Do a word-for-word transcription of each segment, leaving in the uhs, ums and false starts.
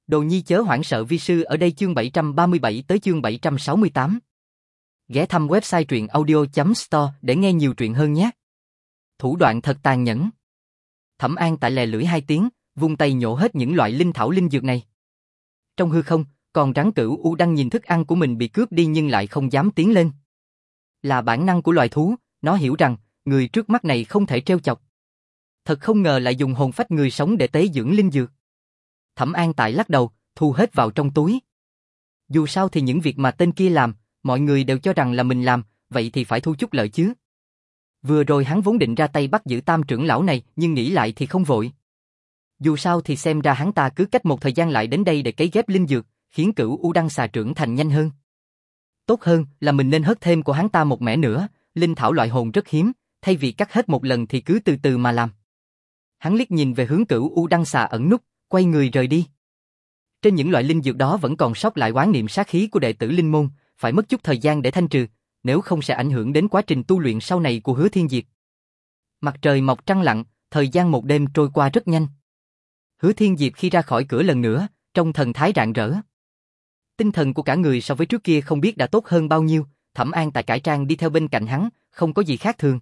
Đồ nhi chớ hoảng sợ vi sư ở đây chương bảy trăm ba mươi bảy tới chương bảy trăm sáu mươi tám. Ghé thăm website truyện audio chấm store để nghe nhiều truyện hơn nhé. Thủ đoạn thật tàn nhẫn. Thẩm An tại lè lưỡi hai tiếng, vung tay nhổ hết những loại linh thảo linh dược này. Trong hư không, còn rắn cửu u đang nhìn thức ăn của mình bị cướp đi nhưng lại không dám tiến lên. Là bản năng của loài thú, nó hiểu rằng người trước mắt này không thể trêu chọc. Thật không ngờ lại dùng hồn phách người sống để tế dưỡng linh dược. Thẩm An tại lắc đầu, thu hết vào trong túi. Dù sao thì những việc mà tên kia làm, mọi người đều cho rằng là mình làm, vậy thì phải thu chút lợi chứ. Vừa rồi hắn vốn định ra tay bắt giữ tam trưởng lão này, nhưng nghĩ lại thì không vội. Dù sao thì xem ra hắn ta cứ cách một thời gian lại đến đây để cấy ghép linh dược, khiến cửu u đăng xà trưởng thành nhanh hơn. Tốt hơn là mình nên hớt thêm của hắn ta một mẻ nữa, linh thảo loại hồn rất hiếm, thay vì cắt hết một lần thì cứ từ từ mà làm. Hắn liếc nhìn về hướng cửu u đăng xà ẩn núp, quay người rời đi. Trên những loại linh dược đó vẫn còn sót lại oán niệm sát khí của đệ tử linh môn, phải mất chút thời gian để thanh trừ, nếu không sẽ ảnh hưởng đến quá trình tu luyện sau này của Hứa Thiên Diệp. Mặt trời mọc trăng lặn, thời gian một đêm trôi qua rất nhanh. Hứa Thiên Diệp khi ra khỏi cửa lần nữa, trong thần thái rạng rỡ. Tinh thần của cả người so với trước kia không biết đã tốt hơn bao nhiêu, Thẩm An tại cải trang đi theo bên cạnh hắn, không có gì khác thường.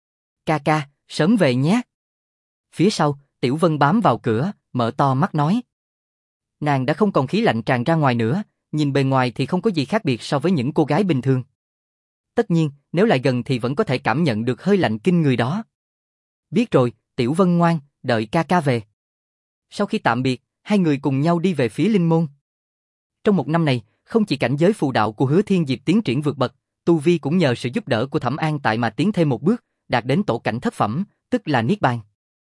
Ca ca, sớm về nhé. Phía sau, Tiểu Vân bám vào cửa, mở to mắt nói. Nàng đã không còn khí lạnh tràn ra ngoài nữa, nhìn bề ngoài thì không có gì khác biệt so với những cô gái bình thường. Tất nhiên, nếu lại gần thì vẫn có thể cảm nhận được hơi lạnh kinh người đó. Biết rồi, Tiểu Vân ngoan, đợi ca ca về. Sau khi tạm biệt, hai người cùng nhau đi về phía linh môn. Trong một năm này, không chỉ cảnh giới phù đạo của Hứa Thiên Diệp tiến triển vượt bậc, tu vi cũng nhờ sự giúp đỡ của Thẩm An tại mà tiến thêm một bước, đạt đến tổ cảnh thất phẩm, tức là niết bàn.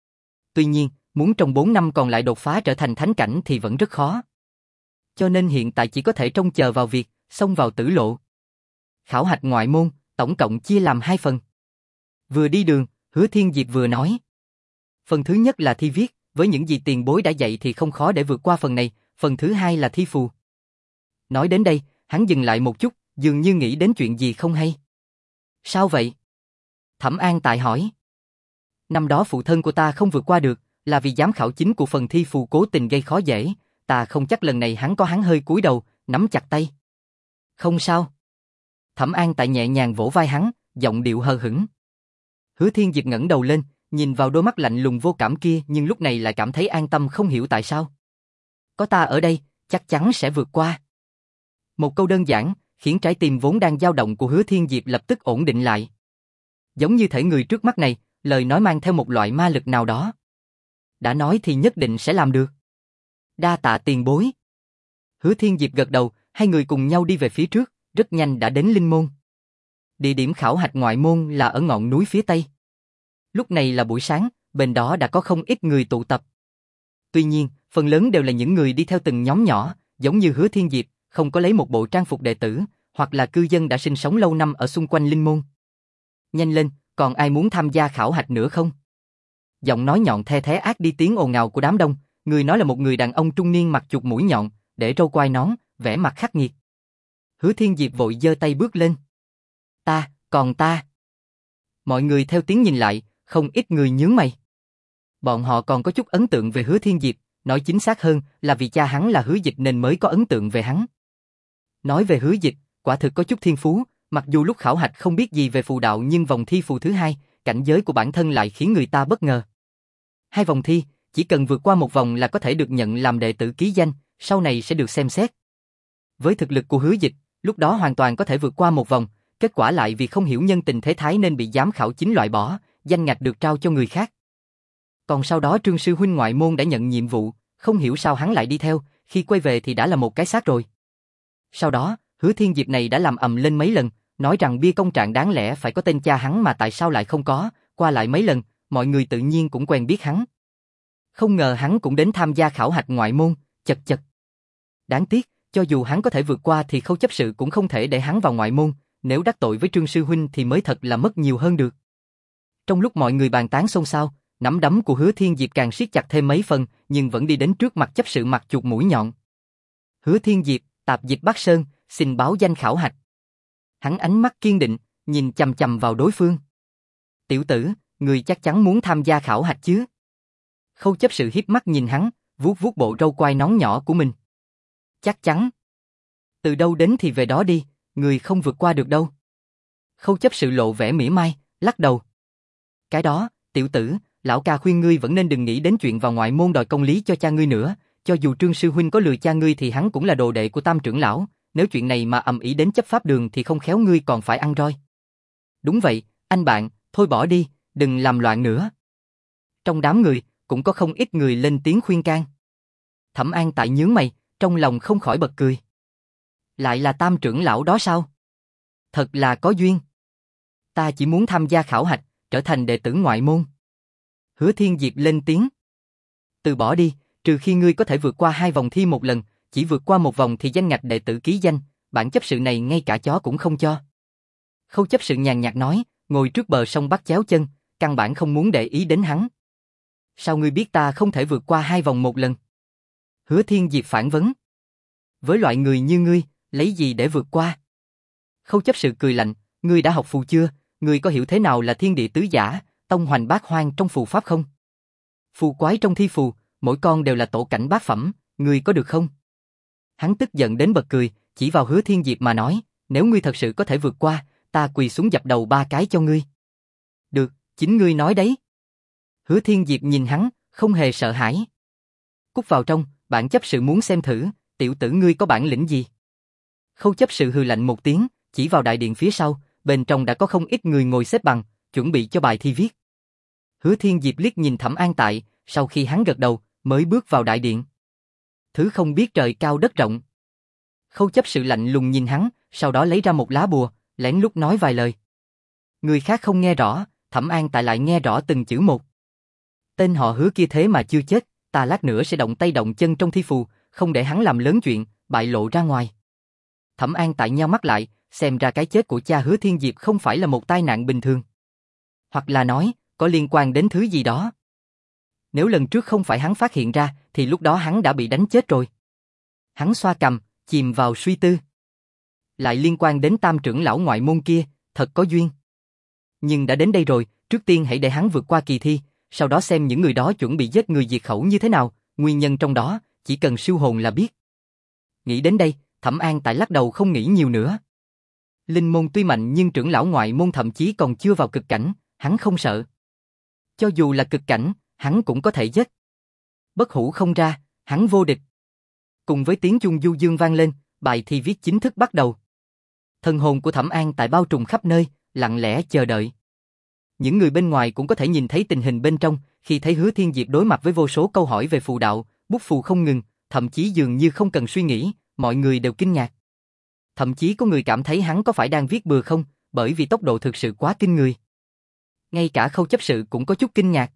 Tuy nhiên, muốn trong bốn năm còn lại đột phá trở thành thánh cảnh thì vẫn rất khó. Cho nên hiện tại chỉ có thể trông chờ vào việc xông vào tử lộ. Khảo hạch ngoại môn, tổng cộng chia làm hai phần. Vừa đi đường, Hứa Thiên Diệp vừa nói. Phần thứ nhất là thi viết, với những gì tiền bối đã dạy thì không khó để vượt qua phần này, phần thứ hai là thi phù. Nói đến đây, hắn dừng lại một chút, dường như nghĩ đến chuyện gì không hay. Sao vậy? Thẩm An tại hỏi. Năm đó phụ thân của ta không vượt qua được, là vì giám khảo chính của phần thi phù cố tình gây khó dễ, ta không chắc lần này hắn có hắn hơi cúi đầu, nắm chặt tay. Không sao. Thẩm An tại nhẹ nhàng vỗ vai hắn, giọng điệu hờ hững. Hứa Thiên Diệp ngẩng đầu lên, nhìn vào đôi mắt lạnh lùng vô cảm kia nhưng lúc này lại cảm thấy an tâm không hiểu tại sao. Có ta ở đây, chắc chắn sẽ vượt qua. Một câu đơn giản, khiến trái tim vốn đang dao động của Hứa Thiên Diệp lập tức ổn định lại. Giống như thể người trước mắt này, lời nói mang theo một loại ma lực nào đó. Đã nói thì nhất định sẽ làm được. Đa tạ tiền bối. Hứa Thiên Diệp gật đầu, hai người cùng nhau đi về phía trước, rất nhanh đã đến linh môn. Địa điểm khảo hạch ngoại môn là ở ngọn núi phía tây. Lúc này là buổi sáng, bên đó đã có không ít người tụ tập. Tuy nhiên, phần lớn đều là những người đi theo từng nhóm nhỏ, giống như Hứa Thiên Diệp, không có lấy một bộ trang phục đệ tử, hoặc là cư dân đã sinh sống lâu năm ở xung quanh linh môn. Nhanh lên, còn ai muốn tham gia khảo hạch nữa không? Giọng nói nhọn the thé ác đi tiếng ồn ào của đám đông, người nói là một người đàn ông trung niên mặc chuột mũi nhọn, để râu quai nón, vẻ mặt khắc nghiệt. Hứa Thiên Diệp vội giơ tay bước lên. Ta, còn ta. Mọi người theo tiếng nhìn lại, không ít người nhướng mày. Bọn họ còn có chút ấn tượng về Hứa Thiên Diệp, nói chính xác hơn là vì cha hắn là Hứa Dịch nên mới có ấn tượng về hắn. Nói về Hứa Dịch, quả thực có chút thiên phú, mặc dù lúc khảo hạch không biết gì về phù đạo nhưng vòng thi phù thứ hai, cảnh giới của bản thân lại khiến người ta bất ngờ. Hai vòng thi, chỉ cần vượt qua một vòng là có thể được nhận làm đệ tử ký danh, sau này sẽ được xem xét. Với thực lực của Hứa Dịch, lúc đó hoàn toàn có thể vượt qua một vòng, kết quả lại vì không hiểu nhân tình thế thái nên bị giám khảo chính loại bỏ, danh ngạch được trao cho người khác. Còn sau đó Trương sư huynh ngoại môn đã nhận nhiệm vụ, không hiểu sao hắn lại đi theo, khi quay về thì đã là một cái xác rồi. Sau đó, Hứa Thiên Diệp này đã làm ầm lên mấy lần, nói rằng bia công trạng đáng lẽ phải có tên cha hắn mà tại sao lại không có, qua lại mấy lần, mọi người tự nhiên cũng quen biết hắn. Không ngờ hắn cũng đến tham gia khảo hạch ngoại môn, chật chật. Đáng tiếc, cho dù hắn có thể vượt qua thì Khâu chấp sự cũng không thể để hắn vào ngoại môn, nếu đắc tội với Trương sư huynh thì mới thật là mất nhiều hơn được. Trong lúc mọi người bàn tán xôn xao, nắm đấm của Hứa Thiên Diệp càng siết chặt thêm mấy phần, nhưng vẫn đi đến trước mặt chấp sự mặt chuột mũi nhọn. Hứa Thiên Diệp, tạp dịch Bắc Sơn, xin báo danh khảo hạch. Hắn ánh mắt kiên định, nhìn chằm chằm vào đối phương. Tiểu tử, người chắc chắn muốn tham gia khảo hạch chứ? Khâu chấp sự hiếp mắt nhìn hắn, vuốt vuốt bộ râu quai nón nhỏ của mình. Chắc chắn. Từ đâu đến thì về đó đi, người không vượt qua được đâu. Khâu chấp sự lộ vẻ mỉa mai, lắc đầu. Cái đó, tiểu tử, lão ca khuyên ngươi vẫn nên đừng nghĩ đến chuyện vào ngoại môn đòi công lý cho cha ngươi nữa, cho dù Trương sư huynh có lừa cha ngươi thì hắn cũng là đồ đệ của Tam trưởng lão, nếu chuyện này mà ầm ĩ đến chấp pháp đường thì không khéo ngươi còn phải ăn roi. Đúng vậy, anh bạn, thôi bỏ đi, đừng làm loạn nữa. Trong đám người, cũng có không ít người lên tiếng khuyên can. Thẩm An Tại nhướng mày, trong lòng không khỏi bật cười. Lại là Tam trưởng lão đó sao? Thật là có duyên. Ta chỉ muốn tham gia khảo hạch, trở thành đệ tử ngoại môn. Hứa Thiên Diệp lên tiếng. Từ bỏ đi, trừ khi ngươi có thể vượt qua hai vòng thi một lần, chỉ vượt qua một vòng thì danh ngạch đệ tử ký danh, bản chấp sự này ngay cả chó cũng không cho. Khâu chấp sự nhàn nhạt nói, ngồi trước bờ sông bắt chéo chân, căn bản không muốn để ý đến hắn. Sao ngươi biết ta không thể vượt qua hai vòng một lần? Hứa Thiên Diệp phản vấn. Với loại người như ngươi, lấy gì để vượt qua? Khâu chấp sự cười lạnh, ngươi đã học phù chưa? Ngươi có hiểu thế nào là thiên địa tứ giả, tông hoành bát hoang trong phù pháp không? Phù quái trong thi phù, mỗi con đều là tổ cảnh bát phẩm, ngươi có được không? Hắn tức giận đến bật cười, chỉ vào Hứa Thiên Diệp mà nói, nếu ngươi thật sự có thể vượt qua, ta quỳ xuống dập đầu ba cái cho ngươi. Được, chính ngươi nói đấy. Hứa Thiên Diệp nhìn hắn, không hề sợ hãi. Cút vào trong, bản chấp sự muốn xem thử, tiểu tử ngươi có bản lĩnh gì? Khâu chấp sự hừ lạnh một tiếng, chỉ vào đại điện phía sau, bên trong đã có không ít người ngồi xếp bằng, chuẩn bị cho bài thi viết. Hứa Thiên Diệp liếc nhìn Thẩm An Tại, sau khi hắn gật đầu, mới bước vào đại điện. Thứ không biết trời cao đất rộng. Khâu chấp sự lạnh lùng nhìn hắn, sau đó lấy ra một lá bùa, lén lút nói vài lời. Người khác không nghe rõ, Thẩm An Tại lại nghe rõ từng chữ một. Tên họ Hứa kia thế mà chưa chết, ta lát nữa sẽ động tay động chân trong thi phù, không để hắn làm lớn chuyện, bại lộ ra ngoài. Thẩm An Tại nheo mắt lại, xem ra cái chết của cha Hứa Thiên Diệp không phải là một tai nạn bình thường. Hoặc là nói, có liên quan đến thứ gì đó. Nếu lần trước không phải hắn phát hiện ra, thì lúc đó hắn đã bị đánh chết rồi. Hắn xoa cằm, chìm vào suy tư. Lại liên quan đến Tam trưởng lão ngoại môn kia, thật có duyên. Nhưng đã đến đây rồi, trước tiên hãy để hắn vượt qua kỳ thi, sau đó xem những người đó chuẩn bị giết người diệt khẩu như thế nào, nguyên nhân trong đó, chỉ cần siêu hồn là biết. Nghĩ đến đây, Thẩm An Tại lắc đầu không nghĩ nhiều nữa. Linh môn tuy mạnh nhưng trưởng lão ngoại môn thậm chí còn chưa vào cực cảnh, hắn không sợ. Cho dù là cực cảnh, hắn cũng có thể giết. Bất hủ không ra, hắn vô địch. Cùng với tiếng chuông du dương vang lên, bài thi viết chính thức bắt đầu. Thần hồn của Thẩm An Tại bao trùm khắp nơi, lặng lẽ chờ đợi. Những người bên ngoài cũng có thể nhìn thấy tình hình bên trong, khi thấy Hứa Thiên Diệp đối mặt với vô số câu hỏi về phù đạo, bút phù không ngừng, thậm chí dường như không cần suy nghĩ, mọi người đều kinh ngạc. Thậm chí có người cảm thấy hắn có phải đang viết bừa không, bởi vì tốc độ thực sự quá kinh người. Ngay cả Khâu chấp sự cũng có chút kinh ngạc.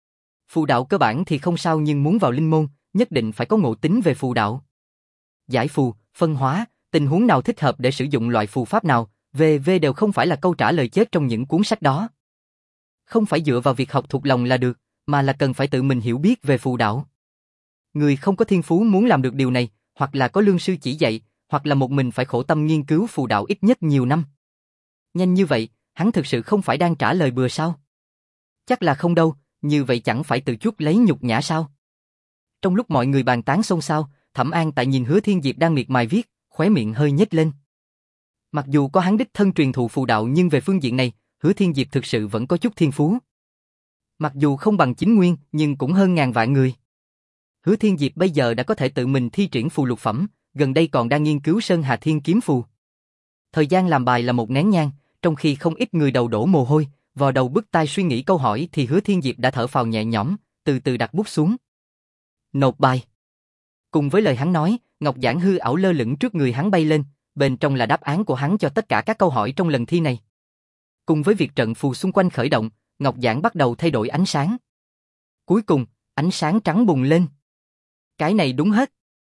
Phù đạo cơ bản thì không sao nhưng muốn vào linh môn, nhất định phải có ngộ tính về phù đạo. Giải phù, phân hóa, tình huống nào thích hợp để sử dụng loại phù pháp nào, vân vân đều không phải là câu trả lời chết trong những cuốn sách đó. Không phải dựa vào việc học thuộc lòng là được, mà là cần phải tự mình hiểu biết về phù đạo. Người không có thiên phú muốn làm được điều này, hoặc là có lương sư chỉ dạy, hoặc là một mình phải khổ tâm nghiên cứu phù đạo ít nhất nhiều năm. Nhanh như vậy, hắn thực sự không phải đang trả lời bừa sao? Chắc là không đâu, như vậy chẳng phải tự chuốc lấy nhục nhã sao? Trong lúc mọi người bàn tán xôn xao, Thẩm An Tại nhìn Hứa Thiên Diệp đang miệt mài viết, khóe miệng hơi nhếch lên. Mặc dù có hắn đích thân truyền thụ phù đạo nhưng về phương diện này, Hứa Thiên Diệp thực sự vẫn có chút thiên phú. Mặc dù không bằng chính nguyên, nhưng cũng hơn ngàn vạn người. Hứa Thiên Diệp bây giờ đã có thể tự mình thi triển phù lục phẩm, gần đây còn đang nghiên cứu Sơn Hà Thiên Kiếm Phù. Thời gian làm bài là một nén nhang, trong khi không ít người đầu đổ mồ hôi, vò đầu bứt tai suy nghĩ câu hỏi thì Hứa Thiên Diệp đã thở phào nhẹ nhõm, từ từ đặt bút xuống. Nộp bài. Cùng với lời hắn nói, ngọc giản hư ảo lơ lửng trước người hắn bay lên, bên trong là đáp án của hắn cho tất cả các câu hỏi trong lần thi này. Cùng với việc trận phù xung quanh khởi động, ngọc giản bắt đầu thay đổi ánh sáng. Cuối cùng, ánh sáng trắng bùng lên. Cái này đúng hết.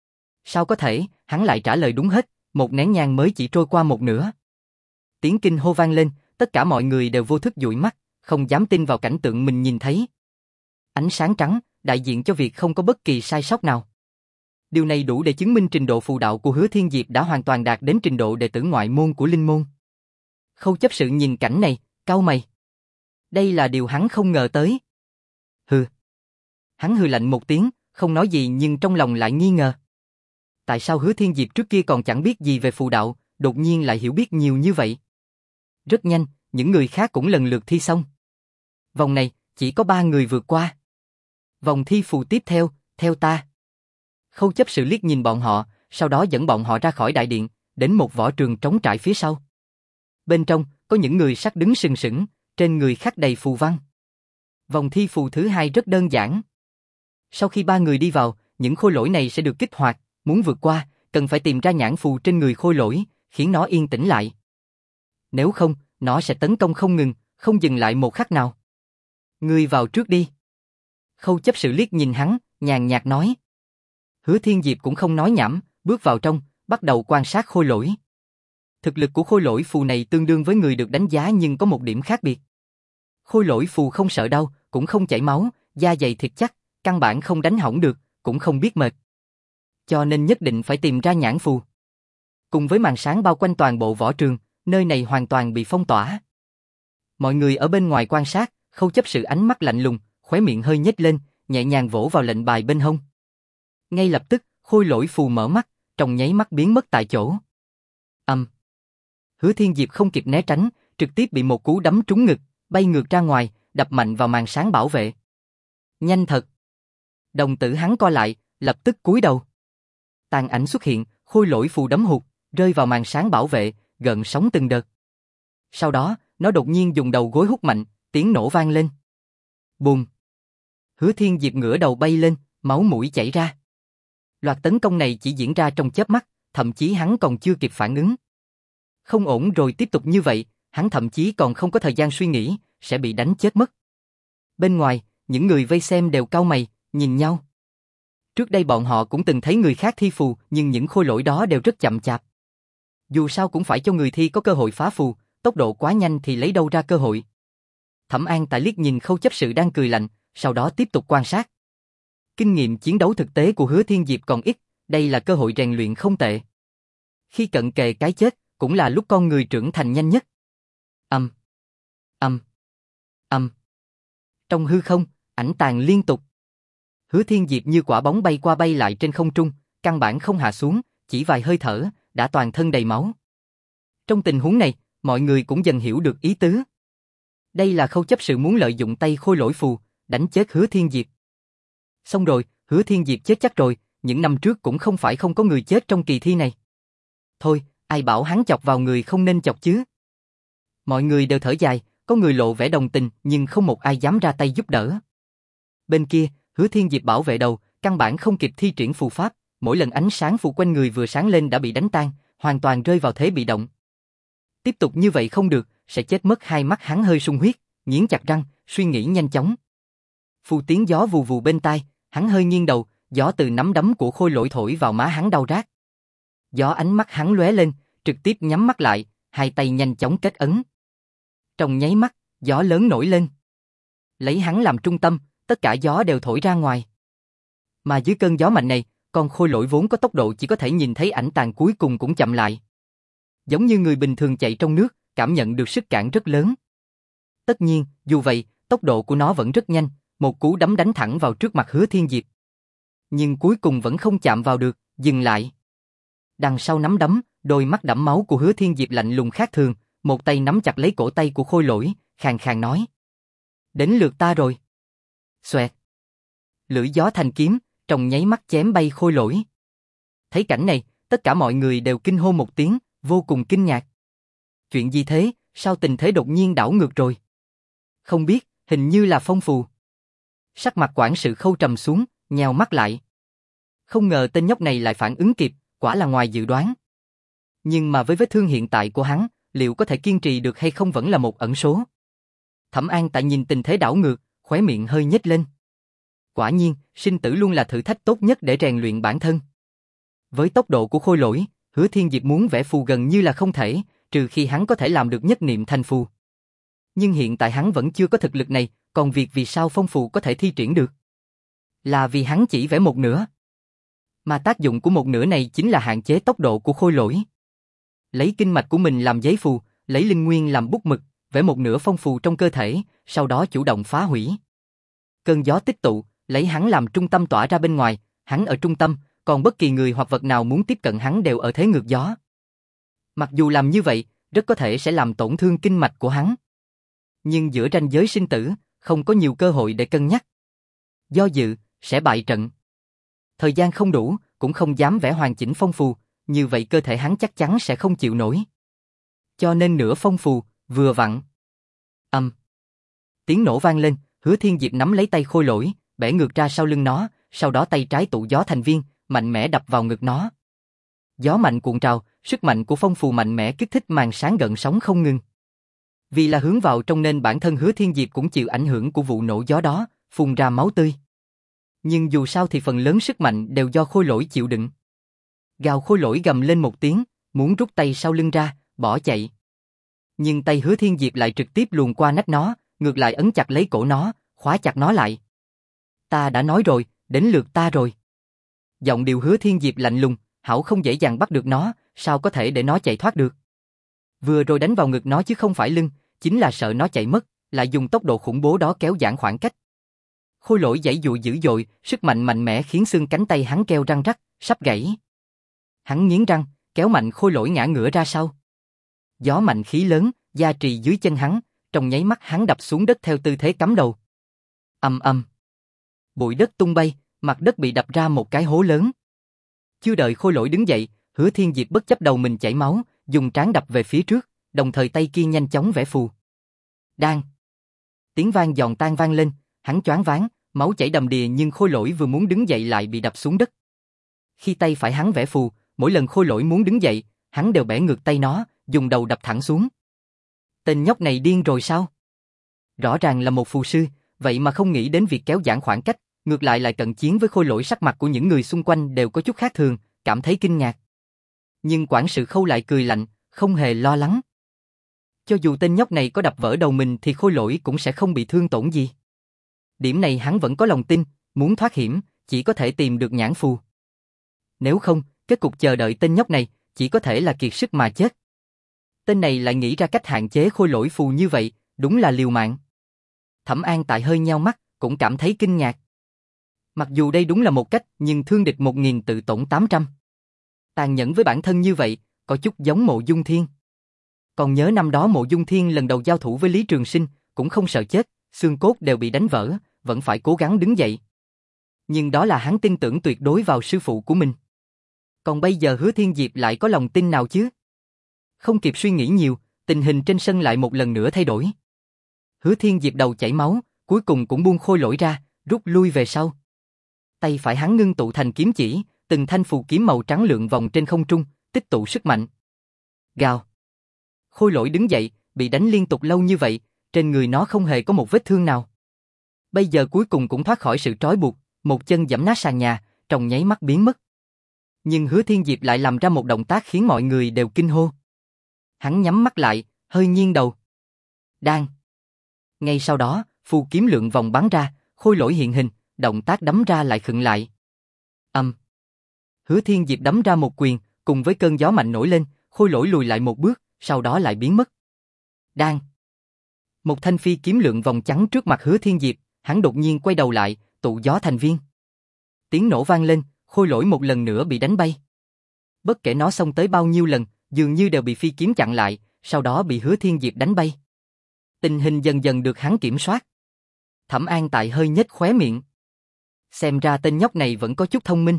Sao có thể, hắn lại trả lời đúng hết, một nén nhang mới chỉ trôi qua một nửa. Tiếng kinh hô vang lên, tất cả mọi người đều vô thức dụi mắt, không dám tin vào cảnh tượng mình nhìn thấy. Ánh sáng trắng, đại diện cho việc không có bất kỳ sai sót nào. Điều này đủ để chứng minh trình độ phù đạo của Hứa Thiên Diệp đã hoàn toàn đạt đến trình độ đệ tử ngoại môn của linh môn. Khâu chấp sự nhìn cảnh này, cau mày. Đây là điều hắn không ngờ tới. Hừ. Hắn hừ lạnh một tiếng, không nói gì nhưng trong lòng lại nghi ngờ. Tại sao Hứa Thiên Diệp trước kia còn chẳng biết gì về phù đạo, đột nhiên lại hiểu biết nhiều như vậy? Rất nhanh, những người khác cũng lần lượt thi xong. Vòng này, chỉ có ba người vượt qua. Vòng thi phù tiếp theo, theo ta. Khâu chấp sự liếc nhìn bọn họ, sau đó dẫn bọn họ ra khỏi đại điện, đến một võ trường trống trải phía sau. Bên trong, có những người sắc đứng sừng sững, trên người khắc đầy phù văn. Vòng thi phù thứ hai rất đơn giản. Sau khi ba người đi vào, những khôi lỗi này sẽ được kích hoạt, muốn vượt qua, cần phải tìm ra nhãn phù trên người khôi lỗi, khiến nó yên tĩnh lại. Nếu không, nó sẽ tấn công không ngừng, không dừng lại một khắc nào. Ngươi vào trước đi. Khâu chấp sự liếc nhìn hắn, nhàn nhạt nói. Hứa Thiên Diệp cũng không nói nhảm, bước vào trong, bắt đầu quan sát khôi lỗi. Thực lực của khôi lỗi phù này tương đương với người được đánh giá nhưng có một điểm khác biệt. Khôi lỗi phù không sợ đau, cũng không chảy máu, da dày thịt chắc, căn bản không đánh hỏng được, cũng không biết mệt. Cho nên nhất định phải tìm ra nhãn phù. Cùng với màn sáng bao quanh toàn bộ võ trường, nơi này hoàn toàn bị phong tỏa. Mọi người ở bên ngoài quan sát, Khâu chấp sự ánh mắt lạnh lùng, khóe miệng hơi nhếch lên, nhẹ nhàng vỗ vào lệnh bài bên hông. Ngay lập tức, khôi lỗi phù mở mắt, trong nháy mắt biến mất tại chỗ. Ầm. Um. Hứa Thiên Diệp không kịp né tránh, trực tiếp bị một cú đấm trúng ngực, bay ngược ra ngoài, đập mạnh vào màn sáng bảo vệ. Nhanh thật. Đồng tử hắn co lại, lập tức cúi đầu. Tàn ảnh xuất hiện, khôi lỗi phù đấm hụt, rơi vào màn sáng bảo vệ, gợn sóng từng đợt. Sau đó, nó đột nhiên dùng đầu gối hút mạnh, tiếng nổ vang lên. Bùm. Hứa Thiên Diệp ngửa đầu bay lên, máu mũi chảy ra. Loạt tấn công này chỉ diễn ra trong chớp mắt, thậm chí hắn còn chưa kịp phản ứng. Không ổn rồi, tiếp tục như vậy, hắn thậm chí còn không có thời gian suy nghĩ, sẽ bị đánh chết mất. Bên ngoài, những người vây xem đều cau mày, nhìn nhau. Trước đây bọn họ cũng từng thấy người khác thi phù, nhưng những khôi lỗi đó đều rất chậm chạp. Dù sao cũng phải cho người thi có cơ hội phá phù, tốc độ quá nhanh thì lấy đâu ra cơ hội. Thẩm An Tại liếc nhìn Khâu chấp sự đang cười lạnh, sau đó tiếp tục quan sát. Kinh nghiệm chiến đấu thực tế của Hứa Thiên Diệp còn ít, đây là cơ hội rèn luyện không tệ. Khi cận kề cái chết, cũng là lúc con người trưởng thành nhanh nhất. Ầm, ầm, ầm. Trong hư không, ảnh tàn liên tục. Hứa Thiên Diệp như quả bóng bay qua bay lại trên không trung, căn bản không hạ xuống, chỉ vài hơi thở, đã toàn thân đầy máu. Trong tình huống này, mọi người cũng dần hiểu được ý tứ. Đây là Khâu chấp sự muốn lợi dụng tay khôi lỗi phù, đánh chết Hứa Thiên Diệp. Xong rồi, Hứa Thiên Diệp chết chắc rồi, những năm trước cũng không phải không có người chết trong kỳ thi này. Thôi, ai bảo hắn chọc vào người không nên chọc chứ. Mọi người đều thở dài, có người lộ vẻ đồng tình nhưng không một ai dám ra tay giúp đỡ. Bên kia, Hứa Thiên Diệp bảo vệ đầu, căn bản không kịp thi triển phù pháp, mỗi lần ánh sáng phù quanh người vừa sáng lên đã bị đánh tan, hoàn toàn rơi vào thế bị động. Tiếp tục như vậy không được, sẽ chết mất. Hai mắt hắn hơi sung huyết, nghiến chặt răng, suy nghĩ nhanh chóng. Phù tiếng gió vù vù bên tai, hắn hơi nghiêng đầu, gió từ nắm đấm của khôi lỗi thổi vào má hắn đau rát. Gió ánh mắt hắn lóe lên, trực tiếp nhắm mắt lại, hai tay nhanh chóng kết ấn. Trong nháy mắt, gió lớn nổi lên. Lấy hắn làm trung tâm, tất cả gió đều thổi ra ngoài. Mà dưới cơn gió mạnh này, con khôi lỗi vốn có tốc độ chỉ có thể nhìn thấy ảnh tàn cuối cùng cũng chậm lại. Giống như người bình thường chạy trong nước, cảm nhận được sức cản rất lớn. Tất nhiên, dù vậy, tốc độ của nó vẫn rất nhanh, một cú đấm đánh thẳng vào trước mặt Hứa Thiên Diệp. Nhưng cuối cùng vẫn không chạm vào được, dừng lại. Đằng sau nắm đấm, đôi mắt đẫm máu của Hứa Thiên Diệp lạnh lùng khác thường, một tay nắm chặt lấy cổ tay của khôi lỗi, khàn khàn nói. Đến lượt ta rồi. Xoẹt. Lưỡi gió thành kiếm, trong nháy mắt chém bay khôi lỗi. Thấy cảnh này, tất cả mọi người đều kinh hô một tiếng, vô cùng kinh ngạc. Chuyện gì thế, sao tình thế đột nhiên đảo ngược rồi? Không biết, hình như là phong phù. Sắc mặt quản sự Khâu trầm xuống, nheo mắt lại. Không ngờ tên nhóc này lại phản ứng kịp, quả là ngoài dự đoán. Nhưng mà với vết thương hiện tại của hắn, liệu có thể kiên trì được hay không vẫn là một ẩn số. Thẩm An Tại nhìn tình thế đảo ngược, khóe miệng hơi nhếch lên. Quả nhiên, sinh tử luôn là thử thách tốt nhất để rèn luyện bản thân. Với tốc độ của khôi lỗi, Hứa Thiên Diệp muốn vẽ phù gần như là không thể, trừ khi hắn có thể làm được nhất niệm thành phù. Nhưng hiện tại hắn vẫn chưa có thực lực này, còn việc vì sao phong phù có thể thi triển được? Là vì hắn chỉ vẽ một nửa. Mà tác dụng của một nửa này chính là hạn chế tốc độ của khôi lỗi. Lấy kinh mạch của mình làm giấy phù, lấy linh nguyên làm bút mực, vẽ một nửa phong phù trong cơ thể, sau đó chủ động phá hủy. Cơn gió tích tụ, lấy hắn làm trung tâm tỏa ra bên ngoài, hắn ở trung tâm, còn bất kỳ người hoặc vật nào muốn tiếp cận hắn đều ở thế ngược gió. Mặc dù làm như vậy, rất có thể sẽ làm tổn thương kinh mạch của hắn. Nhưng giữa ranh giới sinh tử, không có nhiều cơ hội để cân nhắc. Do dự, sẽ bại trận. Thời gian không đủ, cũng không dám vẽ hoàn chỉnh phong phù, như vậy cơ thể hắn chắc chắn sẽ không chịu nổi. Cho nên nửa phong phù, vừa vặn. Âm. Tiếng nổ vang lên, Hứa Thiên Diệp nắm lấy tay Khôi Lỗi, bẻ ngược ra sau lưng nó, sau đó tay trái tụ gió thành viên, mạnh mẽ đập vào ngực nó. Gió mạnh cuộn trào, sức mạnh của phong phù mạnh mẽ kích thích màn sáng gợn sóng không ngừng. Vì là hướng vào trong nên bản thân Hứa Thiên Diệp cũng chịu ảnh hưởng của vụ nổ gió đó, phun ra máu tươi. Nhưng dù sao thì phần lớn sức mạnh đều do Khôi Lỗi chịu đựng. Gào Khôi Lỗi gầm lên một tiếng, muốn rút tay sau lưng ra, bỏ chạy. Nhưng tay Hứa Thiên Diệp lại trực tiếp luồn qua nách nó, ngược lại ấn chặt lấy cổ nó, khóa chặt nó lại. Ta đã nói rồi, đến lượt ta rồi. Giọng điệu Hứa Thiên Diệp lạnh lùng, hảo không dễ dàng bắt được nó, sao có thể để nó chạy thoát được. Vừa rồi đánh vào ngực nó chứ không phải lưng, chính là sợ nó chạy mất, lại dùng tốc độ khủng bố đó kéo giãn khoảng cách. Khôi Lỗi giãy giụa dữ dội, sức mạnh mạnh mẽ khiến xương cánh tay hắn kêu răng rắc, sắp gãy. Hắn nghiến răng, kéo mạnh Khôi Lỗi ngã ngửa ra sau. Gió mạnh khí lớn, gia trì dưới chân hắn, trong nháy mắt hắn đập xuống đất theo tư thế cắm đầu. Ầm ầm. Bụi đất tung bay, mặt đất bị đập ra một cái hố lớn. Chưa đợi Khôi Lỗi đứng dậy, Hứa Thiên Diệp bất chấp đầu mình chảy máu, dùng trán đập về phía trước, đồng thời tay kia nhanh chóng vẽ phù. Đang. Tiếng vang giòn tan vang lên, hắn choáng váng, máu chảy đầm đìa nhưng Khôi Lỗi vừa muốn đứng dậy lại bị đập xuống đất. Khi tay phải hắn vẽ phù, mỗi lần Khôi Lỗi muốn đứng dậy, hắn đều bẻ ngược tay nó, dùng đầu đập thẳng xuống. Tên nhóc này điên rồi sao? Rõ ràng là một phù sư, vậy mà không nghĩ đến việc kéo giãn khoảng cách, ngược lại lại cận chiến với Khôi Lỗi. Sắc mặt của những người xung quanh đều có chút khác thường, cảm thấy kinh ngạc. Nhưng quản sự Khâu lại cười lạnh, không hề lo lắng. Cho dù tên nhóc này có đập vỡ đầu mình thì Khôi Lỗi cũng sẽ không bị thương tổn gì. Điểm này hắn vẫn có lòng tin, muốn thoát hiểm, chỉ có thể tìm được nhãn phù. Nếu không, kết cục chờ đợi tên nhóc này, chỉ có thể là kiệt sức mà chết. Tên này lại nghĩ ra cách hạn chế Khôi Lỗi phù như vậy, đúng là liều mạng. Thẩm An Tại hơi nheo mắt, cũng cảm thấy kinh ngạc. Mặc dù đây đúng là một cách, nhưng thương địch một nghìn tự tổn tám trăm. Tàn nhẫn với bản thân như vậy, có chút giống Mộ Dung Thiên. Còn nhớ năm đó Mộ Dung Thiên lần đầu giao thủ với Lý Trường Sinh, cũng không sợ chết, xương cốt đều bị đánh vỡ, vẫn phải cố gắng đứng dậy. Nhưng đó là hắn tin tưởng tuyệt đối vào sư phụ của mình. Còn bây giờ Hứa Thiên Diệp lại có lòng tin nào chứ? Không kịp suy nghĩ nhiều, tình hình trên sân lại một lần nữa thay đổi. Hứa Thiên Diệp đầu chảy máu, cuối cùng cũng buông Khôi Lỗi ra, rút lui về sau. Tay phải hắn ngưng tụ thành kiếm chỉ, từng thanh phù kiếm màu trắng lượn vòng trên không trung, tích tụ sức mạnh. Gào. Khôi Lỗi đứng dậy, bị đánh liên tục lâu như vậy, trên người nó không hề có một vết thương nào. Bây giờ cuối cùng cũng thoát khỏi sự trói buộc, một chân giẫm nát sàn nhà, trong nháy mắt biến mất. Nhưng Hứa Thiên Diệp lại làm ra một động tác khiến mọi người đều kinh hô. Hắn nhắm mắt lại, hơi nghiêng đầu. Đang. Ngay sau đó, phù kiếm lượn vòng bắn ra, Khôi Lỗi hiện hình, động tác đấm ra lại khựng lại. Âm. Hứa Thiên Diệp đấm ra một quyền, cùng với cơn gió mạnh nổi lên, Khôi Lỗi lùi lại một bước, sau đó lại biến mất. Đang. Một thanh phi kiếm lượn vòng chắn trước mặt Hứa Thiên Diệp, hắn đột nhiên quay đầu lại, tụ gió thành viên. Tiếng nổ vang lên, Khôi Lỗi một lần nữa bị đánh bay. Bất kể nó xông tới bao nhiêu lần, dường như đều bị phi kiếm chặn lại, sau đó bị Hứa Thiên Diệp đánh bay. Tình hình dần dần được hắn kiểm soát. Thẩm An Tại hơi nhếch khóe miệng. Xem ra tên nhóc này vẫn có chút thông minh.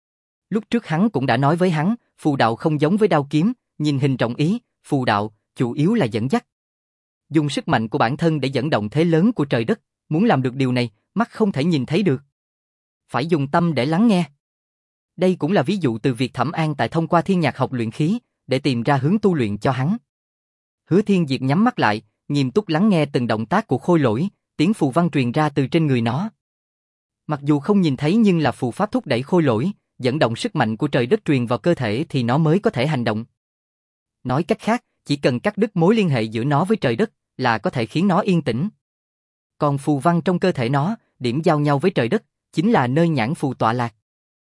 Lúc trước hắn cũng đã nói với hắn, phù đạo không giống với đao kiếm, nhìn hình trọng ý, phù đạo, chủ yếu là dẫn dắt. Dùng sức mạnh của bản thân để dẫn động thế lớn của trời đất, muốn làm được điều này, mắt không thể nhìn thấy được. Phải dùng tâm để lắng nghe. Đây cũng là ví dụ từ việc Thẩm An Tại thông qua thiên nhạc học luyện khí, để tìm ra hướng tu luyện cho hắn. Hứa Thiên Diệp nhắm mắt lại, nghiêm túc lắng nghe từng động tác của Khôi Lỗi, tiếng phù văn truyền ra từ trên người nó. Mặc dù không nhìn thấy nhưng là phù pháp thúc đẩy Khôi Lỗi, dẫn động sức mạnh của trời đất truyền vào cơ thể thì nó mới có thể hành động. Nói cách khác, chỉ cần cắt đứt mối liên hệ giữa nó với trời đất, là có thể khiến nó yên tĩnh. Còn phù văn trong cơ thể nó, điểm giao nhau với trời đất, chính là nơi nhãn phù tọa lạc.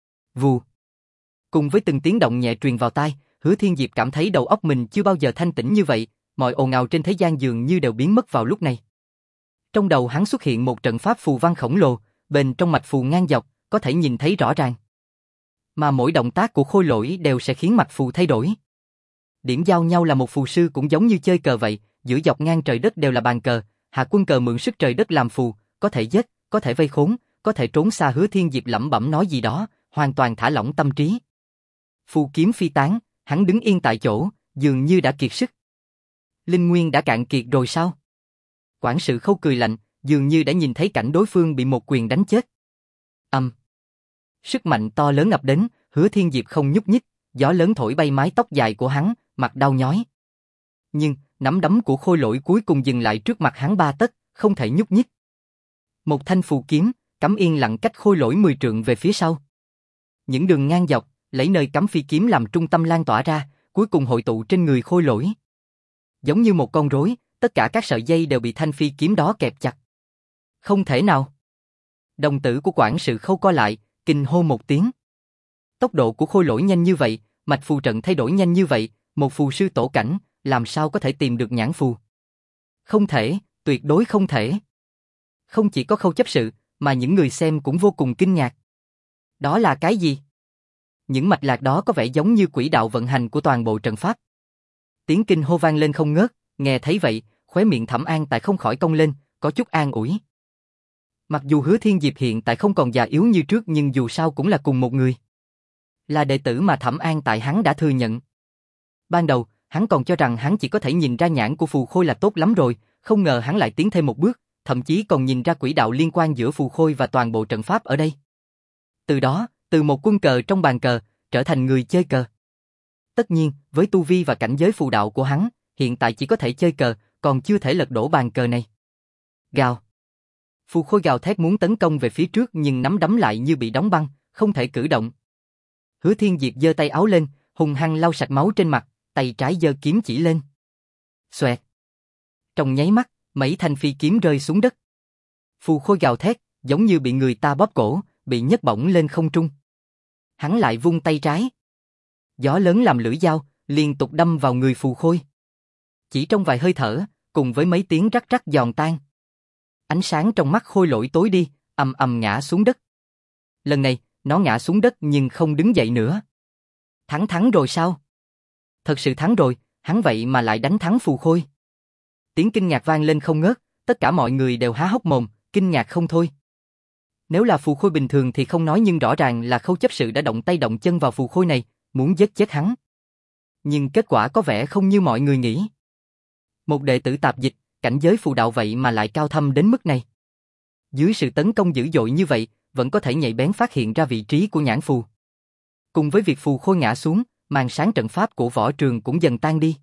Vù. Cùng với từng tiếng động nhẹ truyền vào tai, Hứa Thiên Diệp cảm thấy đầu óc mình chưa bao giờ thanh tĩnh như vậy, mọi ồn ào trên thế gian dường như đều biến mất vào lúc này. Trong đầu hắn xuất hiện một trận pháp phù văn khổng lồ, bên trong mạch phù ngang dọc, có thể nhìn thấy rõ ràng. Mà mỗi động tác của Khôi Lỗi đều sẽ khiến mặt phù thay đổi. Điểm giao nhau là một phù sư cũng giống như chơi cờ vậy, giữa dọc ngang trời đất đều là bàn cờ, hạ quân cờ mượn sức trời đất làm phù, có thể giết, có thể vây khốn, có thể trốn xa. Hứa Thiên Diệp lẩm bẩm nói gì đó, hoàn toàn thả lỏng tâm trí. Phù kiếm phi tán, hắn đứng yên tại chỗ, dường như đã kiệt sức. Linh nguyên đã cạn kiệt rồi sao? Quản sự Khâu cười lạnh, dường như đã nhìn thấy cảnh đối phương bị một quyền đánh chết. Âm. Sức mạnh to lớn ập đến, Hứa Thiên Diệp không nhúc nhích, gió lớn thổi bay mái tóc dài của hắn, mặt đau nhói. Nhưng, nắm đấm của Khôi Lỗi cuối cùng dừng lại trước mặt hắn ba tấc, không thể nhúc nhích. Một thanh phù kiếm, cắm yên lặng cách Khôi Lỗi mười trượng về phía sau. Những đường ngang dọc, lấy nơi cắm phi kiếm làm trung tâm lan tỏa ra, cuối cùng hội tụ trên người Khôi Lỗi. Giống như một con rối, tất cả các sợi dây đều bị thanh phi kiếm đó kẹp chặt. Không thể nào. Đồng tử của quản sự Khâu co lại, kinh hô một tiếng. Tốc độ của Khôi Lỗi nhanh như vậy, mạch phù trận thay đổi nhanh như vậy, một phù sư tổ cảnh, làm sao có thể tìm được nhãn phù? Không thể, tuyệt đối không thể. Không chỉ có Khâu chấp sự, mà những người xem cũng vô cùng kinh ngạc. Đó là cái gì? Những mạch lạc đó có vẻ giống như quỹ đạo vận hành của toàn bộ trận pháp. Tiếng kinh hô vang lên không ngớt, nghe thấy vậy, khóe miệng Thẩm An Tại không khỏi cong lên, có chút an ủi. Mặc dù Hứa Thiên Diệp hiện tại không còn già yếu như trước nhưng dù sao cũng là cùng một người. Là đệ tử mà Thẩm An Tại hắn đã thừa nhận. Ban đầu, hắn còn cho rằng hắn chỉ có thể nhìn ra nhãn của phù khôi là tốt lắm rồi, không ngờ hắn lại tiến thêm một bước, thậm chí còn nhìn ra quỹ đạo liên quan giữa phù khôi và toàn bộ trận pháp ở đây. Từ đó, từ một quân cờ trong bàn cờ, trở thành người chơi cờ. Tất nhiên, với tu vi và cảnh giới phù đạo của hắn, hiện tại chỉ có thể chơi cờ, còn chưa thể lật đổ bàn cờ này. Gào. Phù khôi gào thét muốn tấn công về phía trước nhưng nắm đấm lại như bị đóng băng, không thể cử động. Hứa Thiên Diệp giơ tay áo lên, hung hăng lau sạch máu trên mặt, tay trái giơ kiếm chỉ lên. Xoẹt. Trong nháy mắt, mấy thanh phi kiếm rơi xuống đất. Phù khôi gào thét, giống như bị người ta bóp cổ, bị nhấc bổng lên không trung. Hắn lại vung tay trái. Gió lớn làm lưỡi dao, liên tục đâm vào người phù khôi. Chỉ trong vài hơi thở, cùng với mấy tiếng rắc rắc giòn tan. Ánh sáng trong mắt Khôi Lỗi tối đi, ầm ầm ngã xuống đất. Lần này, nó ngã xuống đất nhưng không đứng dậy nữa. Thắng thắng rồi sao? Thật sự thắng rồi, hắn vậy mà lại đánh thắng phù khôi. Tiếng kinh ngạc vang lên không ngớt, tất cả mọi người đều há hốc mồm, kinh ngạc không thôi. Nếu là phù khôi bình thường thì không nói nhưng rõ ràng là Khâu chấp sự đã động tay động chân vào phù khôi này, muốn giết chết hắn. Nhưng kết quả có vẻ không như mọi người nghĩ. Một đệ tử tạp dịch, cảnh giới phù đạo vậy mà lại cao thâm đến mức này. Dưới sự tấn công dữ dội như vậy, vẫn có thể nhạy bén phát hiện ra vị trí của nhãn phù. Cùng với việc phù khôi ngã xuống, màn sáng trận pháp của võ trường cũng dần tan đi.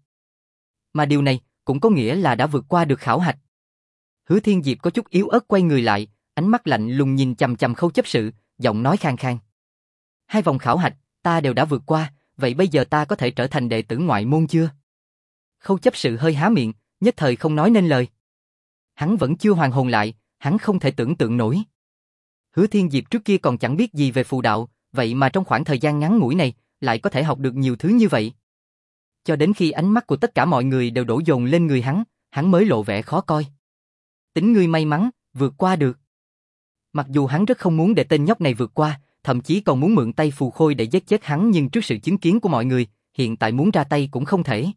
Mà điều này cũng có nghĩa là đã vượt qua được khảo hạch. Hứa Thiên Diệp có chút yếu ớt quay người lại, ánh mắt lạnh lùng nhìn chằm chằm Khâu chấp sự, giọng nói khàn khàn. Hai vòng khảo hạch, ta đều đã vượt qua, vậy bây giờ ta có thể trở thành đệ tử ngoại môn chưa? Khâu chấp sự hơi há miệng, nhất thời không nói nên lời. Hắn vẫn chưa hoàn hồn lại, hắn không thể tưởng tượng nổi. Hứa Thiên Diệp trước kia còn chẳng biết gì về phù đạo, vậy mà trong khoảng thời gian ngắn ngủi này, lại có thể học được nhiều thứ như vậy. Cho đến khi ánh mắt của tất cả mọi người đều đổ dồn lên người hắn, hắn mới lộ vẻ khó coi. Tính ngươi may mắn, vượt qua được. Mặc dù hắn rất không muốn để tên nhóc này vượt qua, thậm chí còn muốn mượn tay phù khôi để giết chết hắn nhưng trước sự chứng kiến của mọi người, hiện tại muốn ra tay cũng không thể.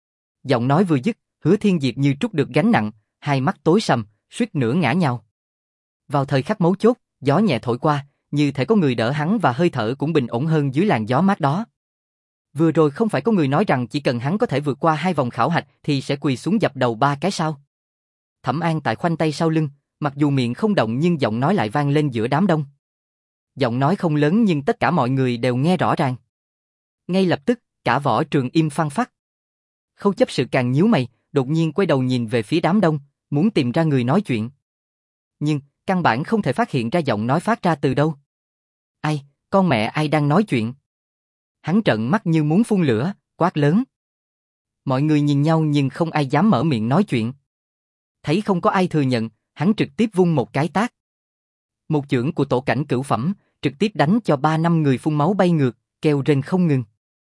Giọng nói vừa dứt, Hứa Thiên Diệp như trút được gánh nặng, hai mắt tối sầm, suýt nữa ngã nhào. Vào thời khắc mấu chốt, gió nhẹ thổi qua, như thể có người đỡ hắn và hơi thở cũng bình ổn hơn dưới làn gió mát đó. Vừa rồi không phải có người nói rằng chỉ cần hắn có thể vượt qua hai vòng khảo hạch thì sẽ quỳ xuống dập đầu ba cái sao? Thẩm An Tại khoanh tay sau lưng, mặc dù miệng không động nhưng giọng nói lại vang lên giữa đám đông. Giọng nói không lớn nhưng tất cả mọi người đều nghe rõ ràng. Ngay lập tức, cả võ trường im phăng phắc. Khâu chấp sự càng nhíu mày, đột nhiên quay đầu nhìn về phía đám đông, muốn tìm ra người nói chuyện. Nhưng, căn bản không thể phát hiện ra giọng nói phát ra từ đâu. Ai, con mẹ ai đang nói chuyện? Hắn trợn mắt như muốn phun lửa, quát lớn. Mọi người nhìn nhau nhưng không ai dám mở miệng nói chuyện. Thấy không có ai thừa nhận, hắn trực tiếp vung một cái tát. Một chưởng của tổ cảnh cửu phẩm, trực tiếp đánh cho ba năm người phun máu bay ngược, kêu rên không ngừng.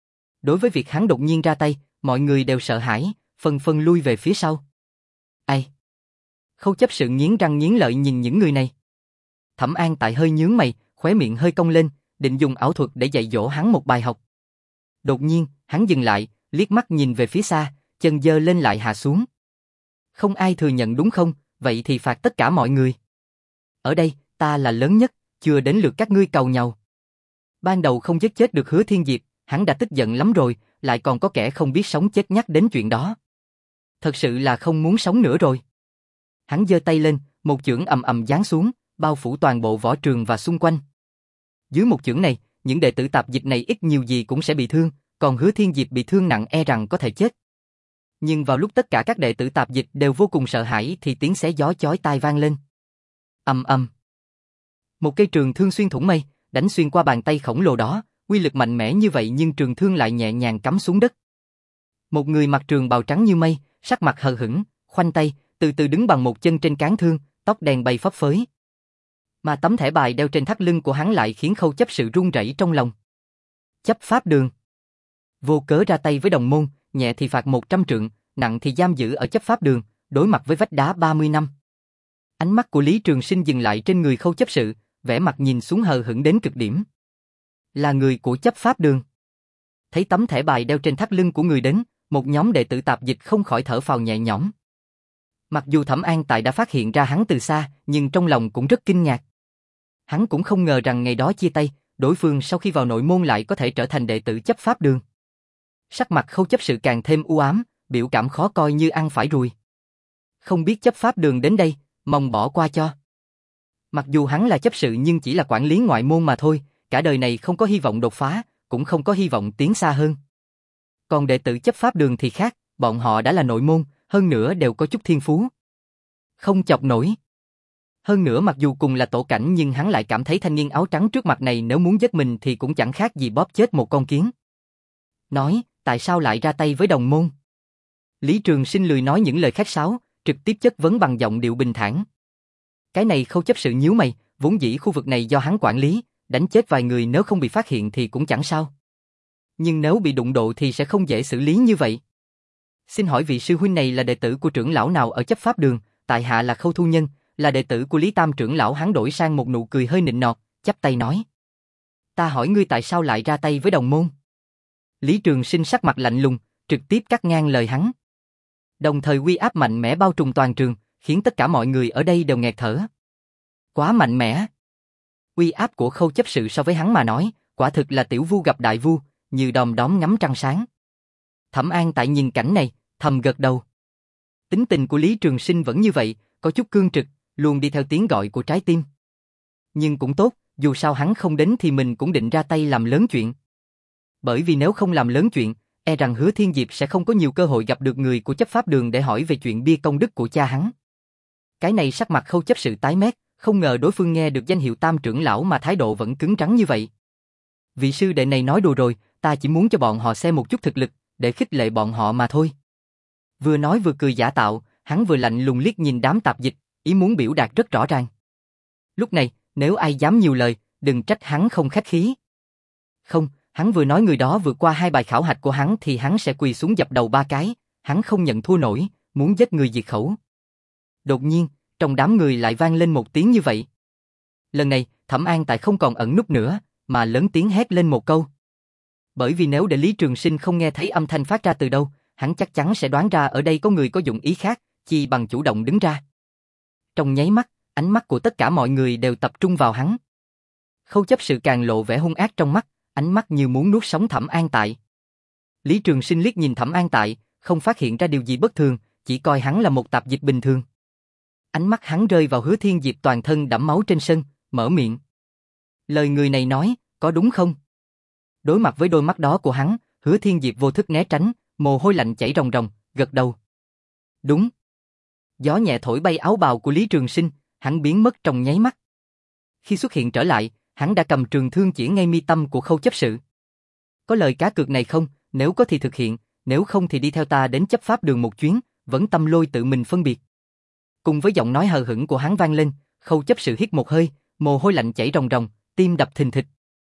Đối với việc hắn đột nhiên ra tay, mọi người đều sợ hãi, phân phân lui về phía sau. Ai? Khâu chấp sự nghiến răng nghiến lợi nhìn những người này. Thẩm An Tại hơi nhướng mày, khóe miệng hơi cong lên, định dùng ảo thuật để dạy dỗ hắn một bài học. Đột nhiên, hắn dừng lại, liếc mắt nhìn về phía xa, chân giơ lên lại hạ xuống. Không ai thừa nhận đúng không, vậy thì phạt tất cả mọi người. Ở đây, ta là lớn nhất, chưa đến lượt các ngươi cầu nhau. Ban đầu không giết chết được Hứa Thiên Diệp, hắn đã tức giận lắm rồi, lại còn có kẻ không biết sống chết nhắc đến chuyện đó. Thật sự là không muốn sống nữa rồi. Hắn giơ tay lên, một chưởng ầm ầm giáng xuống, bao phủ toàn bộ võ trường và xung quanh. Dưới một chưởng này, những đệ tử tạp dịch này ít nhiều gì cũng sẽ bị thương, còn Hứa Thiên Diệp bị thương nặng e rằng có thể chết. Nhưng vào lúc tất cả các đệ tử tạp dịch đều vô cùng sợ hãi thì tiếng xé gió chói tai vang lên. Ầm ầm. Một cây trường thương xuyên thủng mây, đánh xuyên qua bàn tay khổng lồ đó, uy lực mạnh mẽ như vậy nhưng trường thương lại nhẹ nhàng cắm xuống đất. Một người mặc trường bào trắng như mây, sắc mặt hờ hững, khoanh tay, từ từ đứng bằng một chân trên cán thương, tóc đen bay phấp phới. Mà tấm thẻ bài đeo trên thắt lưng của hắn lại khiến Khâu chấp sự run rẩy trong lòng. Chấp pháp đường. Vô cớ ra tay với đồng môn, nhẹ thì phạt một trăm trượng, nặng thì giam giữ ở chấp pháp đường, đối mặt với vách đá ba mươi năm. Ánh mắt của Lý Trường Sinh dừng lại trên người Khâu chấp sự, vẻ mặt nhìn xuống hờ hững đến cực điểm. Là người của chấp pháp đường. Thấy tấm thẻ bài đeo trên thắt lưng của người đến, một nhóm đệ tử tạp dịch không khỏi thở phào nhẹ nhõm. Mặc dù Thẩm An Tại đã phát hiện ra hắn từ xa, nhưng trong lòng cũng rất kinh ngạc. Hắn cũng không ngờ rằng ngày đó chia tay, đối phương sau khi vào nội môn lại có thể trở thành đệ tử chấp pháp đường. Sắc mặt Khâu chấp sự càng thêm u ám, biểu cảm khó coi như ăn phải ruồi. Không biết chấp pháp đường đến đây, mong bỏ qua cho. Mặc dù hắn là chấp sự nhưng chỉ là quản lý ngoại môn mà thôi, cả đời này không có hy vọng đột phá, cũng không có hy vọng tiến xa hơn. Còn đệ tử chấp pháp đường thì khác, bọn họ đã là nội môn, hơn nữa đều có chút thiên phú. Không chọc nổi. Hơn nữa mặc dù cùng là tổ cảnh nhưng hắn lại cảm thấy thanh niên áo trắng trước mặt này nếu muốn giết mình thì cũng chẳng khác gì bóp chết một con kiến. Nói, tại sao lại ra tay với đồng môn? Lý Trường Sinh lười nói những lời khách sáo, trực tiếp chất vấn bằng giọng điệu bình thản. Cái này Khâu chấp sự nhíu mày, vốn dĩ khu vực này do hắn quản lý, đánh chết vài người nếu không bị phát hiện thì cũng chẳng sao. Nhưng nếu bị đụng độ thì sẽ không dễ xử lý như vậy. Xin hỏi vị sư huynh này là đệ tử của trưởng lão nào ở chấp pháp đường? Tại hạ là Khâu Thu Nhân, là đệ tử của Lý Tam trưởng lão. Hắn đổi sang một nụ cười hơi nịnh nọt, chắp tay nói. Ta hỏi ngươi tại sao lại ra tay với đồng môn? Lý Trường Sinh sắc mặt lạnh lùng, trực tiếp cắt ngang lời hắn. Đồng thời uy áp mạnh mẽ bao trùm toàn trường, khiến tất cả mọi người ở đây đều nghẹt thở. Quá mạnh mẽ. Uy áp của Khâu chấp sự so với hắn mà nói, quả thực là tiểu vu gặp đại vu, như đom đóm ngắm trăng sáng. Thẩm An Tại nhìn cảnh này, thầm gật đầu. Tính tình của Lý Trường Sinh vẫn như vậy, có chút cương trực, luôn đi theo tiếng gọi của trái tim. Nhưng cũng tốt, dù sao hắn không đến thì mình cũng định ra tay làm lớn chuyện. Bởi vì nếu không làm lớn chuyện, e rằng Hứa Thiên Diệp sẽ không có nhiều cơ hội gặp được người của chấp pháp đường để hỏi về chuyện bia công đức của cha hắn. Cái này sắc mặt Khâu chấp sự tái mét, không ngờ đối phương nghe được danh hiệu Tam trưởng lão mà thái độ vẫn cứng rắn như vậy. Vị sư đệ này nói đùa rồi, ta chỉ muốn cho bọn họ xem một chút thực lực, để khích lệ bọn họ mà thôi. Vừa nói vừa cười giả tạo, hắn vừa lạnh lùng liếc nhìn đám tạp dịch, ý muốn biểu đạt rất rõ ràng. Lúc này, nếu ai dám nhiều lời, đừng trách hắn không khách khí. Không, hắn vừa nói người đó vượt qua hai bài khảo hạch của hắn thì hắn sẽ quỳ xuống dập đầu ba cái, hắn không nhận thua nổi, muốn giết người diệt khẩu. Đột nhiên, trong đám người lại vang lên một tiếng như vậy. Lần này, Thẩm An Tại không còn ẩn núp nữa, mà lớn tiếng hét lên một câu. Bởi vì nếu để Lý Trường Sinh không nghe thấy âm thanh phát ra từ đâu, hắn chắc chắn sẽ đoán ra ở đây có người có dụng ý khác, chi bằng chủ động đứng ra. Trong nháy mắt, ánh mắt của tất cả mọi người đều tập trung vào hắn. Khâu chấp sự càng lộ vẻ hung ác trong mắt, ánh mắt như muốn nuốt sống Thẩm An Tại. Lý Trường Sinh liếc nhìn Thẩm An Tại, không phát hiện ra điều gì bất thường, chỉ coi hắn là một tạp dịch bình thường. Ánh mắt hắn rơi vào Hứa Thiên Diệp toàn thân đẫm máu trên sân, mở miệng. Lời người này nói, có đúng không? Đối mặt với đôi mắt đó của hắn, Hứa Thiên Diệp vô thức né tránh, mồ hôi lạnh chảy ròng ròng, gật đầu. Đúng. Gió nhẹ thổi bay áo bào của Lý Trường Sinh, hắn biến mất trong nháy mắt. Khi xuất hiện trở lại, hắn đã cầm trường thương chỉ ngay mi tâm của Khâu chấp sự. Có lời cá cược này không? Nếu có thì thực hiện, nếu không thì đi theo ta đến chấp pháp đường một chuyến, vẫn tâm lôi tự mình phân biệt. Cùng với giọng nói hờ hững của hắn vang lên, Khâu chấp sự hít một hơi, mồ hôi lạnh chảy ròng ròng, tim đập thình thịch.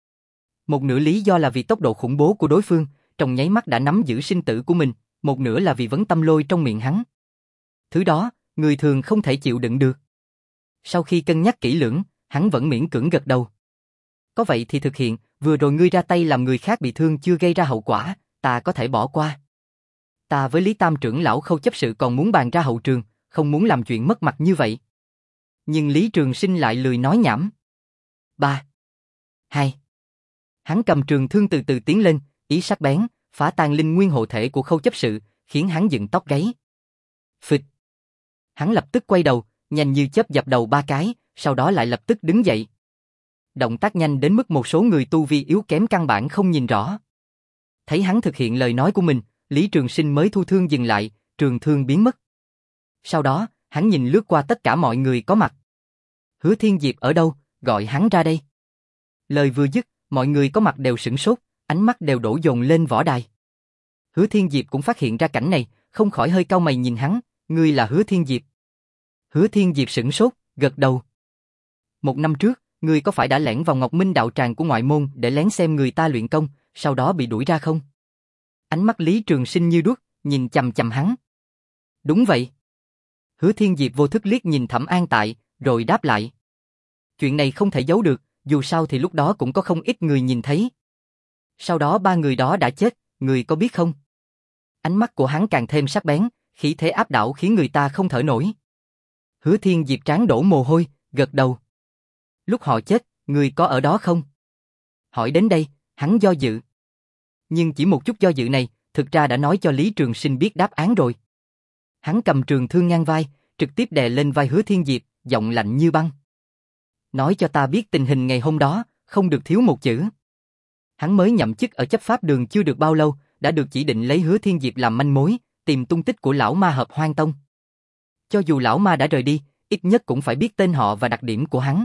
Một nửa lý do là vì tốc độ khủng bố của đối phương, trong nháy mắt đã nắm giữ sinh tử của mình, một nửa là vì vấn tâm lôi trong miệng hắn. Thứ đó, người thường không thể chịu đựng được. Sau khi cân nhắc kỹ lưỡng, hắn vẫn miễn cưỡng gật đầu. Có vậy thì thực hiện, vừa rồi ngươi ra tay làm người khác bị thương chưa gây ra hậu quả, ta có thể bỏ qua. Ta với Lý Tam trưởng lão Khâu chấp sự còn muốn bàn ra hậu trường, không muốn làm chuyện mất mặt như vậy. Nhưng Lý Trường Sinh lại lười nói nhảm. Ba. Hai. Hắn cầm trường thương từ từ tiến lên, ý sắc bén, phá tan linh nguyên hộ thể của Khâu chấp sự, khiến hắn dựng tóc gáy. Phịch. Hắn lập tức quay đầu, nhanh như chớp dập đầu ba cái, sau đó lại lập tức đứng dậy. Động tác nhanh đến mức một số người tu vi yếu kém căn bản không nhìn rõ. Thấy hắn thực hiện lời nói của mình, Lý Trường Sinh mới thu thương dừng lại, trường thương biến mất. Sau đó, hắn nhìn lướt qua tất cả mọi người có mặt. Hứa Thiên Diệp ở đâu, gọi hắn ra đây. Lời vừa dứt, mọi người có mặt đều sửng sốt, ánh mắt đều đổ dồn lên võ đài. Hứa Thiên Diệp cũng phát hiện ra cảnh này, không khỏi hơi cau mày nhìn hắn, ngươi là Hứa Thiên Diệp. Hứa Thiên Diệp sửng sốt, gật đầu. Một năm trước, ngươi có phải đã lẻn vào Ngọc Minh đạo tràng của ngoại môn để lén xem người ta luyện công, sau đó bị đuổi ra không? Ánh mắt Lý Trường Sinh như đuốc, nhìn chằm chằm hắn. Đúng vậy. Hứa Thiên Diệp vô thức liếc nhìn Thẩm An Tại, rồi đáp lại. Chuyện này không thể giấu được, dù sao thì lúc đó cũng có không ít người nhìn thấy. Sau đó ba người đó đã chết, người có biết không? Ánh mắt của hắn càng thêm sắc bén, khí thế áp đảo khiến người ta không thở nổi. Hứa Thiên Diệp trán đổ mồ hôi, gật đầu. Lúc họ chết, người có ở đó không? Hỏi đến đây, hắn do dự. Nhưng chỉ một chút do dự này, thực ra đã nói cho Lý Trường Sinh biết đáp án rồi. Hắn cầm trường thương ngang vai, trực tiếp đè lên vai Hứa Thiên Diệp, giọng lạnh như băng. Nói cho ta biết tình hình ngày hôm đó, không được thiếu một chữ. Hắn mới nhậm chức ở chấp pháp đường chưa được bao lâu, đã được chỉ định lấy Hứa Thiên Diệp làm manh mối, tìm tung tích của lão ma Hợp Hoang Tông. Cho dù lão ma đã rời đi, ít nhất cũng phải biết tên họ và đặc điểm của hắn.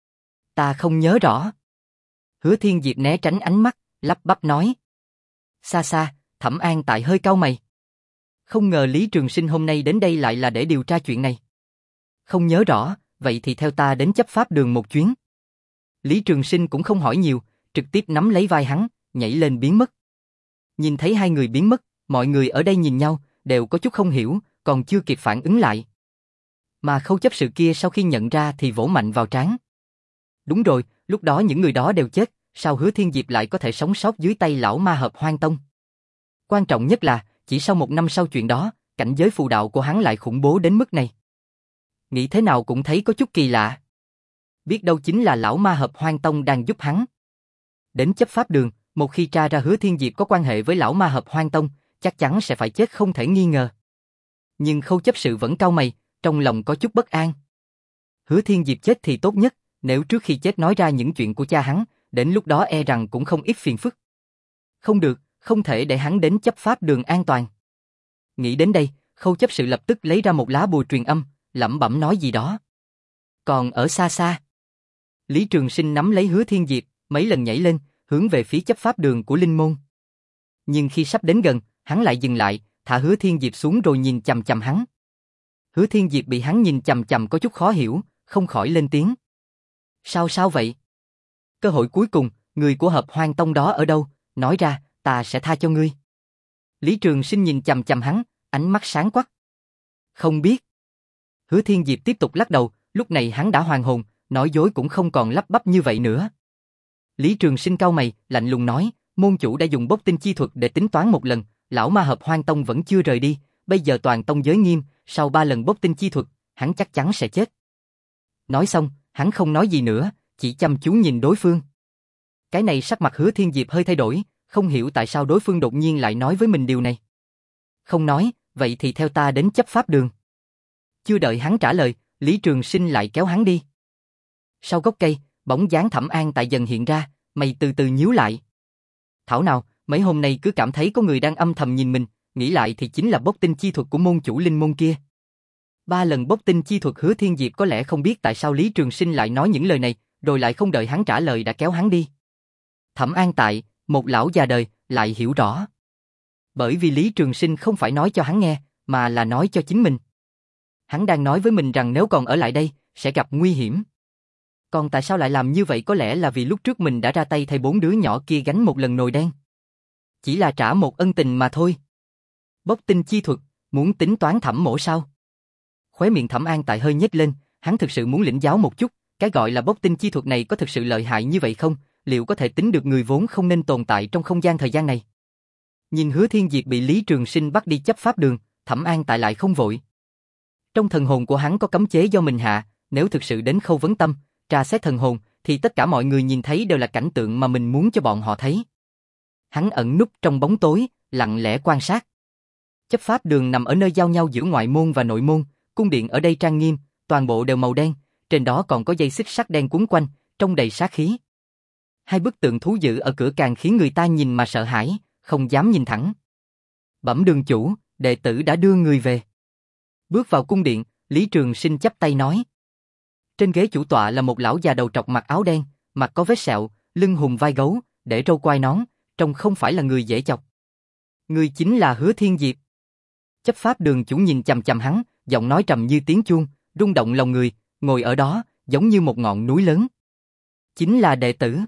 Ta không nhớ rõ. Hứa Thiên Diệp né tránh ánh mắt, lắp bắp nói. Xa xa, Thẩm An Tại hơi cau mày. Không ngờ Lý Trường Sinh hôm nay đến đây lại là để điều tra chuyện này. Không nhớ rõ, vậy thì theo ta đến chấp pháp đường một chuyến. Lý Trường Sinh cũng không hỏi nhiều, trực tiếp nắm lấy vai hắn, nhảy lên biến mất. Nhìn thấy hai người biến mất, mọi người ở đây nhìn nhau, đều có chút không hiểu, còn chưa kịp phản ứng lại. Mà Khâu chấp sự kia sau khi nhận ra thì vỗ mạnh vào trán. Đúng rồi, lúc đó những người đó đều chết, sao Hứa Thiên Diệp lại có thể sống sót dưới tay lão ma Hợp Hoang Tông? Quan trọng nhất là, chỉ sau một năm sau chuyện đó, cảnh giới phù đạo của hắn lại khủng bố đến mức này. Nghĩ thế nào cũng thấy có chút kỳ lạ. Biết đâu chính là lão ma Hợp Hoang Tông đang giúp hắn. Đến chấp pháp đường, một khi tra ra Hứa Thiên Diệp có quan hệ với lão ma Hợp Hoang Tông, chắc chắn sẽ phải chết không thể nghi ngờ. Nhưng Khâu chấp sự vẫn cau mày, trong lòng có chút bất an. Hứa Thiên Diệp chết thì tốt nhất, nếu trước khi chết nói ra những chuyện của cha hắn, đến lúc đó e rằng cũng không ít phiền phức. Không được, không thể để hắn đến chấp pháp đường an toàn. Nghĩ đến đây, Khâu chấp sự lập tức lấy ra một lá bùa truyền âm, lẩm bẩm nói gì đó. Còn ở xa xa, Lý Trường Sinh nắm lấy Hứa Thiên Diệp, mấy lần nhảy lên, hướng về phía chấp pháp đường của Linh Môn. Nhưng khi sắp đến gần, hắn lại dừng lại, thả Hứa Thiên Diệp xuống rồi nhìn chằm chằm hắn. Hứa Thiên Diệp bị hắn nhìn chằm chằm có chút khó hiểu, không khỏi lên tiếng. Sao sao vậy? Cơ hội cuối cùng, người của Hợp Hoang Tông đó ở đâu? Nói ra, ta sẽ tha cho ngươi. Lý Trường Sinh nhìn chằm chằm hắn, ánh mắt sáng quắc. Không biết. Hứa Thiên Diệp tiếp tục lắc đầu, lúc này hắn đã hoàn hồn, nói dối cũng không còn lắp bắp như vậy nữa. Lý Trường Sinh cau mày, lạnh lùng nói, môn chủ đã dùng bốc tinh chi thuật để tính toán một lần, lão ma Hợp Hoang Tông vẫn chưa rời đi, bây giờ toàn tông giới nghiêm, sau ba lần bốc tinh chi thuật, hắn chắc chắn sẽ chết. Nói xong, hắn không nói gì nữa, chỉ chăm chú nhìn đối phương. Cái này sắc mặt Hứa Thiên Diệp hơi thay đổi, không hiểu tại sao đối phương đột nhiên lại nói với mình điều này. Không nói, vậy thì theo ta đến chấp pháp đường. Chưa đợi hắn trả lời, Lý Trường Sinh lại kéo hắn đi. Sau gốc cây, bóng dáng Thẩm An Tại dần hiện ra, mày từ từ nhíu lại. Thảo nào, mấy hôm nay cứ cảm thấy có người đang âm thầm nhìn mình, nghĩ lại thì chính là bốc tinh chi thuật của môn chủ Linh Môn kia. Ba lần bốc tinh chi thuật Hứa Thiên Diệp có lẽ không biết tại sao Lý Trường Sinh lại nói những lời này, rồi lại không đợi hắn trả lời đã kéo hắn đi. Thẩm An Tại, một lão già đời, lại hiểu rõ. Bởi vì Lý Trường Sinh không phải nói cho hắn nghe, mà là nói cho chính mình. Hắn đang nói với mình rằng nếu còn ở lại đây, sẽ gặp nguy hiểm. Còn tại sao lại làm như vậy có lẽ là vì lúc trước mình đã ra tay thay bốn đứa nhỏ kia gánh một lần nồi đen. Chỉ là trả một ân tình mà thôi. Bốc tinh chi thuật, muốn tính toán Thẩm mỗ sao? Khóe miệng Thẩm An Tại hơi nhếch lên, hắn thực sự muốn lĩnh giáo một chút, cái gọi là bốc tinh chi thuật này có thực sự lợi hại như vậy không? liệu có thể tính được người vốn không nên tồn tại trong không gian thời gian này? Nhìn Hứa Thiên Diệp bị Lý Trường Sinh bắt đi chấp pháp đường, Thẩm An Tại lại không vội. Trong thần hồn của hắn có cấm chế do mình hạ, nếu thực sự đến khâu vấn tâm, tra xét thần hồn, thì tất cả mọi người nhìn thấy đều là cảnh tượng mà mình muốn cho bọn họ thấy. Hắn ẩn núp trong bóng tối, lặng lẽ quan sát. Chấp pháp đường nằm ở nơi giao nhau giữa ngoại môn và nội môn, cung điện ở đây trang nghiêm, toàn bộ đều màu đen, trên đó còn có dây xích sắt đen quấn quanh, trông đầy sát khí. Hai bức tượng thú dữ ở cửa càng khiến người ta nhìn mà sợ hãi, không dám nhìn thẳng. Bẩm đường chủ, đệ tử đã đưa người về. Bước vào cung điện, Lý Trường Sinh chắp tay nói. Trên ghế chủ tọa là một lão già đầu trọc mặc áo đen, mặt có vết sẹo, lưng hùm vai gấu, để râu quai nón, trông không phải là người dễ chọc. Người chính là Hứa Thiên Diệp. Chấp pháp đường chủ nhìn chằm chằm hắn, giọng nói trầm như tiếng chuông, rung động lòng người, ngồi ở đó, giống như một ngọn núi lớn. Chính là đệ tử.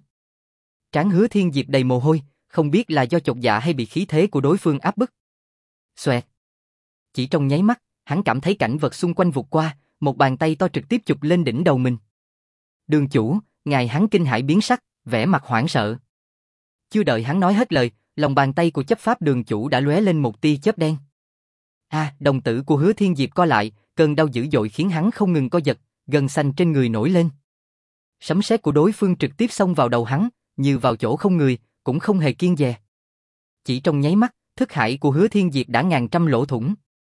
Trán Hứa Thiên Diệp đầy mồ hôi, không biết là do chột dạ hay bị khí thế của đối phương áp bức. Xoẹt. Chỉ trong nháy mắt, hắn cảm thấy cảnh vật xung quanh vụt qua, một bàn tay to trực tiếp chụp lên đỉnh đầu mình. Đường chủ, ngài hắn kinh hãi biến sắc, vẻ mặt hoảng sợ. Chưa đợi hắn nói hết lời, lòng bàn tay của chấp pháp đường chủ đã lóe lên một tia chớp đen. À, đồng tử của Hứa Thiên Diệp co lại, cơn đau dữ dội khiến hắn không ngừng co giật, gân xanh trên người nổi lên. Sấm sét của đối phương trực tiếp xông vào đầu hắn, như vào chỗ không người, cũng không hề kiêng dè. Chỉ trong nháy mắt, thức hải của Hứa Thiên Diệp đã ngàn trăm lỗ thủng.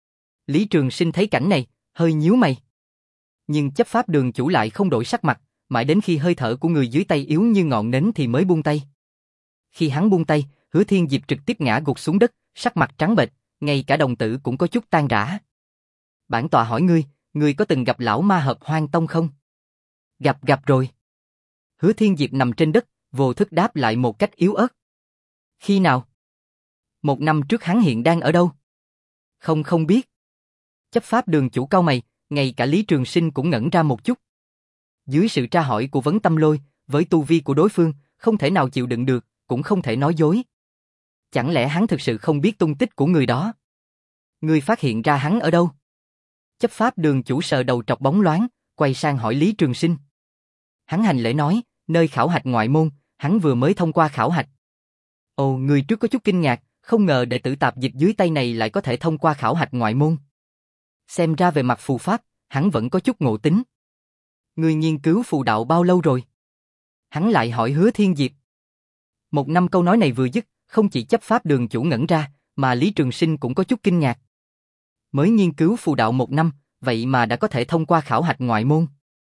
Lý Trường Sinh thấy cảnh này, hơi nhíu mày. Nhưng chấp pháp đường chủ lại không đổi sắc mặt, mãi đến khi hơi thở của người dưới tay yếu như ngọn nến thì mới buông tay. Khi hắn buông tay, Hứa Thiên Diệp trực tiếp ngã gục xuống đất, sắc mặt trắng bệch, ngay cả đồng tử cũng có chút tan rã. Bản tọa hỏi ngươi, ngươi có từng gặp lão ma hợp Hoang Tông không? Gặp gặp rồi. Hứa Thiên Diệp nằm trên đất, vô thức đáp lại một cách yếu ớt. Khi nào? Một năm trước hắn hiện đang ở đâu? Không không biết. Chấp pháp đường chủ cau mày, ngay cả Lý Trường Sinh cũng ngẩn ra một chút. Dưới sự tra hỏi của Vấn Tâm Lôi, với tu vi của đối phương, không thể nào chịu đựng được, cũng không thể nói dối. Chẳng lẽ hắn thực sự không biết tung tích của người đó? Ngươi phát hiện ra hắn ở đâu? Chấp pháp đường chủ sờ đầu trọc bóng loáng, quay sang hỏi Lý Trường Sinh. Hắn hành lễ nói, nơi khảo hạch ngoại môn, hắn vừa mới thông qua khảo hạch. Ồ, người trước có chút kinh ngạc, không ngờ đệ tử tạp dịch dưới tay này lại có thể thông qua khảo hạch ngoại môn. Xem ra về mặt phù pháp, hắn vẫn có chút ngộ tính. Người nghiên cứu phù đạo bao lâu rồi? Hắn lại hỏi Hứa Thiên Diệp. Một năm, câu nói này vừa dứt, không chỉ chấp pháp đường chủ ngẩn ra, mà Lý Trường Sinh cũng có chút kinh ngạc. Mới nghiên cứu phù đạo một năm, vậy mà đã có thể thông qua khảo hạch ngoại môn.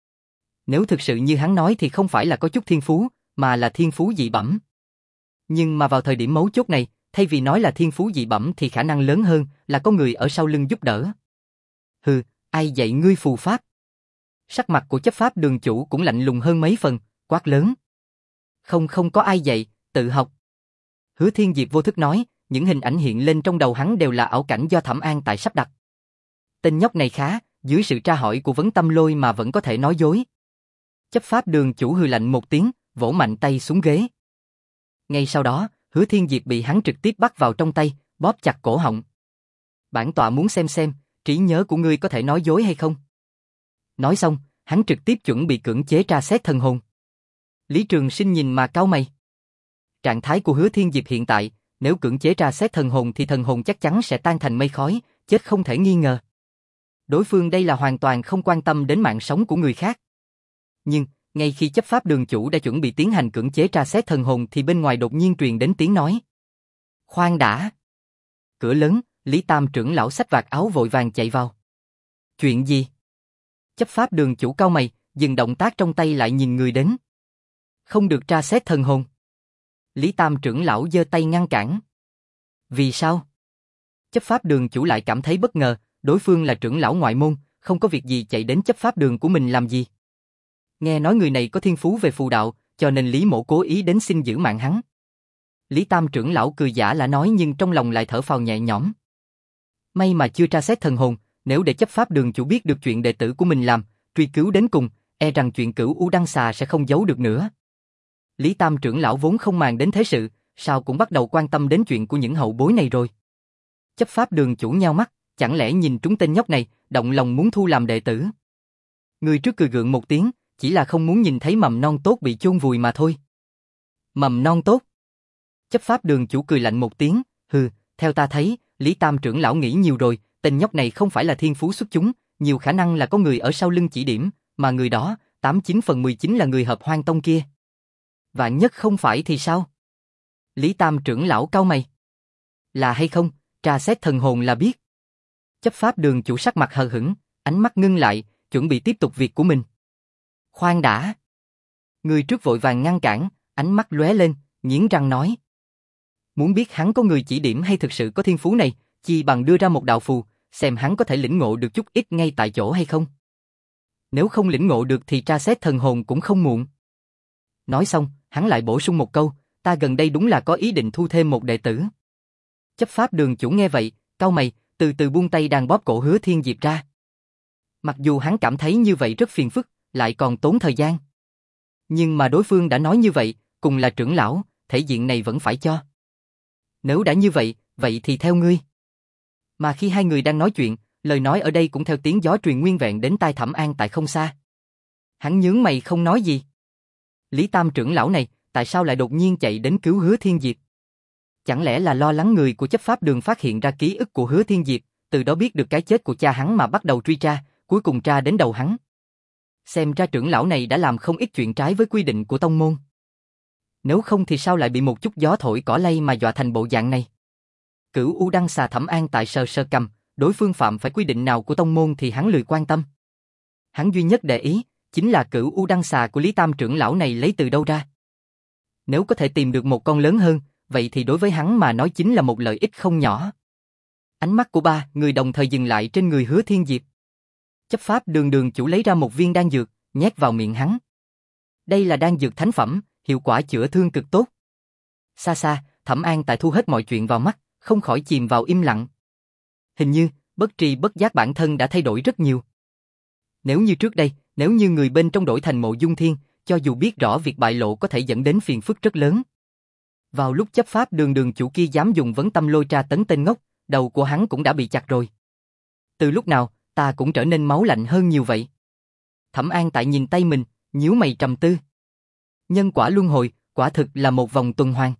Nếu thực sự như hắn nói thì không phải là có chút thiên phú, mà là thiên phú dị bẩm. Nhưng mà vào thời điểm mấu chốt này, thay vì nói là thiên phú dị bẩm thì khả năng lớn hơn là có người ở sau lưng giúp đỡ. Hừ, ai dạy ngươi phù pháp? Sắc mặt của chấp pháp đường chủ cũng lạnh lùng hơn mấy phần, quát lớn. Không không có ai dạy, tự học. Hứa Thiên Diệp vô thức nói, những hình ảnh hiện lên trong đầu hắn đều là ảo cảnh do Thẩm An Tại sắp đặt. Tên nhóc này khá, dưới sự tra hỏi của Vấn Tâm Lôi mà vẫn có thể nói dối. Chấp pháp đường chủ hừ lạnh một tiếng, vỗ mạnh tay xuống ghế. Ngay sau đó, Hứa Thiên Diệp bị hắn trực tiếp bắt vào trong tay, bóp chặt cổ họng. Bản tọa muốn xem xem, trí nhớ của ngươi có thể nói dối hay không? Nói xong, hắn trực tiếp chuẩn bị cưỡng chế tra xét thần hồn. Lý Trường Sinh nhìn mà cau mày. Trạng thái của Hứa Thiên Diệp hiện tại, nếu cưỡng chế tra xét thần hồn thì thần hồn chắc chắn sẽ tan thành mây khói, chết không thể nghi ngờ. Đối phương đây là hoàn toàn không quan tâm đến mạng sống của người khác. Nhưng, ngay khi chấp pháp đường chủ đã chuẩn bị tiến hành cưỡng chế tra xét thần hồn thì bên ngoài đột nhiên truyền đến tiếng nói. Khoan đã! Cửa lớn, Lý Tam trưởng lão xách vạt áo vội vàng chạy vào. Chuyện gì? Chấp pháp đường chủ cau mày, dừng động tác trong tay lại nhìn người đến. Không được tra xét thần hồn. Lý Tam trưởng lão giơ tay ngăn cản. Vì sao? Chấp pháp đường chủ lại cảm thấy bất ngờ, đối phương là trưởng lão ngoại môn, không có việc gì chạy đến chấp pháp đường của mình làm gì. Nghe nói người này có thiên phú về phù đạo, cho nên Lý Mộ cố ý đến xin giữ mạng hắn. Lý Tam trưởng lão cười giả là nói nhưng trong lòng lại thở phào nhẹ nhõm. May mà chưa tra xét thần hồn, nếu để chấp pháp đường chủ biết được chuyện đệ tử của mình làm, truy cứu đến cùng, e rằng chuyện Cửu U Đăng Xà sẽ không giấu được nữa. Lý Tam trưởng lão vốn không màng đến thế sự, sao cũng bắt đầu quan tâm đến chuyện của những hậu bối này rồi. Chấp pháp đường chủ nheo mắt, chẳng lẽ nhìn trúng tên nhóc này, động lòng muốn thu làm đệ tử. Người trước cười gượng một tiếng, chỉ là không muốn nhìn thấy mầm non tốt bị chôn vùi mà thôi. Mầm non tốt. Chấp pháp đường chủ cười lạnh một tiếng, hừ, theo ta thấy, Lý Tam trưởng lão nghĩ nhiều rồi, tên nhóc này không phải là thiên phú xuất chúng, nhiều khả năng là có người ở sau lưng chỉ điểm, mà người đó, tám chín phần mười chính là người Hợp Hoan Tông kia. Vạn nhất không phải thì sao? Lý Tam trưởng lão cau mày. Là hay không, tra xét thần hồn là biết. Chấp pháp đường chủ sắc mặt hờ hững, ánh mắt ngưng lại, chuẩn bị tiếp tục việc của mình. Khoan đã. Người trước vội vàng ngăn cản, ánh mắt lóe lên, nghiến răng nói. Muốn biết hắn có người chỉ điểm hay thực sự có thiên phú này, chi bằng đưa ra một đạo phù, xem hắn có thể lĩnh ngộ được chút ít ngay tại chỗ hay không. Nếu không lĩnh ngộ được thì tra xét thần hồn cũng không muộn. Nói xong, hắn lại bổ sung một câu, ta gần đây đúng là có ý định thu thêm một đệ tử. Chấp pháp đường chủ nghe vậy, cau mày, từ từ buông tay đang bóp cổ Hứa Thiên Diệp ra. Mặc dù hắn cảm thấy như vậy rất phiền phức, lại còn tốn thời gian. Nhưng mà đối phương đã nói như vậy, cùng là trưởng lão, thể diện này vẫn phải cho. Nếu đã như vậy, vậy thì theo ngươi. Mà khi hai người đang nói chuyện, lời nói ở đây cũng theo tiếng gió truyền nguyên vẹn đến tai Thẩm An tại không xa. Hắn nhướng mày không nói gì. Lý Tam trưởng lão này, tại sao lại đột nhiên chạy đến cứu Hứa Thiên Diệp? Chẳng lẽ là lo lắng người của chấp pháp đường phát hiện ra ký ức của Hứa Thiên Diệp, từ đó biết được cái chết của cha hắn mà bắt đầu truy tra, cuối cùng tra đến đầu hắn. Xem ra trưởng lão này đã làm không ít chuyện trái với quy định của tông môn. Nếu không thì sao lại bị một chút gió thổi cỏ lay mà dọa thành bộ dạng này? Cửu U Đăng Xà Thẩm An tại sờ sờ cầm, đối phương phạm phải quy định nào của tông môn thì hắn lười quan tâm. Hắn duy nhất để ý, chính là Cửu U Đăng Xà của Lý Tam trưởng lão này lấy từ đâu ra. Nếu có thể tìm được một con lớn hơn, vậy thì đối với hắn mà nói chính là một lợi ích không nhỏ. Ánh mắt của ba người đồng thời dừng lại trên người Hứa Thiên Diệp. Chấp pháp đường đường chủ lấy ra một viên đan dược, nhét vào miệng hắn. Đây là đan dược thánh phẩm, hiệu quả chữa thương cực tốt. Xa xa, Thẩm An tại thu hết mọi chuyện vào mắt, không khỏi chìm vào im lặng. Hình như, bất tri bất giác bản thân đã thay đổi rất nhiều. Nếu như trước đây, nếu như người bên trong đổi thành Mộ Dung Thiên, cho dù biết rõ việc bại lộ có thể dẫn đến phiền phức rất lớn. Vào lúc chấp pháp đường đường chủ kia dám dùng vấn tâm lôi tra tấn tên ngốc, đầu của hắn cũng đã bị chặt rồi. Từ lúc nào, ta cũng trở nên máu lạnh hơn nhiều vậy. Thẩm An tại nhìn tay mình, nhíu mày trầm tư. Nhân quả luân hồi, quả thực là một vòng tuần hoàn.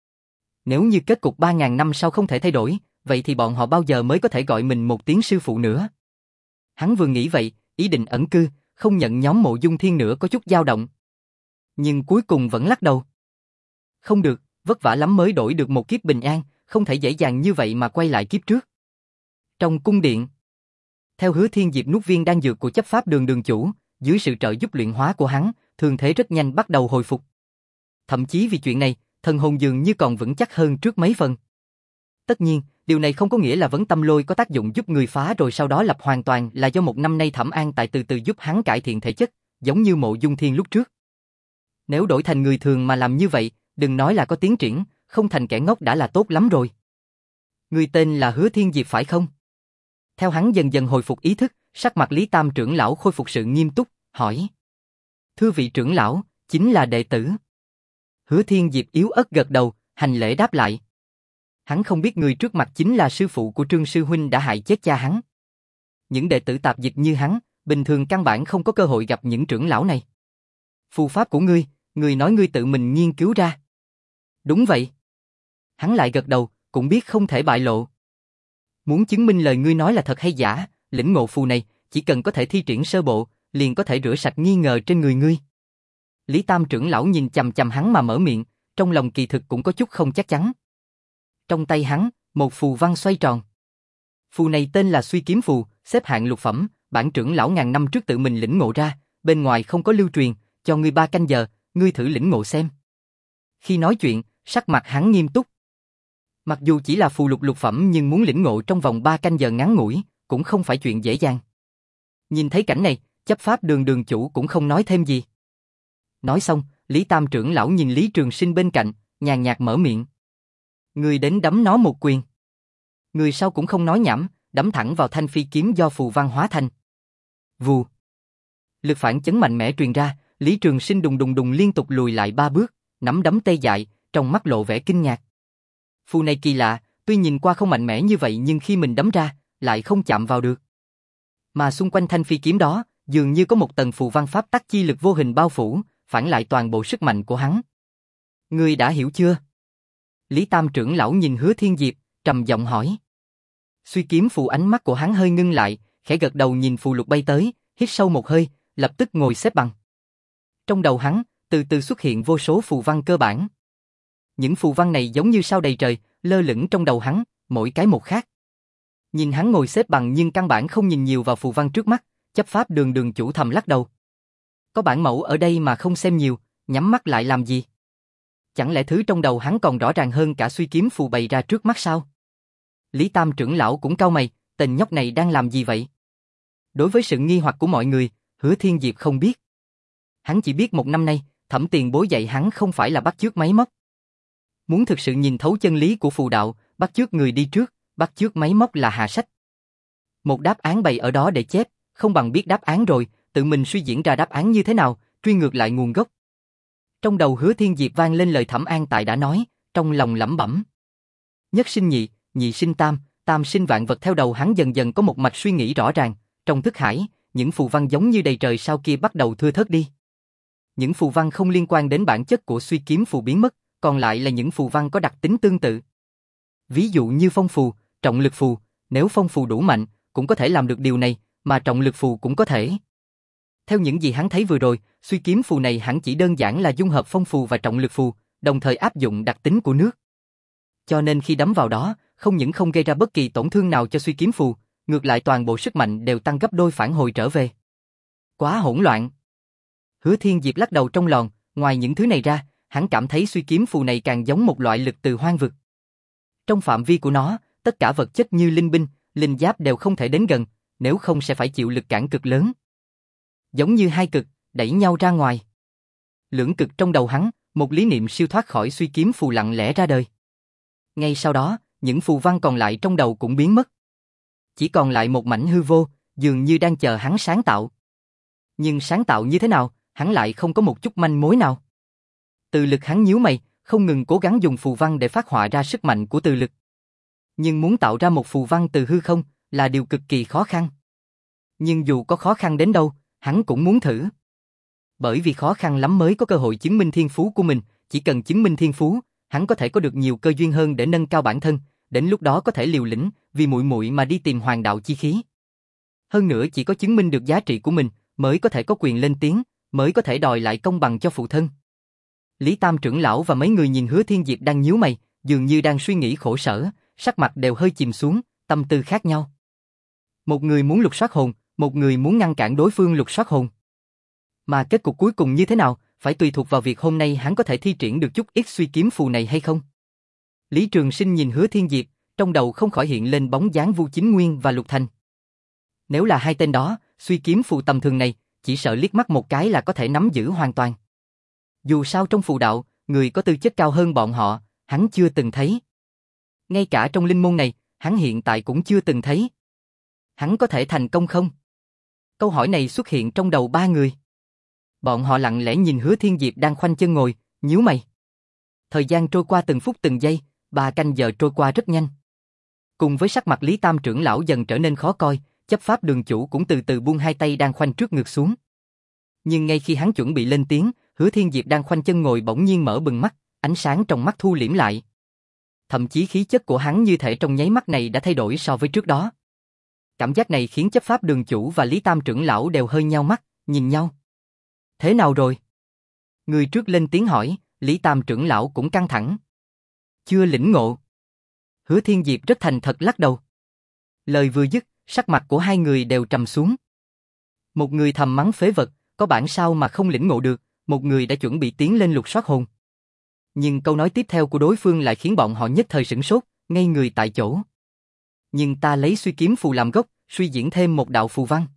Nếu như kết cục ba ngàn năm sau không thể thay đổi, vậy thì bọn họ bao giờ mới có thể gọi mình một tiếng sư phụ nữa? Hắn vừa nghĩ vậy, ý định ẩn cư, không nhận nhóm Mộ Dung Thiên nữa có chút dao động. Nhưng cuối cùng vẫn lắc đầu. Không được, vất vả lắm mới đổi được một kiếp bình an, không thể dễ dàng như vậy mà quay lại kiếp trước. Trong cung điện, theo Hứa Thiên Diệp nuốt viên đan dược của chấp pháp đường đường chủ, dưới sự trợ giúp luyện hóa của hắn, thương thế rất nhanh bắt đầu hồi phục. Thậm chí vì chuyện này, thần hồn dường như còn vững chắc hơn trước mấy phần. Tất nhiên, điều này không có nghĩa là vấn tâm lôi có tác dụng giúp người phá rồi sau đó lập hoàn toàn, là do một năm nay Thẩm An tại từ từ giúp hắn cải thiện thể chất, giống như Mộ Dung Thiên lúc trước. Nếu đổi thành người thường mà làm như vậy, đừng nói là có tiến triển, không thành kẻ ngốc đã là tốt lắm rồi. Người tên là Hứa Thiên Diệp phải không? Theo hắn dần dần hồi phục ý thức, sắc mặt Lý Tam trưởng lão khôi phục sự nghiêm túc, hỏi. Thưa vị trưởng lão, chính là đệ tử. Hứa Thiên Diệp yếu ớt gật đầu, hành lễ đáp lại. Hắn không biết người trước mặt chính là sư phụ của Trương sư huynh đã hại chết cha hắn. Những đệ tử tạp dịch như hắn, bình thường căn bản không có cơ hội gặp những trưởng lão này. Phù pháp của ngươi, ngươi nói ngươi tự mình nghiên cứu ra. Đúng vậy. Hắn lại gật đầu, cũng biết không thể bại lộ. Muốn chứng minh lời ngươi nói là thật hay giả, lĩnh ngộ phù này, chỉ cần có thể thi triển sơ bộ, liền có thể rửa sạch nghi ngờ trên người ngươi. Lý Tam trưởng lão nhìn chằm chằm hắn mà mở miệng, trong lòng kỳ thực cũng có chút không chắc chắn. Trong tay hắn, một phù văn xoay tròn. Phù này tên là Suy Kiếm Phù, xếp hạng lục phẩm, bản trưởng lão ngàn năm trước tự mình lĩnh ngộ ra, bên ngoài không có lưu truyền, cho ngươi ba canh giờ, ngươi thử lĩnh ngộ xem. Khi nói chuyện, sắc mặt hắn nghiêm túc. Mặc dù chỉ là phù lục lục phẩm nhưng muốn lĩnh ngộ trong vòng ba canh giờ ngắn ngủi, cũng không phải chuyện dễ dàng. Nhìn thấy cảnh này, chấp pháp đường đường chủ cũng không nói thêm gì. Nói xong, Lý Tam trưởng lão nhìn Lý Trường Sinh bên cạnh, nhàn nhạt mở miệng. Người đến đấm nó một quyền. Người sau cũng không nói nhảm, đấm thẳng vào thanh phi kiếm do phù văn hóa thành. Vù. Lực phản chấn mạnh mẽ truyền ra, Lý Trường Sinh đùng đùng đùng liên tục lùi lại ba bước, nắm đấm tê dại, trong mắt lộ vẻ kinh ngạc. Phù này kỳ lạ, tuy nhìn qua không mạnh mẽ như vậy nhưng khi mình đấm ra, lại không chạm vào được. Mà xung quanh thanh phi kiếm đó, dường như có một tầng phù văn pháp tắc chi lực vô hình bao phủ, phản lại toàn bộ sức mạnh của hắn. Ngươi đã hiểu chưa? Lý Tam trưởng lão nhìn Hứa Thiên Diệp, trầm giọng hỏi. Suy kiếm phù ánh mắt của hắn hơi ngưng lại, khẽ gật đầu nhìn phù lục bay tới, hít sâu một hơi, lập tức ngồi xếp bằng. Trong đầu hắn, từ từ xuất hiện vô số phù văn cơ bản. Những phù văn này giống như sao đầy trời, lơ lửng trong đầu hắn, mỗi cái một khác. Nhìn hắn ngồi xếp bằng nhưng căn bản không nhìn nhiều vào phù văn trước mắt, chấp pháp đường đường chủ thầm lắc đầu. Có bản mẫu ở đây mà không xem nhiều, nhắm mắt lại làm gì? Chẳng lẽ thứ trong đầu hắn còn rõ ràng hơn cả suy kiếm phù bày ra trước mắt sao? Lý Tam trưởng lão cũng cau mày, tên nhóc này đang làm gì vậy? Đối với sự nghi hoặc của mọi người, Hứa Thiên Diệp không biết. Hắn chỉ biết một năm nay, Thẩm Tiền Bối dạy hắn không phải là bắt chước máy móc. Muốn thực sự nhìn thấu chân lý của phù đạo, bắt chước người đi trước, bắt chước máy móc là hạ sách. Một đáp án bày ở đó để chép, không bằng biết đáp án rồi, tự mình suy diễn ra đáp án như thế nào, truy ngược lại nguồn gốc. Trong đầu Hứa Thiên Diệp vang lên lời Thẩm An Tại đã nói, trong lòng lẩm bẩm. Nhất sinh nhị, nhị sinh tam, tam sinh vạn vật, theo đầu hắn dần dần có một mạch suy nghĩ rõ ràng, trong thức hải, những phù văn giống như đầy trời sao kia bắt đầu thưa thớt đi. Những phù văn không liên quan đến bản chất của suy kiếm phù biến mất, còn lại là những phù văn có đặc tính tương tự. Ví dụ như phong phù, trọng lực phù, nếu phong phù đủ mạnh, cũng có thể làm được điều này, mà trọng lực phù cũng có thể. Theo những gì hắn thấy vừa rồi, suy kiếm phù này hẳn chỉ đơn giản là dung hợp phong phù và trọng lực phù, đồng thời áp dụng đặc tính của nước. Cho nên khi đấm vào đó, không những không gây ra bất kỳ tổn thương nào cho suy kiếm phù, ngược lại toàn bộ sức mạnh đều tăng gấp đôi phản hồi trở về. Quá hỗn loạn. Hứa Thiên Diệp lắc đầu trong lòng, ngoài những thứ này ra, hắn cảm thấy suy kiếm phù này càng giống một loại lực từ hoang vực. Trong phạm vi của nó, tất cả vật chất như linh binh, linh giáp đều không thể đến gần, nếu không sẽ phải chịu lực cản cực lớn. Giống như hai cực, đẩy nhau ra ngoài. Lưỡng cực trong đầu hắn, một lý niệm siêu thoát khỏi suy kiếm phù lặng lẽ ra đời. Ngay sau đó, những phù văn còn lại trong đầu cũng biến mất. Chỉ còn lại một mảnh hư vô, dường như đang chờ hắn sáng tạo. Nhưng sáng tạo như thế nào, hắn lại không có một chút manh mối nào. Từ lực hắn nhíu mày, không ngừng cố gắng dùng phù văn để phát họa ra sức mạnh của từ lực. Nhưng muốn tạo ra một phù văn từ hư không là điều cực kỳ khó khăn. Nhưng dù có khó khăn đến đâu, hắn cũng muốn thử. Bởi vì khó khăn lắm mới có cơ hội chứng minh thiên phú của mình, chỉ cần chứng minh thiên phú, hắn có thể có được nhiều cơ duyên hơn để nâng cao bản thân, đến lúc đó có thể liều lĩnh vì muội muội mà đi tìm hoàng đạo chi khí. Hơn nữa chỉ có chứng minh được giá trị của mình, mới có thể có quyền lên tiếng, mới có thể đòi lại công bằng cho phụ thân. Lý Tam trưởng lão và mấy người nhìn Hứa Thiên Diệp đang nhíu mày, dường như đang suy nghĩ khổ sở, sắc mặt đều hơi chìm xuống, tâm tư khác nhau. Một người muốn lục soát hồn, một người muốn ngăn cản đối phương lục soát hồn. Mà kết cục cuối cùng như thế nào, phải tùy thuộc vào việc hôm nay hắn có thể thi triển được chút ít suy kiếm phù này hay không. Lý Trường Sinh nhìn Hứa Thiên Diệp, trong đầu không khỏi hiện lên bóng dáng Vu Chính Nguyên và Lục Thành. Nếu là hai tên đó, suy kiếm phù tầm thường này, chỉ sợ liếc mắt một cái là có thể nắm giữ hoàn toàn. Dù sao trong phù đạo, người có tư chất cao hơn bọn họ, hắn chưa từng thấy. Ngay cả trong linh môn này, hắn hiện tại cũng chưa từng thấy. Hắn có thể thành công không? Câu hỏi này xuất hiện trong đầu ba người. Bọn họ lặng lẽ nhìn Hứa Thiên Diệp đang khoanh chân ngồi, nhíu mày. Thời gian trôi qua từng phút từng giây, ba canh giờ trôi qua rất nhanh. Cùng với sắc mặt Lý Tam trưởng lão dần trở nên khó coi, chấp pháp đường chủ cũng từ từ buông hai tay đang khoanh trước ngực xuống. Nhưng ngay khi hắn chuẩn bị lên tiếng, Hứa Thiên Diệp đang khoanh chân ngồi bỗng nhiên mở bừng mắt, ánh sáng trong mắt thu liễm lại. Thậm chí khí chất của hắn như thể trong nháy mắt này đã thay đổi so với trước đó. Cảm giác này khiến chấp pháp đường chủ và Lý Tam trưởng lão đều hơi nhao mắt, nhìn nhau. Thế nào rồi? Người trước lên tiếng hỏi, Lý Tam trưởng lão cũng căng thẳng. Chưa lĩnh ngộ. Hứa Thiên Diệp rất thành thật lắc đầu. Lời vừa dứt, sắc mặt của hai người đều trầm xuống. Một người thầm mắng phế vật, có bản sao mà không lĩnh ngộ được, một người đã chuẩn bị tiến lên lục soát hồn. Nhưng câu nói tiếp theo của đối phương lại khiến bọn họ nhất thời sửng sốt, ngây người tại chỗ. Nhưng ta lấy suy kiếm phù làm gốc, suy diễn thêm một đạo phù văn.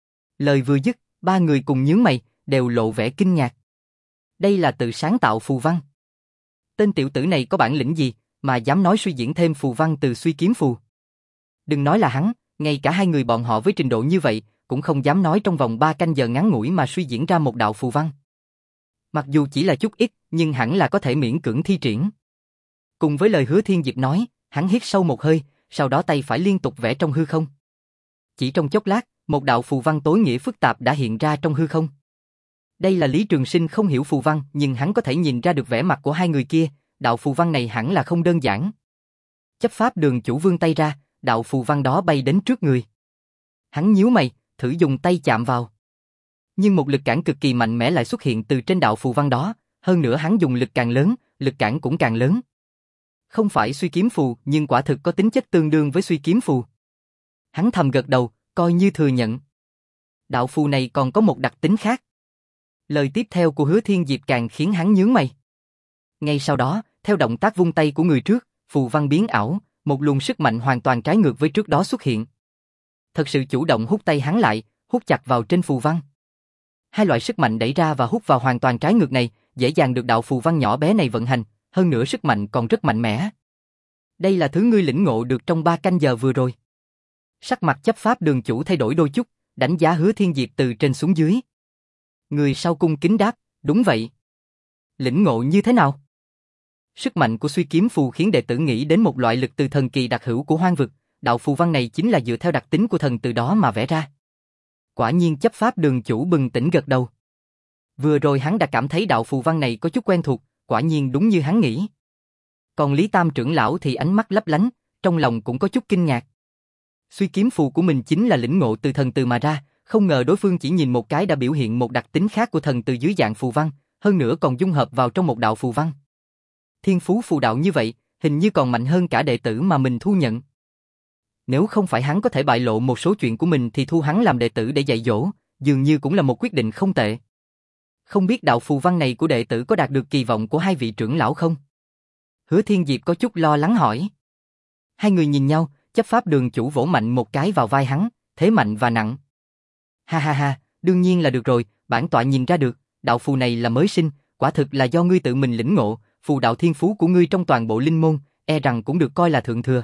Lời vừa dứt, ba người cùng nhướng mày, đều lộ vẻ kinh ngạc. Đây là tự sáng tạo phù văn. Tên tiểu tử này có bản lĩnh gì, mà dám nói suy diễn thêm phù văn từ suy kiếm phù. Đừng nói là hắn, ngay cả hai người bọn họ với trình độ như vậy, cũng không dám nói trong vòng ba canh giờ ngắn ngủi mà suy diễn ra một đạo phù văn. Mặc dù chỉ là chút ít, nhưng hẳn là có thể miễn cưỡng thi triển. Cùng với lời Hứa Thiên Diệp nói, hắn hít sâu một hơi, sau đó tay phải liên tục vẽ trong hư không. Chỉ trong chốc lát, một đạo phù văn tối nghĩa phức tạp đã hiện ra trong hư không. Đây là Lý Trường Sinh không hiểu phù văn, nhưng hắn có thể nhìn ra được vẻ mặt của hai người kia, đạo phù văn này hẳn là không đơn giản. Chấp pháp đường chủ vươn tay ra, đạo phù văn đó bay đến trước người. Hắn nhíu mày, thử dùng tay chạm vào. Nhưng một lực cản cực kỳ mạnh mẽ lại xuất hiện từ trên đạo phù văn đó, hơn nữa hắn dùng lực càng lớn, lực cản cũng càng lớn. Không phải suy kiếm phù, nhưng quả thực có tính chất tương đương với suy kiếm phù. Hắn thầm gật đầu, coi như thừa nhận. Đạo phù này còn có một đặc tính khác. Lời tiếp theo của Hứa Thiên Diệp càng khiến hắn nhướng mày. Ngay sau đó, theo động tác vung tay của người trước, phù văn biến ảo, một luồng sức mạnh hoàn toàn trái ngược với trước đó xuất hiện. Thật sự chủ động hút tay hắn lại, hút chặt vào trên phù văn. Hai loại sức mạnh đẩy ra và hút vào hoàn toàn trái ngược này, dễ dàng được đạo phù văn nhỏ bé này vận hành, hơn nữa sức mạnh còn rất mạnh mẽ. Đây là thứ ngươi lĩnh ngộ được trong ba canh giờ vừa rồi. Sắc mặt chấp pháp đường chủ thay đổi đôi chút, đánh giá Hứa Thiên Diệp từ trên xuống dưới. Người sau cung kính đáp, đúng vậy. Lĩnh ngộ như thế nào? Sức mạnh của suy kiếm phù khiến đệ tử nghĩ đến một loại lực từ thần kỳ đặc hữu của hoang vực, đạo phù văn này chính là dựa theo đặc tính của thần từ đó mà vẽ ra. Quả nhiên chấp pháp đường chủ bừng tỉnh gật đầu. Vừa rồi hắn đã cảm thấy đạo phù văn này có chút quen thuộc, quả nhiên đúng như hắn nghĩ. Còn Lý Tam trưởng lão thì ánh mắt lấp lánh, trong lòng cũng có chút kinh ngạc. Suy kiếm phù của mình chính là lĩnh ngộ từ thần từ mà ra, không ngờ đối phương chỉ nhìn một cái đã biểu hiện một đặc tính khác của thần từ dưới dạng phù văn, hơn nữa còn dung hợp vào trong một đạo phù văn. Thiên phú phù đạo như vậy, hình như còn mạnh hơn cả đệ tử mà mình thu nhận. Nếu không phải hắn có thể bại lộ một số chuyện của mình thì thu hắn làm đệ tử để dạy dỗ, dường như cũng là một quyết định không tệ. Không biết đạo phù văn này của đệ tử có đạt được kỳ vọng của hai vị trưởng lão không? Hứa Thiên Diệp có chút lo lắng hỏi. Hai người nhìn nhau, chấp pháp đường chủ vỗ mạnh một cái vào vai hắn, thế mạnh và nặng. Ha ha ha, đương nhiên là được rồi, bản tọa nhìn ra được, đạo phù này là mới sinh, quả thực là do ngươi tự mình lĩnh ngộ, phù đạo thiên phú của ngươi trong toàn bộ linh môn, e rằng cũng được coi là thượng thừa.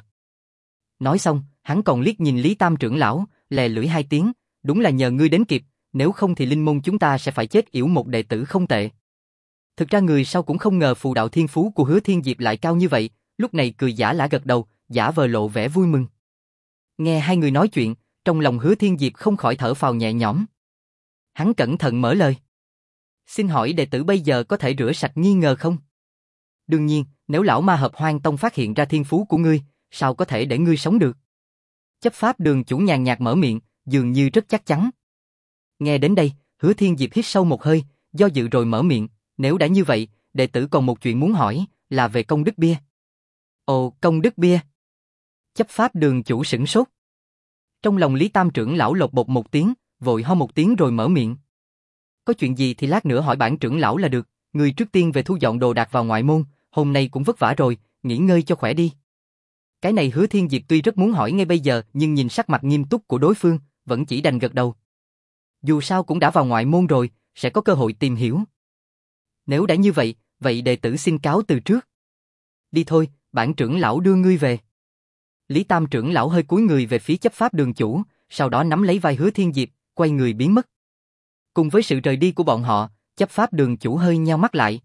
Nói xong, hắn còn liếc nhìn Lý Tam trưởng lão, lè lưỡi hai tiếng, đúng là nhờ ngươi đến kịp, nếu không thì linh môn chúng ta sẽ phải chết yểu một đệ tử không tệ. Thực ra người sau cũng không ngờ phù đạo thiên phú của Hứa Thiên Diệp lại cao như vậy, lúc này cười giả lả gật đầu, giả vờ lộ vẻ vui mừng. Nghe hai người nói chuyện, trong lòng Hứa Thiên Diệp không khỏi thở phào nhẹ nhõm. Hắn cẩn thận mở lời. Xin hỏi đệ tử bây giờ có thể rửa sạch nghi ngờ không? Đương nhiên, nếu lão ma hợp hoang tông phát hiện ra thiên phú của ngươi, sao có thể để ngươi sống được? Chấp pháp đường chủ nhàn nhạt mở miệng, dường như rất chắc chắn. Nghe đến đây, Hứa Thiên Diệp hít sâu một hơi, do dự rồi mở miệng, nếu đã như vậy, đệ tử còn một chuyện muốn hỏi, là về công đức bia. Ồ, công đức bia. Chấp pháp đường chủ sửng sốt. Trong lòng Lý Tam trưởng lão lột bột một tiếng, vội ho một tiếng rồi mở miệng. Có chuyện gì thì lát nữa hỏi bản trưởng lão là được, người trước tiên về thu dọn đồ đạc vào ngoại môn, hôm nay cũng vất vả rồi, nghỉ ngơi cho khỏe đi. Cái này Hứa Thiên Diệp tuy rất muốn hỏi ngay bây giờ, nhưng nhìn sắc mặt nghiêm túc của đối phương, vẫn chỉ đành gật đầu. Dù sao cũng đã vào ngoại môn rồi, sẽ có cơ hội tìm hiểu. Nếu đã như vậy, vậy đệ tử xin cáo từ trước. Đi thôi, bản trưởng lão đưa ngươi về. Lý Tam trưởng lão hơi cúi người về phía chấp pháp đường chủ, sau đó nắm lấy vai Hứa Thiên Diệp, quay người biến mất. Cùng với sự rời đi của bọn họ, chấp pháp đường chủ hơi nheo mắt lại.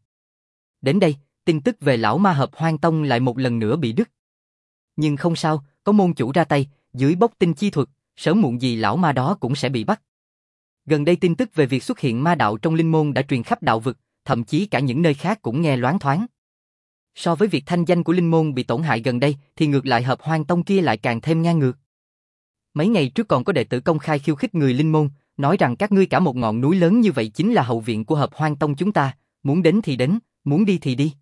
Đến đây, tin tức về lão ma hợp hoang tông lại một lần nữa bị đứt. Nhưng không sao, có môn chủ ra tay, dưới bốc tinh chi thuật, sớm muộn gì lão ma đó cũng sẽ bị bắt. Gần đây tin tức về việc xuất hiện ma đạo trong linh môn đã truyền khắp đạo vực, thậm chí cả những nơi khác cũng nghe loáng thoáng. So với việc thanh danh của linh môn bị tổn hại gần đây, thì ngược lại hợp hoang tông kia lại càng thêm ngang ngược. Mấy ngày trước còn có đệ tử công khai khiêu khích người linh môn, nói rằng các ngươi cả một ngọn núi lớn như vậy chính là hậu viện của hợp hoang tông chúng ta, muốn đến thì đến, muốn đi thì đi.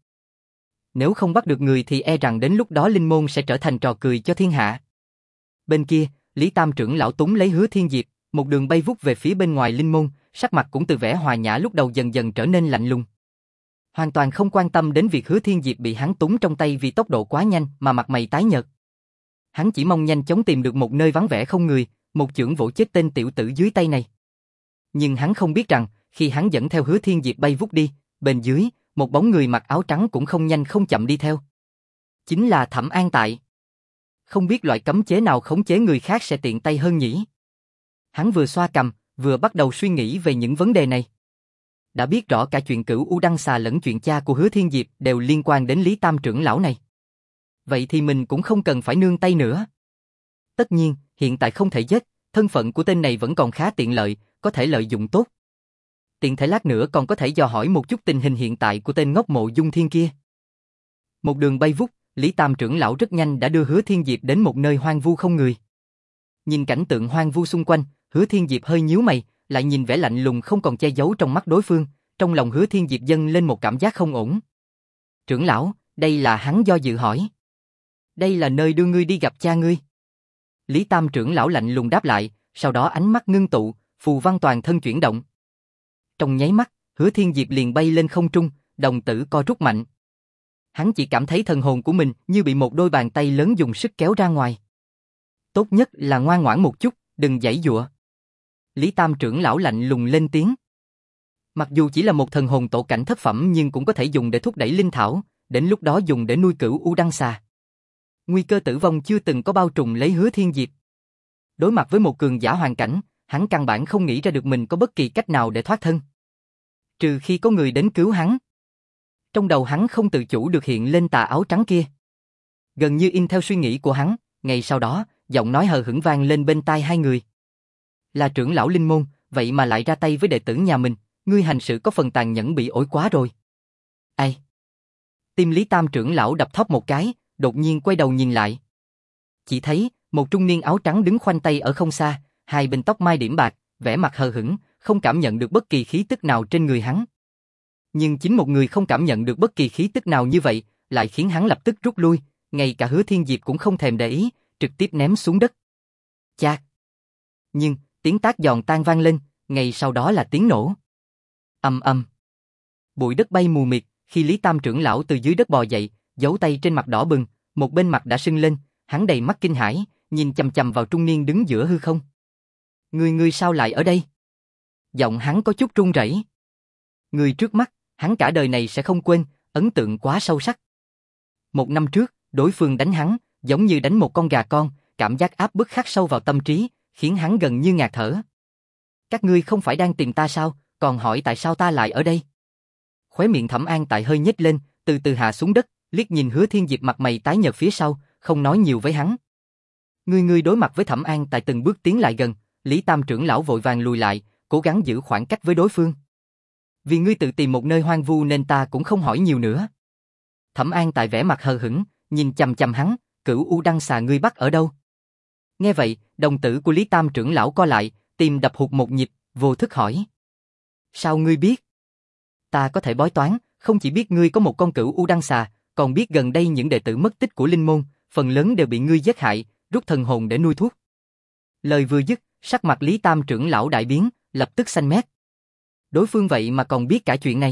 Nếu không bắt được người thì e rằng đến lúc đó linh môn sẽ trở thành trò cười cho thiên hạ. Bên kia, Lý Tam trưởng lão túng lấy Hứa Thiên Diệp, một đường bay vút về phía bên ngoài linh môn, sắc mặt cũng từ vẻ hòa nhã lúc đầu dần dần trở nên lạnh lùng. Hoàn toàn không quan tâm đến việc Hứa Thiên Diệp bị hắn túng trong tay vì tốc độ quá nhanh mà mặt mày tái nhợt. Hắn chỉ mong nhanh chóng tìm được một nơi vắng vẻ không người, một chưởng vỗ chết tên tiểu tử dưới tay này. Nhưng hắn không biết rằng, khi hắn dẫn theo Hứa Thiên Diệp bay vút đi, bên dưới, một bóng người mặc áo trắng cũng không nhanh không chậm đi theo. Chính là Thẩm An Tại. Không biết loại cấm chế nào khống chế người khác sẽ tiện tay hơn nhỉ? Hắn vừa xoa cằm, vừa bắt đầu suy nghĩ về những vấn đề này. Đã biết rõ cả chuyện Cửu U Đăng Xà lẫn chuyện cha của Hứa Thiên Diệp đều liên quan đến Lý Tam trưởng lão này. Vậy thì mình cũng không cần phải nương tay nữa. Tất nhiên, hiện tại không thể giết, thân phận của tên này vẫn còn khá tiện lợi, có thể lợi dụng tốt. tiện thể lát nữa còn có thể dò hỏi một chút tình hình hiện tại của tên ngốc Mộ Dung Thiên kia. Một đường bay vút, Lý Tam trưởng lão rất nhanh đã đưa Hứa Thiên Diệp đến một nơi hoang vu không người. Nhìn cảnh tượng hoang vu xung quanh, Hứa Thiên Diệp hơi nhíu mày, lại nhìn vẻ lạnh lùng không còn che giấu trong mắt đối phương, trong lòng Hứa Thiên Diệp dâng lên một cảm giác không ổn. Trưởng lão, đây là hắn do dự hỏi. Đây là nơi đưa ngươi đi gặp cha ngươi. Lý Tam trưởng lão lạnh lùng đáp lại, sau đó ánh mắt ngưng tụ, phù văn toàn thân chuyển động. Trong nháy mắt, Hứa Thiên Diệp liền bay lên không trung, đồng tử co rút mạnh. Hắn chỉ cảm thấy thần hồn của mình như bị một đôi bàn tay lớn dùng sức kéo ra ngoài. Tốt nhất là ngoan ngoãn một chút, đừng giãy giụa. Lý Tam trưởng lão lạnh lùng lên tiếng. Mặc dù chỉ là một thần hồn tổ cảnh thất phẩm nhưng cũng có thể dùng để thúc đẩy linh thảo, đến lúc đó dùng để nuôi cửu u đăng xà. Nguy cơ tử vong chưa từng có bao trùm lấy Hứa Thiên Diệp. Đối mặt với một cường giả hoàn cảnh, hắn căn bản không nghĩ ra được mình có bất kỳ cách nào để thoát thân. Trừ khi có người đến cứu hắn. Trong đầu hắn không tự chủ được hiện lên tà áo trắng kia. Gần như in theo suy nghĩ của hắn, ngay sau đó, giọng nói hờ hững vang lên bên tai hai người. Là trưởng lão Linh Môn, vậy mà lại ra tay với đệ tử nhà mình, ngươi hành sự có phần tàn nhẫn bị ổi quá rồi. Ai? Tim Lý Tam trưởng lão đập thóp một cái, đột nhiên quay đầu nhìn lại. Chỉ thấy, một trung niên áo trắng đứng khoanh tay ở không xa, hai bên tóc mai điểm bạc, vẻ mặt hờ hững, không cảm nhận được bất kỳ khí tức nào trên người hắn. Nhưng chính một người không cảm nhận được bất kỳ khí tức nào như vậy, lại khiến hắn lập tức rút lui, ngay cả Hứa Thiên Diệp cũng không thèm để ý, trực tiếp ném xuống đất. Chạc! Nhưng, tiếng tác giòn tan vang lên, ngay sau đó là tiếng nổ. Ầm ầm. Bụi đất bay mù mịt, khi Lý Tam trưởng lão từ dưới đất bò dậy, dấu tay trên mặt đỏ bừng, một bên mặt đã sưng lên, hắn đầy mắt kinh hãi, nhìn chằm chằm vào trung niên đứng giữa hư không. Người ngươi sao lại ở đây? Giọng hắn có chút run rẩy. Người trước mắt, hắn cả đời này sẽ không quên, ấn tượng quá sâu sắc. Một năm trước, đối phương đánh hắn, giống như đánh một con gà con, cảm giác áp bức khắc sâu vào tâm trí, khiến hắn gần như ngạt thở. Các ngươi không phải đang tìm ta sao, còn hỏi tại sao ta lại ở đây? Khóe miệng Thẩm An Tại hơi nhếch lên, từ từ hạ xuống đất, liếc nhìn Hứa Thiên Diệp mặt mày tái nhợt phía sau, không nói nhiều với hắn. Ngươi ngươi đối mặt với Thẩm An Tại từng bước tiến lại gần, Lý Tam trưởng lão vội vàng lùi lại, cố gắng giữ khoảng cách với đối phương. Vì ngươi tự tìm một nơi hoang vu nên ta cũng không hỏi nhiều nữa. Thẩm An Tại vẻ mặt hờ hững, nhìn chằm chằm hắn, cửu u đăng xà ngươi bắt ở đâu? Nghe vậy, đồng tử của Lý Tam trưởng lão co lại, tim đập hụt một nhịp, vô thức hỏi. Sao ngươi biết? Ta có thể bói toán, không chỉ biết ngươi có một con cửu u đăng xà, còn biết gần đây những đệ tử mất tích của Linh Môn, phần lớn đều bị ngươi giết hại, rút thần hồn để nuôi thuốc. Lời vừa dứt, sắc mặt Lý Tam trưởng lão đại biến, lập tức xanh mét. Đối phương vậy mà còn biết cả chuyện này.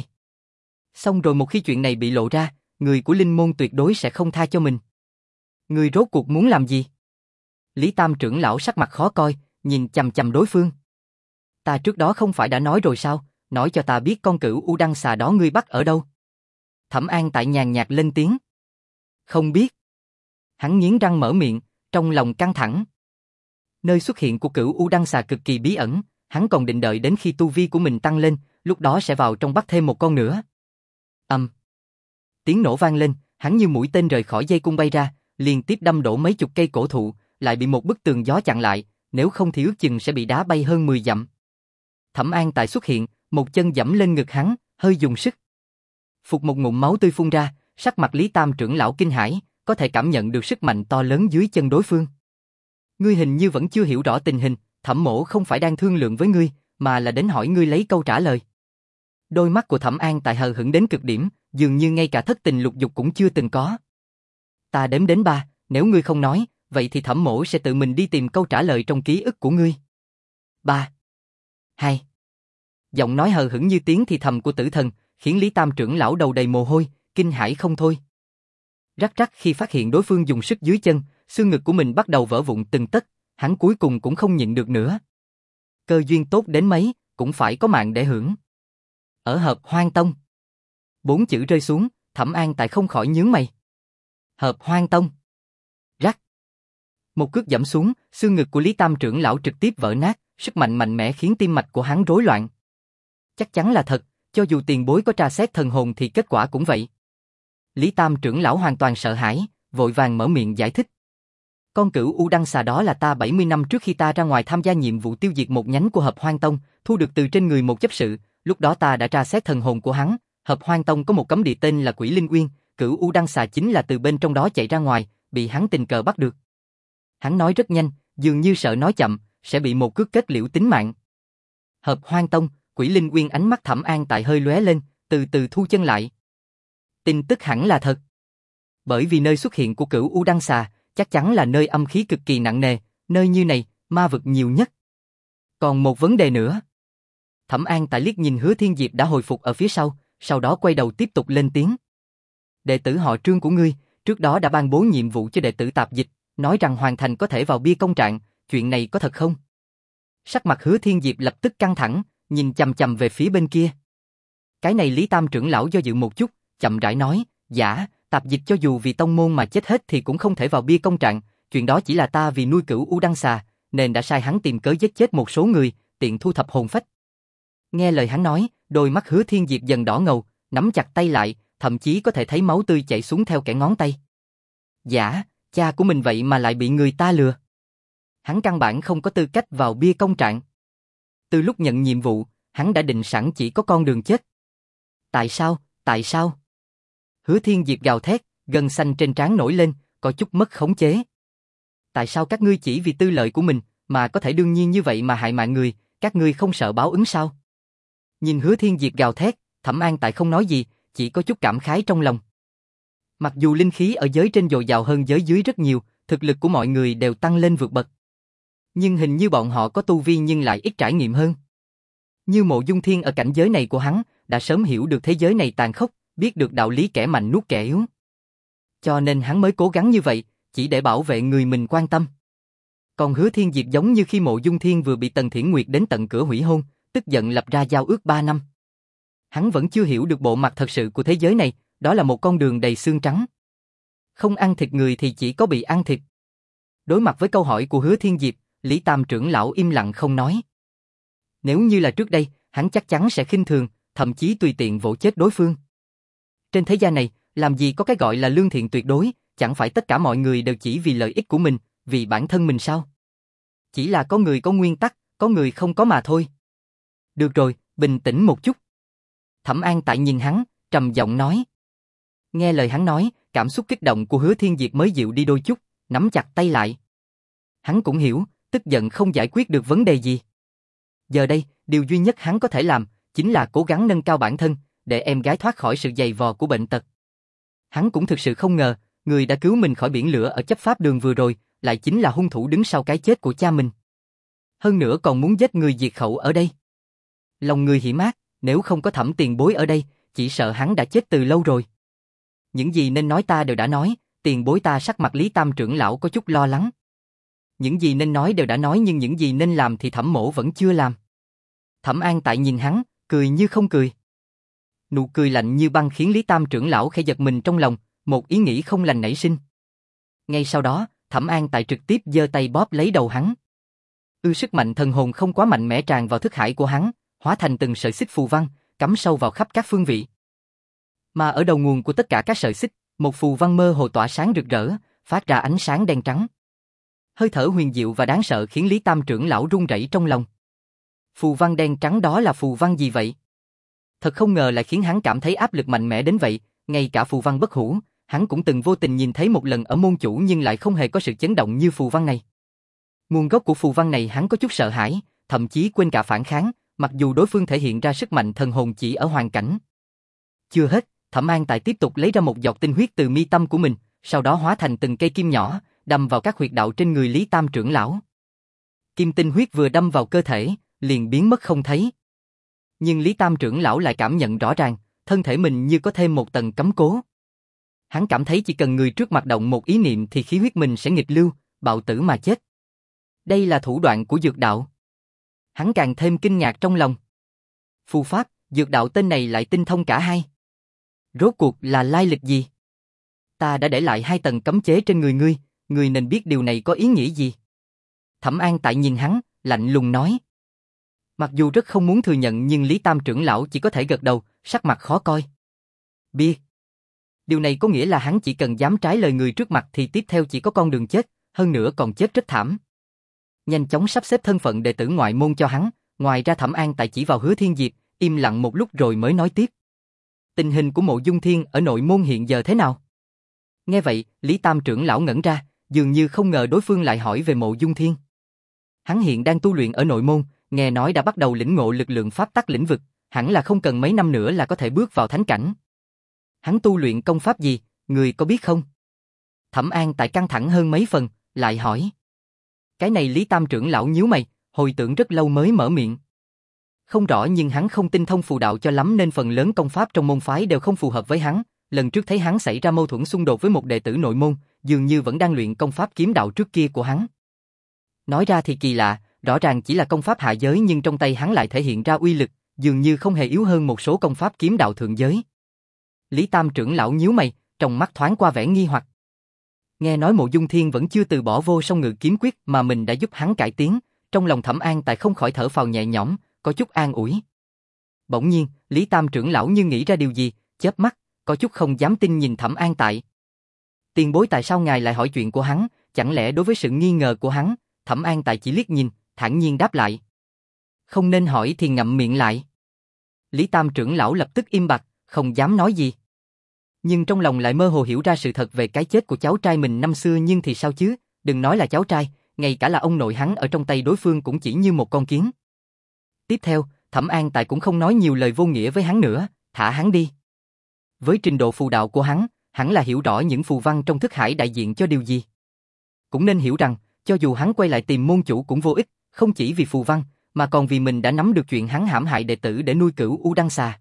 Xong rồi một khi chuyện này bị lộ ra, người của Linh Môn tuyệt đối sẽ không tha cho mình. Ngươi rốt cuộc muốn làm gì? Lý Tam trưởng lão sắc mặt khó coi, nhìn chằm chằm đối phương. Ta trước đó không phải đã nói rồi sao, nói cho ta biết con cửu u đăng xà đó ngươi bắt ở đâu. Thẩm An Tại nhàn nhạt lên tiếng. Không biết. Hắn nghiến răng mở miệng, trong lòng căng thẳng. Nơi xuất hiện của cửu u đăng xà cực kỳ bí ẩn, hắn còn định đợi đến khi tu vi của mình tăng lên, lúc đó sẽ vào trong bắt thêm một con nữa. Ầm. Um. Tiếng nổ vang lên, hắn như mũi tên rời khỏi dây cung bay ra, liên tiếp đâm đổ mấy chục cây cổ thụ, lại bị một bức tường gió chặn lại, nếu không thì ước chừng sẽ bị đá bay hơn mười dặm. Thẩm An Tại xuất hiện, một chân giẫm lên ngực hắn, hơi dùng sức. Phụt một ngụm máu tươi phun ra, sắc mặt Lý Tam trưởng lão kinh hãi, có thể cảm nhận được sức mạnh to lớn dưới chân đối phương. Ngươi hình như vẫn chưa hiểu rõ tình hình, Thẩm mỗ không phải đang thương lượng với ngươi, mà là đến hỏi ngươi lấy câu trả lời. Đôi mắt của Thẩm An Tại hờ hững đến cực điểm, dường như ngay cả thất tình lục dục cũng chưa từng có. Ta đếm đến ba, nếu ngươi không nói, vậy thì Thẩm mỗ sẽ tự mình đi tìm câu trả lời trong ký ức của ngươi. Ba. Hai. Giọng nói hờ hững như tiếng thì thầm của tử thần, khiến Lý Tam trưởng lão đầu đầy mồ hôi, kinh hãi không thôi. Rắc rắc khi phát hiện đối phương dùng sức dưới chân, xương ngực của mình bắt đầu vỡ vụn từng tấc, hắn cuối cùng cũng không nhịn được nữa. Cơ duyên tốt đến mấy, cũng phải có mạng để hưởng. Ở Hợp Hoang Tông. Bốn chữ rơi xuống, Thẩm An Tại không khỏi nhướng mày. Hợp Hoang Tông. Rắc. Một cước giẫm xuống, xương ngực của Lý Tam trưởng lão trực tiếp vỡ nát, sức mạnh mạnh mẽ khiến tim mạch của hắn rối loạn. Chắc chắn là thật, cho dù tiền bối có tra xét thần hồn thì kết quả cũng vậy. Lý Tam trưởng lão hoàn toàn sợ hãi, vội vàng mở miệng giải thích. Con cửu u đăng xà đó là ta bảy mươi năm trước khi ta ra ngoài tham gia nhiệm vụ tiêu diệt một nhánh của Hợp Hoang Tông, thu được từ trên người một chấp sự, lúc đó ta đã tra xét thần hồn của hắn, Hợp Hoang Tông có một cấm địa tên là Quỷ Linh Uyên, Cửu U Đăng Xà chính là từ bên trong đó chạy ra ngoài, bị hắn tình cờ bắt được. Hắn nói rất nhanh, dường như sợ nói chậm, sẽ bị một cước kết liễu tính mạng. Hợp Hoang Tông, Quỷ Linh Uyên, ánh mắt Thẩm An Tại hơi lóe lên, từ từ thu chân lại. Tin tức hẳn là thật. Bởi vì nơi xuất hiện của Cửu U Đăng Xà, chắc chắn là nơi âm khí cực kỳ nặng nề, nơi như này, ma vực nhiều nhất. Còn một vấn đề nữa. Thẩm An Tại liếc nhìn Hứa Thiên Diệp đã hồi phục ở phía sau, sau đó quay đầu tiếp tục lên tiếng. Đệ tử họ Trương của ngươi, trước đó đã ban bố nhiệm vụ cho đệ tử tạp dịch, nói rằng hoàn thành có thể vào bia công trạng, chuyện này có thật không? Sắc mặt Hứa Thiên Diệp lập tức căng thẳng, nhìn chằm chằm về phía bên kia. Cái này Lý Tam trưởng lão do dự một chút, chậm rãi nói, dạ, tạp dịch cho dù vì tông môn mà chết hết thì cũng không thể vào bia công trạng, chuyện đó chỉ là ta vì nuôi Cửu U Đăng Xà, nên đã sai hắn tìm cớ giết chết một số người, tiện thu thập hồn phách. Nghe lời hắn nói, đôi mắt Hứa Thiên Diệp dần đỏ ngầu, nắm chặt tay lại, thậm chí có thể thấy máu tươi chảy xuống theo kẽ ngón tay. Dạ, cha của mình vậy mà lại bị người ta lừa. Hắn căn bản không có tư cách vào bia công trạng. Từ lúc nhận nhiệm vụ, hắn đã định sẵn chỉ có con đường chết. Tại sao, tại sao? Hứa Thiên Diệp gào thét, gân xanh trên trán nổi lên, có chút mất khống chế. Tại sao các ngươi chỉ vì tư lợi của mình, mà có thể đương nhiên như vậy mà hại mạng người, các ngươi không sợ báo ứng sao? Nhìn Hứa Thiên Diệp gào thét, Thẩm An Tại không nói gì, chỉ có chút cảm khái trong lòng. Mặc dù linh khí ở giới trên dồi dào hơn giới dưới rất nhiều, thực lực của mọi người đều tăng lên vượt bậc. Nhưng hình như bọn họ có tu vi nhưng lại ít trải nghiệm hơn. Như Mộ Dung Thiên ở cảnh giới này của hắn, đã sớm hiểu được thế giới này tàn khốc, biết được đạo lý kẻ mạnh nuốt kẻ yếu. Cho nên hắn mới cố gắng như vậy, chỉ để bảo vệ người mình quan tâm. Còn Hứa Thiên Diệp giống như khi Mộ Dung Thiên vừa bị Tần Thiển Nguyệt đến tận cửa hủy hôn, tức giận lập ra giao ước ba năm. Hắn vẫn chưa hiểu được bộ mặt thật sự của thế giới này, đó là một con đường đầy xương trắng. Không ăn thịt người thì chỉ có bị ăn thịt. Đối mặt với câu hỏi của Hứa Thiên Diệp, Lý Tam trưởng lão im lặng không nói. Nếu như là trước đây, hắn chắc chắn sẽ khinh thường, thậm chí tùy tiện vỗ chết đối phương. Trên thế gian này, làm gì có cái gọi là lương thiện tuyệt đối, chẳng phải tất cả mọi người đều chỉ vì lợi ích của mình, vì bản thân mình sao? Chỉ là có người có nguyên tắc, có người không có mà thôi. Được rồi, bình tĩnh một chút. Thẩm An Tại nhìn hắn, trầm giọng nói. Nghe lời hắn nói, cảm xúc kích động của Hứa Thiên Diệp mới dịu đi đôi chút, nắm chặt tay lại. Hắn cũng hiểu, tức giận không giải quyết được vấn đề gì. Giờ đây, điều duy nhất hắn có thể làm, chính là cố gắng nâng cao bản thân, để em gái thoát khỏi sự dày vò của bệnh tật. Hắn cũng thực sự không ngờ, người đã cứu mình khỏi biển lửa ở chấp pháp đường vừa rồi, lại chính là hung thủ đứng sau cái chết của cha mình. Hơn nữa còn muốn giết người diệt khẩu ở đây. Lòng người hiểm ác, nếu không có Thẩm tiền bối ở đây, chỉ sợ hắn đã chết từ lâu rồi. Những gì nên nói ta đều đã nói, tiền bối. Ta sắc mặt Lý Tam trưởng lão có chút lo lắng. Những gì nên nói đều đã nói, nhưng những gì nên làm thì Thẩm mỗ vẫn chưa làm. Thẩm An Tại nhìn hắn, cười như không cười. Nụ cười lạnh như băng khiến Lý Tam trưởng lão khẽ giật mình trong lòng, một ý nghĩ không lành nảy sinh. Ngay sau đó, Thẩm An Tại trực tiếp giơ tay bóp lấy đầu hắn. Ư sức mạnh thần hồn không quá mạnh mẽ tràn vào thức hải của hắn, hóa thành từng sợi xích phù văn, cắm sâu vào khắp các phương vị. Mà ở đầu nguồn của tất cả các sợi xích, một phù văn mơ hồ tỏa sáng rực rỡ, phát ra ánh sáng đen trắng. Hơi thở huyền diệu và đáng sợ khiến Lý Tam trưởng lão run rẩy trong lòng. Phù văn đen trắng đó là phù văn gì vậy? Thật không ngờ lại khiến hắn cảm thấy áp lực mạnh mẽ đến vậy, ngay cả phù văn bất hủ, hắn cũng từng vô tình nhìn thấy một lần ở môn chủ nhưng lại không hề có sự chấn động như phù văn này. Nguồn gốc của phù văn này hắn có chút sợ hãi, thậm chí quên cả phản kháng, mặc dù đối phương thể hiện ra sức mạnh thần hồn chỉ ở hoàn cảnh. Chưa hết, Thẩm An Tại tiếp tục lấy ra một giọt tinh huyết từ mi tâm của mình, sau đó hóa thành từng cây kim nhỏ, đâm vào các huyệt đạo trên người Lý Tam trưởng lão. Kim tinh huyết vừa đâm vào cơ thể, liền biến mất không thấy. Nhưng Lý Tam trưởng lão lại cảm nhận rõ ràng, thân thể mình như có thêm một tầng cấm cố. Hắn cảm thấy chỉ cần người trước mặt động một ý niệm thì khí huyết mình sẽ nghịch lưu, bạo tử mà chết. Đây là thủ đoạn của dược đạo. Hắn càng thêm kinh ngạc trong lòng. Phù pháp, dược đạo tên này lại tinh thông cả hai. Rốt cuộc là lai lịch gì? Ta đã để lại hai tầng cấm chế trên người ngươi, ngươi nên biết điều này có ý nghĩa gì. Thẩm An Tại nhìn hắn, lạnh lùng nói. Mặc dù rất không muốn thừa nhận nhưng Lý Tam trưởng lão chỉ có thể gật đầu, sắc mặt khó coi. Biết. Điều này có nghĩa là hắn chỉ cần dám trái lời người trước mặt thì tiếp theo chỉ có con đường chết, hơn nữa còn chết rất thảm. Nhanh chóng sắp xếp thân phận đệ tử ngoại môn cho hắn, ngoài ra Thẩm An Tại chỉ vào Hứa Thiên Diệp, im lặng một lúc rồi mới nói tiếp. Tình hình của Mộ Dung Thiên ở nội môn hiện giờ thế nào? Nghe vậy, Lý Tam trưởng lão ngẩn ra, dường như không ngờ đối phương lại hỏi về Mộ Dung Thiên. Hắn hiện đang tu luyện ở nội môn, nghe nói đã bắt đầu lĩnh ngộ lực lượng pháp tắc lĩnh vực, hẳn là không cần mấy năm nữa là có thể bước vào thánh cảnh. Hắn tu luyện công pháp gì, người có biết không? Thẩm An Tại căng thẳng hơn mấy phần, lại hỏi. Cái này Lý Tam trưởng lão nhíu mày, hồi tưởng rất lâu mới mở miệng. Không rõ, nhưng hắn không tinh thông phù đạo cho lắm nên phần lớn công pháp trong môn phái đều không phù hợp với hắn. Lần trước thấy hắn xảy ra mâu thuẫn xung đột với một đệ tử nội môn, dường như vẫn đang luyện công pháp kiếm đạo trước kia của hắn. Nói ra thì kỳ lạ, rõ ràng chỉ là công pháp hạ giới nhưng trong tay hắn lại thể hiện ra uy lực, dường như không hề yếu hơn một số công pháp kiếm đạo thượng giới. Lý Tam trưởng lão nhíu mày, trong mắt thoáng qua vẻ nghi hoặc. Nghe nói Mộ Dung Thiên vẫn chưa từ bỏ vô song ngự kiếm quyết mà mình đã giúp hắn cải tiến, trong lòng Thẩm An Tại không khỏi thở phào nhẹ nhõm, có chút an ủi. Bỗng nhiên, Lý Tam trưởng lão như nghĩ ra điều gì, chớp mắt, có chút không dám tin nhìn Thẩm An Tại. Tiền bối, tại sao ngài lại hỏi chuyện của hắn, chẳng lẽ đối với sự nghi ngờ của hắn? Thẩm An Tại chỉ liếc nhìn, thản nhiên đáp lại. Không nên hỏi thì ngậm miệng lại. Lý Tam trưởng lão lập tức im bặt, không dám nói gì. Nhưng trong lòng lại mơ hồ hiểu ra sự thật về cái chết của cháu trai mình năm xưa, nhưng thì sao chứ, đừng nói là cháu trai, ngay cả là ông nội hắn ở trong tay đối phương cũng chỉ như một con kiến. Tiếp theo, Thẩm An Tại cũng không nói nhiều lời vô nghĩa với hắn nữa, thả hắn đi. Với trình độ phù đạo của hắn, hẳn là hiểu rõ những phù văn trong thức hải đại diện cho điều gì. Cũng nên hiểu rằng, cho dù hắn quay lại tìm môn chủ cũng vô ích, không chỉ vì phù văn, mà còn vì mình đã nắm được chuyện hắn hãm hại đệ tử để nuôi cửu U Đăng Xà.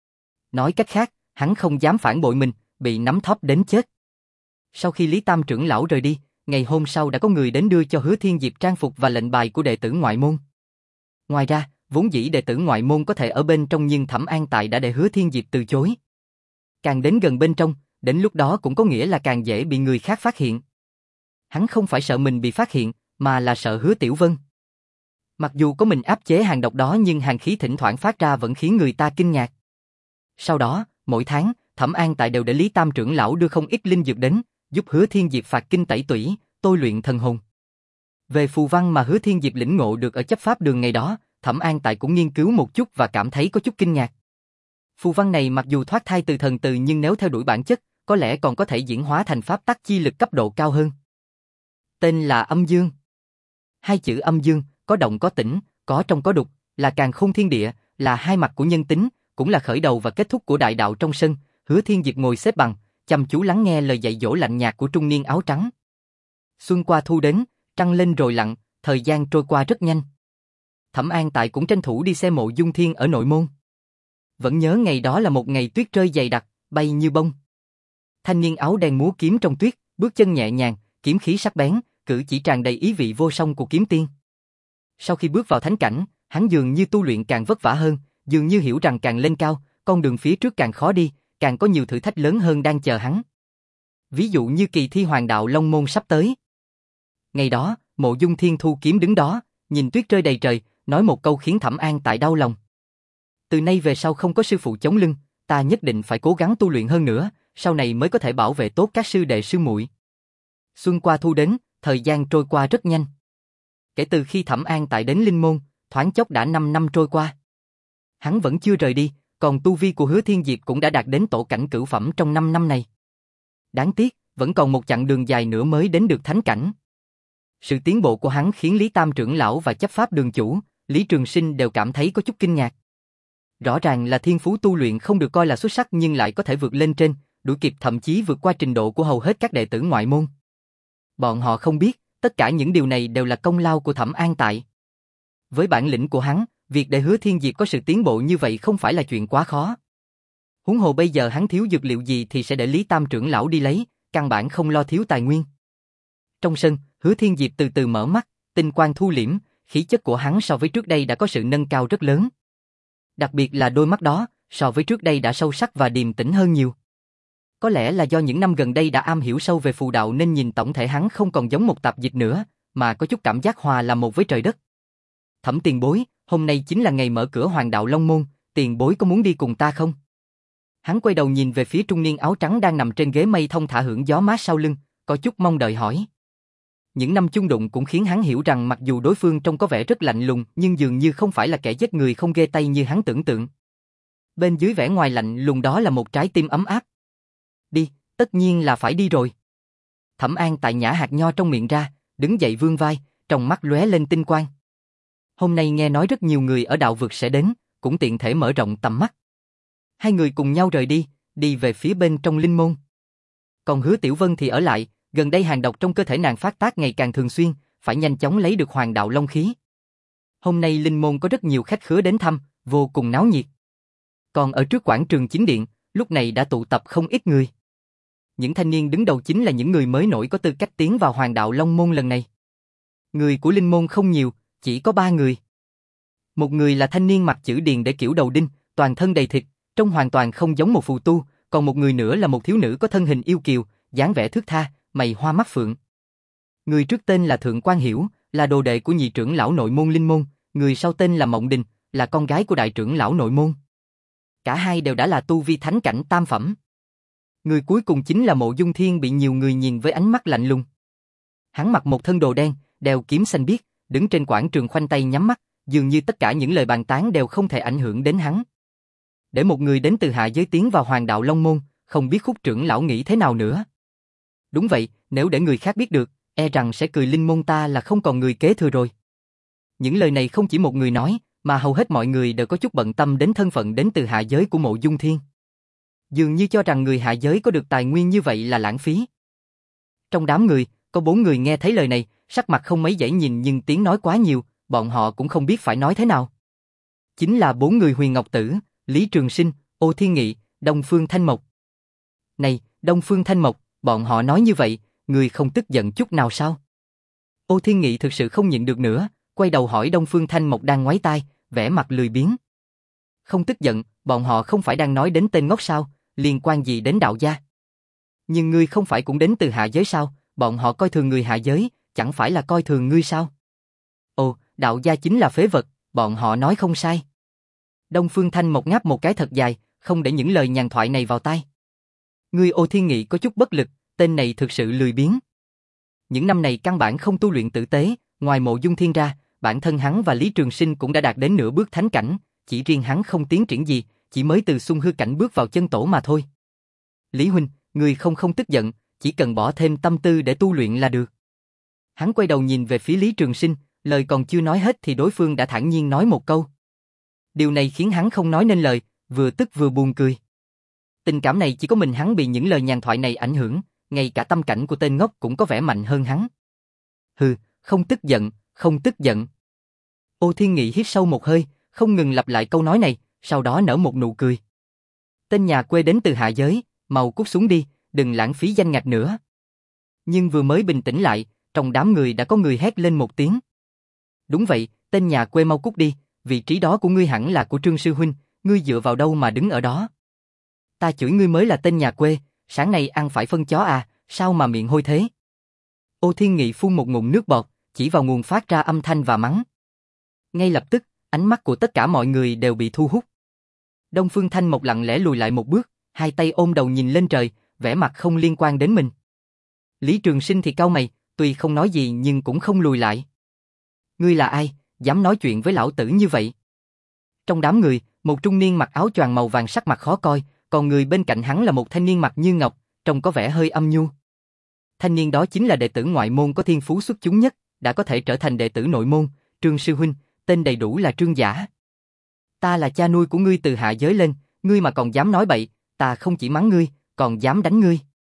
Nói cách khác, hắn không dám phản bội mình, bị nắm thóp đến chết. Sau khi Lý Tam trưởng lão rời đi, ngày hôm sau đã có người đến đưa cho Hứa Thiên Diệp trang phục và lệnh bài của đệ tử ngoại môn. Ngoài ra, vốn dĩ đệ tử ngoại môn có thể ở bên trong nhưng Thẩm An Tại đã để Hứa Thiên Diệp từ chối. Càng đến gần bên trong, đến lúc đó cũng có nghĩa là càng dễ bị người khác phát hiện. Hắn không phải sợ mình bị phát hiện, mà là sợ Hứa Tiểu Vân. Mặc dù có mình áp chế hàng độc đó nhưng hàng khí thỉnh thoảng phát ra vẫn khiến người ta kinh ngạc. Sau đó, mỗi tháng, Thẩm An Tại đều để Lý Tam trưởng lão đưa không ít linh dược đến, giúp Hứa Thiên Diệp phạt kinh tẩy tủy, tôi luyện thần hồn. Về phù văn mà Hứa Thiên Diệp lĩnh ngộ được ở chấp pháp đường ngày đó, Thẩm An Tại cũng nghiên cứu một chút và cảm thấy có chút kinh ngạc. Phù văn này mặc dù thoát thai từ thần từ nhưng nếu theo đuổi bản chất, có lẽ còn có thể diễn hóa thành pháp tắc chi lực cấp độ cao hơn. Tên là Âm Dương. Hai chữ âm dương, có động có tĩnh, có trong có đục, là càn khôn thiên địa, là hai mặt của nhân tính, cũng là khởi đầu và kết thúc của đại đạo trong sân. Hứa Thiên Diệp ngồi xếp bằng, chăm chú lắng nghe lời dạy dỗ lạnh nhạt của trung niên áo trắng. Xuân qua thu đến, trăng lên rồi lặn, thời gian trôi qua rất nhanh. Thẩm An Tại cũng tranh thủ đi xem Mộ Dung Thiên ở nội môn. Vẫn nhớ ngày đó là một ngày tuyết rơi dày đặc, bay như bông. Thanh niên áo đen múa kiếm trong tuyết, bước chân nhẹ nhàng, kiếm khí sắc bén, cử chỉ tràn đầy ý vị vô song của kiếm tiên. Sau khi bước vào thánh cảnh, hắn dường như tu luyện càng vất vả hơn, dường như hiểu rằng càng lên cao, con đường phía trước càng khó đi, càng có nhiều thử thách lớn hơn đang chờ hắn. Ví dụ như kỳ thi Hoàng Đạo Long Môn sắp tới. Ngày đó, Mộ Dung Thiên thu kiếm đứng đó, nhìn tuyết rơi đầy trời, nói một câu khiến Thẩm An Tại đau lòng. Từ nay về sau không có sư phụ chống lưng, ta nhất định phải cố gắng tu luyện hơn nữa, sau này mới có thể bảo vệ tốt các sư đệ sư muội. Xuân qua thu đến, thời gian trôi qua rất nhanh. Kể từ khi Thẩm An Tại đến Linh Môn, thoáng chốc đã năm năm trôi qua. Hắn vẫn chưa rời đi, còn tu vi của Hứa Thiên Diệp cũng đã đạt đến tổ cảnh cửu phẩm trong năm năm này. Đáng tiếc, vẫn còn một chặng đường dài nữa mới đến được thánh cảnh. Sự tiến bộ của hắn khiến Lý Tam trưởng lão và chấp pháp đường chủ, Lý Trường Sinh đều cảm thấy có chút kinh ngạc. Rõ ràng là thiên phú tu luyện không được coi là xuất sắc nhưng lại có thể vượt lên trên, đuổi kịp thậm chí vượt qua trình độ của hầu hết các đệ tử ngoại môn. Bọn họ không biết, tất cả những điều này đều là công lao của Thẩm An Tại. Với bản lĩnh của hắn, việc để Hứa Thiên Diệp có sự tiến bộ như vậy không phải là chuyện quá khó. Huống hồ bây giờ hắn thiếu dược liệu gì thì sẽ để Lý Tam trưởng lão đi lấy, căn bản không lo thiếu tài nguyên. Trong sân, Hứa Thiên Diệp từ từ mở mắt, tinh quang thu liễm, khí chất của hắn so với trước đây đã có sự nâng cao rất lớn. Đặc biệt là đôi mắt đó, so với trước đây đã sâu sắc và điềm tĩnh hơn nhiều. Có lẽ là do những năm gần đây đã am hiểu sâu về phù đạo nên nhìn tổng thể hắn không còn giống một tạp dịch nữa, mà có chút cảm giác hòa là một với trời đất. Thẩm tiền bối, hôm nay chính là ngày mở cửa Hoàng Đạo Long Môn, tiền bối có muốn đi cùng ta không? Hắn quay đầu nhìn về phía trung niên áo trắng đang nằm trên ghế mây thông thả hưởng gió mát sau lưng, có chút mong đợi hỏi. Những năm chung đụng cũng khiến hắn hiểu rằng mặc dù đối phương trông có vẻ rất lạnh lùng nhưng dường như không phải là kẻ giết người không ghê tay như hắn tưởng tượng. Bên dưới vẻ ngoài lạnh lùng đó là một trái tim ấm áp. Đi, tất nhiên là phải đi rồi. Thẩm An tại nhả hạt nho trong miệng ra, đứng dậy vươn vai, trong mắt lóe lên tinh quang. Hôm nay nghe nói rất nhiều người ở đạo vực sẽ đến, cũng tiện thể mở rộng tầm mắt. Hai người cùng nhau rời đi, đi về phía bên trong linh môn. Còn Hứa Tiểu Vân thì ở lại, gần đây hàn độc trong cơ thể nàng phát tác ngày càng thường xuyên, phải nhanh chóng lấy được hoàng đạo long khí. Hôm nay linh môn có rất nhiều khách khứa đến thăm, vô cùng náo nhiệt. Còn ở trước quảng trường chính điện, lúc này đã tụ tập không ít người. Những thanh niên đứng đầu chính là những người mới nổi có tư cách tiến vào hoàng đạo long môn lần này. Người của linh môn không nhiều, chỉ có ba người. Một người là thanh niên mặc chữ điền để kiểu đầu đinh, toàn thân đầy thịt, trông hoàn toàn không giống một phù tu, còn một người nữa là một thiếu nữ có thân hình yêu kiều, dáng vẻ thướt tha, mày hoa mắt phượng. Người trước tên là Thượng Quan Hiểu, là đồ đệ của nhị trưởng lão nội môn linh môn, người sau tên là Mộng Đình, là con gái của đại trưởng lão nội môn. Cả hai đều đã là tu vi thánh cảnh tam phẩm. Người cuối cùng chính là Mộ Dung Thiên bị nhiều người nhìn với ánh mắt lạnh lùng. Hắn mặc một thân đồ đen, đeo kiếm xanh biếc, đứng trên quảng trường khoanh tay nhắm mắt, dường như tất cả những lời bàn tán đều không thể ảnh hưởng đến hắn. Để một người đến từ hạ giới tiến vào hoàng đạo long môn, không biết Khúc trưởng lão nghĩ thế nào nữa. Đúng vậy, nếu để người khác biết được, e rằng sẽ cười linh môn ta là không còn người kế thừa rồi. Những lời này không chỉ một người nói, mà hầu hết mọi người đều có chút bận tâm đến thân phận đến từ hạ giới của Mộ Dung Thiên. Dường như cho rằng người hạ giới có được tài nguyên như vậy là lãng phí. Trong đám người, có bốn người nghe thấy lời này, sắc mặt không mấy dễ nhìn nhưng tiếng nói quá nhiều, bọn họ cũng không biết phải nói thế nào. Chính là bốn người Huyền Ngọc Tử, Lý Trường Sinh, Ô Thiên Nghị, Đông Phương Thanh Mộc. Này, Đông Phương Thanh Mộc, bọn họ nói như vậy, người không tức giận chút nào sao? Ô Thiên Nghị thực sự không nhịn được nữa, quay đầu hỏi Đông Phương Thanh Mộc đang ngoáy tai, vẻ mặt lười biếng. Không tức giận, bọn họ không phải đang nói đến tên ngốc sao, liên quan gì đến đạo gia? Nhưng ngươi không phải cũng đến từ hạ giới sao, bọn họ coi thường người hạ giới, chẳng phải là coi thường ngươi sao? Ồ, đạo gia chính là phế vật, bọn họ nói không sai. Đông Phương Thanh Mộc ngáp một cái thật dài, không để những lời nhàn thoại này vào tai. Ngươi Ô Thiên Nghị có chút bất lực, tên này thực sự lười biếng. Những năm này căn bản không tu luyện tử tế, ngoài Mộ Dung Thiên ra, bản thân hắn và Lý Trường Sinh cũng đã đạt đến nửa bước thánh cảnh, chỉ riêng hắn không tiến triển gì, chỉ mới từ xung hư cảnh bước vào chân tổ mà thôi. Lý huynh, ngươi không không tức giận, chỉ cần bỏ thêm tâm tư để tu luyện là được. Hắn quay đầu nhìn về phía Lý Trường Sinh, lời còn chưa nói hết thì đối phương đã thản nhiên nói một câu. Điều này khiến hắn không nói nên lời, vừa tức vừa buồn cười. Tình cảm này chỉ có mình hắn bị những lời nhàn thoại này ảnh hưởng, ngay cả tâm cảnh của tên ngốc cũng có vẻ mạnh hơn hắn. Hừ, không tức giận, không tức giận. Ô Thiên Nghị hít sâu một hơi, không ngừng lặp lại câu nói này, sau đó nở một nụ cười. Tên nhà quê đến từ hạ giới, mau cút xuống đi, đừng lãng phí danh ngạch nữa. Nhưng vừa mới bình tĩnh lại, trong đám người đã có người hét lên một tiếng. Đúng vậy, tên nhà quê mau cút đi, vị trí đó của ngươi hẳn là của Trương sư huynh, ngươi dựa vào đâu mà đứng ở đó? Ta chửi ngươi mới là tên nhà quê, sáng nay ăn phải phân chó à, sao mà miệng hôi thế? Ô Thiên Nghị phun một ngụm nước bọt, chỉ vào nguồn phát ra âm thanh và mắng. Ngay lập tức, ánh mắt của tất cả mọi người đều bị thu hút. Đông Phương Thanh Mộc lặng lẽ lùi lại một bước, hai tay ôm đầu nhìn lên trời, vẻ mặt không liên quan đến mình. Lý Trường Sinh thì cau mày, tuy không nói gì nhưng cũng không lùi lại. Ngươi là ai, dám nói chuyện với lão tử như vậy? Trong đám người, một trung niên mặc áo choàng màu vàng sắc mặt khó coi, còn người bên cạnh hắn là một thanh niên mặt như ngọc, trông có vẻ hơi âm nhu. Thanh niên đó chính là đệ tử ngoại môn có thiên phú xuất chúng nhất, đã có thể trở thành đệ tử nội môn, Trương sư huynh, tên đầy đủ là Trương Giả. Ta là cha nuôi của ngươi từ hạ giới lên, ngươi mà còn dám nói bậy, ta không chỉ mắng ngươi, còn dám đánh ngươi.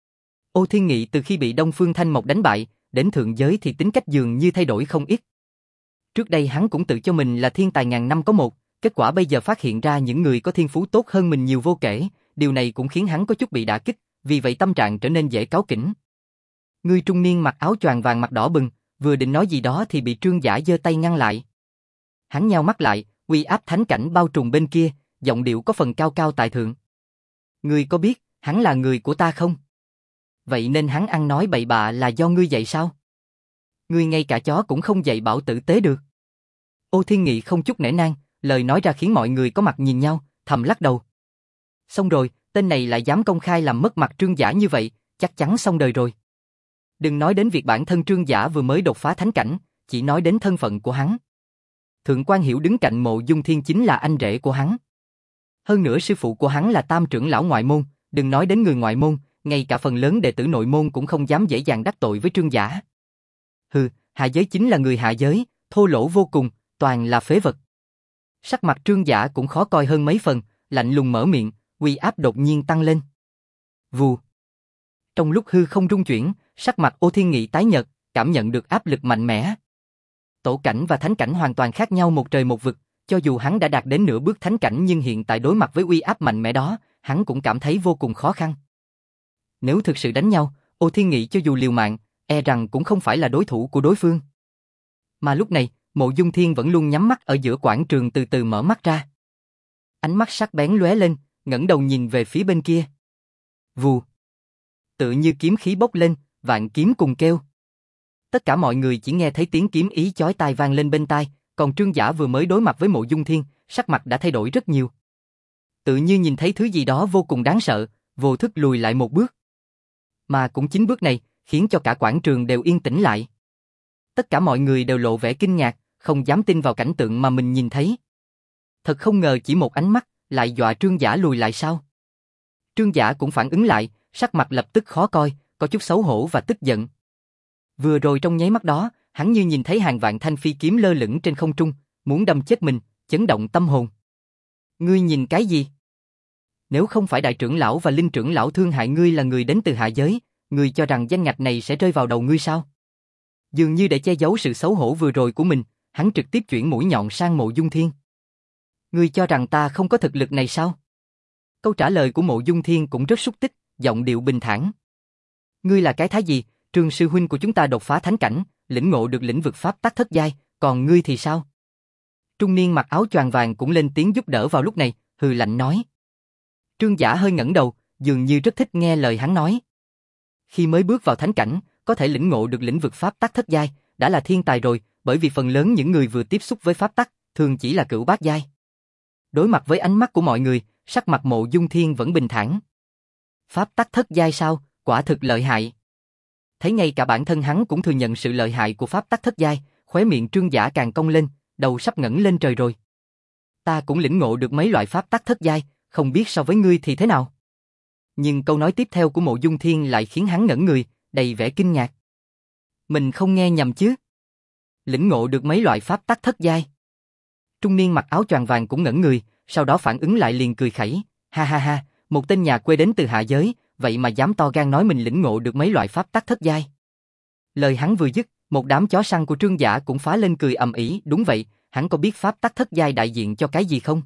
Ô Thiên Nghị từ khi bị Đông Phương Thanh Mộc đánh bại, đến thượng giới thì tính cách dường như thay đổi không ít. Trước đây hắn cũng tự cho mình là thiên tài ngàn năm có một, kết quả bây giờ phát hiện ra những người có thiên phú tốt hơn mình nhiều vô kể, điều này cũng khiến hắn có chút bị đả kích, vì vậy tâm trạng trở nên dễ cáu kỉnh. Người trung niên mặc áo choàng vàng mặt đỏ bừng, vừa định nói gì đó thì bị Trương Giả giơ tay ngăn lại. Hắn nheo mắt lại, uy áp thánh cảnh bao trùm bên kia, giọng điệu có phần cao cao tại thượng. Ngươi có biết, hắn là người của ta không? Vậy nên hắn ăn nói bậy bạ là do ngươi dạy sao? Ngươi ngay cả chó cũng không dạy bảo tử tế được. Ô Thiên Nghị không chút nể nang, lời nói ra khiến mọi người có mặt nhìn nhau, thầm lắc đầu. Xong rồi, tên này lại dám công khai làm mất mặt Trương Giả như vậy, chắc chắn xong đời rồi. Đừng nói đến việc bản thân Trương Giả vừa mới đột phá thánh cảnh, chỉ nói đến thân phận của hắn. Thượng Quan Hiểu đứng cạnh Mộ Dung Thiên chính là anh rể của hắn. Hơn nữa sư phụ của hắn là tam trưởng lão ngoại môn, đừng nói đến người ngoại môn, ngay cả phần lớn đệ tử nội môn cũng không dám dễ dàng đắc tội với Trương Giả. Hừ, hạ giới chính là người hạ giới, thô lỗ vô cùng, toàn là phế vật. Sắc mặt Trương Giả cũng khó coi hơn mấy phần, lạnh lùng mở miệng, uy áp đột nhiên tăng lên. Vù. Trong lúc hư không rung chuyển, sắc mặt Ô Thiên Nghị tái nhợt, cảm nhận được áp lực mạnh mẽ. Tổ cảnh và thánh cảnh hoàn toàn khác nhau một trời một vực, cho dù hắn đã đạt đến nửa bước thánh cảnh nhưng hiện tại đối mặt với uy áp mạnh mẽ đó, hắn cũng cảm thấy vô cùng khó khăn. Nếu thực sự đánh nhau, Ô Thiên Nghị cho dù liều mạng, e rằng cũng không phải là đối thủ của đối phương. Mà lúc này, Mộ Dung Thiên vẫn luôn nhắm mắt ở giữa quảng trường từ từ mở mắt ra. Ánh mắt sắc bén lóe lên, ngẩng đầu nhìn về phía bên kia. Vù. Tự như kiếm khí bốc lên, vạn kiếm cùng kêu. Tất cả mọi người chỉ nghe thấy tiếng kiếm ý chói tai vang lên bên tai, còn Trương Giả vừa mới đối mặt với Mộ Dung Thiên, sắc mặt đã thay đổi rất nhiều. Tự như nhìn thấy thứ gì đó vô cùng đáng sợ, vô thức lùi lại một bước. Mà cũng chính bước này, khiến cho cả quảng trường đều yên tĩnh lại. Tất cả mọi người đều lộ vẻ kinh ngạc, không dám tin vào cảnh tượng mà mình nhìn thấy. Thật không ngờ chỉ một ánh mắt, lại dọa Trương Giả lùi lại sao? Trương Giả cũng phản ứng lại, sắc mặt lập tức khó coi, có chút xấu hổ và tức giận. Vừa rồi trong nháy mắt đó, hắn như nhìn thấy hàng vạn thanh phi kiếm lơ lửng trên không trung, muốn đâm chết mình, chấn động tâm hồn. Ngươi nhìn cái gì? Nếu không phải đại trưởng lão và linh trưởng lão thương hại ngươi là người đến từ hạ giới, ngươi cho rằng danh ngạch này sẽ rơi vào đầu ngươi sao? Dường như để che giấu sự xấu hổ vừa rồi của mình, hắn trực tiếp chuyển mũi nhọn sang Mộ Dung Thiên. Ngươi cho rằng ta không có thực lực này sao? Câu trả lời của Mộ Dung Thiên cũng rất xúc tích, giọng điệu bình thản. Ngươi là cái thái gì? Trương sư huynh của chúng ta đột phá thánh cảnh, lĩnh ngộ được lĩnh vực pháp tắc thất giai, còn ngươi thì sao? Trung niên mặc áo choàng vàng cũng lên tiếng giúp đỡ vào lúc này, hừ lạnh nói. Trương Giả hơi ngẩng đầu, dường như rất thích nghe lời hắn nói. Khi mới bước vào thánh cảnh, có thể lĩnh ngộ được lĩnh vực pháp tắc thất giai, đã là thiên tài rồi, bởi vì phần lớn những người vừa tiếp xúc với pháp tắc, thường chỉ là cửu bát giai. Đối mặt với ánh mắt của mọi người, sắc mặt Mộ Dung Thiên vẫn bình thản. Pháp tắc thất giai sao, quả thực lợi hại. Thấy ngay cả bản thân hắn cũng thừa nhận sự lợi hại của pháp tắc thất giai, khóe miệng Trương Giả càng cong lên, đầu sắp ngẩng lên trời rồi. Ta cũng lĩnh ngộ được mấy loại pháp tắc thất giai, không biết so với ngươi thì thế nào. Nhưng câu nói tiếp theo của Mộ Dung Thiên lại khiến hắn ngẩn người, đầy vẻ kinh ngạc. Mình không nghe nhầm chứ? Lĩnh ngộ được mấy loại pháp tắc thất giai. Trung niên mặc áo choàng vàng cũng ngẩn người, sau đó phản ứng lại liền cười khẩy, ha ha ha, một tên nhà quê đến từ hạ giới, vậy mà dám to gan nói mình lĩnh ngộ được mấy loại pháp tắc thất giai. Lời hắn vừa dứt, một đám chó săn của Trương Giả cũng phá lên cười ầm ĩ, đúng vậy, hắn có biết pháp tắc thất giai đại diện cho cái gì không?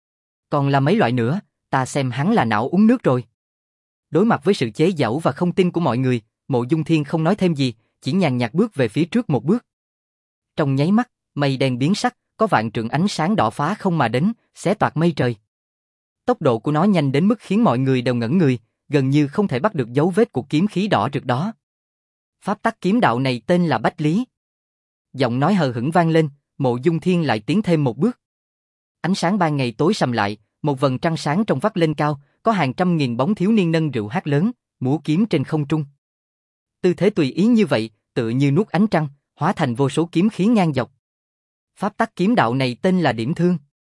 Còn là mấy loại nữa, ta xem hắn là não uống nước rồi. Đối mặt với sự chế giễu và không tin của mọi người, Mộ Dung Thiên không nói thêm gì, chỉ nhàn nhạt bước về phía trước một bước. Trong nháy mắt, mây đen biến sắc, có vạn trượng ánh sáng đỏ phá không mà đến, xé toạc mây trời. Tốc độ của nó nhanh đến mức khiến mọi người đều ngẩn người, gần như không thể bắt được dấu vết của kiếm khí đỏ rực đó. Pháp tắc kiếm đạo này tên là Bách Lý. Giọng nói hờ hững vang lên, Mộ Dung Thiên lại tiến thêm một bước. Ánh sáng ban ngày tối sầm lại, một vầng trăng sáng trong vắt lên cao, có hàng trăm nghìn bóng thiếu niên nâng rượu hát lớn, múa kiếm trên không trung. Tư thế tùy ý như vậy, tựa như nuốt ánh trăng, hóa thành vô số kiếm khí ngang dọc. Pháp tắc kiếm đạo này tên là Điểm Thương.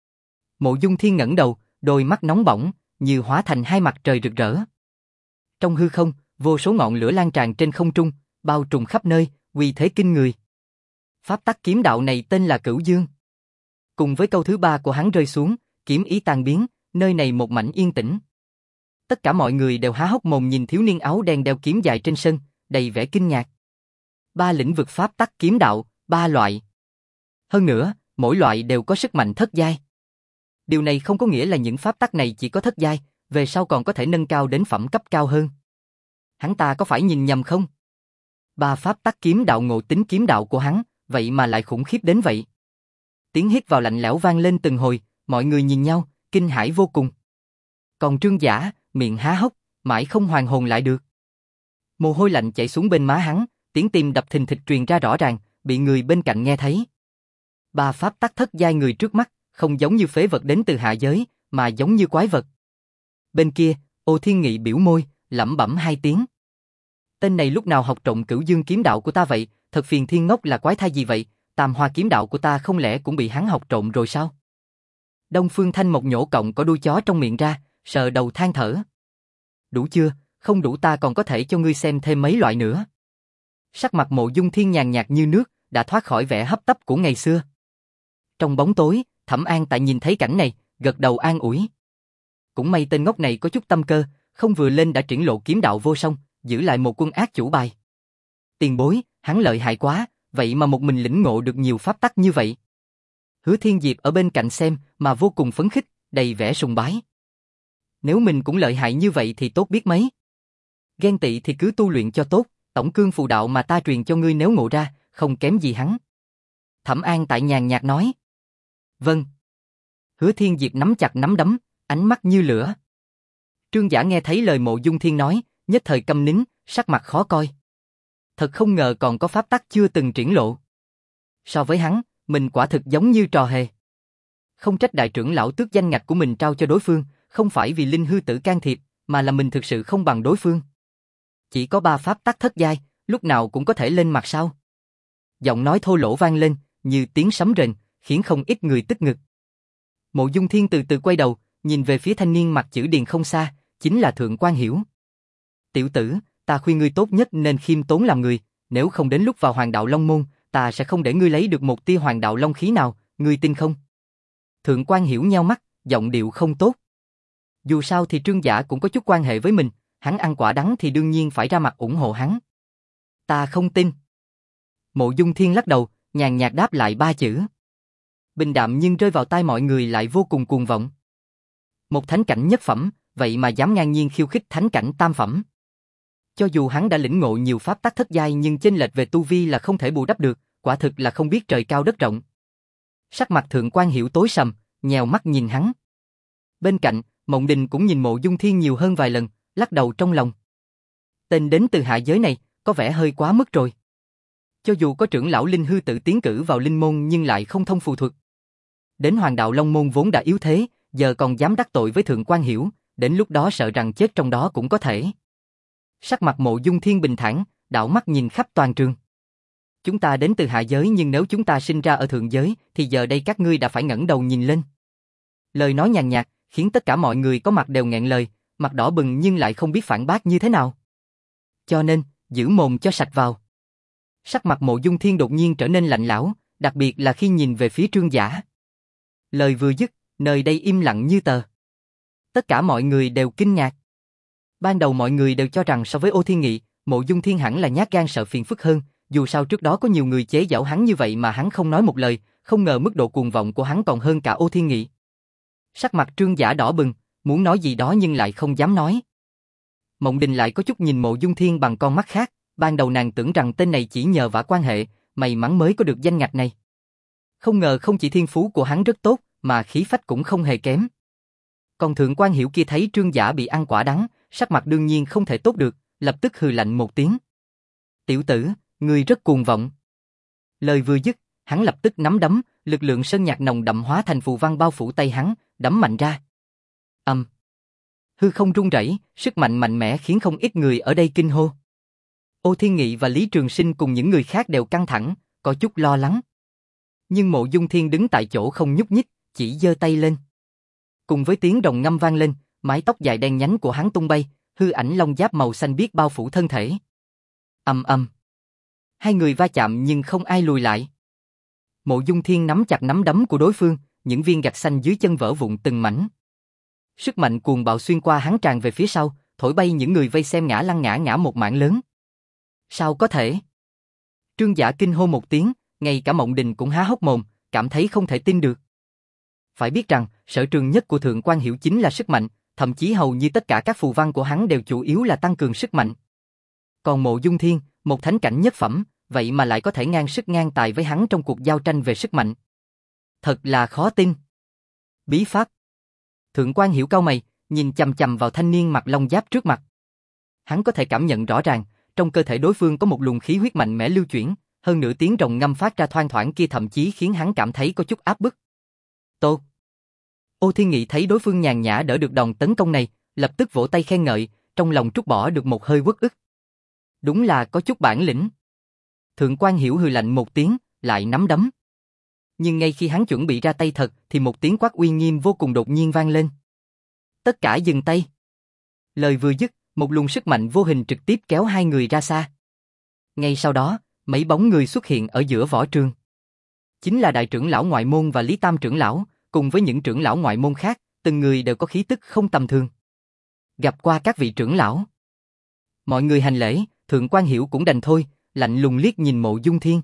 Mộ Dung Thiên ngẩng đầu, đôi mắt nóng bỏng, như hóa thành hai mặt trời rực rỡ. Trong hư không, vô số ngọn lửa lan tràn trên không trung, bao trùm khắp nơi, uy thế kinh người. Pháp tắc kiếm đạo này tên là Cửu Dương. Cùng với câu thứ ba của hắn rơi xuống, kiếm ý tan biến, nơi này một mảnh yên tĩnh. Tất cả mọi người đều há hốc mồm nhìn thiếu niên áo đen đeo kiếm dài trên sân, đầy vẻ kinh ngạc. Ba lĩnh vực pháp tắc kiếm đạo, ba loại. Hơn nữa, mỗi loại đều có sức mạnh thất giai. Điều này không có nghĩa là những pháp tắc này chỉ có thất giai, về sau còn có thể nâng cao đến phẩm cấp cao hơn. Hắn ta có phải nhìn nhầm không? Ba pháp tắc kiếm đạo ngộ tính kiếm đạo của hắn, vậy mà lại khủng khiếp đến vậy. Tiếng hít vào lạnh lẽo vang lên từng hồi, mọi người nhìn nhau, kinh hãi vô cùng. Còn Trương Giả, miệng há hốc, mãi không hoàn hồn lại được. Mồ hôi lạnh chảy xuống bên má hắn, tiếng tim đập thình thịch truyền ra rõ ràng, bị người bên cạnh nghe thấy. Ba pháp tắc thất giai người trước mắt, không giống như phế vật đến từ hạ giới, mà giống như quái vật. Bên kia, Ô Thiên Nghị biểu môi, lẩm bẩm hai tiếng. Tên này lúc nào học trộm Cửu Dương kiếm đạo của ta vậy, thật phiền thiên ngốc là quái thai gì vậy, Tam Hoa kiếm đạo của ta không lẽ cũng bị hắn học trộm rồi sao? Đông Phương Thanh một nhổ cọng có đuôi chó trong miệng ra, sờ đầu than thở. Đủ chưa, không đủ ta còn có thể cho ngươi xem thêm mấy loại nữa. Sắc mặt Mộ Dung Thiên nhàn nhạt như nước, đã thoát khỏi vẻ hấp tấp của ngày xưa. Trong bóng tối, Thẩm An Tại nhìn thấy cảnh này, gật đầu an ủi. Cũng may tên ngốc này có chút tâm cơ, không vừa lên đã triển lộ kiếm đạo vô song, giữ lại một quân ác chủ bài. Tiền bối, hắn lợi hại quá, vậy mà một mình lĩnh ngộ được nhiều pháp tắc như vậy. Hứa Thiên Diệp ở bên cạnh xem mà vô cùng phấn khích, đầy vẻ sùng bái. Nếu mình cũng lợi hại như vậy thì tốt biết mấy. Ghen tị thì cứ tu luyện cho tốt, tổng cương phù đạo mà ta truyền cho ngươi nếu ngộ ra, không kém gì hắn. Thẩm An Tại nhàn nhạt nói. Vâng. Hứa Thiên Diệp nắm chặt nắm đấm, ánh mắt như lửa. Trương Giả nghe thấy lời Mộ Dung Thiên nói, nhất thời câm nín, sắc mặt khó coi. Thật không ngờ còn có pháp tắc chưa từng triển lộ. So với hắn, mình quả thực giống như trò hề. Không trách đại trưởng lão tước danh ngạch của mình trao cho đối phương, không phải vì linh hư tử can thiệp, mà là mình thực sự không bằng đối phương. Chỉ có ba pháp tắc thất giai, lúc nào cũng có thể lên mặt sao. Giọng nói thô lỗ vang lên, như tiếng sấm rền, khiến không ít người tức ngực. Mộ Dung Thiên từ từ quay đầu, nhìn về phía thanh niên mặt chữ điền không xa, chính là Thượng Quan Hiểu. Tiểu tử, ta khuyên ngươi tốt nhất nên khiêm tốn làm người, nếu không đến lúc vào Hoàng Đạo Long Môn, ta sẽ không để ngươi lấy được một tia Hoàng Đạo Long khí nào, ngươi tin không? Thượng Quan Hiểu nheo mắt, giọng điệu không tốt. Dù sao thì Trương Giả cũng có chút quan hệ với mình, hắn ăn quả đắng thì đương nhiên phải ra mặt ủng hộ hắn. Ta không tin. Mộ Dung Thiên lắc đầu, nhàn nhạt đáp lại ba chữ. Bình đạm nhưng rơi vào tai mọi người lại vô cùng cuồng vọng. Một thánh cảnh nhất phẩm, vậy mà dám ngang nhiên khiêu khích thánh cảnh tam phẩm. Cho dù hắn đã lĩnh ngộ nhiều pháp tắc thất giai nhưng chênh lệch về tu vi là không thể bù đắp được, quả thực là không biết trời cao đất rộng. Sắc mặt Thượng Quan Hiểu tối sầm, nhèo mắt nhìn hắn. Bên cạnh, Mộng Đình cũng nhìn Mộ Dung Thiên nhiều hơn vài lần, lắc đầu trong lòng. Tên đến từ hạ giới này, có vẻ hơi quá mức rồi. Cho dù có trưởng lão linh hư tự tiến cử vào linh môn nhưng lại không thông phù thuật. Đến Hoàng Đạo Long Môn vốn đã yếu thế, giờ còn dám đắc tội với Thượng Quan Hiểu, đến lúc đó sợ rằng chết trong đó cũng có thể. Sắc mặt Mộ Dung Thiên bình thản, đảo mắt nhìn khắp toàn trường. Chúng ta đến từ hạ giới nhưng nếu chúng ta sinh ra ở thượng giới thì giờ đây các ngươi đã phải ngẩng đầu nhìn lên. Lời nói nhàn nhạt, khiến tất cả mọi người có mặt đều nghẹn lời, mặt đỏ bừng nhưng lại không biết phản bác như thế nào. Cho nên, giữ mồm cho sạch vào. Sắc mặt Mộ Dung Thiên đột nhiên trở nên lạnh lẽo, đặc biệt là khi nhìn về phía Trương Giả. Lời vừa dứt, nơi đây im lặng như tờ. Tất cả mọi người đều kinh ngạc. Ban đầu mọi người đều cho rằng so với Ô Thiên Nghị, Mộ Dung Thiên hẳn là nhát gan sợ phiền phức hơn, dù sao trước đó có nhiều người chế giễu hắn như vậy mà hắn không nói một lời, không ngờ mức độ cuồng vọng của hắn còn hơn cả Ô Thiên Nghị. Sắc mặt Trương Giả đỏ bừng, muốn nói gì đó nhưng lại không dám nói. Mộng Đình lại có chút nhìn Mộ Dung Thiên bằng con mắt khác, ban đầu nàng tưởng rằng tên này chỉ nhờ vả quan hệ, may mắn mới có được danh ngạch này. Không ngờ không chỉ thiên phú của hắn rất tốt, mà khí phách cũng không hề kém. Còn Thượng Quan Hiểu kia thấy Trương Giả bị ăn quả đắng, sắc mặt đương nhiên không thể tốt được, lập tức hừ lạnh một tiếng. Tiểu tử, ngươi rất cuồng vọng. Lời vừa dứt, hắn lập tức nắm đấm, lực lượng sơn nhạc nồng đậm hóa thành phù văn bao phủ tay hắn, đấm mạnh ra. Ầm. Um. Hư không rung rẩy, sức mạnh mạnh mẽ khiến không ít người ở đây kinh hô. Ô Thiên Nghị và Lý Trường Sinh cùng những người khác đều căng thẳng, có chút lo lắng. Nhưng Mộ Dung Thiên đứng tại chỗ không nhúc nhích, chỉ giơ tay lên. Cùng với tiếng rồng ngâm vang lên, mái tóc dài đen nhánh của hắn tung bay, hư ảnh long giáp màu xanh biếc bao phủ thân thể. Ầm ầm. Hai người va chạm nhưng không ai lùi lại. Mộ Dung Thiên nắm chặt nắm đấm của đối phương, những viên gạch xanh dưới chân vỡ vụn từng mảnh. Sức mạnh cuồng bạo xuyên qua hắn tràn về phía sau, thổi bay những người vây xem ngã lăn ngã ngã một mảng lớn. Sao có thể? Trương Giả kinh hô một tiếng, ngay cả Mộng Đình cũng há hốc mồm, cảm thấy không thể tin được. Phải biết rằng, sở trường nhất của Thượng Quan Hiểu chính là sức mạnh, thậm chí hầu như tất cả các phù văn của hắn đều chủ yếu là tăng cường sức mạnh. Còn Mộ Dung Thiên, một thánh cảnh nhất phẩm, vậy mà lại có thể ngang sức ngang tài với hắn trong cuộc giao tranh về sức mạnh. Thật là khó tin. Bí pháp. Thượng Quan Hiểu cau mày, nhìn chằm chằm vào thanh niên mặc long giáp trước mặt. Hắn có thể cảm nhận rõ ràng, trong cơ thể đối phương có một luồng khí huyết mạnh mẽ lưu chuyển, hơn nữa tiếng rồng ngâm phát ra thoang thoảng kia thậm chí khiến hắn cảm thấy có chút áp bức. Tô. Ô Thiên Nghị thấy đối phương nhàn nhã đỡ được đòn tấn công này, lập tức vỗ tay khen ngợi, trong lòng trút bỏ được một hơi uất ức. Đúng là có chút bản lĩnh. Thượng Quan Hiểu hừ lạnh một tiếng, lại nắm đấm. Nhưng ngay khi hắn chuẩn bị ra tay thật thì một tiếng quát uy nghiêm vô cùng đột nhiên vang lên. Tất cả dừng tay. Lời vừa dứt, một luồng sức mạnh vô hình trực tiếp kéo hai người ra xa. Ngay sau đó, mấy bóng người xuất hiện ở giữa võ trường. Chính là đại trưởng lão ngoại môn và Lý Tam trưởng lão, cùng với những trưởng lão ngoại môn khác, từng người đều có khí tức không tầm thường. Gặp qua các vị trưởng lão. Mọi người hành lễ, Thượng Quan Hiểu cũng đành thôi, lạnh lùng liếc nhìn Mộ Dung Thiên.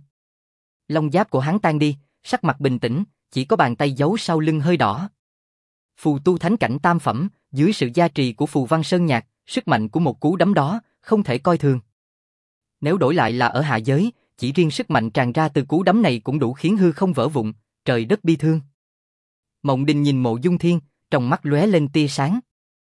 Lông giáp của hắn tan đi, sắc mặt bình tĩnh, chỉ có bàn tay giấu sau lưng hơi đỏ. Phù tu thánh cảnh tam phẩm, dưới sự gia trì của Phù Văn Sơn Nhạc, sức mạnh của một cú đấm đó, không thể coi thường. Nếu đổi lại là ở hạ giới, chỉ riêng sức mạnh tràn ra từ cú đấm này cũng đủ khiến hư không vỡ vụn, trời đất bi thương. Mộng Đình nhìn Mộ Dung Thiên, trong mắt lóe lên tia sáng.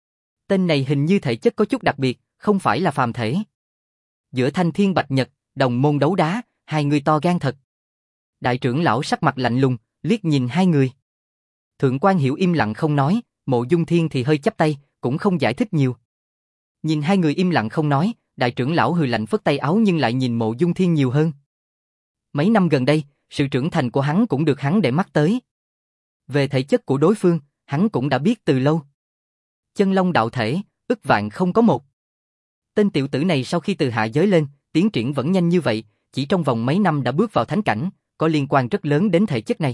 Tên này hình như thể chất có chút đặc biệt, không phải là phàm thể. Giữa Thanh Thiên Bạch Nhật, đồng môn đấu đá, hai người to gan thật. Đại trưởng lão sắc mặt lạnh lùng, liếc nhìn hai người. Thượng Quan Hiểu im lặng không nói, Mộ Dung Thiên thì hơi chắp tay, cũng không giải thích nhiều. Nhìn hai người im lặng không nói, đại trưởng lão hừ lạnh phất tay áo nhưng lại nhìn Mộ Dung Thiên nhiều hơn. Mấy năm gần đây, sự trưởng thành của hắn cũng được hắn để mắt tới. Về thể chất của đối phương, hắn cũng đã biết từ lâu. Chân long đạo thể, ức vạn không có một. Tên tiểu tử này sau khi từ hạ giới lên, tiến triển vẫn nhanh như vậy, chỉ trong vòng mấy năm đã bước vào thánh cảnh, có liên quan rất lớn đến thể chất này.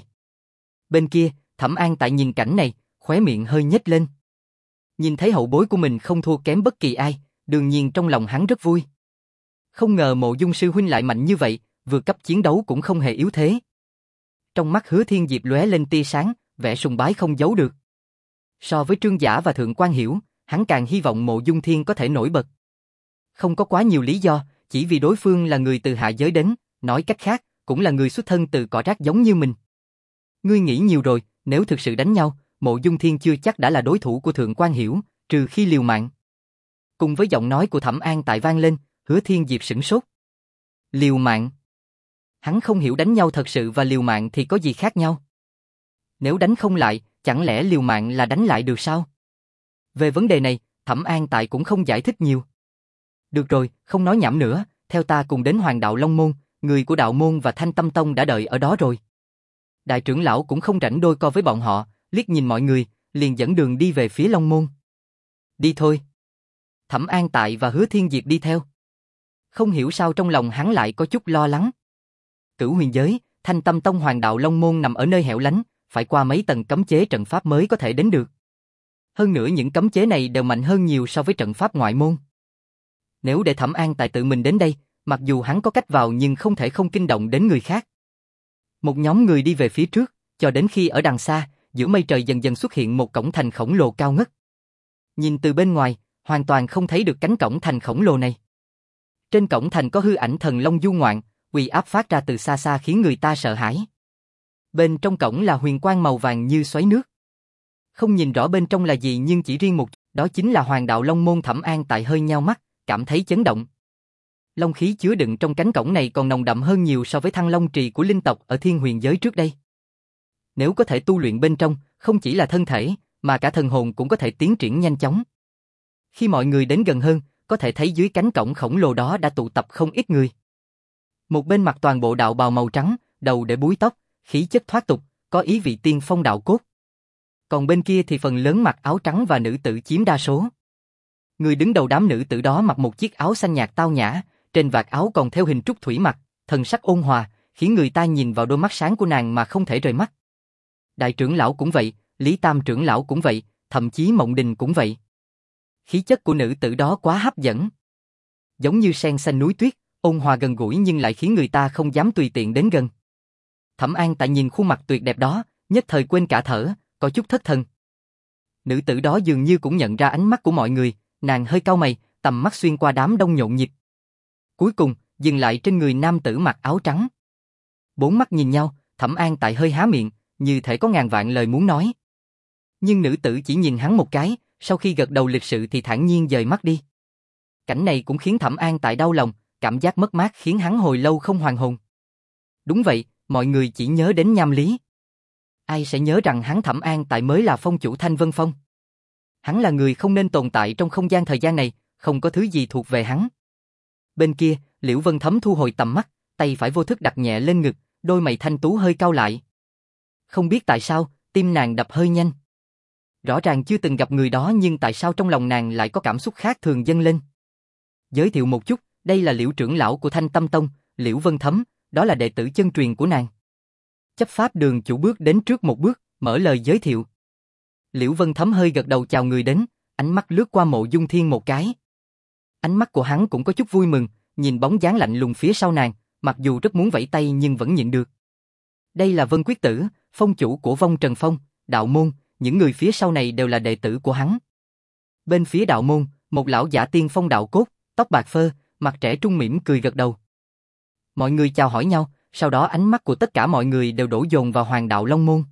Bên kia, Thẩm An tại nhìn cảnh này, khóe miệng hơi nhếch lên. Nhìn thấy hậu bối của mình không thua kém bất kỳ ai, đương nhiên trong lòng hắn rất vui. Không ngờ Mộ Dung sư huynh lại mạnh như vậy, vừa cấp chiến đấu cũng không hề yếu thế. Trong mắt Hứa Thiên Diệp lóe lên tia sáng, vẻ sùng bái không giấu được. So với Trương Giả và Thượng Quan Hiểu, hắn càng hy vọng Mộ Dung Thiên có thể nổi bật. Không có quá nhiều lý do, chỉ vì đối phương là người từ hạ giới đến, nói cách khác, cũng là người xuất thân từ cỏ rác giống như mình. Ngươi nghĩ nhiều rồi, nếu thực sự đánh nhau, Mộ Dung Thiên chưa chắc đã là đối thủ của Thượng Quan Hiểu, trừ khi liều mạng. Cùng với giọng nói của Thẩm An tại vang lên, Hứa Thiên Diệp sửng sốt. Liều mạng? Hắn không hiểu đánh nhau thật sự và liều mạng thì có gì khác nhau. Nếu đánh không lại, chẳng lẽ liều mạng là đánh lại được sao? Về vấn đề này, Thẩm An tại cũng không giải thích nhiều. Được rồi, không nói nhảm nữa, theo ta cùng đến Hoàng Đạo Long Môn, người của Đạo Môn và Thanh Tâm Tông đã đợi ở đó rồi. Đại trưởng lão cũng không rảnh đôi co với bọn họ, liếc nhìn mọi người, liền dẫn đường đi về phía Long Môn. Đi thôi. Thẩm An tại và Hứa Thiên Diệp đi theo. Không hiểu sao trong lòng hắn lại có chút lo lắng. Cửu huyền giới, Thanh Tâm Tông Hoàng Đạo Long Môn nằm ở nơi hẻo lánh, phải qua mấy tầng cấm chế trận pháp mới có thể đến được. Hơn nữa những cấm chế này đều mạnh hơn nhiều so với trận pháp ngoại môn. Nếu để Thẩm An tại tự mình đến đây, mặc dù hắn có cách vào nhưng không thể không kinh động đến người khác. Một nhóm người đi về phía trước, cho đến khi ở đằng xa, giữa mây trời dần dần xuất hiện một cổng thành khổng lồ cao ngất. Nhìn từ bên ngoài, hoàn toàn không thấy được cánh cổng thành khổng lồ này. Trên cổng thành có hư ảnh thần long du ngoạn, uy áp phát ra từ xa xa khiến người ta sợ hãi. Bên trong cổng là huyền quang màu vàng như xoáy nước. Không nhìn rõ bên trong là gì nhưng chỉ riêng một, đó chính là Hoàng Đạo Long Môn. Thẩm An tại hơi nheo mắt, cảm thấy chấn động. Long khí chứa đựng trong cánh cổng này còn nồng đậm hơn nhiều so với Thăng Long Trì của linh tộc ở Thiên Huyền giới trước đây. Nếu có thể tu luyện bên trong, không chỉ là thân thể, mà cả thần hồn cũng có thể tiến triển nhanh chóng. Khi mọi người đến gần hơn, có thể thấy dưới cánh cổng khổng lồ đó đã tụ tập không ít người. Một bên mặc toàn bộ đạo bào màu trắng, đầu để búi tóc, khí chất thoát tục, có ý vị tiên phong đạo cốt. Còn bên kia thì phần lớn mặc áo trắng và nữ tử chiếm đa số. Người đứng đầu đám nữ tử đó mặc một chiếc áo xanh nhạt tao nhã, trên vạt áo còn theo hình trúc thủy mặc, thần sắc ôn hòa, khiến người ta nhìn vào đôi mắt sáng của nàng mà không thể rời mắt. Đại trưởng lão cũng vậy, Lý Tam trưởng lão cũng vậy, thậm chí Mộng Đình cũng vậy. Khí chất của nữ tử đó quá hấp dẫn. Giống như sen xanh núi tuyết, ôn hòa gần gũi nhưng lại khiến người ta không dám tùy tiện đến gần. Thẩm An tại nhìn khuôn mặt tuyệt đẹp đó, nhất thời quên cả thở, có chút thất thần. Nữ tử đó dường như cũng nhận ra ánh mắt của mọi người, nàng hơi cau mày, tầm mắt xuyên qua đám đông nhộn nhịp. Cuối cùng, dừng lại trên người nam tử mặc áo trắng. Bốn mắt nhìn nhau, Thẩm An tại hơi há miệng, như thể có ngàn vạn lời muốn nói. Nhưng nữ tử chỉ nhìn hắn một cái, sau khi gật đầu lịch sự thì thản nhiên dời mắt đi. Cảnh này cũng khiến Thẩm An tại đau lòng, cảm giác mất mát khiến hắn hồi lâu không hoàn hồn. Đúng vậy, mọi người chỉ nhớ đến Nham Lý. Ai sẽ nhớ rằng hắn Thẩm An tại mới là phong chủ Thanh Vân Phong. Hắn là người không nên tồn tại trong không gian thời gian này, không có thứ gì thuộc về hắn. Bên kia, Liễu Vân Thấm thu hồi tầm mắt, tay phải vô thức đặt nhẹ lên ngực, đôi mày thanh tú hơi cau lại. Không biết tại sao, tim nàng đập hơi nhanh. Rõ ràng chưa từng gặp người đó nhưng tại sao trong lòng nàng lại có cảm xúc khác thường dâng lên. Giới thiệu một chút, đây là Liễu trưởng lão của Thanh Tâm Tông, Liễu Vân Thấm, đó là đệ tử chân truyền của nàng. Chấp pháp đường chủ bước đến trước một bước, mở lời giới thiệu. Liễu Vân Thấm hơi gật đầu chào người đến, ánh mắt lướt qua Mộ Dung Thiên một cái. Ánh mắt của hắn cũng có chút vui mừng, nhìn bóng dáng lạnh lùng phía sau nàng, mặc dù rất muốn vẫy tay nhưng vẫn nhịn được. Đây là Vân Quyết Tử, phong chủ của Vong Trần Phong, đạo môn, những người phía sau này đều là đệ tử của hắn. Bên phía đạo môn, một lão giả tiên phong đạo cốt, tóc bạc phơ, mặt trẻ trung mỉm cười gật đầu. Mọi người chào hỏi nhau, sau đó ánh mắt của tất cả mọi người đều đổ dồn vào Hoàng đạo Long môn.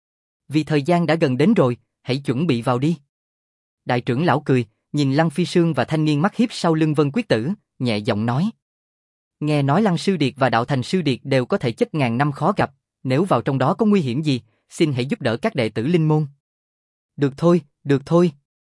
Vì thời gian đã gần đến rồi, hãy chuẩn bị vào đi. Đại trưởng lão cười, nhìn Lăng Phi Sương và thanh niên mắt hiếp sau lưng Vân Quyết Tử, nhẹ giọng nói. Nghe nói Lăng Sư Điệt và Đạo Thành Sư Điệt đều có thể chất ngàn năm khó gặp, nếu vào trong đó có nguy hiểm gì, xin hãy giúp đỡ các đệ tử linh môn. Được thôi, được thôi.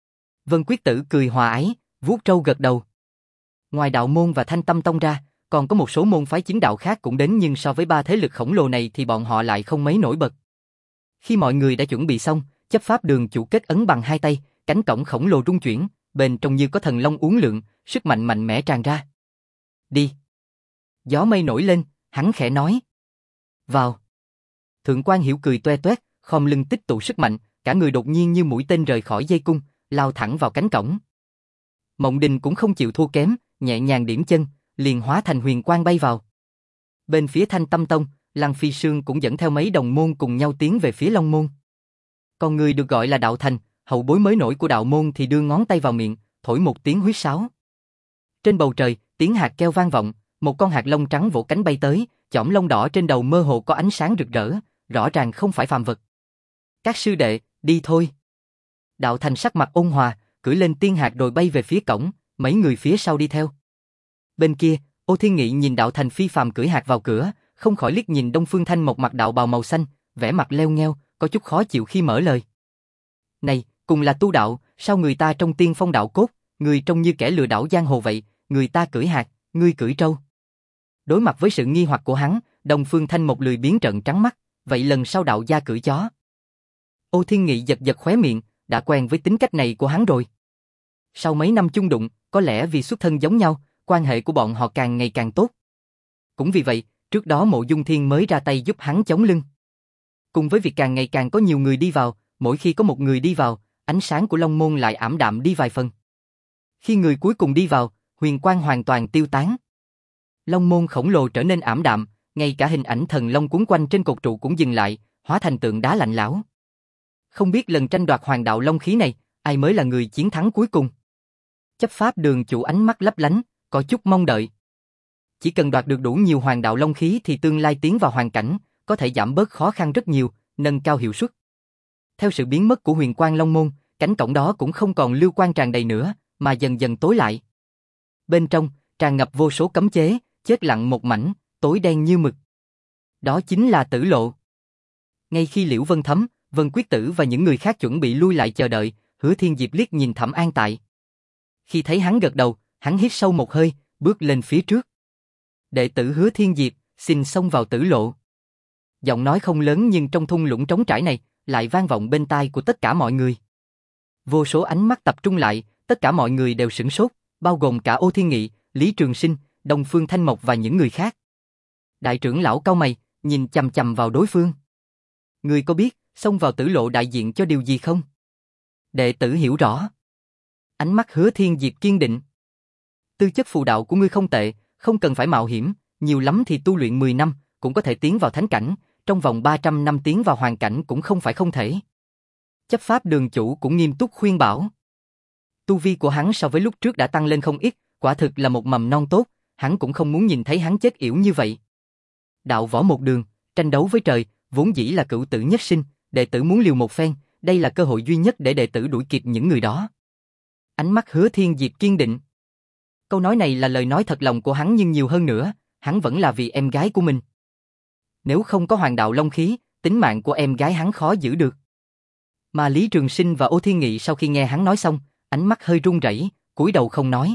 Vân Quyết Tử cười hòa ái, vuốt râu gật đầu. Ngoài đạo môn và Thanh Tâm Tông ra, còn có một số môn phái chính đạo khác cũng đến nhưng so với ba thế lực khổng lồ này thì bọn họ lại không mấy nổi bật. Khi mọi người đã chuẩn bị xong, chấp pháp đường chủ kết ấn bằng hai tay, cánh cổng khổng lồ rung chuyển, bên trong như có thần long uốn lượn, sức mạnh mạnh mẽ tràn ra. Đi. Gió mây nổi lên, hắn khẽ nói. Vào. Thượng quan Hiểu cười toe toét, khom lưng tích tụ sức mạnh, cả người đột nhiên như mũi tên rời khỏi dây cung, lao thẳng vào cánh cổng. Mộng Đình cũng không chịu thua kém, nhẹ nhàng điểm chân, liền hóa thành huyền quang bay vào. Bên phía Thanh Tâm Tông, Lăng Phi Sương cũng dẫn theo mấy đồng môn cùng nhau tiến về phía Long môn. Còn người được gọi là Đạo Thành, hậu bối mới nổi của đạo môn thì đưa ngón tay vào miệng, thổi một tiếng huýt sáo. Trên bầu trời, tiếng hạt keo vang vọng, một con hạt lông trắng vỗ cánh bay tới, chỏm lông đỏ trên đầu mơ hồ có ánh sáng rực rỡ, rõ ràng không phải phàm vật. Các sư đệ, đi thôi. Đạo Thành sắc mặt ôn hòa, cưỡi lên tiên hạt rồi bay về phía cổng, mấy người phía sau đi theo. Bên kia, Ô Thiên Nghị nhìn Đạo Thành phi phàm cưỡi hạt vào cửa, không khỏi liếc nhìn Đông Phương Thanh một mặc đạo bào màu xanh, vẻ mặt leo nheo, có chút khó chịu khi mở lời. Này, cùng là tu đạo, sao người ta trong tiên phong đạo cốt, người trông như kẻ lừa đảo giang hồ vậy, người ta cưỡi hạt, ngươi cưỡi trâu. Đối mặt với sự nghi hoặc của hắn, Đông Phương Thanh một lười biến trợn trắng mắt, vậy lần sau đạo gia cưỡi chó. Ô Thiên Nghị giật giật khóe miệng, đã quen với tính cách này của hắn rồi. Sau mấy năm chung đụng, có lẽ vì xuất thân giống nhau, quan hệ của bọn họ càng ngày càng tốt. Cũng vì vậy, trước đó Mộ Dung Thiên mới ra tay giúp hắn chống lưng. Cùng với việc càng ngày càng có nhiều người đi vào, mỗi khi có một người đi vào, ánh sáng của Long môn lại ảm đạm đi vài phần. Khi người cuối cùng đi vào, huyền quang hoàn toàn tiêu tán. Long môn khổng lồ trở nên ảm đạm, ngay cả hình ảnh thần long cuốn quanh trên cột trụ cũng dừng lại, hóa thành tượng đá lạnh lẽo. Không biết lần tranh đoạt hoàng đạo long khí này, ai mới là người chiến thắng cuối cùng. Chấp pháp đường chủ ánh mắt lấp lánh, có chút mong đợi. Chỉ cần đoạt được đủ nhiều hoàng đạo long khí thì tương lai tiến vào hoàn cảnh, có thể giảm bớt khó khăn rất nhiều, nâng cao hiệu suất. Theo sự biến mất của huyền quang long môn, cánh cổng đó cũng không còn lưu quang tràn đầy nữa, mà dần dần tối lại. Bên trong, tràn ngập vô số cấm chế, chết lặng một mảnh, tối đen như mực. Đó chính là tử lộ. Ngay khi Liễu Vân Thấm, Vân Quyết Tử và những người khác chuẩn bị lui lại chờ đợi, Hứa Thiên Diệp liếc nhìn Thẩm An Tại. Khi thấy hắn gật đầu, hắn hít sâu một hơi, bước lên phía trước. Đệ tử Hứa Thiên Diệp, xin xông vào tử lộ. Giọng nói không lớn nhưng trong thung lũng trống trải này, lại vang vọng bên tai của tất cả mọi người. Vô số ánh mắt tập trung lại, tất cả mọi người đều sửng sốt, bao gồm cả Ô Thiên Nghị, Lý Trường Sinh, Đông Phương Thanh Mộc và những người khác. Đại trưởng lão cau mày, nhìn chằm chằm vào đối phương. Ngươi có biết, xông vào tử lộ đại diện cho điều gì không? Đệ tử hiểu rõ. Ánh mắt Hứa Thiên Diệp kiên định. Tư chất phù đạo của ngươi không tệ, không cần phải mạo hiểm, nhiều lắm thì tu luyện mười năm, cũng có thể tiến vào thánh cảnh, trong vòng ba trăm năm tiến vào hoàn cảnh cũng không phải không thể. Chấp pháp đường chủ cũng nghiêm túc khuyên bảo. Tu vi của hắn so với lúc trước đã tăng lên không ít, quả thực là một mầm non tốt, hắn cũng không muốn nhìn thấy hắn chết yểu như vậy. Đạo võ một đường, tranh đấu với trời, vốn dĩ là cửu tử nhất sinh, đệ tử muốn liều một phen, đây là cơ hội duy nhất để đệ tử đuổi kịp những người đó. Ánh mắt Hứa Thiên Diệp kiên định. Câu nói này là lời nói thật lòng của hắn nhưng nhiều hơn nữa, hắn vẫn là vì em gái của mình. Nếu không có hoàng đạo long khí, tính mạng của em gái hắn khó giữ được. Mà Lý Trường Sinh và Ô Thiên Nghị sau khi nghe hắn nói xong, ánh mắt hơi run rẩy, cúi đầu không nói.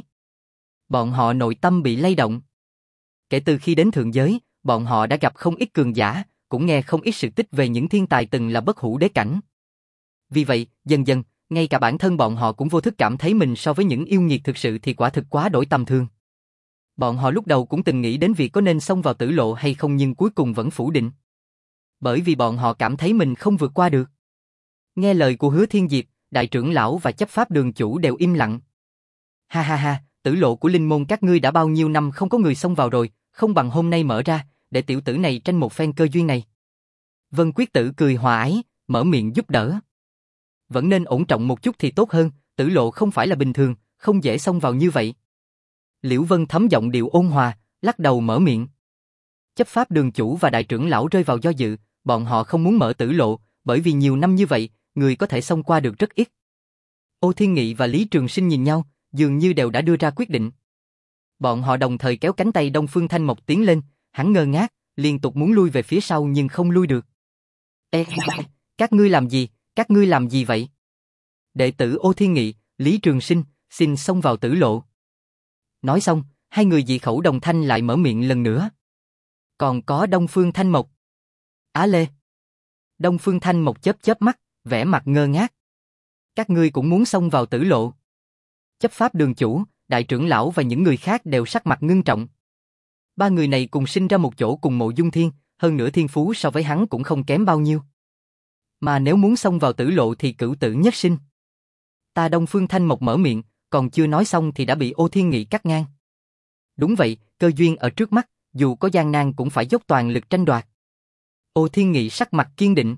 Bọn họ nội tâm bị lay động. Kể từ khi đến thượng giới, bọn họ đã gặp không ít cường giả, cũng nghe không ít sự tích về những thiên tài từng là bất hủ đế cảnh. Vì vậy, dần dần, ngay cả bản thân bọn họ cũng vô thức cảm thấy mình so với những yêu nghiệt thực sự thì quả thực quá đổi tầm thường. Bọn họ lúc đầu cũng từng nghĩ đến việc có nên xông vào tử lộ hay không nhưng cuối cùng vẫn phủ định. Bởi vì bọn họ cảm thấy mình không vượt qua được. Nghe lời của Hứa Thiên Diệp, đại trưởng lão và chấp pháp đường chủ đều im lặng. Ha ha ha, tử lộ của linh môn các ngươi đã bao nhiêu năm không có người xông vào rồi, không bằng hôm nay mở ra, để tiểu tử này tranh một phen cơ duyên này. Vân Quyết Tử cười hòa ái, mở miệng giúp đỡ. Vẫn nên ổn trọng một chút thì tốt hơn, tử lộ không phải là bình thường, không dễ xông vào như vậy. Liễu Vân Thấm giọng điệu ôn hòa, lắc đầu mở miệng. Chấp pháp đường chủ và đại trưởng lão rơi vào do dự, bọn họ không muốn mở tử lộ, bởi vì nhiều năm như vậy, người có thể xông qua được rất ít. Ô Thiên Nghị và Lý Trường Sinh nhìn nhau, dường như đều đã đưa ra quyết định. Bọn họ đồng thời kéo cánh tay Đông Phương Thanh Mộc tiến lên, hắn ngơ ngác, liên tục muốn lui về phía sau nhưng không lui được. Ê, các ngươi làm gì, các ngươi làm gì vậy? Đệ tử Ô Thiên Nghị, Lý Trường Sinh, xin xông vào tử lộ. Nói xong, hai người dị khẩu đồng thanh lại mở miệng lần nữa. Còn có Đông Phương Thanh Mộc. Á lê. Đông Phương Thanh Mộc chớp chớp mắt, vẻ mặt ngơ ngác. Các ngươi cũng muốn xông vào tử lộ. Chấp pháp đường chủ, đại trưởng lão và những người khác đều sắc mặt ngưng trọng. Ba người này cùng sinh ra một chỗ cùng Mộ Dung Thiên, hơn nữa thiên phú so với hắn cũng không kém bao nhiêu. Mà nếu muốn xông vào tử lộ thì cửu tử nhất sinh. Ta Đông Phương Thanh Mộc mở miệng, còn chưa nói xong thì đã bị Ô Thiên Nghị cắt ngang. Đúng vậy, cơ duyên ở trước mắt, dù có gian nan cũng phải dốc toàn lực tranh đoạt. Ô Thiên Nghị sắc mặt kiên định.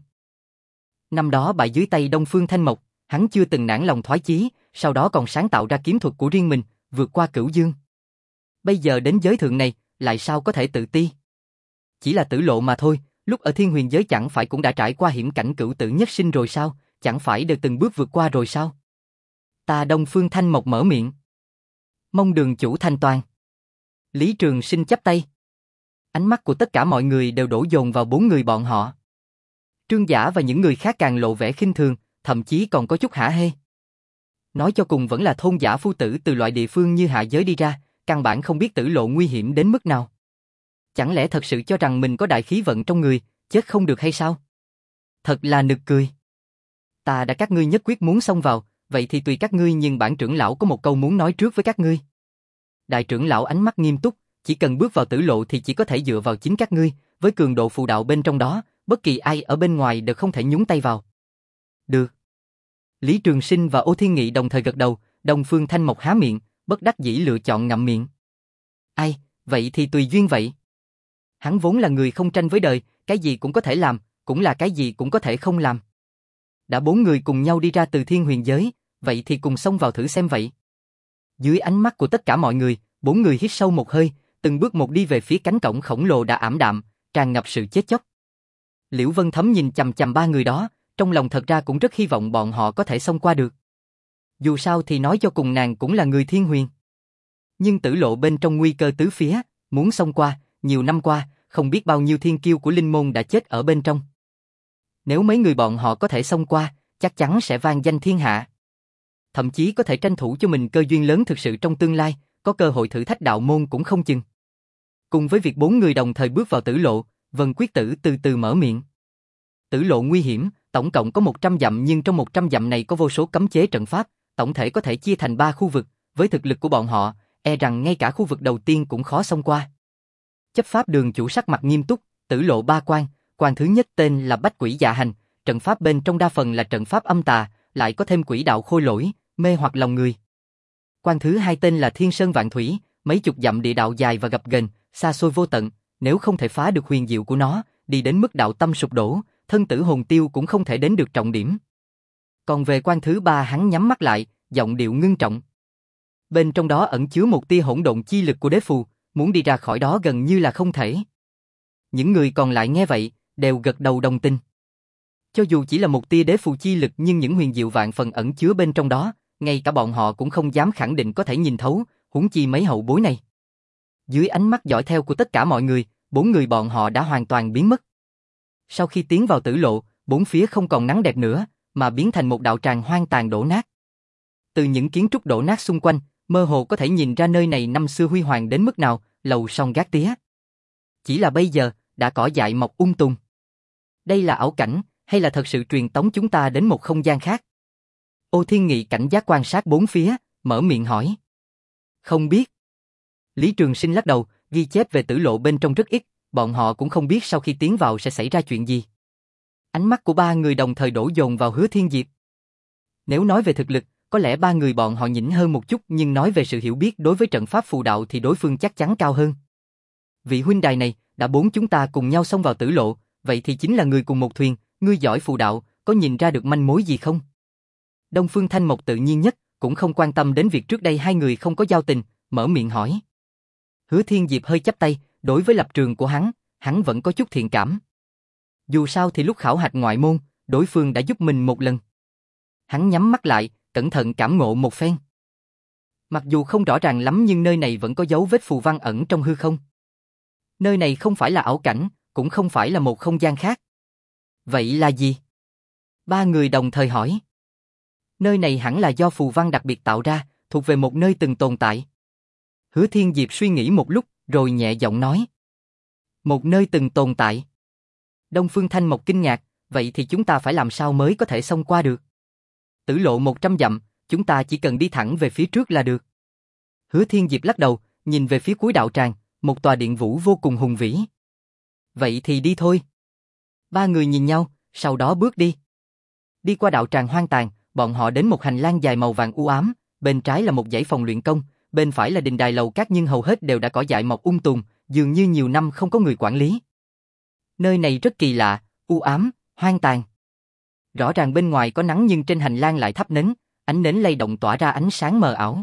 Năm đó bại dưới tay Đông Phương Thanh Mộc, hắn chưa từng nản lòng thoái chí, sau đó còn sáng tạo ra kiếm thuật của riêng mình, vượt qua cửu dương. Bây giờ đến giới thượng này, lại sao có thể tự ti? Chỉ là tử lộ mà thôi, lúc ở thiên huyền giới chẳng phải cũng đã trải qua hiểm cảnh cửu tử nhất sinh rồi sao, chẳng phải đều từng bước vượt qua rồi sao? Ta Đông Phương Thanh Mộc mở miệng. Mong đường chủ thanh toàn. Lý Trường Sinh chắp tay. Ánh mắt của tất cả mọi người đều đổ dồn vào bốn người bọn họ. Trương Giả và những người khác càng lộ vẻ khinh thường, thậm chí còn có chút hả hê. Nói cho cùng vẫn là thôn giả phu tử từ loại địa phương như hạ giới đi ra, căn bản không biết tử lộ nguy hiểm đến mức nào. Chẳng lẽ thật sự cho rằng mình có đại khí vận trong người, chết không được hay sao? Thật là nực cười. Ta đã các ngươi nhất quyết muốn xông vào, vậy thì tùy các ngươi, nhưng bản trưởng lão có một câu muốn nói trước với các ngươi. Đại trưởng lão ánh mắt nghiêm túc, chỉ cần bước vào tử lộ thì chỉ có thể dựa vào chính các ngươi, với cường độ phù đạo bên trong đó, bất kỳ ai ở bên ngoài đều không thể nhúng tay vào. Được. Lý Trường Sinh và Ô Thiên Nghị đồng thời gật đầu, Đông Phương Thanh Mộc há miệng, bất đắc dĩ lựa chọn ngậm miệng. Ai, vậy thì tùy duyên vậy. Hắn vốn là người không tranh với đời, cái gì cũng có thể làm, cũng là cái gì cũng có thể không làm. Đã bốn người cùng nhau đi ra từ thiên huyền giới, vậy thì cùng xông vào thử xem vậy. Dưới ánh mắt của tất cả mọi người, bốn người hít sâu một hơi, từng bước một đi về phía cánh cổng khổng lồ đã ảm đạm, tràn ngập sự chết chóc. Liễu Vân Thấm nhìn chằm chằm ba người đó, trong lòng thật ra cũng rất hy vọng bọn họ có thể xông qua được. Dù sao thì nói cho cùng nàng cũng là người thiên huyền. Nhưng tử lộ bên trong nguy cơ tứ phía, muốn xông qua, nhiều năm qua, không biết bao nhiêu thiên kiêu của linh môn đã chết ở bên trong. Nếu mấy người bọn họ có thể xông qua, chắc chắn sẽ vang danh thiên hạ. Thậm chí có thể tranh thủ cho mình cơ duyên lớn thực sự trong tương lai, có cơ hội thử thách đạo môn cũng không chừng. Cùng với việc bốn người đồng thời bước vào tử lộ, Vân Quyết Tử từ từ mở miệng. Tử lộ nguy hiểm, tổng cộng có một trăm dặm, nhưng trong một trăm dặm này có vô số cấm chế trận pháp, tổng thể có thể chia thành ba khu vực, với thực lực của bọn họ, e rằng ngay cả khu vực đầu tiên cũng khó xông qua. Chấp pháp đường chủ sắc mặt nghiêm túc, tử lộ ba quan, quan thứ nhất tên là Bách Quỷ Dạ Hành, trận pháp bên trong đa phần là trận pháp âm tà, lại có thêm quỷ đạo khôi lỗi, mê hoặc lòng người. Quan thứ hai tên là Thiên Sơn Vạn Thủy, mấy chục dặm địa đạo dài và gập ghềnh, xa xôi vô tận, nếu không thể phá được huyền diệu của nó, đi đến mức đạo tâm sụp đổ, thân tử hồn tiêu cũng không thể đến được trọng điểm. Còn về quan thứ ba, hắn nhắm mắt lại, giọng điệu ngưng trọng. Bên trong đó ẩn chứa một tia hỗn độn chi lực của đế phù, muốn đi ra khỏi đó gần như là không thể. Những người còn lại nghe vậy, đều gật đầu đồng tình. Cho dù chỉ là một tia đế phù chi lực, nhưng những huyền diệu vạn phần ẩn chứa bên trong đó, ngay cả bọn họ cũng không dám khẳng định có thể nhìn thấu, huống chi mấy hậu bối này. Dưới ánh mắt dõi theo của tất cả mọi người, bốn người bọn họ đã hoàn toàn biến mất. Sau khi tiến vào tử lộ, bốn phía không còn nắng đẹp nữa, mà biến thành một đạo tràng hoang tàn đổ nát. Từ những kiến trúc đổ nát xung quanh, mơ hồ có thể nhìn ra nơi này năm xưa huy hoàng đến mức nào, lầu son gác tía. Chỉ là bây giờ, đã cỏ dại mọc um tùm. Đây là ảo cảnh, hay là thật sự truyền tống chúng ta đến một không gian khác? Ô Thiên Nghị cảnh giác quan sát bốn phía, mở miệng hỏi. Không biết. Lý Trường Sinh lắc đầu, ghi chép về tử lộ bên trong rất ít, bọn họ cũng không biết sau khi tiến vào sẽ xảy ra chuyện gì. Ánh mắt của ba người đồng thời đổ dồn vào Hứa Thiên Diệp. Nếu nói về thực lực, có lẽ ba người bọn họ nhỉnh hơn một chút, nhưng nói về sự hiểu biết đối với trận pháp phù đạo thì đối phương chắc chắn cao hơn. Vị huynh đài này, đã bốn chúng ta cùng nhau xông vào tử lộ, vậy thì chính là người cùng một thuyền, ngươi giỏi phù đạo, có nhìn ra được manh mối gì không? Đông Phương Thanh Mộc tự nhiên nhất, cũng không quan tâm đến việc trước đây hai người không có giao tình, mở miệng hỏi. Hứa Thiên Diệp hơi chắp tay, đối với lập trường của hắn, hắn vẫn có chút thiện cảm. Dù sao thì lúc khảo hạch ngoại môn, đối phương đã giúp mình một lần. Hắn nhắm mắt lại, cẩn thận cảm ngộ một phen. Mặc dù không rõ ràng lắm nhưng nơi này vẫn có dấu vết phù văn ẩn trong hư không. Nơi này không phải là ảo cảnh, cũng không phải là một không gian khác. Vậy là gì? Ba người đồng thời hỏi. Nơi này hẳn là do phù văn đặc biệt tạo ra, thuộc về một nơi từng tồn tại. Hứa Thiên Diệp suy nghĩ một lúc, rồi nhẹ giọng nói. Một nơi từng tồn tại. Đông Phương Thanh Mộc kinh ngạc, vậy thì chúng ta phải làm sao mới có thể xông qua được? Tử lộ một trăm dặm, chúng ta chỉ cần đi thẳng về phía trước là được. Hứa Thiên Diệp lắc đầu, nhìn về phía cuối đạo tràng, một tòa điện vũ vô cùng hùng vĩ. Vậy thì đi thôi. Ba người nhìn nhau, sau đó bước đi. Đi qua đạo tràng hoang tàn, bọn họ đến một hành lang dài màu vàng u ám, bên trái là một dãy phòng luyện công, bên phải là đình đài lầu cát nhưng hầu hết đều đã cỏ dại mọc um tùm, dường như nhiều năm không có người quản lý. Nơi này rất kỳ lạ, u ám, hoang tàn. Rõ ràng bên ngoài có nắng nhưng trên hành lang lại thắp nến, ánh nến lay động tỏa ra ánh sáng mờ ảo.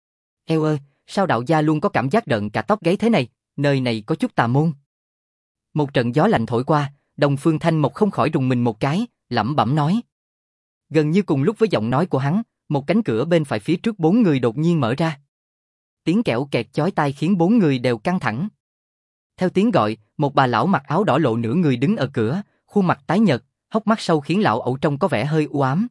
Eo ơi, sao đạo gia luôn có cảm giác rợn cả tóc gáy thế này, nơi này có chút tà môn. Một trận gió lạnh thổi qua, Đông Phương Thanh Mộc không khỏi rùng mình một cái, lẩm bẩm nói. Gần như cùng lúc với giọng nói của hắn, một cánh cửa bên phải phía trước bốn người đột nhiên mở ra. Tiếng kẽo kẹt chói tai khiến bốn người đều căng thẳng. Theo tiếng gọi, một bà lão mặc áo đỏ lộ nửa người đứng ở cửa, khuôn mặt tái nhợt, hốc mắt sâu khiến lão ẩu trông có vẻ hơi u ám.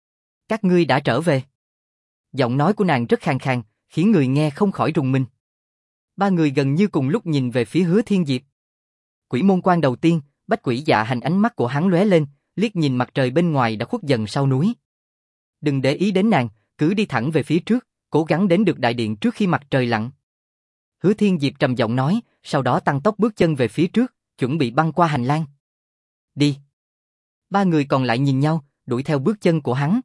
Các ngươi đã trở về. Giọng nói của nàng rất khàn khàn, khiến người nghe không khỏi rùng mình. Ba người gần như cùng lúc nhìn về phía Hứa Thiên Diệp. Quỷ môn quan đầu tiên, Bách Quỷ Dạ Hành ánh mắt của hắn lóe lên, liếc nhìn mặt trời bên ngoài đã khuất dần sau núi. Đừng để ý đến nàng, cứ đi thẳng về phía trước, cố gắng đến được đại điện trước khi mặt trời lặn. Hứa Thiên Diệp trầm giọng nói, sau đó tăng tốc bước chân về phía trước, chuẩn bị băng qua hành lang. Đi. Ba người còn lại nhìn nhau, đuổi theo bước chân của hắn.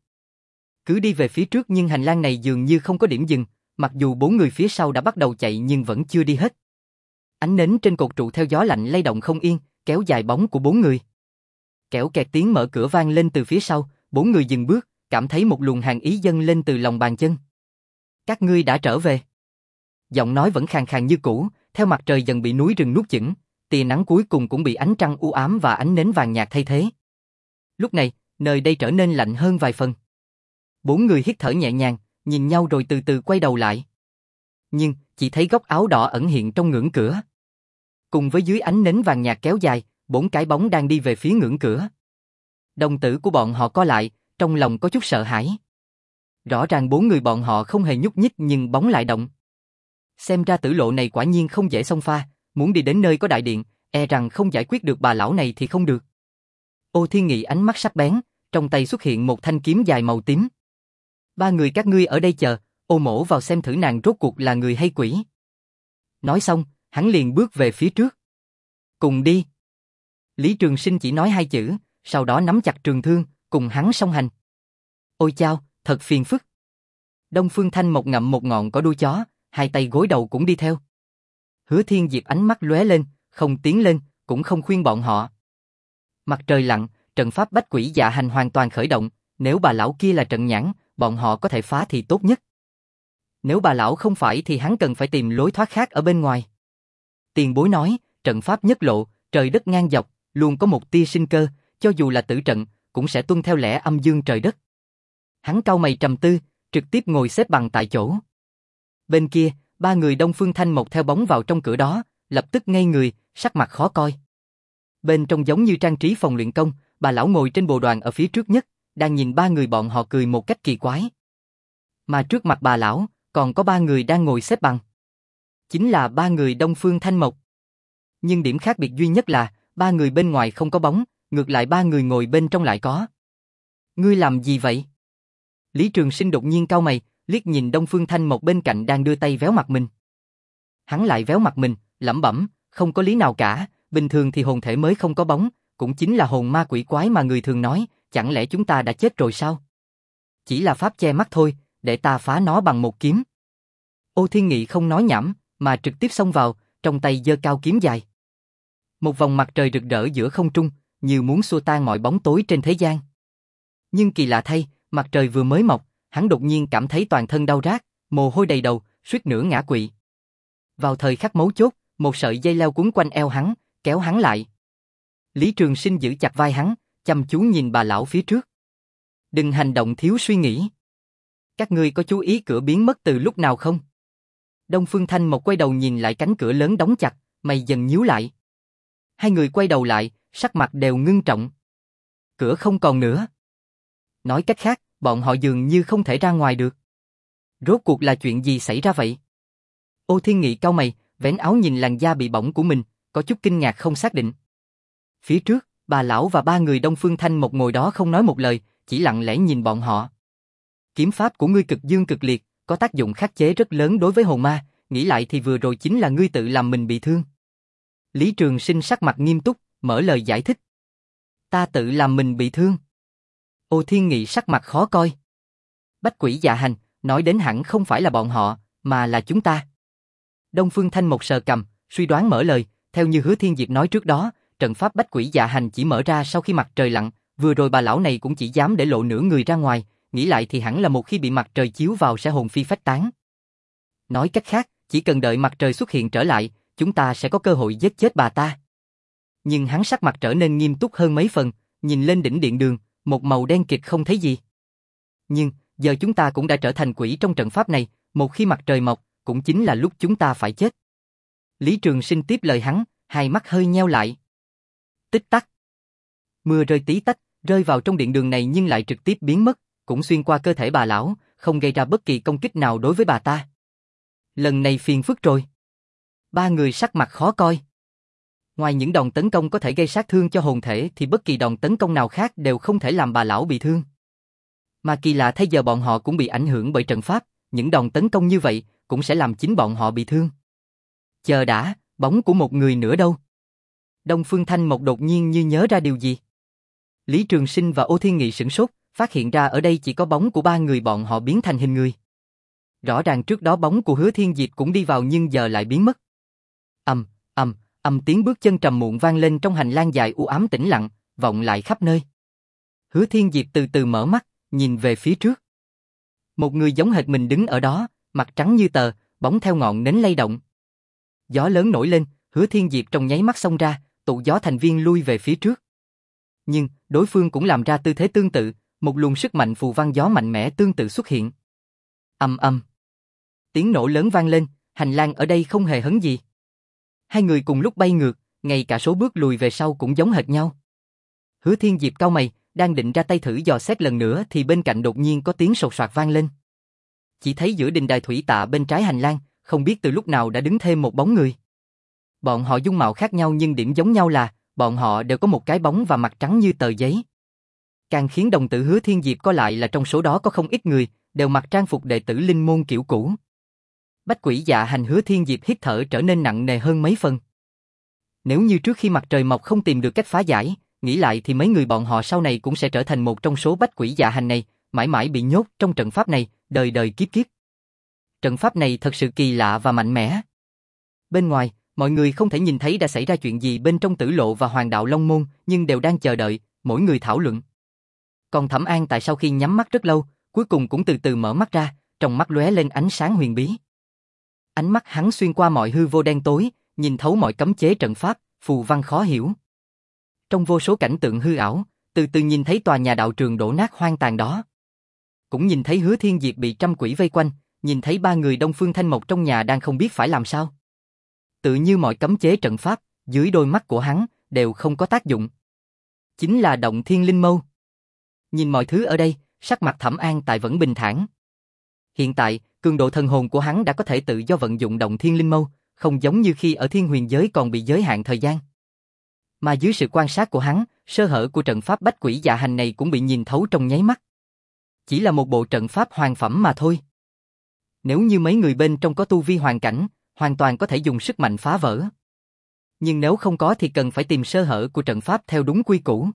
Cứ đi về phía trước nhưng hành lang này dường như không có điểm dừng, mặc dù bốn người phía sau đã bắt đầu chạy nhưng vẫn chưa đi hết. Ánh nến trên cột trụ theo gió lạnh lay động không yên, kéo dài bóng của bốn người. Kẽo kẹt tiếng mở cửa vang lên từ phía sau, bốn người dừng bước, cảm thấy một luồng hàn ý dâng lên từ lòng bàn chân. Các ngươi đã trở về. Giọng nói vẫn khàn khàn như cũ, theo mặt trời dần bị núi rừng nuốt chửng, tia nắng cuối cùng cũng bị ánh trăng u ám và ánh nến vàng nhạt thay thế. Lúc này, nơi đây trở nên lạnh hơn vài phần. Bốn người hít thở nhẹ nhàng, nhìn nhau rồi từ từ quay đầu lại. Nhưng, chỉ thấy góc áo đỏ ẩn hiện trong ngưỡng cửa. Cùng với dưới ánh nến vàng nhạt kéo dài, bốn cái bóng đang đi về phía ngưỡng cửa. Đồng tử của bọn họ co lại, trong lòng có chút sợ hãi. Rõ ràng bốn người bọn họ không hề nhúc nhích nhưng bóng lại động. Xem ra tử lộ này quả nhiên không dễ xông pha, muốn đi đến nơi có đại điện, e rằng không giải quyết được bà lão này thì không được. Ô Thiên Nghị ánh mắt sắc bén, trong tay xuất hiện một thanh kiếm dài màu tím. Ba người các ngươi ở đây chờ, Ô Mỗ vào xem thử nàng rốt cuộc là người hay quỷ. Nói xong, hắn liền bước về phía trước. Cùng đi. Lý Trường Sinh chỉ nói hai chữ, sau đó nắm chặt trường thương, cùng hắn song hành. Ôi chao, thật phiền phức. Đông Phương Thanh Mộc ngậm một ngọn cỏ đuôi chó, hai tay gối đầu cũng đi theo. Hứa Thiên Diệp ánh mắt lóe lên, không tiến lên, cũng không khuyên bọn họ. Mặt trời lặn, trận pháp Bách Quỷ Dạ Hành hoàn toàn khởi động, nếu bà lão kia là trận nhãn, bọn họ có thể phá thì tốt nhất. Nếu bà lão không phải thì hắn cần phải tìm lối thoát khác ở bên ngoài. Tiền bối nói, trận pháp nhất lộ, trời đất ngang dọc, luôn có một tia sinh cơ, cho dù là tử trận, cũng sẽ tuân theo lẽ âm dương trời đất. Hắn cau mày trầm tư, trực tiếp ngồi xếp bằng tại chỗ. Bên kia, ba người Đông Phương Thanh Mộc theo bóng vào trong cửa đó, lập tức ngây người, sắc mặt khó coi. Bên trong giống như trang trí phòng luyện công, bà lão ngồi trên bồ đoàn ở phía trước nhất, đang nhìn ba người bọn họ cười một cách kỳ quái. Mà trước mặt bà lão, còn có ba người đang ngồi xếp bằng. Chính là ba người Đông Phương Thanh Mộc. Nhưng điểm khác biệt duy nhất là, ba người bên ngoài không có bóng, ngược lại ba người ngồi bên trong lại có. Ngươi làm gì vậy? Lý Trường Sinh đột nhiên cau mày, liếc nhìn Đông Phương Thanh một bên cạnh đang đưa tay véo mặt mình. Hắn lại véo mặt mình, lẩm bẩm, không có lý nào cả, bình thường thì hồn thể mới không có bóng, cũng chính là hồn ma quỷ quái mà người thường nói, chẳng lẽ chúng ta đã chết rồi sao? Chỉ là pháp che mắt thôi, để ta phá nó bằng một kiếm. Ô Thiên Nghị không nói nhảm, mà trực tiếp xông vào, trong tay giơ cao kiếm dài. Một vòng mặt trời rực rỡ giữa không trung, như muốn xua tan mọi bóng tối trên thế gian. Nhưng kỳ lạ thay, mặt trời vừa mới mọc, hắn đột nhiên cảm thấy toàn thân đau rát, mồ hôi đầy đầu, suýt nữa ngã quỵ. Vào thời khắc mấu chốt, một sợi dây leo quấn quanh eo hắn, kéo hắn lại. Lý Trường Sinh giữ chặt vai hắn, chăm chú nhìn bà lão phía trước. Đừng hành động thiếu suy nghĩ. Các ngươi có chú ý cửa biến mất từ lúc nào không? Đông Phương Thanh một quay đầu nhìn lại cánh cửa lớn đóng chặt, mày dần nhíu lại. Hai người quay đầu lại, sắc mặt đều ngưng trọng. Cửa không còn nữa. Nói cách khác, bọn họ dường như không thể ra ngoài được. Rốt cuộc là chuyện gì xảy ra vậy? Ô Thiên Nghị cau mày, vén áo nhìn làn da bị bỏng của mình, có chút kinh ngạc không xác định. Phía trước, bà lão và ba người Đông Phương Thanh một ngồi đó không nói một lời, chỉ lặng lẽ nhìn bọn họ. Kiếm pháp của ngươi cực dương cực liệt, có tác dụng khắc chế rất lớn đối với hồn ma, nghĩ lại thì vừa rồi chính là ngươi tự làm mình bị thương. Lý Trường Sinh sắc mặt nghiêm túc, mở lời giải thích. Ta tự làm mình bị thương. Ô Thiên Nghị sắc mặt khó coi. Bách quỷ dạ hành, nói đến hẳn không phải là bọn họ, mà là chúng ta. Đông Phương Thanh một sờ cằm, suy đoán mở lời, theo như Hứa Thiên Diệp nói trước đó, trận pháp bách quỷ dạ hành chỉ mở ra sau khi mặt trời lặn, vừa rồi bà lão này cũng chỉ dám để lộ nửa người ra ngoài, nghĩ lại thì hẳn là một khi bị mặt trời chiếu vào sẽ hồn phi phách tán. Nói cách khác, chỉ cần đợi mặt trời xuất hiện trở lại, chúng ta sẽ có cơ hội giết chết bà ta. Nhưng hắn sắc mặt trở nên nghiêm túc hơn mấy phần, nhìn lên đỉnh điện đường, một màu đen kịt không thấy gì. Nhưng, giờ chúng ta cũng đã trở thành quỷ trong trận pháp này, một khi mặt trời mọc, cũng chính là lúc chúng ta phải chết. Lý Trường Sinh tiếp lời hắn, hai mắt hơi nheo lại. Tích tắc. Mưa rơi tí tách, rơi vào trong điện đường này nhưng lại trực tiếp biến mất, cũng xuyên qua cơ thể bà lão, không gây ra bất kỳ công kích nào đối với bà ta. Lần này phiền phức rồi. Ba người sắc mặt khó coi. Ngoài những đòn tấn công có thể gây sát thương cho hồn thể thì bất kỳ đòn tấn công nào khác đều không thể làm bà lão bị thương. Mà kỳ lạ thay giờ bọn họ cũng bị ảnh hưởng bởi trận pháp, những đòn tấn công như vậy cũng sẽ làm chính bọn họ bị thương. Chờ đã, bóng của một người nữa đâu? Đông Phương Thanh một đột nhiên như nhớ ra điều gì. Lý Trường Sinh và Ô Thiên Nghị sửng sốt, phát hiện ra ở đây chỉ có bóng của ba người bọn họ biến thành hình người. Rõ ràng trước đó bóng của Hứa Thiên Diệp cũng đi vào nhưng giờ lại biến mất. Ầm, ầm, ầm tiếng bước chân trầm muộn vang lên trong hành lang dài u ám tĩnh lặng, vọng lại khắp nơi. Hứa Thiên Diệp từ từ mở mắt, nhìn về phía trước. Một người giống hệt mình đứng ở đó, mặt trắng như tờ, bóng theo ngọn nến lay động. Gió lớn nổi lên, Hứa Thiên Diệp trong nháy mắt xông ra, tụ gió thành viên lui về phía trước. Nhưng, đối phương cũng làm ra tư thế tương tự, một luồng sức mạnh phù văn gió mạnh mẽ tương tự xuất hiện. Ầm ầm. Tiếng nổ lớn vang lên, hành lang ở đây không hề hấn gì. Hai người cùng lúc bay ngược, ngay cả số bước lùi về sau cũng giống hệt nhau. Hứa Thiên Diệp cau mày, đang định ra tay thử dò xét lần nữa thì bên cạnh đột nhiên có tiếng sột soạt vang lên. Chỉ thấy giữa đình đài thủy tạ bên trái hành lang, không biết từ lúc nào đã đứng thêm một bóng người. Bọn họ dung mạo khác nhau nhưng điểm giống nhau là, bọn họ đều có một cái bóng và mặt trắng như tờ giấy. Càng khiến đồng tử Hứa Thiên Diệp có lại là trong số đó có không ít người, đều mặc trang phục đệ tử linh môn kiểu cũ. Bách quỷ dạ hành Hứa Thiên Diệp hít thở trở nên nặng nề hơn mấy phần. Nếu như trước khi mặt trời mọc không tìm được cách phá giải, nghĩ lại thì mấy người bọn họ sau này cũng sẽ trở thành một trong số bách quỷ dạ hành này, mãi mãi bị nhốt trong trận pháp này, đời đời kiếp kiếp. Trận pháp này thật sự kỳ lạ và mạnh mẽ. Bên ngoài, mọi người không thể nhìn thấy đã xảy ra chuyện gì bên trong Tử Lộ và Hoàng Đạo Long Môn, nhưng đều đang chờ đợi, mỗi người thảo luận. Còn Thẩm An tại sau khi nhắm mắt rất lâu, cuối cùng cũng từ từ mở mắt ra, trong mắt lóe lên ánh sáng huyền bí. Ánh mắt hắn xuyên qua mọi hư vô đen tối, nhìn thấu mọi cấm chế trận pháp, phù văn khó hiểu. Trong vô số cảnh tượng hư ảo, từ từ nhìn thấy tòa nhà đạo trường đổ nát hoang tàn đó. Cũng nhìn thấy Hứa Thiên Diệp bị trăm quỷ vây quanh, nhìn thấy ba người Đông Phương Thanh Mộc trong nhà đang không biết phải làm sao. Tự như mọi cấm chế trận pháp, dưới đôi mắt của hắn, đều không có tác dụng. Chính là động thiên linh mâu. Nhìn mọi thứ ở đây, sắc mặt Thẩm An tại vẫn bình thản. Hiện tại, cường độ thần hồn của hắn đã có thể tự do vận dụng động thiên linh mâu, không giống như khi ở thiên huyền giới còn bị giới hạn thời gian. Mà dưới sự quan sát của hắn, sơ hở của trận pháp bách quỷ dạ hành này cũng bị nhìn thấu trong nháy mắt. Chỉ là một bộ trận pháp hoàn phẩm mà thôi. Nếu như mấy người bên trong có tu vi hoàn cảnh, hoàn toàn có thể dùng sức mạnh phá vỡ. Nhưng nếu không có thì cần phải tìm sơ hở của trận pháp theo đúng quy củ.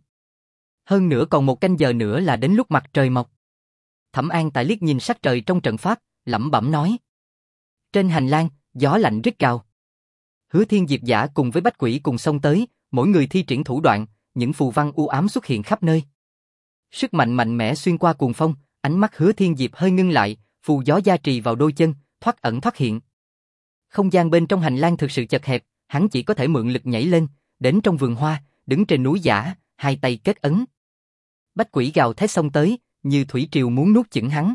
Hơn nữa còn một canh giờ nữa là đến lúc mặt trời mọc. Thẩm An Tại liếc nhìn sắc trời trong trận pháp, lẩm bẩm nói. Trên hành lang, gió lạnh rít gào. Hứa Thiên Diệp Giả cùng với Bách Quỷ cùng xông tới, mỗi người thi triển thủ đoạn, những phù văn u ám xuất hiện khắp nơi. Sức mạnh mạnh mẽ xuyên qua cuồng phong, ánh mắt Hứa Thiên Diệp hơi ngưng lại, phù gió gia trì vào đôi chân, thoát ẩn thoát hiện. Không gian bên trong hành lang thực sự chật hẹp, hắn chỉ có thể mượn lực nhảy lên, đến trong vườn hoa, đứng trên núi giả, hai tay kết ấn. Bách Quỷ gào thét xông tới, như thủy triều muốn nuốt chửng hắn.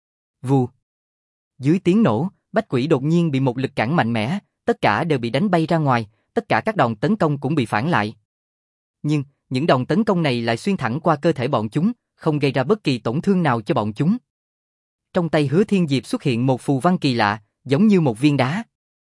Vù. Dưới tiếng nổ, Bách Quỷ đột nhiên bị một lực cản mạnh mẽ, tất cả đều bị đánh bay ra ngoài, tất cả các đòn tấn công cũng bị phản lại. Nhưng, những đòn tấn công này lại xuyên thẳng qua cơ thể bọn chúng, không gây ra bất kỳ tổn thương nào cho bọn chúng. Trong tay Hứa Thiên Diệp xuất hiện một phù văn kỳ lạ, giống như một viên đá.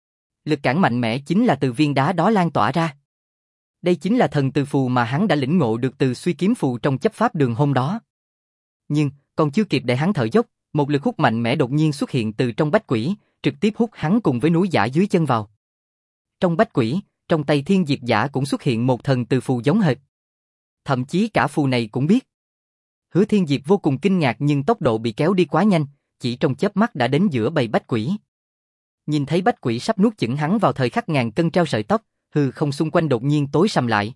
Lực cản mạnh mẽ chính là từ viên đá đó lan tỏa ra. Đây chính là thần từ phù mà hắn đã lĩnh ngộ được từ suy kiếm phù trong chấp pháp đường hôm đó. Nhưng, còn chưa kịp để hắn thở dốc, một lực hút mạnh mẽ đột nhiên xuất hiện từ trong Bách Quỷ, trực tiếp hút hắn cùng với núi giả dưới chân vào. Trong Bách Quỷ, trong tay Thiên Diệp Giả cũng xuất hiện một thần từ phù giống hệt. Thậm chí cả phù này cũng biết. Hứa Thiên Diệp vô cùng kinh ngạc nhưng tốc độ bị kéo đi quá nhanh, chỉ trong chớp mắt đã đến giữa bầy Bách Quỷ. Nhìn thấy Bách Quỷ sắp nuốt chửng hắn vào thời khắc ngàn cân treo sợi tóc, hư không xung quanh đột nhiên tối sầm lại.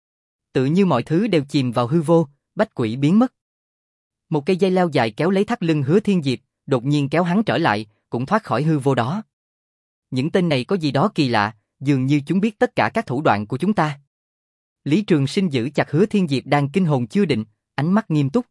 Tự như mọi thứ đều chìm vào hư vô, Bách Quỷ biến mất. Một cây dây leo dài kéo lấy thắt lưng Hứa Thiên Diệp, đột nhiên kéo hắn trở lại, cũng thoát khỏi hư vô đó. Những tên này có gì đó kỳ lạ, dường như chúng biết tất cả các thủ đoạn của chúng ta. Lý Trường Sinh giữ chặt Hứa Thiên Diệp đang kinh hồn chưa định, ánh mắt nghiêm túc.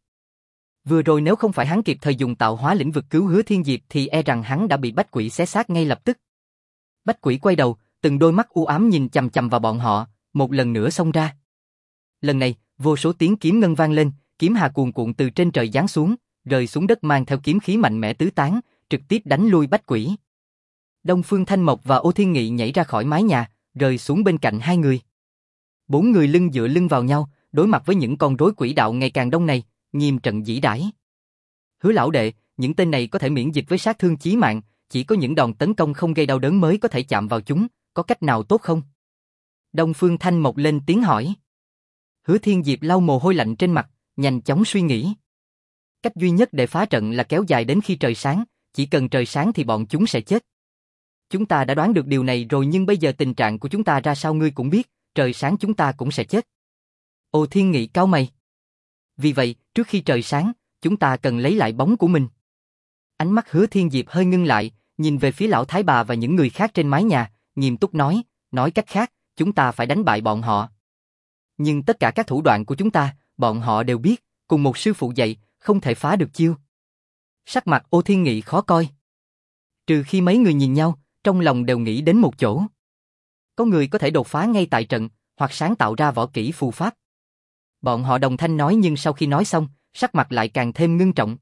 Vừa rồi nếu không phải hắn kịp thời dùng tạo hóa lĩnh vực cứu Hứa Thiên Diệp thì e rằng hắn đã bị Bách Quỷ xé xác ngay lập tức. Bách Quỷ quay đầu, từng đôi mắt u ám nhìn chằm chằm vào bọn họ, một lần nữa xông ra. Lần này, vô số tiếng kiếm ngân vang lên, kiếm hà cuồn cuộn từ trên trời giáng xuống, rơi xuống đất mang theo kiếm khí mạnh mẽ tứ tán, trực tiếp đánh lui Bách Quỷ. Đông Phương Thanh Mộc và Ô Thiên Nghị nhảy ra khỏi mái nhà, rơi xuống bên cạnh hai người. Bốn người lưng dựa lưng vào nhau, đối mặt với những con rối quỷ đạo ngày càng đông này, nghiêm trận dĩ đãi. Hứa lão đệ, những tên này có thể miễn dịch với sát thương chí mạng, chỉ có những đòn tấn công không gây đau đớn mới có thể chạm vào chúng, có cách nào tốt không? Đông Phương Thanh Mộc lên tiếng hỏi. Hứa Thiên Diệp lau mồ hôi lạnh trên mặt, nhanh chóng suy nghĩ. Cách duy nhất để phá trận là kéo dài đến khi trời sáng, chỉ cần trời sáng thì bọn chúng sẽ chết. Chúng ta đã đoán được điều này rồi nhưng bây giờ tình trạng của chúng ta ra sao ngươi cũng biết, trời sáng chúng ta cũng sẽ chết. Ô Thiên Nghị cau mày. Vì vậy, trước khi trời sáng, chúng ta cần lấy lại bóng của mình. Ánh mắt Hứa Thiên Diệp hơi ngưng lại, nhìn về phía lão thái bà và những người khác trên mái nhà, nghiêm túc nói, nói cách khác, chúng ta phải đánh bại bọn họ. Nhưng tất cả các thủ đoạn của chúng ta, bọn họ đều biết, cùng một sư phụ dạy, không thể phá được chiêu. Sắc mặt Ô Thiên Nghị khó coi. Trừ khi mấy người nhìn nhau, trong lòng đều nghĩ đến một chỗ. Có người có thể đột phá ngay tại trận, hoặc sáng tạo ra võ kỹ phù pháp. Bọn họ đồng thanh nói nhưng sau khi nói xong, sắc mặt lại càng thêm ngưng trọng.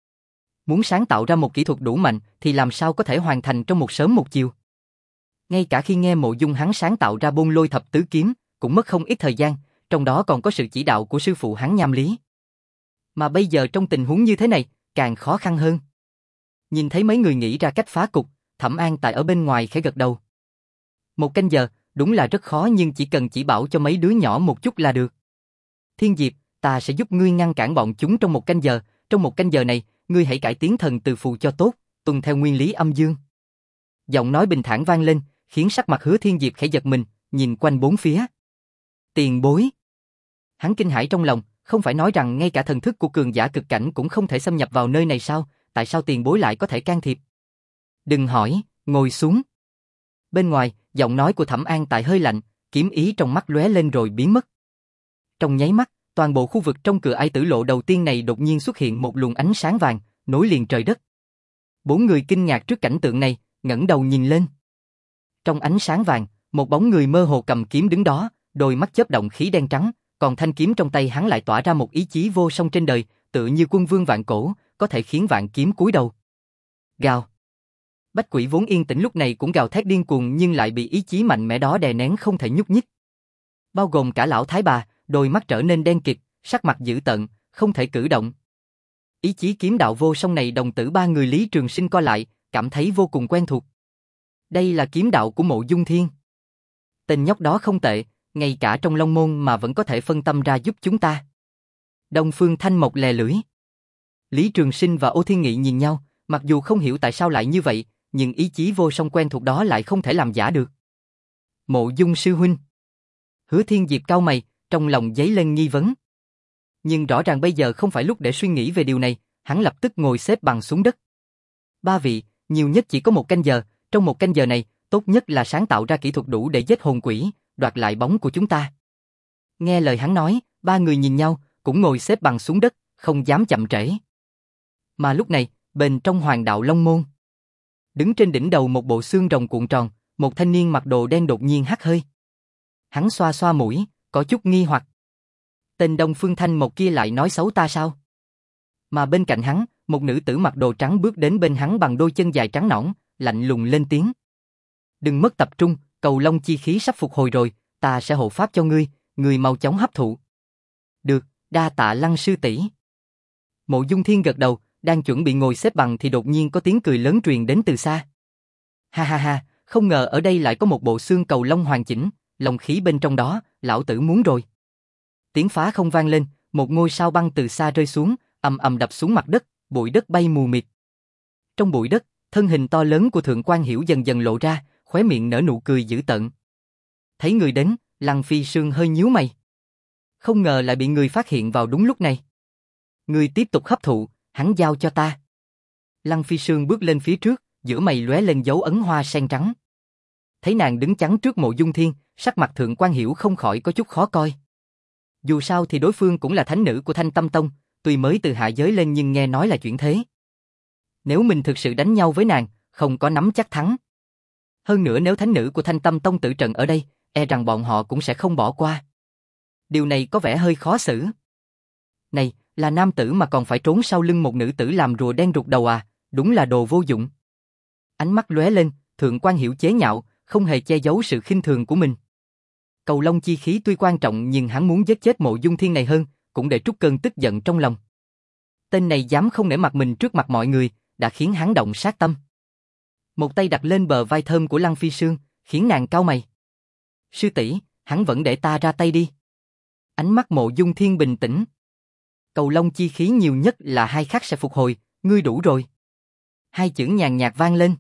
Muốn sáng tạo ra một kỹ thuật đủ mạnh thì làm sao có thể hoàn thành trong một sớm một chiều. Ngay cả khi nghe Mộ Dung hắn sáng tạo ra Bôn Lôi Thập Tứ Kiếm, cũng mất không ít thời gian, trong đó còn có sự chỉ đạo của sư phụ hắn Nham Lý. Mà bây giờ trong tình huống như thế này, càng khó khăn hơn. Nhìn thấy mấy người nghĩ ra cách phá cục, Thẩm An Tại ở bên ngoài khẽ gật đầu. Một canh giờ, đúng là rất khó nhưng chỉ cần chỉ bảo cho mấy đứa nhỏ một chút là được. Thiên Diệp, ta sẽ giúp ngươi ngăn cản bọn chúng trong một canh giờ, trong một canh giờ này, ngươi hãy cải tiến thần từ phù cho tốt, tuân theo nguyên lý âm dương. Giọng nói bình thản vang lên, khiến sắc mặt Hứa Thiên Diệp khẽ giật mình, nhìn quanh bốn phía. Tiền bối. Hắn kinh hãi trong lòng, không phải nói rằng ngay cả thần thức của cường giả cực cảnh cũng không thể xâm nhập vào nơi này sao, tại sao tiền bối lại có thể can thiệp? Đừng hỏi, ngồi xuống. Bên ngoài, giọng nói của Thẩm An Tại hơi lạnh, kiếm ý trong mắt lóe lên rồi biến mất. Trong nháy mắt, toàn bộ khu vực trong cửa Ai Tử Lộ đầu tiên này đột nhiên xuất hiện một luồng ánh sáng vàng, nối liền trời đất. Bốn người kinh ngạc trước cảnh tượng này, ngẩng đầu nhìn lên. Trong ánh sáng vàng, một bóng người mơ hồ cầm kiếm đứng đó, đôi mắt chớp động khí đen trắng, còn thanh kiếm trong tay hắn lại tỏa ra một ý chí vô song trên đời, tựa như quân vương vạn cổ, có thể khiến vạn kiếm cúi đầu. Gào. Bách Quỷ vốn yên tĩnh lúc này cũng gào thét điên cuồng nhưng lại bị ý chí mạnh mẽ đó đè nén không thể nhúc nhích. Bao gồm cả lão thái bà, đôi mắt trở nên đen kịt, sắc mặt dữ tợn, không thể cử động. Ý chí kiếm đạo vô song này đồng tử ba người Lý Trường Sinh co lại, cảm thấy vô cùng quen thuộc. Đây là kiếm đạo của Mộ Dung Thiên. Tên nhóc đó không tệ, ngay cả trong Long Môn mà vẫn có thể phân tâm ra giúp chúng ta. Đông Phương Thanh Mộc lè lưỡi. Lý Trường Sinh và Ô Thiên Nghị nhìn nhau, mặc dù không hiểu tại sao lại như vậy, nhưng ý chí vô song quen thuộc đó lại không thể làm giả được. Mộ Dung sư huynh. Hứa Thiên Diệp cau mày, trong lòng dấy lên nghi vấn. Nhưng rõ ràng bây giờ không phải lúc để suy nghĩ về điều này, hắn lập tức ngồi xếp bằng xuống đất. Ba vị, nhiều nhất chỉ có một canh giờ, trong một canh giờ này, tốt nhất là sáng tạo ra kỹ thuật đủ để giết hồn quỷ, đoạt lại bóng của chúng ta. Nghe lời hắn nói, ba người nhìn nhau, cũng ngồi xếp bằng xuống đất, không dám chậm trễ. Mà lúc này, bên trong Hoàng đạo Long Môn, đứng trên đỉnh đầu một bộ xương rồng cuộn tròn, một thanh niên mặc đồ đen đột nhiên hắt hơi. Hắn xoa xoa mũi, có chút nghi hoặc. Tên Đông Phương Thanh Mộc kia lại nói xấu ta sao? Mà bên cạnh hắn, một nữ tử mặc đồ trắng bước đến bên hắn bằng đôi chân dài trắng nõn, lạnh lùng lên tiếng. Đừng mất tập trung, cầu long chi khí sắp phục hồi rồi, ta sẽ hộ pháp cho ngươi, ngươi mau chóng hấp thụ. Được, đa tạ Lăng sư tỷ. Mộ Dung Thiên gật đầu, đang chuẩn bị ngồi xếp bằng thì đột nhiên có tiếng cười lớn truyền đến từ xa. Ha ha ha, không ngờ ở đây lại có một bộ xương cầu long hoàn chỉnh, long khí bên trong đó, lão tử muốn rồi. Tiếng phá không vang lên, một ngôi sao băng từ xa rơi xuống, ầm ầm đập xuống mặt đất, bụi đất bay mù mịt. Trong bụi đất, thân hình to lớn của Thượng Quan Hiểu dần dần lộ ra, khóe miệng nở nụ cười dữ tợn. Thấy người đến, Lăng Phi Sương hơi nhíu mày. Không ngờ lại bị người phát hiện vào đúng lúc này. Người tiếp tục hấp thụ, hắn giao cho ta. Lăng Phi Sương bước lên phía trước, giữa mày lóe lên dấu ấn hoa sen trắng. Thấy nàng đứng chắn trước Mộ Dung Thiên, sắc mặt Thượng Quan Hiểu không khỏi có chút khó coi. Dù sao thì đối phương cũng là thánh nữ của Thanh Tâm Tông, tuy mới từ hạ giới lên nhưng nghe nói là chuyện thế. Nếu mình thực sự đánh nhau với nàng, không có nắm chắc thắng. Hơn nữa nếu thánh nữ của Thanh Tâm Tông tử trận ở đây, e rằng bọn họ cũng sẽ không bỏ qua. Điều này có vẻ hơi khó xử. Này, là nam tử mà còn phải trốn sau lưng một nữ tử làm rùa đen rụt đầu à, đúng là đồ vô dụng. Ánh mắt lóe lên, Thượng Quan Hiểu chế nhạo, không hề che giấu sự khinh thường của mình. Cầu long chi khí tuy quan trọng nhưng hắn muốn giết chết Mộ Dung Thiên này hơn, cũng để trút cơn tức giận trong lòng. Tên này dám không nể mặt mình trước mặt mọi người, đã khiến hắn động sát tâm. Một tay đặt lên bờ vai thơm của Lăng Phi Sương, khiến nàng cau mày. Sư tỷ, hắn vẫn để ta ra tay đi. Ánh mắt Mộ Dung Thiên bình tĩnh. Cầu long chi khí nhiều nhất là hai khắc sẽ phục hồi, ngươi đủ rồi. Hai chữ nhàn nhạt vang lên.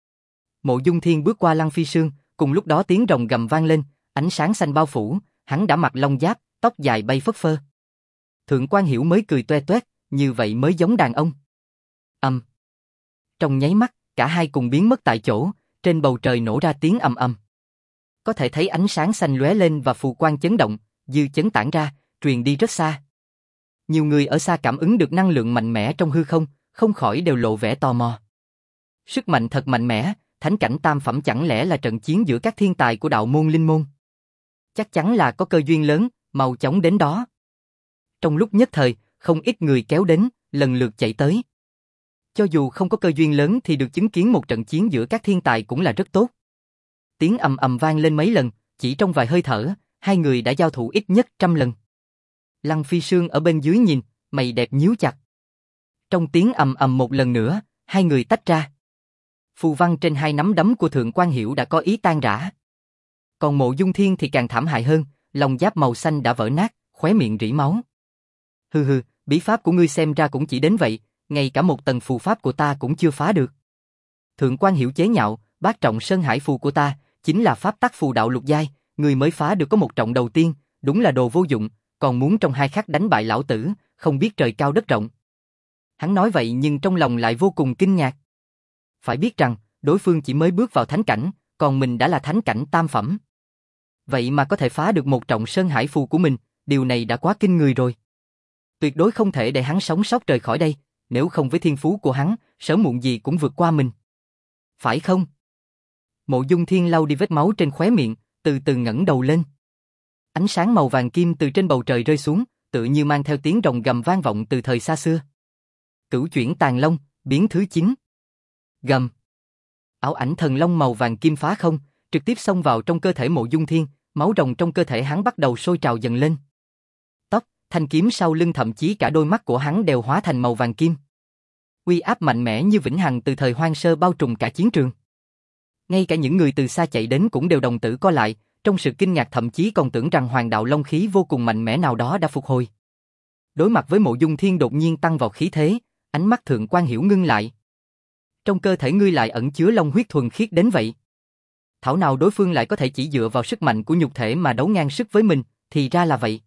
Mộ Dung Thiên bước qua Lăng Phi Sương, cùng lúc đó tiếng rồng gầm vang lên, ánh sáng xanh bao phủ, hắn đã mặc long giáp, tóc dài bay phất phơ. Thượng Quan Hiểu mới cười toe toét, như vậy mới giống đàn ông. Ầm. Um. Trong nháy mắt, cả hai cùng biến mất tại chỗ, trên bầu trời nổ ra tiếng ầm ầm. Có thể thấy ánh sáng xanh lóe lên và phù quang chấn động, dư chấn tản ra, truyền đi rất xa. Nhiều người ở xa cảm ứng được năng lượng mạnh mẽ trong hư không, không khỏi đều lộ vẻ tò mò. Sức mạnh thật mạnh mẽ, thánh cảnh tam phẩm chẳng lẽ là trận chiến giữa các thiên tài của đạo môn linh môn? Chắc chắn là có cơ duyên lớn, mau chóng đến đó. Trong lúc nhất thời, không ít người kéo đến, lần lượt chạy tới. Cho dù không có cơ duyên lớn thì được chứng kiến một trận chiến giữa các thiên tài cũng là rất tốt. Tiếng ầm ầm vang lên mấy lần, chỉ trong vài hơi thở, hai người đã giao thủ ít nhất trăm lần. Lăng Phi Sương ở bên dưới nhìn, mày đẹp nhíu chặt. Trong tiếng ầm ầm một lần nữa, hai người tách ra. Phù văn trên hai nắm đấm của Thượng Quan Hiểu đã có ý tan rã. Còn Mộ Dung Thiên thì càng thảm hại hơn, lòng giáp màu xanh đã vỡ nát, khóe miệng rỉ máu. Hừ hừ, bí pháp của ngươi xem ra cũng chỉ đến vậy, ngay cả một tầng phù pháp của ta cũng chưa phá được. Thượng Quan Hiểu chế nhạo, bát trọng sơn hải phù của ta, chính là pháp tắc phù đạo lục giai, ngươi mới phá được có một trọng đầu tiên, đúng là đồ vô dụng, còn muốn trong hai khắc đánh bại lão tử, không biết trời cao đất rộng. Hắn nói vậy nhưng trong lòng lại vô cùng kinh ngạc. Phải biết rằng, đối phương chỉ mới bước vào thánh cảnh, còn mình đã là thánh cảnh tam phẩm. Vậy mà có thể phá được một trọng sơn hải phù của mình, điều này đã quá kinh người rồi. Tuyệt đối không thể để hắn sống sót rời khỏi đây, nếu không với thiên phú của hắn, sớm muộn gì cũng vượt qua mình. Phải không? Mộ Dung Thiên lau đi vết máu trên khóe miệng, từ từ ngẩng đầu lên. Ánh sáng màu vàng kim từ trên bầu trời rơi xuống, tự như mang theo tiếng rồng gầm vang vọng từ thời xa xưa. Cửu chuyển tàn long, biến thứ chín. Gầm. Ảo ảnh thần long màu vàng kim phá không, trực tiếp xông vào trong cơ thể Mộ Dung Thiên, máu rồng trong cơ thể hắn bắt đầu sôi trào dần lên. Tóc, thanh kiếm sau lưng thậm chí cả đôi mắt của hắn đều hóa thành màu vàng kim. Uy áp mạnh mẽ như vĩnh hằng từ thời hoang sơ bao trùm cả chiến trường. Ngay cả những người từ xa chạy đến cũng đều đồng tử co lại, trong sự kinh ngạc thậm chí còn tưởng rằng Hoàng đạo Long khí vô cùng mạnh mẽ nào đó đã phục hồi. Đối mặt với Mộ Dung Thiên đột nhiên tăng vào khí thế, ánh mắt Thượng Quan Hiểu ngưng lại. Trong cơ thể ngươi lại ẩn chứa long huyết thuần khiết đến vậy. Thảo nào đối phương lại có thể chỉ dựa vào sức mạnh của nhục thể mà đấu ngang sức với mình, thì ra là vậy.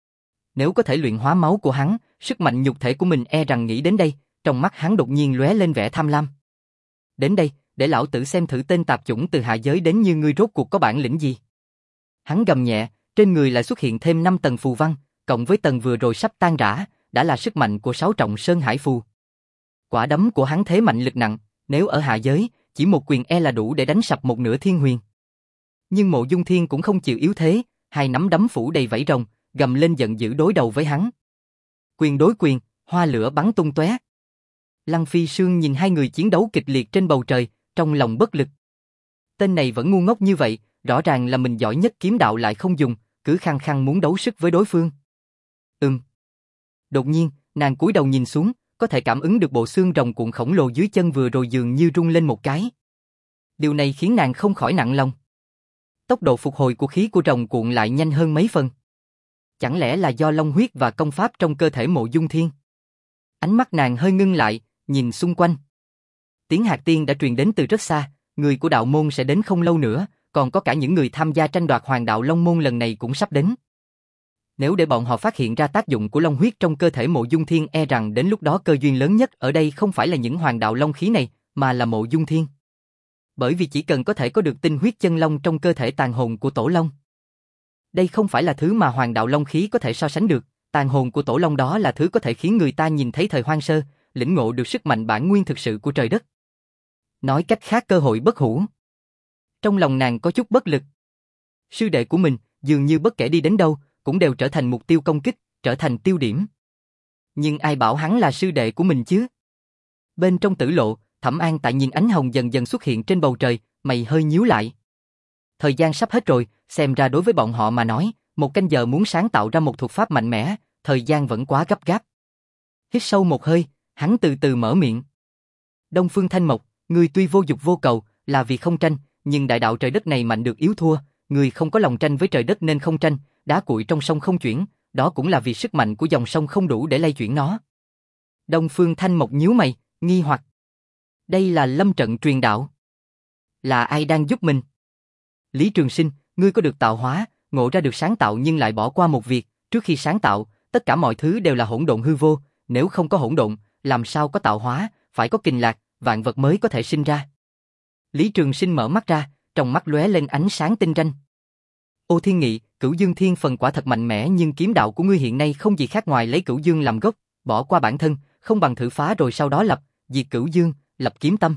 Nếu có thể luyện hóa máu của hắn, sức mạnh nhục thể của mình e rằng nghĩ đến đây, trong mắt hắn đột nhiên lóe lên vẻ tham lam. Đến đây, để lão tử xem thử tên tạp chủng từ hạ giới đến như ngươi rốt cuộc có bản lĩnh gì. Hắn gầm nhẹ, trên người lại xuất hiện thêm năm tầng phù văn, cộng với tầng vừa rồi sắp tan rã, đã là sức mạnh của sáu trọng Sơn Hải Phù. Quả đấm của hắn thế mạnh lực nặng, nếu ở hạ giới, chỉ một quyền e là đủ để đánh sập một nửa thiên huyền. Nhưng Mộ Dung Thiên cũng không chịu yếu thế, hai nắm đấm phủ đầy vảy rồng, gầm lên giận dữ đối đầu với hắn. Quyền đối quyền, hoa lửa bắn tung tóe. Lăng Phi Sương nhìn hai người chiến đấu kịch liệt trên bầu trời, trong lòng bất lực. Tên này vẫn ngu ngốc như vậy, rõ ràng là mình giỏi nhất kiếm đạo lại không dùng, cứ khăng khăng muốn đấu sức với đối phương. Ừm. Đột nhiên, nàng cúi đầu nhìn xuống, có thể cảm ứng được bộ xương rồng cuộn khổng lồ dưới chân vừa rồi dường như rung lên một cái. Điều này khiến nàng không khỏi nặng lòng. Tốc độ phục hồi của khí của rồng cuộn lại nhanh hơn mấy phần. Chẳng lẽ là do long huyết và công pháp trong cơ thể Mộ Dung Thiên? Ánh mắt nàng hơi ngưng lại, nhìn xung quanh. Tiếng hạt tiên đã truyền đến từ rất xa, người của đạo môn sẽ đến không lâu nữa, còn có cả những người tham gia tranh đoạt Hoàng đạo Long môn lần này cũng sắp đến. Nếu để bọn họ phát hiện ra tác dụng của long huyết trong cơ thể Mộ Dung Thiên, e rằng đến lúc đó cơ duyên lớn nhất ở đây không phải là những Hoàng đạo Long khí này, mà là Mộ Dung Thiên. Bởi vì chỉ cần có thể có được tinh huyết chân long trong cơ thể tàn hồn của Tổ Long. Đây không phải là thứ mà Hoàng đạo Long khí có thể so sánh được, tàn hồn của Tổ Long đó là thứ có thể khiến người ta nhìn thấy thời hoang sơ, lĩnh ngộ được sức mạnh bản nguyên thực sự của trời đất. Nói cách khác, cơ hội bất hủ. Trong lòng nàng có chút bất lực. Sư đệ của mình, dường như bất kể đi đến đâu, cũng đều trở thành mục tiêu công kích, trở thành tiêu điểm. Nhưng ai bảo hắn là sư đệ của mình chứ? Bên trong tử lộ, Thẩm An Tại nhìn ánh hồng dần dần xuất hiện trên bầu trời, mày hơi nhíu lại. Thời gian sắp hết rồi, xem ra đối với bọn họ mà nói, một canh giờ muốn sáng tạo ra một thuật pháp mạnh mẽ, thời gian vẫn quá gấp gáp. Hít sâu một hơi, hắn từ từ mở miệng. Đông Phương Thanh Mộc, ngươi tuy vô dục vô cầu, là vì không tranh, nhưng đại đạo trời đất này mạnh được yếu thua, ngươi không có lòng tranh với trời đất nên không tranh, đá cuội trong sông không chuyển, đó cũng là vì sức mạnh của dòng sông không đủ để lay chuyển nó. Đông Phương Thanh Mộc nhíu mày, nghi hoặc. Đây là lâm trận truyền đạo. Là ai đang giúp mình? Lý Trường Sinh, ngươi có được tạo hóa, ngộ ra được sáng tạo nhưng lại bỏ qua một việc, trước khi sáng tạo, tất cả mọi thứ đều là hỗn độn hư vô, nếu không có hỗn độn, làm sao có tạo hóa, phải có kình lạc, vạn vật mới có thể sinh ra. Lý Trường Sinh mở mắt ra, trong mắt lóe lên ánh sáng tinh ranh. Ô Thiên Nghị, Cửu Dương Thiên phần quả thật mạnh mẽ, nhưng kiếm đạo của ngươi hiện nay không gì khác ngoài lấy Cửu Dương làm gốc, bỏ qua bản thân, không bằng thử phá rồi sau đó lập, diệt Cửu Dương, lập kiếm tâm.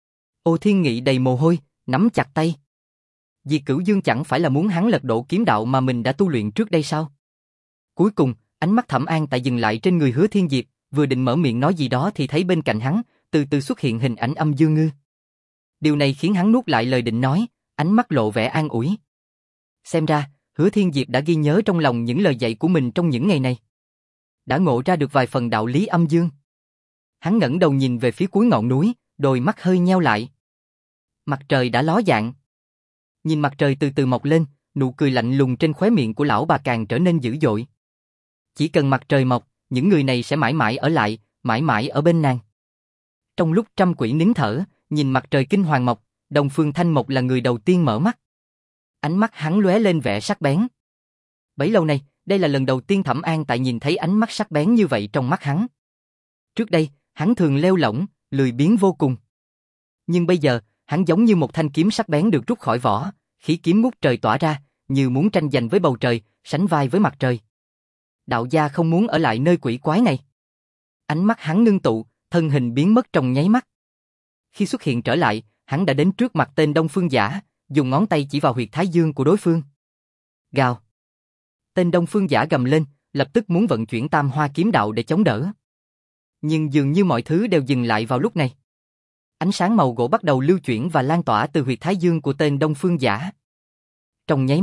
Ô Thiên Nghị đầy mồ hôi, nắm chặt tay. Diệt Cửu Dương chẳng phải là muốn hắn lật đổ kiếm đạo mà mình đã tu luyện trước đây sao? Cuối cùng, ánh mắt Thẩm An Tại dừng lại trên người Hứa Thiên Diệp, vừa định mở miệng nói gì đó thì thấy bên cạnh hắn, từ từ xuất hiện hình ảnh Âm Dương Ngư. Điều này khiến hắn nuốt lại lời định nói, ánh mắt lộ vẻ an ủi. Xem ra, Hứa Thiên Diệp đã ghi nhớ trong lòng những lời dạy của mình trong những ngày này. Đã ngộ ra được vài phần đạo lý âm dương. Hắn ngẩng đầu nhìn về phía cuối ngọn núi, đôi mắt hơi nheo lại. Mặt trời đã ló dạng. Nhìn mặt trời từ từ mọc lên, nụ cười lạnh lùng trên khóe miệng của lão bà càng trở nên dữ dội. Chỉ cần mặt trời mọc, những người này sẽ mãi mãi ở lại, mãi mãi ở bên nàng. Trong lúc trăm quỷ nín thở, nhìn mặt trời kinh hoàng mọc, Đông Phương Thanh Mộc là người đầu tiên mở mắt. Ánh mắt hắn lóe lên vẻ sắc bén. Bấy lâu nay, đây là lần đầu tiên Thẩm An Tại nhìn thấy ánh mắt sắc bén như vậy trong mắt hắn. Trước đây, hắn thường lêu lỏng, lười biếng vô cùng. Nhưng bây giờ, hắn giống như một thanh kiếm sắc bén được rút khỏi vỏ, khí kiếm ngút trời tỏa ra, như muốn tranh giành với bầu trời, sánh vai với mặt trời. Đạo gia không muốn ở lại nơi quỷ quái này. Ánh mắt hắn ngưng tụ, thân hình biến mất trong nháy mắt. Khi xuất hiện trở lại, hắn đã đến trước mặt tên Đông Phương Giả, dùng ngón tay chỉ vào huyệt thái dương của đối phương. Gào. Tên Đông Phương Giả gầm lên, lập tức muốn vận chuyển Tam Hoa kiếm đạo để chống đỡ. Nhưng dường như mọi thứ đều dừng lại vào lúc này. Ánh sáng màu gỗ bắt đầu lưu chuyển và lan tỏa từ huyệt thái dương của tên Đông Phương Giả. Trong nháy mắt,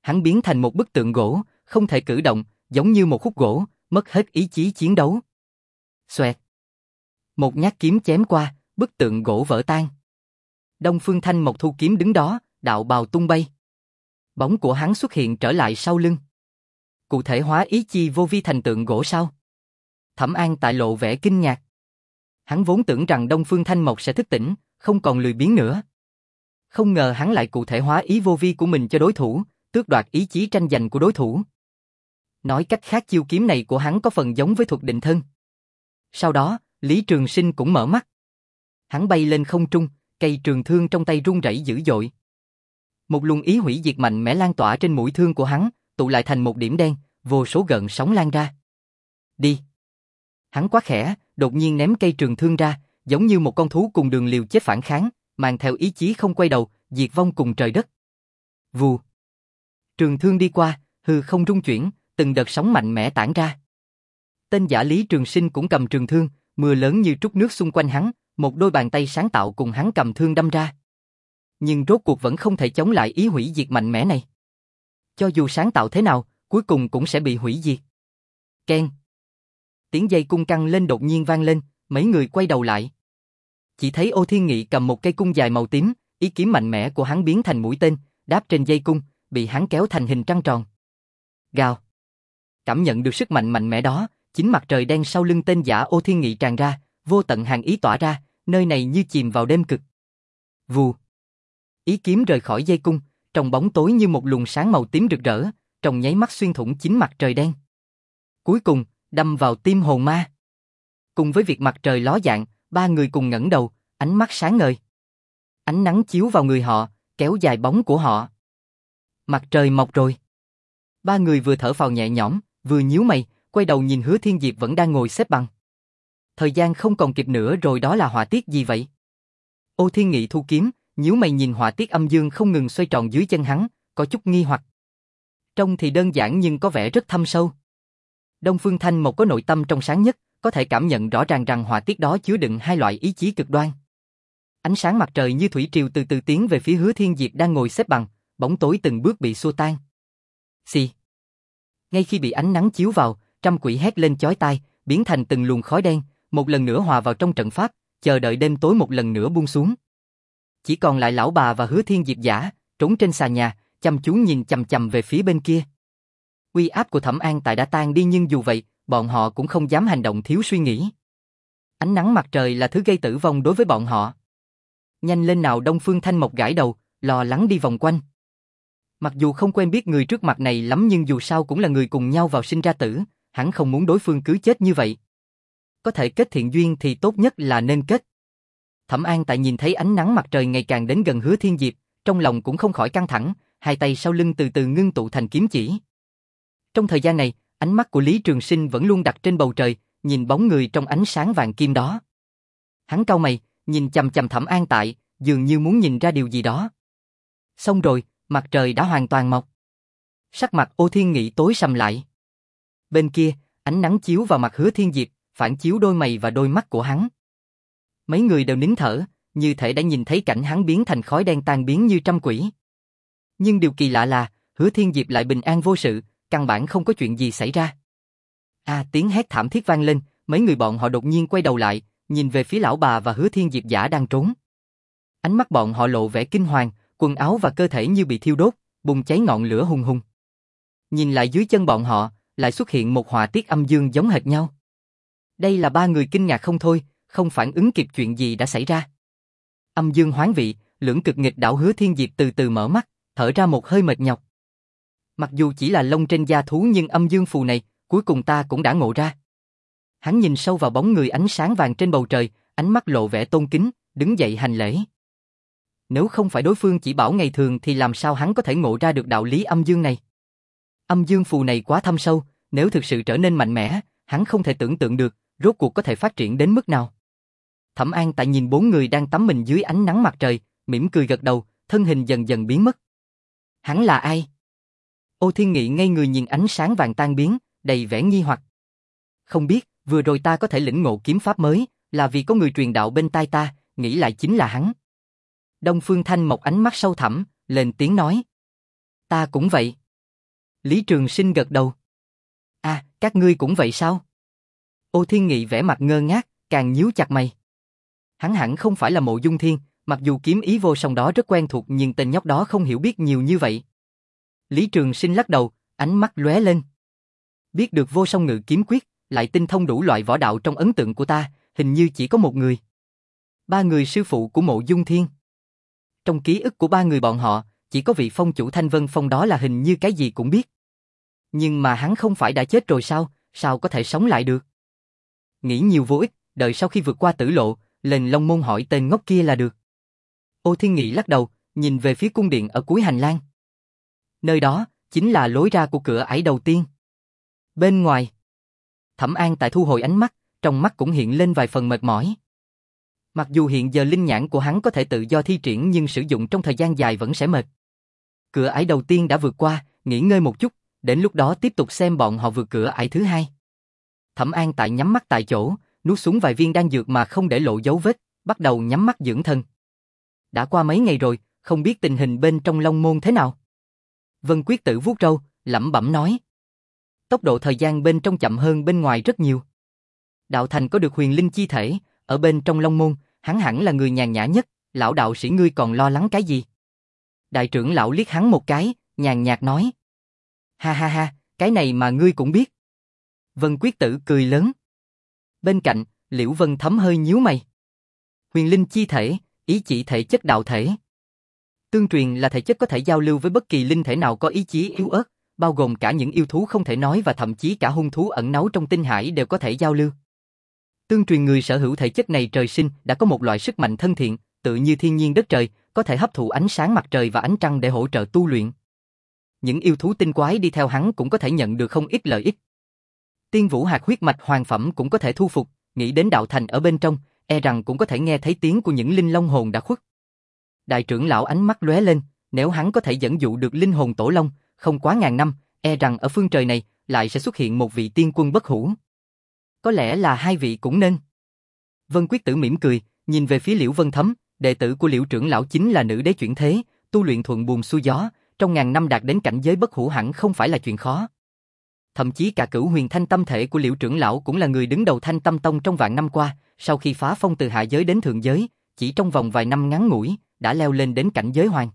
hắn biến thành một bức tượng gỗ, không thể cử động, giống như một khúc gỗ, mất hết ý chí chiến đấu. Xoẹt. Một nhát kiếm chém qua, bức tượng gỗ vỡ tan. Đông Phương Thanh Mộc thu kiếm đứng đó, đạo bào tung bay. Bóng của hắn xuất hiện trở lại sau lưng. Cụ thể hóa ý chi vô vi thành tượng gỗ sao? Thẩm An Tại lộ vẻ kinh ngạc. Hắn vốn tưởng rằng Đông Phương Thanh Mộc sẽ thức tỉnh, không còn lười biếng nữa. Không ngờ hắn lại cụ thể hóa ý vô vi của mình cho đối thủ, tước đoạt ý chí tranh giành của đối thủ. Nói cách khác chiêu kiếm này của hắn có phần giống với thuật định thân. Sau đó, Lý Trường Sinh cũng mở mắt. Hắn bay lên không trung, cây trường thương trong tay rung rẩy dữ dội. Một luồng ý hủy diệt mạnh mẽ lan tỏa trên mũi thương của hắn, tụ lại thành một điểm đen, vô số gợn sóng lan ra. Đi! Hắn quá khẽ, đột nhiên ném cây trường thương ra, giống như một con thú cùng đường liều chết phản kháng, mang theo ý chí không quay đầu, diệt vong cùng trời đất. Vù! Trường thương đi qua, hư không rung chuyển, từng đợt sóng mạnh mẽ tản ra. Tên giả Lý Trường Sinh cũng cầm trường thương, mưa lớn như trút nước xung quanh hắn, một đôi bàn tay sáng tạo cùng hắn cầm thương đâm ra. Nhưng rốt cuộc vẫn không thể chống lại ý hủy diệt mạnh mẽ này. Cho dù sáng tạo thế nào, cuối cùng cũng sẽ bị hủy diệt. Keng. Tiếng dây cung căng lên đột nhiên vang lên, mấy người quay đầu lại. Chỉ thấy Ô Thiên Nghị cầm một cây cung dài màu tím, ý kiếm mạnh mẽ của hắn biến thành mũi tên, đáp trên dây cung, bị hắn kéo thành hình trăng tròn. Gào. Cảm nhận được sức mạnh mạnh mẽ đó, chính mặt trời đen sau lưng tên giả Ô Thiên Nghị tràn ra, vô tận hàn ý tỏa ra, nơi này như chìm vào đêm cực. Vù. Ý kiếm rời khỏi dây cung, trong bóng tối như một luồng sáng màu tím rực rỡ, trong nháy mắt xuyên thủng chính mặt trời đen. Cuối cùng, đâm vào tim hồn ma. Cùng với việc mặt trời ló dạng, ba người cùng ngẩng đầu, ánh mắt sáng ngời. Ánh nắng chiếu vào người họ, kéo dài bóng của họ. Mặt trời mọc rồi. Ba người vừa thở phào nhẹ nhõm, vừa nhíu mày, quay đầu nhìn Hứa Thiên Diệp vẫn đang ngồi xếp bằng. Thời gian không còn kịp nữa rồi, đó là họa tiết gì vậy? Ô Thiên Nghị thu kiếm, nhíu mày nhìn họa tiết âm dương không ngừng xoay tròn dưới chân hắn, có chút nghi hoặc. Trông thì đơn giản nhưng có vẻ rất thâm sâu. Đông Phương Thanh Mộc có nội tâm trong sáng nhất, có thể cảm nhận rõ ràng rằng họa tiết đó chứa đựng hai loại ý chí cực đoan. Ánh sáng mặt trời như thủy triều từ từ tiến về phía Hứa Thiên Diệp đang ngồi xếp bằng, bóng tối từng bước bị xua tan. Xì. Ngay khi bị ánh nắng chiếu vào, trăm quỷ hét lên chói tai, biến thành từng luồng khói đen, một lần nữa hòa vào trong trận pháp, chờ đợi đêm tối một lần nữa buông xuống. Chỉ còn lại lão bà và Hứa Thiên Diệp giả, trốn trên xà nhà, chăm chú nhìn chằm chằm về phía bên kia. Uy áp của Thẩm An Tại đã tan đi, nhưng dù vậy, bọn họ cũng không dám hành động thiếu suy nghĩ. Ánh nắng mặt trời là thứ gây tử vong đối với bọn họ. Nhanh lên nào! Đông Phương Thanh Mộc gãi đầu, lo lắng đi vòng quanh. Mặc dù không quen biết người trước mặt này lắm nhưng dù sao cũng là người cùng nhau vào sinh ra tử, hắn không muốn đối phương cứ chết như vậy. Có thể kết thiện duyên thì tốt nhất là nên kết. Thẩm An Tại nhìn thấy ánh nắng mặt trời ngày càng đến gần Hứa Thiên Diệp, trong lòng cũng không khỏi căng thẳng, hai tay sau lưng từ từ ngưng tụ thành kiếm chỉ. Trong thời gian này, ánh mắt của Lý Trường Sinh vẫn luôn đặt trên bầu trời, nhìn bóng người trong ánh sáng vàng kim đó. Hắn cau mày, nhìn chằm chằm Thẩm An Tại, dường như muốn nhìn ra điều gì đó. Xong rồi, mặt trời đã hoàn toàn mọc. Sắc mặt Ô Thiên Nghị tối sầm lại. Bên kia, ánh nắng chiếu vào mặt Hứa Thiên Diệp, phản chiếu đôi mày và đôi mắt của hắn. Mấy người đều nín thở, như thể đã nhìn thấy cảnh hắn biến thành khói đen tan biến như trăm quỷ. Nhưng điều kỳ lạ là, Hứa Thiên Diệp lại bình an vô sự, căn bản không có chuyện gì xảy ra. À, tiếng hét thảm thiết vang lên, mấy người bọn họ đột nhiên quay đầu lại, nhìn về phía lão bà và Hứa Thiên Diệp giả đang trốn. Ánh mắt bọn họ lộ vẻ kinh hoàng, quần áo và cơ thể như bị thiêu đốt, bùng cháy ngọn lửa hùng hùng. Nhìn lại dưới chân bọn họ, lại xuất hiện một họa tiết âm dương giống hệt nhau. Đây là ba người kinh ngạc không thôi, không phản ứng kịp chuyện gì đã xảy ra. Âm dương hoán vị, lưỡng cực nghịch đảo. Hứa Thiên Diệp từ từ mở mắt, thở ra một hơi mệt nhọc. Mặc dù chỉ là lông trên da thú nhưng âm dương phù này, cuối cùng ta cũng đã ngộ ra. Hắn nhìn sâu vào bóng người ánh sáng vàng trên bầu trời, ánh mắt lộ vẻ tôn kính, đứng dậy hành lễ. Nếu không phải đối phương chỉ bảo ngày thường thì làm sao hắn có thể ngộ ra được đạo lý âm dương này? Âm dương phù này quá thâm sâu, nếu thực sự trở nên mạnh mẽ, hắn không thể tưởng tượng được, rốt cuộc có thể phát triển đến mức nào. Thẩm An Tại nhìn bốn người đang tắm mình dưới ánh nắng mặt trời, mỉm cười gật đầu, thân hình dần dần biến mất. Hắn là ai? Ô Thiên Nghị ngây người nhìn ánh sáng vàng tan biến, đầy vẻ nghi hoặc. Không biết, vừa rồi ta có thể lĩnh ngộ kiếm pháp mới, là vì có người truyền đạo bên tai ta, nghĩ lại chính là hắn. Đông Phương Thanh Mộc ánh mắt sâu thẳm, lên tiếng nói. Ta cũng vậy. Lý Trường Sinh gật đầu. À, các ngươi cũng vậy sao? Ô Thiên Nghị vẻ mặt ngơ ngác, càng nhíu chặt mày. Hắn hẳn không phải là Mộ Dung Thiên, mặc dù kiếm ý vô song đó rất quen thuộc nhưng tên nhóc đó không hiểu biết nhiều như vậy. Lý Trường Sinh lắc đầu, ánh mắt lóe lên. Biết được vô song ngự kiếm quyết, lại tinh thông đủ loại võ đạo trong ấn tượng của ta, hình như chỉ có một người. Ba người sư phụ của Mộ Dung Thiên. Trong ký ức của ba người bọn họ, chỉ có vị phong chủ Thanh Vân Phong đó là hình như cái gì cũng biết. Nhưng mà hắn không phải đã chết rồi sao, sao có thể sống lại được? Nghĩ nhiều vô ích, đợi sau khi vượt qua tử lộ, lên Long Môn hỏi tên ngốc kia là được. Ô Thiên Nghị lắc đầu, nhìn về phía cung điện ở cuối hành lang. Nơi đó, chính là lối ra của cửa ải đầu tiên. Bên ngoài, Thẩm An tại thu hồi ánh mắt, trong mắt cũng hiện lên vài phần mệt mỏi. Mặc dù hiện giờ linh nhãn của hắn có thể tự do thi triển nhưng sử dụng trong thời gian dài vẫn sẽ mệt. Cửa ải đầu tiên đã vượt qua, nghỉ ngơi một chút, đến lúc đó tiếp tục xem bọn họ vượt cửa ải thứ hai. Thẩm An tại nhắm mắt tại chỗ, nuốt xuống vài viên đan dược mà không để lộ dấu vết, bắt đầu nhắm mắt dưỡng thân. Đã qua mấy ngày rồi, không biết tình hình bên trong Long Môn thế nào. Vân Quyết Tử vuốt râu, lẩm bẩm nói. Tốc độ thời gian bên trong chậm hơn bên ngoài rất nhiều. Đạo Thành có được huyền linh chi thể, ở bên trong Long Môn, hắn hẳn là người nhàn nhã nhất, lão đạo sĩ ngươi còn lo lắng cái gì? Đại trưởng lão liếc hắn một cái, nhàn nhạt nói. Ha ha ha, cái này mà ngươi cũng biết. Vân Quyết Tử cười lớn. Bên cạnh, Liễu Vân Thấm hơi nhíu mày. Huyền linh chi thể, ý chỉ thể chất đạo thể. Tương truyền là thể chất có thể giao lưu với bất kỳ linh thể nào có ý chí yếu ớt, bao gồm cả những yêu thú không thể nói và thậm chí cả hung thú ẩn náu trong tinh hải đều có thể giao lưu. Tương truyền người sở hữu thể chất này trời sinh đã có một loại sức mạnh thân thiện, tự như thiên nhiên đất trời, có thể hấp thụ ánh sáng mặt trời và ánh trăng để hỗ trợ tu luyện. Những yêu thú tinh quái đi theo hắn cũng có thể nhận được không ít lợi ích. Tiên Vũ hạt huyết mạch hoàng phẩm cũng có thể thu phục, nghĩ đến đạo thành ở bên trong, e rằng cũng có thể nghe thấy tiếng của những linh long hồn đã khuất. Đại trưởng lão ánh mắt lóe lên, nếu hắn có thể dẫn dụ được linh hồn tổ long, không quá ngàn năm, e rằng ở phương trời này lại sẽ xuất hiện một vị tiên quân bất hủ. Có lẽ là hai vị cũng nên. Vân Quyết Tử mỉm cười, nhìn về phía Liễu Vân Thấm, đệ tử của Liễu trưởng lão chính là nữ đế chuyển thế, tu luyện thuận buồm xuôi gió, trong ngàn năm đạt đến cảnh giới bất hủ hẳn không phải là chuyện khó. Thậm chí cả Cửu Huyền Thanh Tâm thể của Liễu trưởng lão cũng là người đứng đầu Thanh Tâm Tông trong vạn năm qua, sau khi phá phong từ hạ giới đến thượng giới, chỉ trong vòng vài năm ngắn ngủi, đã leo lên đến cảnh giới hoàng.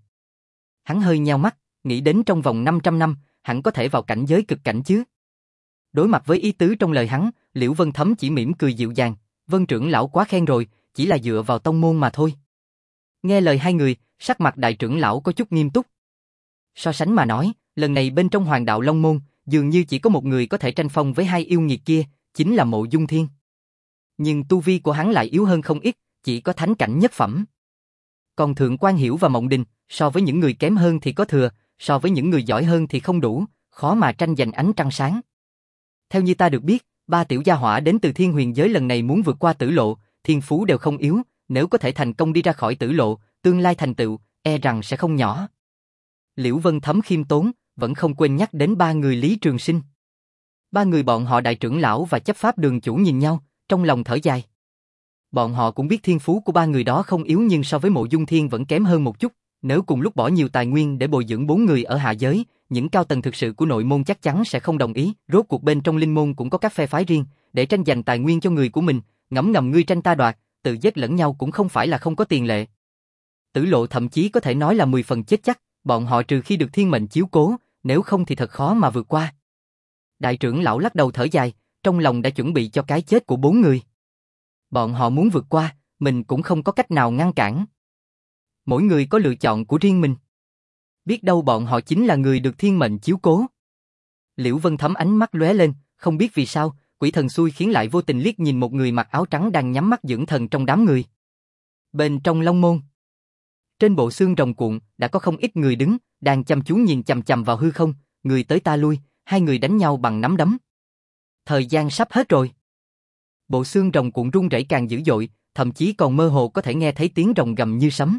Hắn hơi nheo mắt, nghĩ đến trong vòng năm trăm năm, hẳn có thể vào cảnh giới cực cảnh chứ. Đối mặt với ý tứ trong lời hắn, Liễu Vân Thấm chỉ mỉm cười dịu dàng, Vân trưởng lão quá khen rồi, chỉ là dựa vào tông môn mà thôi. Nghe lời hai người, sắc mặt đại trưởng lão có chút nghiêm túc. So sánh mà nói, lần này bên trong Hoàng đạo Long Môn, dường như chỉ có một người có thể tranh phong với hai yêu nghiệt kia, chính là Mộ Dung Thiên. Nhưng tu vi của hắn lại yếu hơn không ít, chỉ có thánh cảnh nhất phẩm. Còn Thượng Quan Hiểu và Mộng Đình, so với những người kém hơn thì có thừa, so với những người giỏi hơn thì không đủ, khó mà tranh giành ánh trăng sáng. Theo như ta được biết, ba tiểu gia hỏa đến từ Thiên Huyền giới lần này muốn vượt qua tử lộ, thiên phú đều không yếu, nếu có thể thành công đi ra khỏi tử lộ, tương lai thành tựu, e rằng sẽ không nhỏ. Liễu Vân Thấm khiêm tốn, vẫn không quên nhắc đến ba người Lý Trường Sinh. Ba người bọn họ đại trưởng lão và chấp pháp đường chủ nhìn nhau, trong lòng thở dài. Bọn họ cũng biết thiên phú của ba người đó không yếu nhưng so với Mộ Dung Thiên vẫn kém hơn một chút, nếu cùng lúc bỏ nhiều tài nguyên để bồi dưỡng bốn người ở hạ giới, những cao tầng thực sự của nội môn chắc chắn sẽ không đồng ý, rốt cuộc bên trong linh môn cũng có các phe phái riêng, để tranh giành tài nguyên cho người của mình, ngấm ngầm ngươi tranh ta đoạt, tự giết lẫn nhau cũng không phải là không có tiền lệ. Tử lộ thậm chí có thể nói là mười phần chết chắc, bọn họ trừ khi được thiên mệnh chiếu cố, nếu không thì thật khó mà vượt qua. Đại trưởng lão lắc đầu thở dài, trong lòng đã chuẩn bị cho cái chết của bốn người. Bọn họ muốn vượt qua, mình cũng không có cách nào ngăn cản. Mỗi người có lựa chọn của riêng mình. Biết đâu bọn họ chính là người được thiên mệnh chiếu cố. Liễu Vân Thấm ánh mắt lóe lên, không biết vì sao, quỷ thần xui khiến lại vô tình liếc nhìn một người mặc áo trắng đang nhắm mắt dưỡng thần trong đám người. Bên trong Long Môn, trên bộ xương rồng cuộn đã có không ít người đứng, đang chăm chú nhìn chằm chằm vào hư không, người tới ta lui, hai người đánh nhau bằng nắm đấm. Thời gian sắp hết rồi. Bộ xương rồng cuộn rung rẩy càng dữ dội, thậm chí còn mơ hồ có thể nghe thấy tiếng rồng gầm như sấm.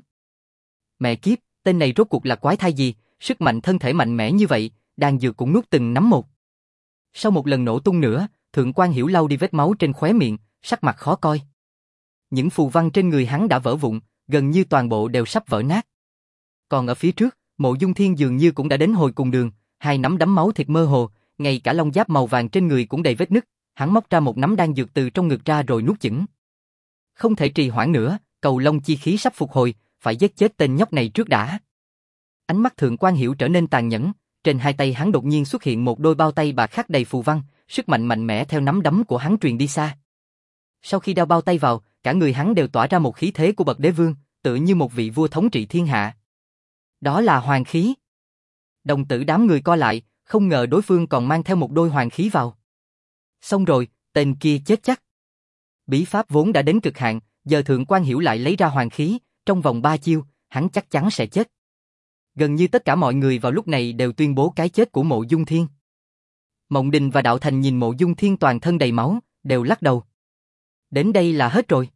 Mẹ kiếp, tên này rốt cuộc là quái thai gì, sức mạnh thân thể mạnh mẽ như vậy, đan dược cũng nuốt từng nắm một. Sau một lần nổ tung nữa, Thượng Quan Hiểu lau đi vết máu trên khóe miệng, sắc mặt khó coi. Những phù văn trên người hắn đã vỡ vụn, gần như toàn bộ đều sắp vỡ nát. Còn ở phía trước, Mộ Dung Thiên dường như cũng đã đến hồi cùng đường, hai nắm đấm máu thịt mơ hồ, ngay cả lông giáp màu vàng trên người cũng đầy vết nứt, hắn móc ra một nắm đan dược từ trong ngực ra rồi nuốt chửng. Không thể trì hoãn nữa, cầu long chi khí sắp phục hồi, phải giết chết tên nhóc này trước đã. Ánh mắt Thượng Quan Hiểu trở nên tàn nhẫn, trên hai tay hắn đột nhiên xuất hiện một đôi bao tay bạc khắc đầy phù văn, sức mạnh mạnh mẽ theo nắm đấm của hắn truyền đi xa. Sau khi đao bao tay vào, cả người hắn đều tỏa ra một khí thế của bậc đế vương, tựa như một vị vua thống trị thiên hạ. Đó là hoàng khí. Đồng tử đám người co lại, không ngờ đối phương còn mang theo một đôi hoàng khí vào. Xong rồi, tên kia chết chắc. Bí pháp vốn đã đến cực hạn, giờ Thượng Quan Hiểu lại lấy ra hoàng khí, trong vòng ba chiêu, hắn chắc chắn sẽ chết. Gần như tất cả mọi người vào lúc này đều tuyên bố cái chết của Mộ Dung Thiên. Mộng Đình và Đạo Thành nhìn Mộ Dung Thiên toàn thân đầy máu, đều lắc đầu. Đến đây là hết rồi.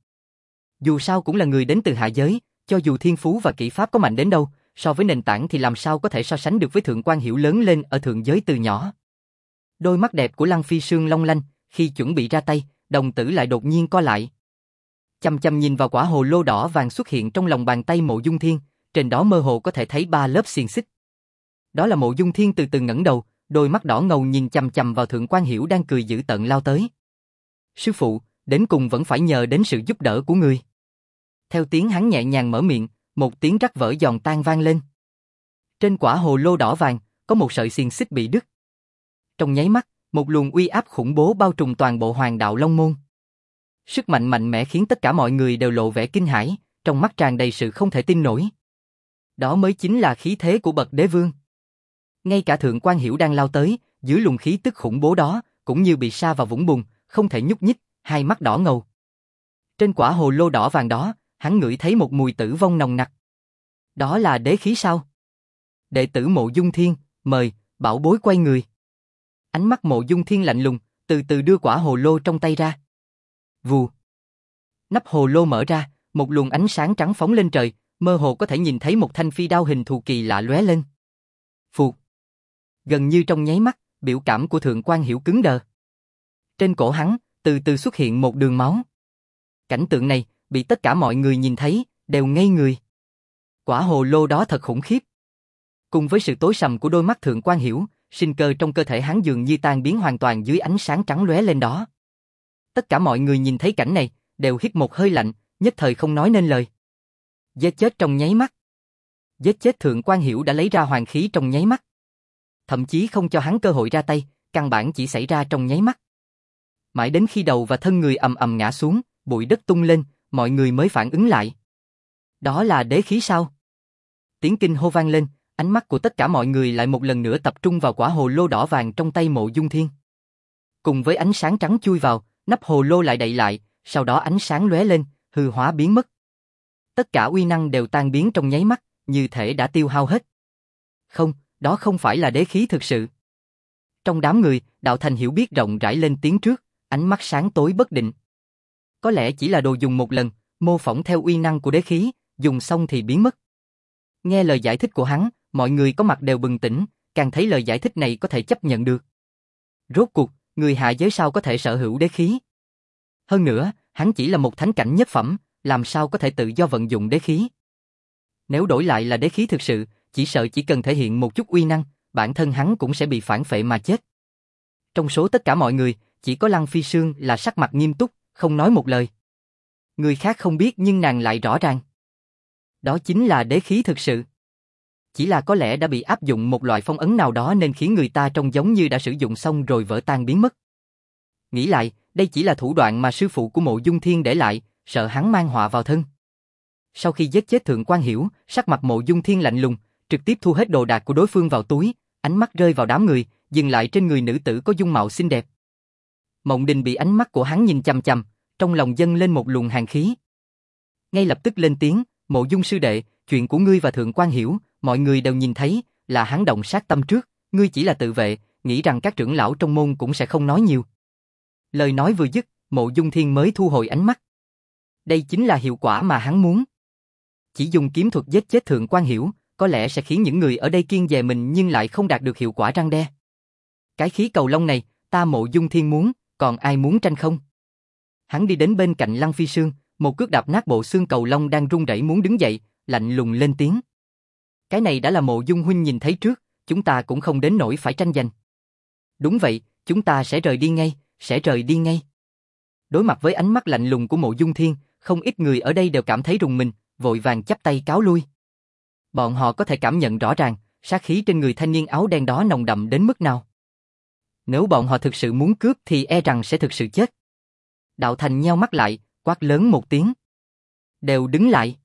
Dù sao cũng là người đến từ hạ giới, cho dù thiên phú và kỹ pháp có mạnh đến đâu, so với nền tảng thì làm sao có thể so sánh được với Thượng Quan Hiểu lớn lên ở thượng giới từ nhỏ. Đôi mắt đẹp của Lăng Phi Sương long lanh, khi chuẩn bị ra tay, đồng tử lại đột nhiên co lại. Chăm chăm nhìn vào quả hồ lô đỏ vàng xuất hiện trong lòng bàn tay Mộ Dung Thiên, trên đó mơ hồ có thể thấy ba lớp xiềng xích. Đó là Mộ Dung Thiên từ từ ngẩng đầu, đôi mắt đỏ ngầu nhìn chằm chằm vào Thượng Quan Hiểu đang cười dữ tợn lao tới. Sư phụ, đến cùng vẫn phải nhờ đến sự giúp đỡ của người. Theo tiếng hắn nhẹ nhàng mở miệng, một tiếng rắc vỡ giòn tan vang lên. Trên quả hồ lô đỏ vàng, có một sợi xiềng xích bị đứt. Trong nháy mắt, một luồng uy áp khủng bố bao trùm toàn bộ Hoàng Đạo Long Môn. Sức mạnh mạnh mẽ khiến tất cả mọi người đều lộ vẻ kinh hãi, trong mắt tràn đầy sự không thể tin nổi. Đó mới chính là khí thế của bậc đế vương. Ngay cả Thượng Quan Hiểu đang lao tới, dưới luồng khí tức khủng bố đó, cũng như bị sa vào vũng bùn, không thể nhúc nhích, hai mắt đỏ ngầu. Trên quả hồ lô đỏ vàng đó, hắn ngửi thấy một mùi tử vong nồng nặc. Đó là đế khí sao? Đệ tử Mộ Dung Thiên, mời, bảo bối quay người. Ánh mắt Mộ Dung Thiên lạnh lùng, từ từ đưa quả hồ lô trong tay ra. Vù. Nắp hồ lô mở ra, một luồng ánh sáng trắng phóng lên trời, mơ hồ có thể nhìn thấy một thanh phi đao hình thù kỳ lạ lóe lên. Phụt. Gần như trong nháy mắt, biểu cảm của Thượng Quan Hiểu cứng đờ. Trên cổ hắn, từ từ xuất hiện một đường máu. Cảnh tượng này, bị tất cả mọi người nhìn thấy, đều ngây người. Quả hồ lô đó thật khủng khiếp. Cùng với sự tối sầm của đôi mắt Thượng Quan Hiểu, sinh cơ trong cơ thể hắn dường như tan biến hoàn toàn dưới ánh sáng trắng lóe lên đó. Tất cả mọi người nhìn thấy cảnh này, đều hít một hơi lạnh, nhất thời không nói nên lời. Giết chết trong nháy mắt. Giết chết Thượng Quan Hiểu đã lấy ra hoàng khí trong nháy mắt. Thậm chí không cho hắn cơ hội ra tay, căn bản chỉ xảy ra trong nháy mắt. Mãi đến khi đầu và thân người ầm ầm ngã xuống, bụi đất tung lên, mọi người mới phản ứng lại. Đó là đế khí sao? Tiếng kinh hô vang lên, ánh mắt của tất cả mọi người lại một lần nữa tập trung vào quả hồ lô đỏ vàng trong tay Mộ Dung Thiên. Cùng với ánh sáng trắng chui vào, nắp hồ lô lại đậy lại, sau đó ánh sáng lóe lên, hư hóa biến mất. Tất cả uy năng đều tan biến trong nháy mắt, như thể đã tiêu hao hết. Không, đó không phải là đế khí thực sự. Trong đám người, Đạo Thành hiểu biết rộng rãi lên tiếng trước, ánh mắt sáng tối bất định. Có lẽ chỉ là đồ dùng một lần, mô phỏng theo uy năng của đế khí, dùng xong thì biến mất. Nghe lời giải thích của hắn, mọi người có mặt đều bừng tỉnh, càng thấy lời giải thích này có thể chấp nhận được. Rốt cuộc, người hạ giới sao có thể sở hữu đế khí? Hơn nữa, hắn chỉ là một thánh cảnh nhất phẩm, làm sao có thể tự do vận dụng đế khí? Nếu đổi lại là đế khí thực sự, chỉ sợ chỉ cần thể hiện một chút uy năng, bản thân hắn cũng sẽ bị phản phệ mà chết. Trong số tất cả mọi người, chỉ có Lăng Phi Sương là sắc mặt nghiêm túc, không nói một lời. Người khác không biết nhưng nàng lại rõ ràng. Đó chính là đế khí thực sự. Chỉ là có lẽ đã bị áp dụng một loại phong ấn nào đó nên khiến người ta trông giống như đã sử dụng xong rồi vỡ tan biến mất. Nghĩ lại, đây chỉ là thủ đoạn mà sư phụ của Mộ Dung Thiên để lại, sợ hắn mang họa vào thân. Sau khi giết chết Thượng Quan Hiểu, sắc mặt Mộ Dung Thiên lạnh lùng, trực tiếp thu hết đồ đạc của đối phương vào túi, ánh mắt rơi vào đám người, dừng lại trên người nữ tử có dung mạo xinh đẹp. Mộng Đình bị ánh mắt của hắn nhìn chằm chằm, trong lòng dâng lên một luồng hàn khí. Ngay lập tức lên tiếng, Mộ Dung sư đệ, chuyện của ngươi và Thượng Quan Hiểu, mọi người đều nhìn thấy, là hắn động sát tâm trước, ngươi chỉ là tự vệ, nghĩ rằng các trưởng lão trong môn cũng sẽ không nói nhiều. Lời nói vừa dứt, Mộ Dung Thiên mới thu hồi ánh mắt. Đây chính là hiệu quả mà hắn muốn. Chỉ dùng kiếm thuật giết chết Thượng Quan Hiểu, có lẽ sẽ khiến những người ở đây kiêng dè mình nhưng lại không đạt được hiệu quả răn đe. Cái khí cầu long này, ta Mộ Dung Thiên muốn, còn ai muốn tranh không? Hắn đi đến bên cạnh Lăng Phi Sương, một cước đạp nát bộ xương cầu long đang rung rẩy muốn đứng dậy, lạnh lùng lên tiếng. Cái này đã là Mộ Dung huynh nhìn thấy trước, chúng ta cũng không đến nỗi phải tranh giành. Đúng vậy, chúng ta sẽ rời đi ngay, sẽ rời đi ngay. Đối mặt với ánh mắt lạnh lùng của Mộ Dung Thiên, không ít người ở đây đều cảm thấy rùng mình, vội vàng chắp tay cáo lui. Bọn họ có thể cảm nhận rõ ràng, sát khí trên người thanh niên áo đen đó nồng đậm đến mức nào. Nếu bọn họ thực sự muốn cướp thì e rằng sẽ thực sự chết. Đạo Thành nheo mắt lại, quát lớn một tiếng. Đều đứng lại.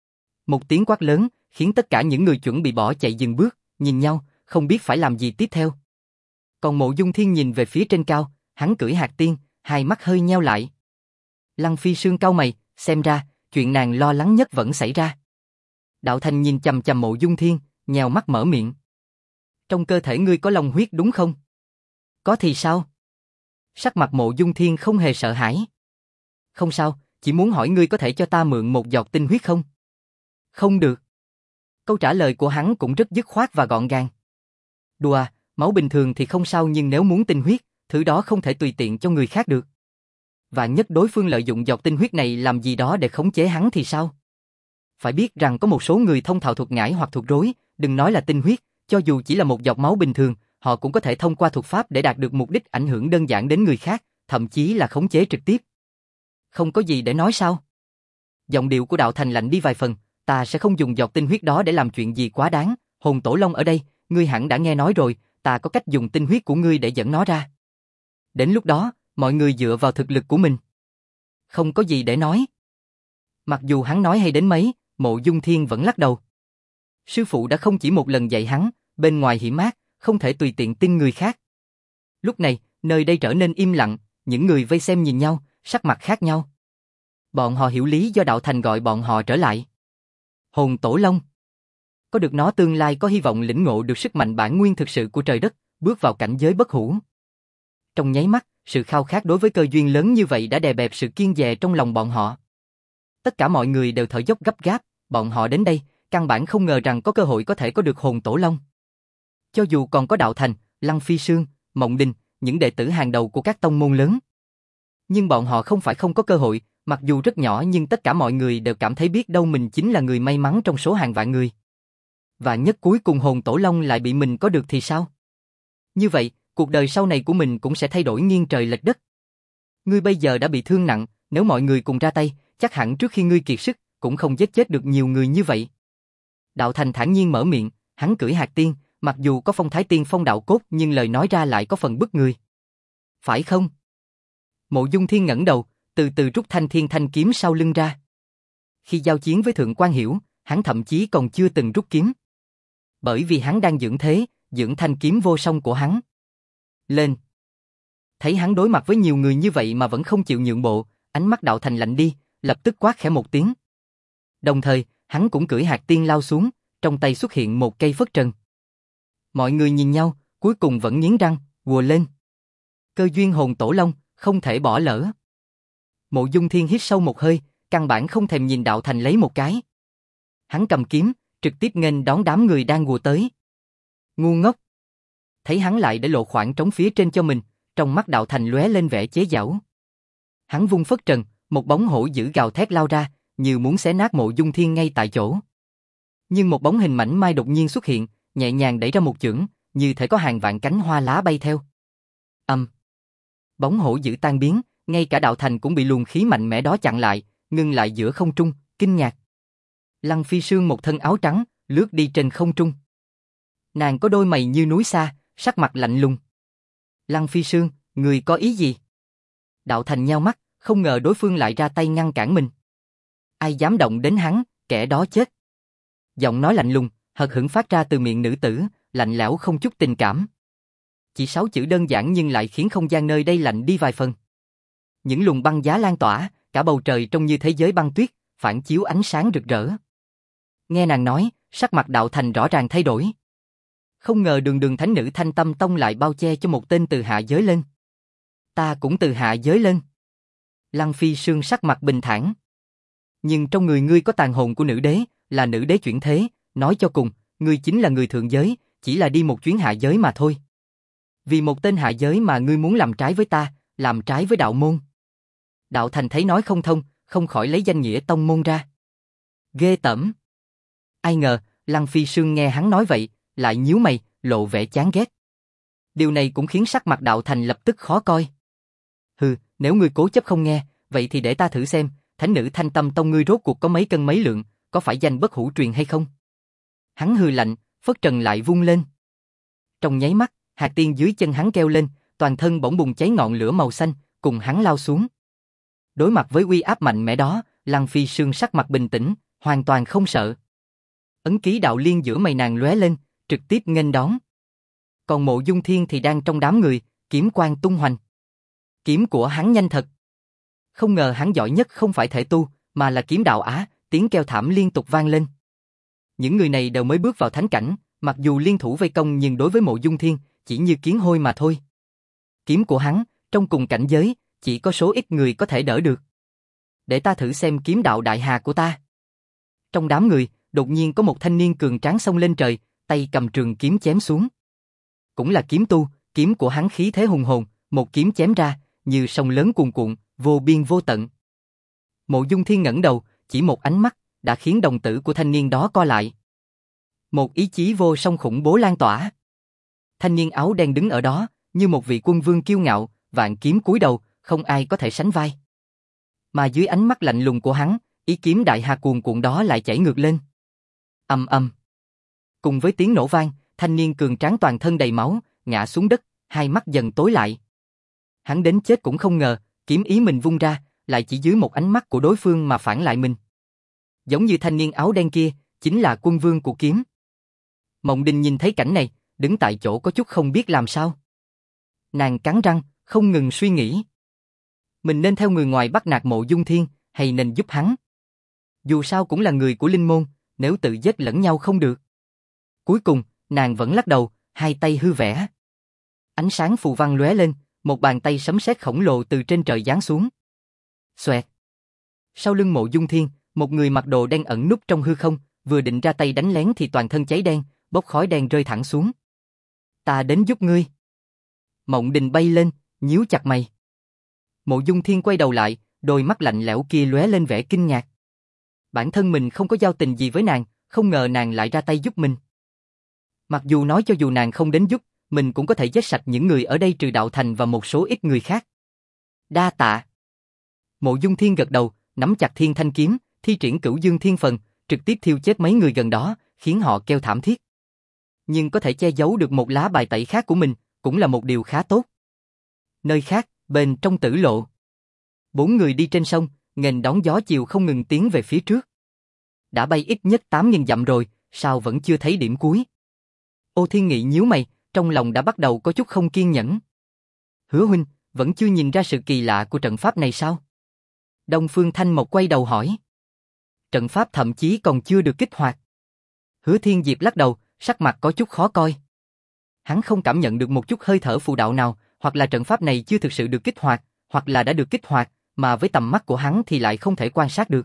Một tiếng quát lớn, khiến tất cả những người chuẩn bị bỏ chạy dừng bước, nhìn nhau, không biết phải làm gì tiếp theo. Còn Mộ Dung Thiên nhìn về phía trên cao, hắn cưỡi hạc tiên, hai mắt hơi nheo lại. Lăng Phi Sương cau mày, xem ra, chuyện nàng lo lắng nhất vẫn xảy ra. Đạo Thành nhìn chằm chằm Mộ Dung Thiên, nhèo mắt mở miệng. Trong cơ thể ngươi có long huyết đúng không? Có thì sao? Sắc mặt Mộ Dung Thiên không hề sợ hãi. Không sao, chỉ muốn hỏi ngươi có thể cho ta mượn một giọt tinh huyết không? Không được. Câu trả lời của hắn cũng rất dứt khoát và gọn gàng. Đùa, máu bình thường thì không sao nhưng nếu muốn tinh huyết, thứ đó không thể tùy tiện cho người khác được. Vạn nhất đối phương lợi dụng giọt tinh huyết này làm gì đó để khống chế hắn thì sao? Phải biết rằng có một số người thông thạo thuật ngải hoặc thuật rối, đừng nói là tinh huyết, cho dù chỉ là một giọt máu bình thường, họ cũng có thể thông qua thuật pháp để đạt được mục đích ảnh hưởng đơn giản đến người khác, thậm chí là khống chế trực tiếp. Không có gì để nói sao? Giọng điệu của Đạo Thành lạnh đi vài phần, ta sẽ không dùng giọt tinh huyết đó để làm chuyện gì quá đáng, Hồn Tổ Long ở đây, ngươi hẳn đã nghe nói rồi, ta có cách dùng tinh huyết của ngươi để dẫn nó ra. Đến lúc đó, mọi người dựa vào thực lực của mình. Không có gì để nói. Mặc dù hắn nói hay đến mấy, Mộ Dung Thiên vẫn lắc đầu. Sư phụ đã không chỉ một lần dạy hắn, bên ngoài hiểm ác, không thể tùy tiện tin người khác. Lúc này, nơi đây trở nên im lặng, những người vây xem nhìn nhau, sắc mặt khác nhau. Bọn họ hiểu lý do Đạo Thành gọi bọn họ trở lại. Hồn Tổ Long. Có được nó tương lai có hy vọng lĩnh ngộ được sức mạnh bản nguyên thực sự của trời đất, bước vào cảnh giới bất hủ. Trong nháy mắt, sự khao khát đối với cơ duyên lớn như vậy đã đè bẹp sự kiêng dè trong lòng bọn họ. Tất cả mọi người đều thở dốc gấp gáp, bọn họ đến đây, căn bản không ngờ rằng có cơ hội có thể có được Hồn Tổ Long. Cho dù còn có Đạo Thành, Lăng Phi Sương, Mộng Đình, những đệ tử hàng đầu của các tông môn lớn. Nhưng bọn họ không phải không có cơ hội, mặc dù rất nhỏ nhưng tất cả mọi người đều cảm thấy biết đâu mình chính là người may mắn trong số hàng vạn người. Và nhất cuối cùng Hồn Tổ Long lại bị mình có được thì sao? Như vậy, cuộc đời sau này của mình cũng sẽ thay đổi nghiêng trời lệch đất. Ngươi bây giờ đã bị thương nặng, nếu mọi người cùng ra tay, chắc hẳn trước khi ngươi kiệt sức, cũng không giết chết được nhiều người như vậy. Đạo Thành thản nhiên mở miệng, hắn cưỡi hạc tiên, mặc dù có phong thái tiên phong đạo cốt nhưng lời nói ra lại có phần bức người. Phải không? Mộ Dung Thiên ngẩng đầu, từ từ rút thanh thiên thanh kiếm sau lưng ra. Khi giao chiến với Thượng Quan Hiểu, hắn thậm chí còn chưa từng rút kiếm. Bởi vì hắn đang dưỡng thế, dưỡng thanh kiếm vô song của hắn. Lên! Thấy hắn đối mặt với nhiều người như vậy mà vẫn không chịu nhượng bộ, ánh mắt Đạo Thành lạnh đi, lập tức quát khẽ một tiếng. Đồng thời, hắn cũng cưỡi hạc tiên lao xuống, trong tay xuất hiện một cây phất trần. Mọi người nhìn nhau, cuối cùng vẫn nghiến răng, hùa lên. Cơ duyên Hồn Tổ Long, không thể bỏ lỡ. Mộ Dung Thiên hít sâu một hơi, căn bản không thèm nhìn Đạo Thành lấy một cái. Hắn cầm kiếm, trực tiếp nghênh đón đám người đang hùa tới. Ngu ngốc! Thấy hắn lại để lộ khoảng trống phía trên cho mình, trong mắt Đạo Thành lóe lên vẻ chế giễu. Hắn vung phất trần, một bóng hổ dữ gào thét lao ra, như muốn xé nát Mộ Dung Thiên ngay tại chỗ. Nhưng một bóng hình mảnh mai đột nhiên xuất hiện, nhẹ nhàng đẩy ra một chưởng, như thể có hàng vạn cánh hoa lá bay theo. Âm. Um. Bóng hổ dữ tan biến, ngay cả Đạo Thành cũng bị luồng khí mạnh mẽ đó chặn lại, ngưng lại giữa không trung, kinh ngạc. Lăng Phi Sương một thân áo trắng, lướt đi trên không trung. Nàng có đôi mày như núi xa, sắc mặt lạnh lùng. Lăng Phi Sương, người có ý gì? Đạo Thành nheo mắt, không ngờ đối phương lại ra tay ngăn cản mình. Ai dám động đến hắn, kẻ đó chết. Giọng nói lạnh lùng, hờ hững phát ra từ miệng nữ tử, lạnh lẽo không chút tình cảm. Chỉ sáu chữ đơn giản nhưng lại khiến không gian nơi đây lạnh đi vài phần. Những luồng băng giá lan tỏa, cả bầu trời trông như thế giới băng tuyết, phản chiếu ánh sáng rực rỡ. Nghe nàng nói, sắc mặt Đạo Thành rõ ràng thay đổi. Không ngờ đường đường thánh nữ Thanh Tâm Tông lại bao che cho một tên từ hạ giới lên. Ta cũng từ hạ giới lên. Lăng Phi Sương sắc mặt bình thản. Nhưng trong người ngươi có tàn hồn của nữ đế, là nữ đế chuyển thế, nói cho cùng, ngươi chính là người thượng giới, chỉ là đi một chuyến hạ giới mà thôi. Vì một tên hạ giới mà ngươi muốn làm trái với ta, làm trái với đạo môn. Đạo Thành thấy nói không thông, không khỏi lấy danh nghĩa tông môn ra. Ghê tởm. Ai ngờ, Lăng Phi Sương nghe hắn nói vậy, lại nhíu mày, lộ vẻ chán ghét. Điều này cũng khiến sắc mặt Đạo Thành lập tức khó coi. Hừ, nếu ngươi cố chấp không nghe, vậy thì để ta thử xem, thánh nữ Thanh Tâm Tông ngươi rốt cuộc có mấy cân mấy lượng, có phải danh bất hữu truyền hay không? Hắn hừ lạnh, phất trần lại vung lên. Trong nháy mắt, hạt tiên dưới chân hắn kêu lên, toàn thân bỗng bùng cháy ngọn lửa màu xanh, cùng hắn lao xuống. Đối mặt với uy áp mạnh mẽ đó, Lăng Phi Sương sắc mặt bình tĩnh, hoàn toàn không sợ. Ấn ký đạo liên giữa mày nàng lóe lên, trực tiếp nghênh đón. Còn Mộ Dung Thiên thì đang trong đám người, kiếm quang tung hoành. Kiếm của hắn nhanh thật. Không ngờ hắn giỏi nhất không phải thể tu, mà là kiếm đạo á, tiếng kêu thảm liên tục vang lên. Những người này đều mới bước vào thánh cảnh, mặc dù liên thủ vây công nhưng đối với Mộ Dung Thiên, chỉ như kiến hôi mà thôi. Kiếm của hắn, trong cùng cảnh giới, chỉ có số ít người có thể đỡ được. Để ta thử xem kiếm đạo đại hà của ta. Trong đám người, đột nhiên có một thanh niên cường tráng xông lên trời, tay cầm trường kiếm chém xuống. Cũng là kiếm tu, kiếm của hắn khí thế hùng hồn, một kiếm chém ra, như sông lớn cuồn cuộn, vô biên vô tận. Mộ Dung Thiên ngẩng đầu, chỉ một ánh mắt, đã khiến đồng tử của thanh niên đó co lại. Một ý chí vô song khủng bố lan tỏa. Thanh niên áo đen đứng ở đó, như một vị quân vương kiêu ngạo, vạn kiếm cúi đầu, không ai có thể sánh vai. Mà dưới ánh mắt lạnh lùng của hắn, ý kiếm đại hà cuồn cuộn đó lại chảy ngược lên. Ầm ầm. Cùng với tiếng nổ vang, thanh niên cường tráng toàn thân đầy máu, ngã xuống đất, hai mắt dần tối lại. Hắn đến chết cũng không ngờ, kiếm ý mình vung ra, lại chỉ dưới một ánh mắt của đối phương mà phản lại mình. Giống như thanh niên áo đen kia, chính là quân vương của kiếm. Mộng Đình nhìn thấy cảnh này, đứng tại chỗ có chút không biết làm sao. Nàng cắn răng, không ngừng suy nghĩ. Mình nên theo người ngoài bắt nạt Mộ Dung Thiên, hay nên giúp hắn? Dù sao cũng là người của linh môn, nếu tự giết lẫn nhau không được. Cuối cùng, nàng vẫn lắc đầu, hai tay hư vẽ. Ánh sáng phù văn lóe lên, một bàn tay sấm sét khổng lồ từ trên trời giáng xuống. Xoẹt. Sau lưng Mộ Dung Thiên, một người mặc đồ đen ẩn núp trong hư không, vừa định ra tay đánh lén thì toàn thân cháy đen, bốc khói đen rơi thẳng xuống. Ta đến giúp ngươi. Mộng Đình bay lên, nhíu chặt mày. Mộ Dung Thiên quay đầu lại, đôi mắt lạnh lẽo kia lóe lên vẻ kinh ngạc. Bản thân mình không có giao tình gì với nàng, không ngờ nàng lại ra tay giúp mình. Mặc dù nói cho dù nàng không đến giúp, mình cũng có thể giết sạch những người ở đây trừ Đạo Thành và một số ít người khác. Đa tạ. Mộ Dung Thiên gật đầu, nắm chặt thiên thanh kiếm, thi triển Cửu Dương Thiên Phần, trực tiếp thiêu chết mấy người gần đó, khiến họ kêu thảm thiết. Nhưng có thể che giấu được một lá bài tẩy khác của mình, cũng là một điều khá tốt. Nơi khác, bên trong tử lộ. Bốn người đi trên sông, nghênh đón gió chiều không ngừng tiến về phía trước. Đã bay ít nhất tám nghìn dặm rồi, sao vẫn chưa thấy điểm cuối? Ô Thiên Nghị nhíu mày, trong lòng đã bắt đầu có chút không kiên nhẫn. Hứa huynh, vẫn chưa nhìn ra sự kỳ lạ của trận pháp này sao? Đông Phương Thanh Mộc quay đầu hỏi. Trận pháp thậm chí còn chưa được kích hoạt. Hứa Thiên Diệp lắc đầu, sắc mặt có chút khó coi. Hắn không cảm nhận được một chút hơi thở phù đạo nào, hoặc là trận pháp này chưa thực sự được kích hoạt, hoặc là đã được kích hoạt, mà với tầm mắt của hắn thì lại không thể quan sát được.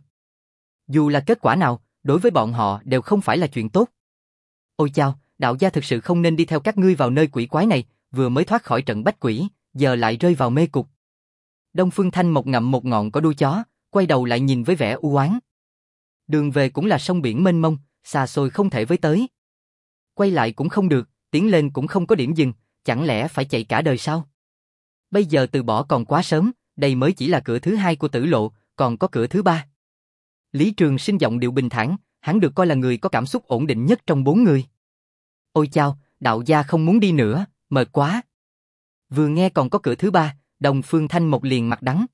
Dù là kết quả nào, đối với bọn họ đều không phải là chuyện tốt. Ôi chao, đạo gia thực sự không nên đi theo các ngươi vào nơi quỷ quái này, vừa mới thoát khỏi trận bách quỷ, giờ lại rơi vào mê cục. Đông Phương Thanh Mộc ngậm một ngọn cỏ đuôi chó, quay đầu lại nhìn với vẻ u oán. Đường về cũng là sông biển mênh mông, xa xôi không thể với tới. Quay lại cũng không được, tiến lên cũng không có điểm dừng, chẳng lẽ phải chạy cả đời sao? Bây giờ từ bỏ còn quá sớm, đây mới chỉ là cửa thứ hai của tử lộ, còn có cửa thứ ba. Lý Trường Sinh giọng điệu bình thản, hắn được coi là người có cảm xúc ổn định nhất trong bốn người. Ôi chao, đạo gia không muốn đi nữa, mệt quá. Vừa nghe còn có cửa thứ ba, Đông Phương Thanh Mộc liền mặt đắng.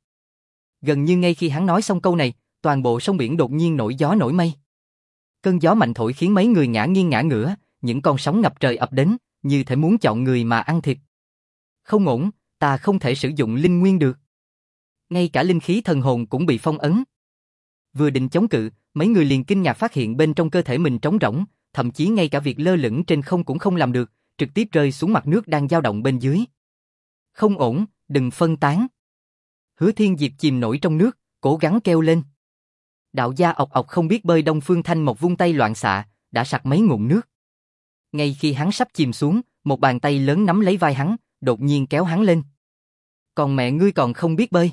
Gần như ngay khi hắn nói xong câu này, toàn bộ sông biển đột nhiên nổi gió nổi mây. Cơn gió mạnh thổi khiến mấy người ngã nghiêng ngã ngửa, những con sóng ngập trời ập đến, như thể muốn chọn người mà ăn thịt. Không ổn, ta không thể sử dụng linh nguyên được. Ngay cả linh khí thần hồn cũng bị phong ấn. Vừa định chống cự, mấy người liền kinh ngạc phát hiện bên trong cơ thể mình trống rỗng, thậm chí ngay cả việc lơ lửng trên không cũng không làm được, trực tiếp rơi xuống mặt nước đang dao động bên dưới. Không ổn, đừng phân tán. Hứa Thiên Diệp chìm nổi trong nước, cố gắng kêu lên. Đạo gia ọc ọc không biết bơi Đông Phương Thanh Mộc vung tay loạn xạ, đã sặc mấy ngụm nước. Ngay khi hắn sắp chìm xuống, một bàn tay lớn nắm lấy vai hắn, đột nhiên kéo hắn lên. Còn mẹ ngươi còn không biết bơi.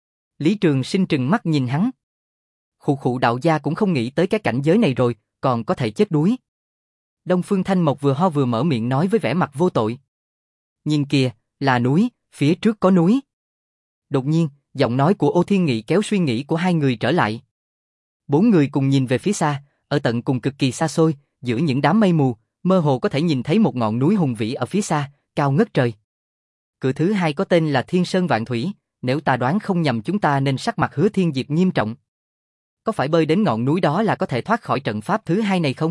Lý Trường Sinh trừng mắt nhìn hắn. Khụ khụ đạo gia cũng không nghĩ tới cái cảnh giới này rồi, còn có thể chết đuối. Đông Phương Thanh Mộc vừa ho vừa mở miệng nói với vẻ mặt vô tội. Nhìn kìa, là núi, phía trước có núi. Đột nhiên, giọng nói của Ô Thiên Nghị kéo suy nghĩ của hai người trở lại. Bốn người cùng nhìn về phía xa, ở tận cùng cực kỳ xa xôi, giữa những đám mây mù, mơ hồ có thể nhìn thấy một ngọn núi hùng vĩ ở phía xa, cao ngất trời. Cửa thứ hai có tên là Thiên Sơn Vạn Thủy, nếu ta đoán không nhầm chúng ta nên sắc mặt Hứa Thiên Diệp nghiêm trọng. Có phải bơi đến ngọn núi đó là có thể thoát khỏi trận pháp thứ hai này không?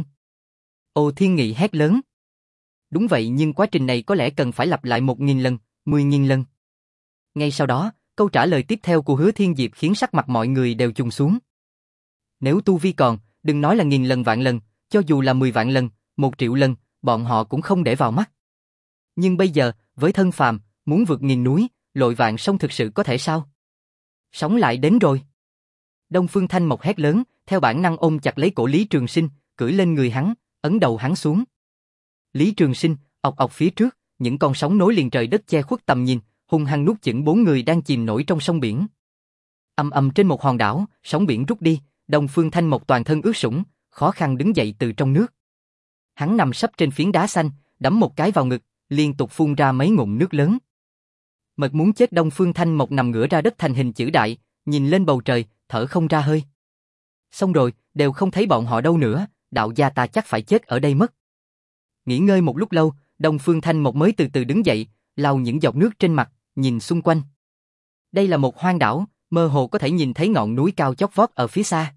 Ô Thiên Nghị hét lớn. Đúng vậy, nhưng quá trình này có lẽ cần phải lặp lại một nghìn lần, mười nghìn lần. Ngay sau đó, câu trả lời tiếp theo của Hứa Thiên Diệp khiến sắc mặt mọi người đều trùng xuống. Nếu tu vi còn, đừng nói là nghìn lần vạn lần, cho dù là mười vạn lần, một triệu lần, bọn họ cũng không để vào mắt. Nhưng bây giờ, với thân phàm, muốn vượt nghìn núi, lội vạn sông thực sự có thể sao? Sóng lại đến rồi. Đông Phương Thanh Mộc hét lớn, theo bản năng ôm chặt lấy cổ Lý Trường Sinh, cưỡi lên người hắn, ấn đầu hắn xuống. Lý Trường Sinh, ọc ọc phía trước, những con sóng nối liền trời đất che khuất tầm nhìn, hung hăng nuốt chửng bốn người đang chìm nổi trong sông biển. Ầm ầm trên một hòn đảo, sóng biển rút đi, Đông Phương Thanh Mộc toàn thân ướt sũng, khó khăn đứng dậy từ trong nước. Hắn nằm sấp trên phiến đá xanh, đấm một cái vào ngực, liên tục phun ra mấy ngụm nước lớn. Mệt muốn chết. Đông Phương Thanh Mộc nằm ngửa ra đất thành hình chữ đại, nhìn lên bầu trời, thở không ra hơi. Xong rồi, đều không thấy bọn họ đâu nữa, đạo gia ta chắc phải chết ở đây mất. Nghỉ ngơi một lúc lâu, Đông Phương Thanh Mộc mới từ từ đứng dậy, lau những giọt nước trên mặt, nhìn xung quanh. Đây là một hoang đảo, mơ hồ có thể nhìn thấy ngọn núi cao chót vót ở phía xa.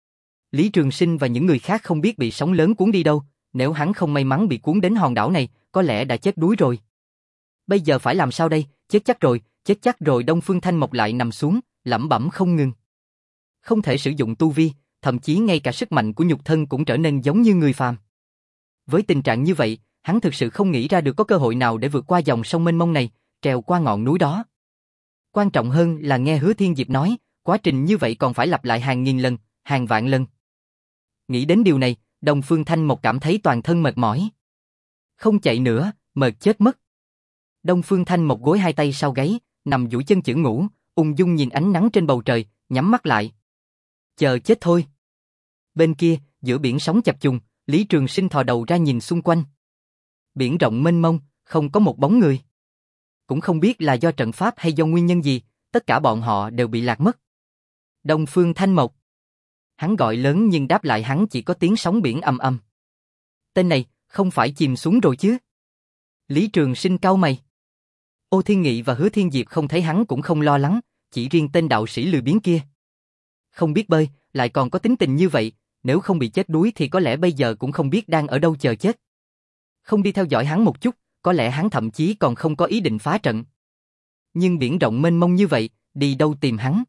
Lý Trường Sinh và những người khác không biết bị sóng lớn cuốn đi đâu, nếu hắn không may mắn bị cuốn đến hòn đảo này, có lẽ đã chết đuối rồi. Bây giờ phải làm sao đây, chết chắc rồi, chết chắc rồi. Đông Phương Thanh Mộc lại nằm xuống, lẩm bẩm không ngừng. Không thể sử dụng tu vi, thậm chí ngay cả sức mạnh của nhục thân cũng trở nên giống như người phàm. Với tình trạng như vậy, hắn thực sự không nghĩ ra được có cơ hội nào để vượt qua dòng sông mênh mông này, trèo qua ngọn núi đó. Quan trọng hơn là nghe Hứa Thiên Diệp nói, quá trình như vậy còn phải lặp lại hàng nghìn lần, hàng vạn lần. Nghĩ đến điều này, Đông Phương Thanh Mộc cảm thấy toàn thân mệt mỏi. Không chạy nữa, mệt chết mất. Đông Phương Thanh Mộc gối hai tay sau gáy, nằm duỗi chân chữ ngủ, ung dung nhìn ánh nắng trên bầu trời, nhắm mắt lại. Chờ chết thôi. Bên kia, giữa biển sóng chập trùng, Lý Trường Sinh thò đầu ra nhìn xung quanh. Biển rộng mênh mông, không có một bóng người. Cũng không biết là do trận pháp hay do nguyên nhân gì, tất cả bọn họ đều bị lạc mất. Đông Phương Thanh Mộc. Hắn gọi lớn nhưng đáp lại hắn chỉ có tiếng sóng biển ầm ầm. Tên này, không phải chìm xuống rồi chứ? Lý Trường Sinh cau mày. Ô Thiên Nghị và Hứa Thiên Diệp không thấy hắn cũng không lo lắng, chỉ riêng tên đạo sĩ lười biếng kia. Không biết bơi, lại còn có tính tình như vậy, nếu không bị chết đuối thì có lẽ bây giờ cũng không biết đang ở đâu chờ chết. Không đi theo dõi hắn một chút, có lẽ hắn thậm chí còn không có ý định phá trận. Nhưng biển rộng mênh mông như vậy, đi đâu tìm hắn?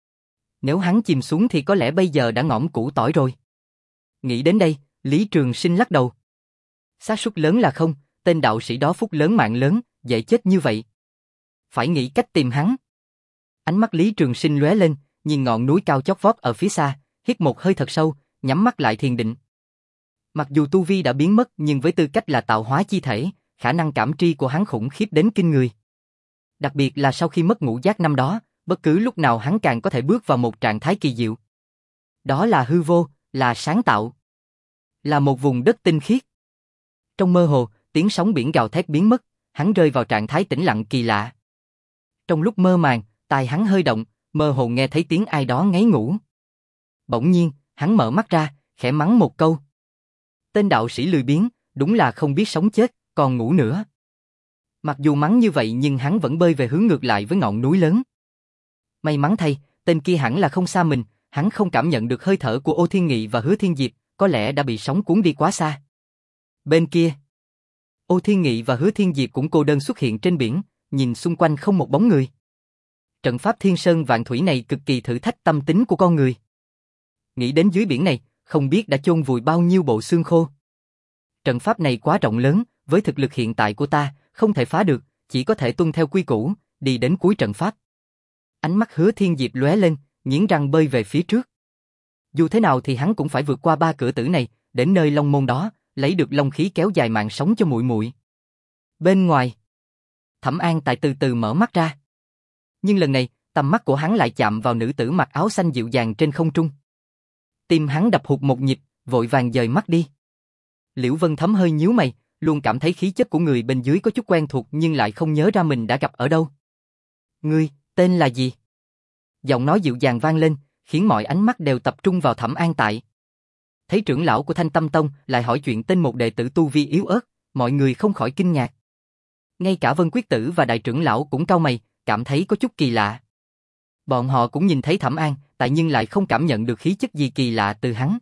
Nếu hắn chìm xuống thì có lẽ bây giờ đã ngõm củ tỏi rồi. Nghĩ đến đây, Lý Trường Sinh lắc đầu. Xác suất lớn là không, tên đạo sĩ đó phúc lớn mạng lớn, dễ chết như vậy. Phải nghĩ cách tìm hắn. Ánh mắt Lý Trường Sinh lóe lên, nhìn ngọn núi cao chót vót ở phía xa, hít một hơi thật sâu, nhắm mắt lại thiền định. Mặc dù tu vi đã biến mất nhưng với tư cách là tạo hóa chi thể, khả năng cảm tri của hắn khủng khiếp đến kinh người. Đặc biệt là sau khi mất ngũ giác năm đó, bất cứ lúc nào hắn càng có thể bước vào một trạng thái kỳ diệu. Đó là hư vô, là sáng tạo. Là một vùng đất tinh khiết. Trong mơ hồ, tiếng sóng biển gào thét biến mất, hắn rơi vào trạng thái tĩnh lặng kỳ lạ. Trong lúc mơ màng, tai hắn hơi động, mơ hồ nghe thấy tiếng ai đó ngáy ngủ. Bỗng nhiên, hắn mở mắt ra, khẽ mắng một câu. Tên đạo sĩ lười biếng, đúng là không biết sống chết, còn ngủ nữa. Mặc dù mắng như vậy nhưng hắn vẫn bơi về hướng ngược lại với ngọn núi lớn. May mắn thay, tên kia hẳn là không xa mình, hắn không cảm nhận được hơi thở của Ô Thiên Nghị và Hứa Thiên Diệp, có lẽ đã bị sóng cuốn đi quá xa. Bên kia, Ô Thiên Nghị và Hứa Thiên Diệp cũng cô đơn xuất hiện trên biển, nhìn xung quanh không một bóng người. Trận pháp Thiên Sơn Vạn Thủy này cực kỳ thử thách tâm tính của con người. Nghĩ đến dưới biển này, không biết đã chôn vùi bao nhiêu bộ xương khô. Trận pháp này quá rộng lớn, với thực lực hiện tại của ta, không thể phá được, chỉ có thể tuân theo quy củ, đi đến cuối trận pháp. Ánh mắt Hứa Thiên Diệp lóe lên, nghiến răng bơi về phía trước. Dù thế nào thì hắn cũng phải vượt qua ba cửa tử này, đến nơi Long Môn đó, lấy được long khí kéo dài mạng sống cho muội muội. Bên ngoài, Thẩm An Tại từ từ mở mắt ra. Nhưng lần này, tầm mắt của hắn lại chạm vào nữ tử mặc áo xanh dịu dàng trên không trung. Tim hắn đập hụt một nhịp, vội vàng dời mắt đi. Liễu Vân Thấm hơi nhíu mày, luôn cảm thấy khí chất của người bên dưới có chút quen thuộc nhưng lại không nhớ ra mình đã gặp ở đâu. Ngươi, tên là gì? Giọng nói dịu dàng vang lên, khiến mọi ánh mắt đều tập trung vào Thẩm An Tại. Thấy trưởng lão của Thanh Tâm Tông lại hỏi chuyện tên một đệ tử tu vi yếu ớt, mọi người không khỏi kinh ngạc. Ngay cả Vân Quyết Tử và đại trưởng lão cũng cau mày, cảm thấy có chút kỳ lạ. Bọn họ cũng nhìn thấy Thẩm An Tại nhưng lại không cảm nhận được khí chất gì kỳ lạ từ hắn.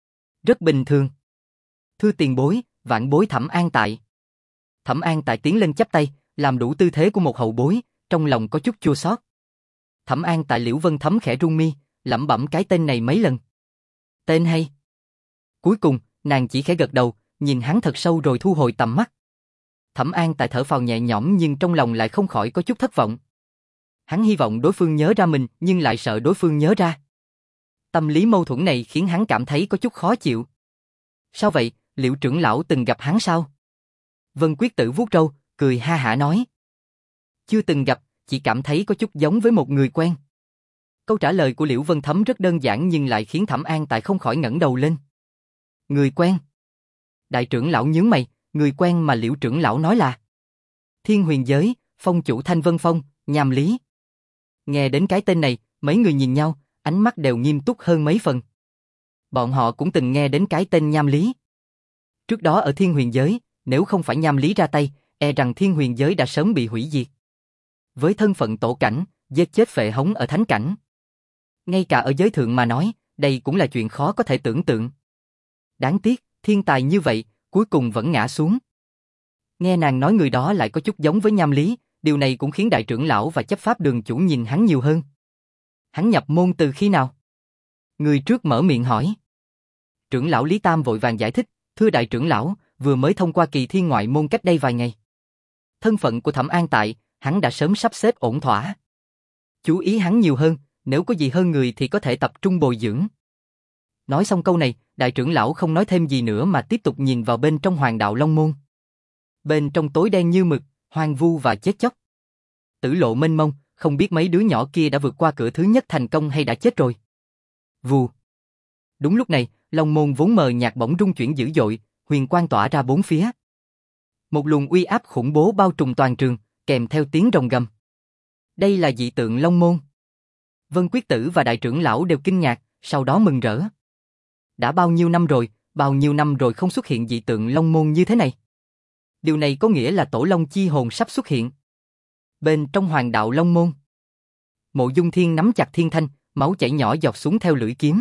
Rất bình thường. Thưa tiền bối, vạn bối Thẩm An Tại. Thẩm An Tại tiến lên chắp tay, làm đủ tư thế của một hậu bối, trong lòng có chút chua xót. Thẩm An Tại Liễu Vân Thấm khẽ run mi, lẩm bẩm cái tên này mấy lần. Tên hay. Cuối cùng, nàng chỉ khẽ gật đầu, nhìn hắn thật sâu rồi thu hồi tầm mắt. Thẩm An Tại thở phào nhẹ nhõm nhưng trong lòng lại không khỏi có chút thất vọng. Hắn hy vọng đối phương nhớ ra mình nhưng lại sợ đối phương nhớ ra. Tâm lý mâu thuẫn này khiến hắn cảm thấy có chút khó chịu. Sao vậy, Liễu trưởng lão từng gặp hắn sao? Vân Quyết Tử vuốt râu, cười ha hả nói. Chưa từng gặp, chỉ cảm thấy có chút giống với một người quen. Câu trả lời của Liễu Vân Thấm rất đơn giản nhưng lại khiến Thẩm An Tại không khỏi ngẩng đầu lên. Người quen? Đại trưởng lão nhướng mày, người quen mà Liễu trưởng lão nói là Thiên Huyền Giới, phong chủ Thanh Vân Phong, Nham Lý. Nghe đến cái tên này, mấy người nhìn nhau, ánh mắt đều nghiêm túc hơn mấy phần. Bọn họ cũng từng nghe đến cái tên Nham Lý. Trước đó ở Thiên Huyền Giới, nếu không phải Nham Lý ra tay, e rằng Thiên Huyền Giới đã sớm bị hủy diệt. Với thân phận tổ cảnh, giết chết Phệ Hống ở thánh cảnh. Ngay cả ở giới thượng mà nói, đây cũng là chuyện khó có thể tưởng tượng. Đáng tiếc, thiên tài như vậy, cuối cùng vẫn ngã xuống. Nghe nàng nói người đó lại có chút giống với Nham Lý, điều này cũng khiến đại trưởng lão và chấp pháp đường chủ nhìn hắn nhiều hơn. Hắn nhập môn từ khi nào? Người trước mở miệng hỏi. Trưởng lão Lý Tam vội vàng giải thích, thưa đại trưởng lão, vừa mới thông qua kỳ thi ngoại môn cách đây vài ngày. Thân phận của Thẩm An Tại, hắn đã sớm sắp xếp ổn thỏa. Chú ý hắn nhiều hơn, nếu có gì hơn người thì có thể tập trung bồi dưỡng. Nói xong câu này, đại trưởng lão không nói thêm gì nữa mà tiếp tục nhìn vào bên trong Hoàng Đạo Long Môn. Bên trong tối đen như mực, hoang vu và chết chóc. Tử lộ mênh mông, không biết mấy đứa nhỏ kia đã vượt qua cửa thứ nhất thành công hay đã chết rồi. Vù. Đúng lúc này, Long Môn vốn mờ nhạt bỗng rung chuyển dữ dội, huyền quang tỏa ra bốn phía. Một luồng uy áp khủng bố bao trùm toàn trường, kèm theo tiếng rồng gầm. Đây là dị tượng Long Môn. Vân Quyết Tử và đại trưởng lão đều kinh ngạc, sau đó mừng rỡ. Đã bao nhiêu năm rồi, bao nhiêu năm rồi không xuất hiện dị tượng Long Môn như thế này. Điều này có nghĩa là Tổ Long chi hồn sắp xuất hiện. Bên trong Hoàng Đạo Long Môn, Mộ Dung Thiên nắm chặt thiên thanh, máu chảy nhỏ giọt xuống theo lưỡi kiếm.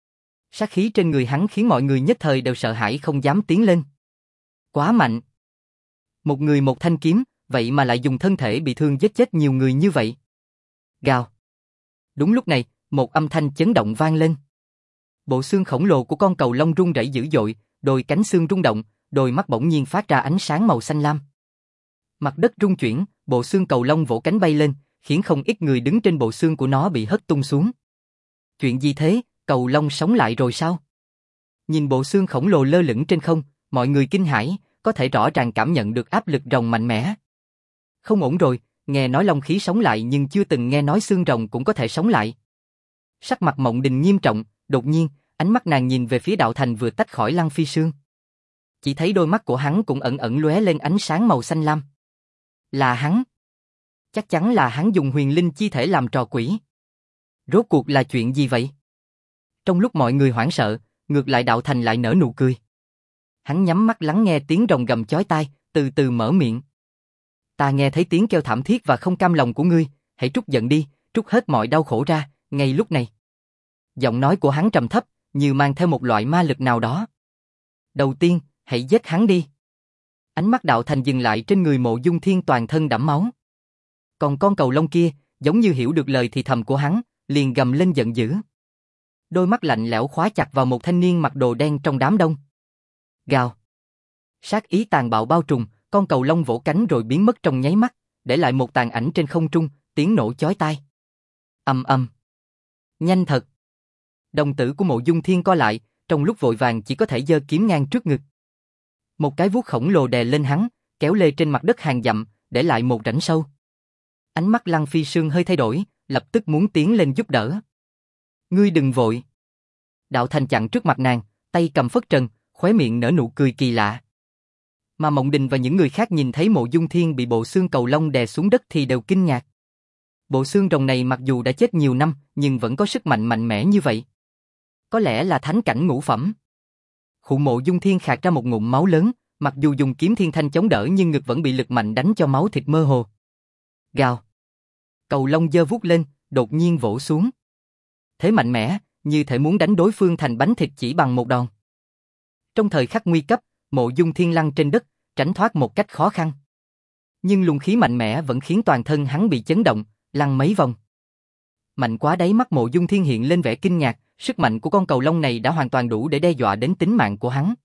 Sát khí trên người hắn khiến mọi người nhất thời đều sợ hãi không dám tiến lên. Quá mạnh. Một người một thanh kiếm, vậy mà lại dùng thân thể bị thương giết chết nhiều người như vậy. Gào. Đúng lúc này, một âm thanh chấn động vang lên. Bộ xương khổng lồ của con cầu long rung rẩy dữ dội, đôi cánh xương rung động, đôi mắt bỗng nhiên phát ra ánh sáng màu xanh lam. Mặt đất rung chuyển, bộ xương cầu long vỗ cánh bay lên, khiến không ít người đứng trên bộ xương của nó bị hất tung xuống. Chuyện gì thế, cầu long sống lại rồi sao? Nhìn bộ xương khổng lồ lơ lửng trên không, mọi người kinh hãi, có thể rõ ràng cảm nhận được áp lực rồng mạnh mẽ. Không ổn rồi, nghe nói long khí sống lại nhưng chưa từng nghe nói xương rồng cũng có thể sống lại. Sắc mặt Mộng Đình nghiêm trọng, đột nhiên, ánh mắt nàng nhìn về phía Đạo Thành vừa tách khỏi Lăng Phi Sương. Chỉ thấy đôi mắt của hắn cũng ẩn ẩn lóe lên ánh sáng màu xanh lam. Là hắn. Chắc chắn là hắn dùng huyền linh chi thể làm trò quỷ. Rốt cuộc là chuyện gì vậy? Trong lúc mọi người hoảng sợ, ngược lại Đạo Thành lại nở nụ cười. Hắn nhắm mắt lắng nghe tiếng rồng gầm chói tai, từ từ mở miệng. Ta nghe thấy tiếng kêu thảm thiết và không cam lòng của ngươi, hãy trút giận đi, trút hết mọi đau khổ ra, ngay lúc này. Giọng nói của hắn trầm thấp, như mang theo một loại ma lực nào đó. Đầu tiên, hãy giết hắn đi. Ánh mắt Đạo Thành dừng lại trên người Mộ Dung Thiên toàn thân đẫm máu. Còn con cầu long kia, giống như hiểu được lời thì thầm của hắn, liền gầm lên giận dữ. Đôi mắt lạnh lẽo khóa chặt vào một thanh niên mặc đồ đen trong đám đông. Gào. Sát ý tàn bạo bao trùm, con cầu long vỗ cánh rồi biến mất trong nháy mắt, để lại một tàn ảnh trên không trung, tiếng nổ chói tai. Ầm ầm. Nhanh thật. Đồng tử của Mộ Dung Thiên co lại, trong lúc vội vàng chỉ có thể giơ kiếm ngang trước ngực. Một cái vuốt khổng lồ đè lên hắn, kéo lê trên mặt đất hàng dặm, để lại một rãnh sâu. Ánh mắt Lăng Phi Sương hơi thay đổi, lập tức muốn tiến lên giúp đỡ. Ngươi đừng vội. Đạo Thành chặn trước mặt nàng, tay cầm phất trần, Khóe miệng nở nụ cười kỳ lạ. Mà Mộng Đình và những người khác nhìn thấy Mộ Dung Thiên bị bộ xương cầu long đè xuống đất thì đều kinh ngạc. Bộ xương rồng này mặc dù đã chết nhiều năm, nhưng vẫn có sức mạnh mạnh mẽ như vậy. Có lẽ là thánh cảnh ngũ phẩm. Khụ Mộ Dung Thiên khạc ra một ngụm máu lớn, mặc dù dùng kiếm thiên thanh chống đỡ nhưng ngực vẫn bị lực mạnh đánh cho máu thịt mơ hồ. Gào. Cầu long giơ vuốt lên, đột nhiên vỗ xuống. Thế mạnh mẽ, như thể muốn đánh đối phương thành bánh thịt chỉ bằng một đòn. Trong thời khắc nguy cấp, Mộ Dung Thiên lăn trên đất, tránh thoát một cách khó khăn. Nhưng luồng khí mạnh mẽ vẫn khiến toàn thân hắn bị chấn động, lăn mấy vòng. Mạnh quá đáy mắt Mộ Dung Thiên hiện lên vẻ kinh ngạc, sức mạnh của con cầu long này đã hoàn toàn đủ để đe dọa đến tính mạng của hắn.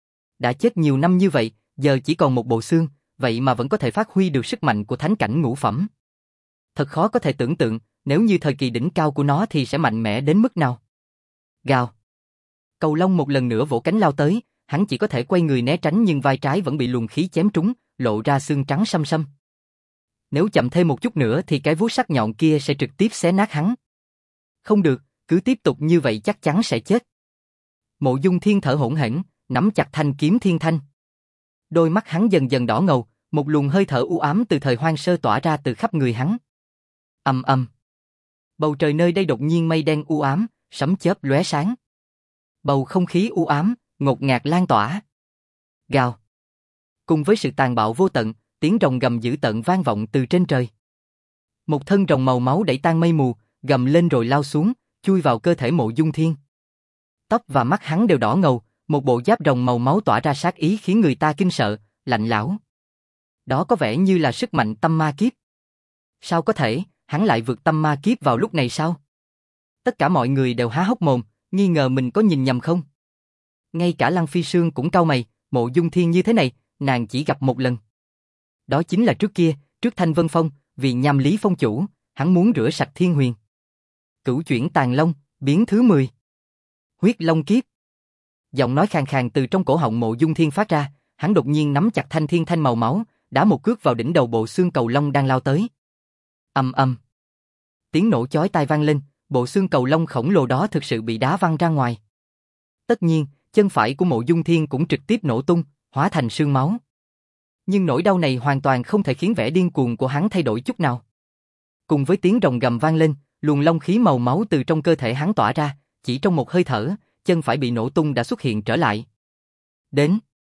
Đã chết nhiều năm như vậy, giờ chỉ còn một bộ xương, vậy mà vẫn có thể phát huy được sức mạnh của thánh cảnh ngũ phẩm. Thật khó có thể tưởng tượng, nếu như thời kỳ đỉnh cao của nó thì sẽ mạnh mẽ đến mức nào. Gào. Cầu long một lần nữa vỗ cánh lao tới, hắn chỉ có thể quay người né tránh nhưng vai trái vẫn bị luồng khí chém trúng, lộ ra xương trắng xăm xăm. Nếu chậm thêm một chút nữa thì cái vuốt sắc nhọn kia sẽ trực tiếp xé nát hắn. Không được, cứ tiếp tục như vậy chắc chắn sẽ chết. Mộ Dung Thiên thở hổn hển, nắm chặt thanh kiếm thiên thanh. Đôi mắt hắn dần dần đỏ ngầu, một luồng hơi thở u ám từ thời hoang sơ tỏa ra từ khắp người hắn. Ầm ầm. Bầu trời nơi đây đột nhiên mây đen u ám, sấm chớp lóe sáng. Bầu không khí u ám, ngột ngạt lan tỏa. Gào. Cùng với sự tàn bạo vô tận, tiếng rồng gầm dữ tợn vang vọng từ trên trời. Một thân rồng màu máu đẩy tan mây mù, gầm lên rồi lao xuống, chui vào cơ thể Mộ Dung Thiên. Tóc và mắt hắn đều đỏ ngầu, một bộ giáp rồng màu máu tỏa ra sát ý khiến người ta kinh sợ, lạnh lẽo. Đó có vẻ như là sức mạnh tâm ma kiếp. Sao có thể, hắn lại vượt tâm ma kiếp vào lúc này sao? Tất cả mọi người đều há hốc mồm, nghi ngờ mình có nhìn nhầm không? Ngay cả Lăng Phi Sương cũng cau mày, Mộ Dung Thiên như thế này, nàng chỉ gặp một lần. Đó chính là trước kia, trước Thanh Vân Phong, vì nhằm Lý Phong chủ, hắn muốn rửa sạch Thiên Huyền. Cửu chuyển tàn long, biến thứ mười. Huyết long kiếp. Giọng nói khàn khàn từ trong cổ họng Mộ Dung Thiên phát ra, hắn đột nhiên nắm chặt thanh thiên thanh màu máu, đá một cước vào đỉnh đầu bộ xương cầu long đang lao tới. Ầm ầm. Tiếng nổ chói tai vang lên, bộ xương cầu long khổng lồ đó thực sự bị đá văng ra ngoài. Tất nhiên, chân phải của Mộ Dung Thiên cũng trực tiếp nổ tung, hóa thành sương máu. Nhưng nỗi đau này hoàn toàn không thể khiến vẻ điên cuồng của hắn thay đổi chút nào. Cùng với tiếng rồng gầm vang lên, luồng long khí màu máu từ trong cơ thể hắn tỏa ra, chỉ trong một hơi thở, chân phải bị nổ tung đã xuất hiện trở lại. Đến.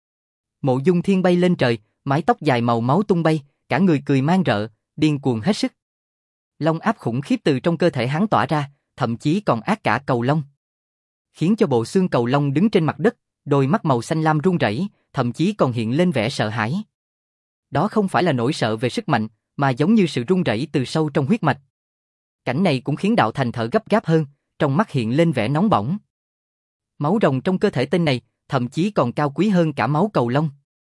Mộ Dung Thiên bay lên trời, mái tóc dài màu máu tung bay, cả người cười man rợ, điên cuồng hết sức. Long áp khủng khiếp từ trong cơ thể hắn tỏa ra, thậm chí còn ác cả cầu long. Khiến cho bộ xương cầu long đứng trên mặt đất, đôi mắt màu xanh lam run rẩy, thậm chí còn hiện lên vẻ sợ hãi. Đó không phải là nỗi sợ về sức mạnh, mà giống như sự run rẩy từ sâu trong huyết mạch. Cảnh này cũng khiến Đạo Thành thở gấp gáp hơn, trong mắt hiện lên vẻ nóng bỏng. Máu rồng trong cơ thể tên này, thậm chí còn cao quý hơn cả máu cầu long.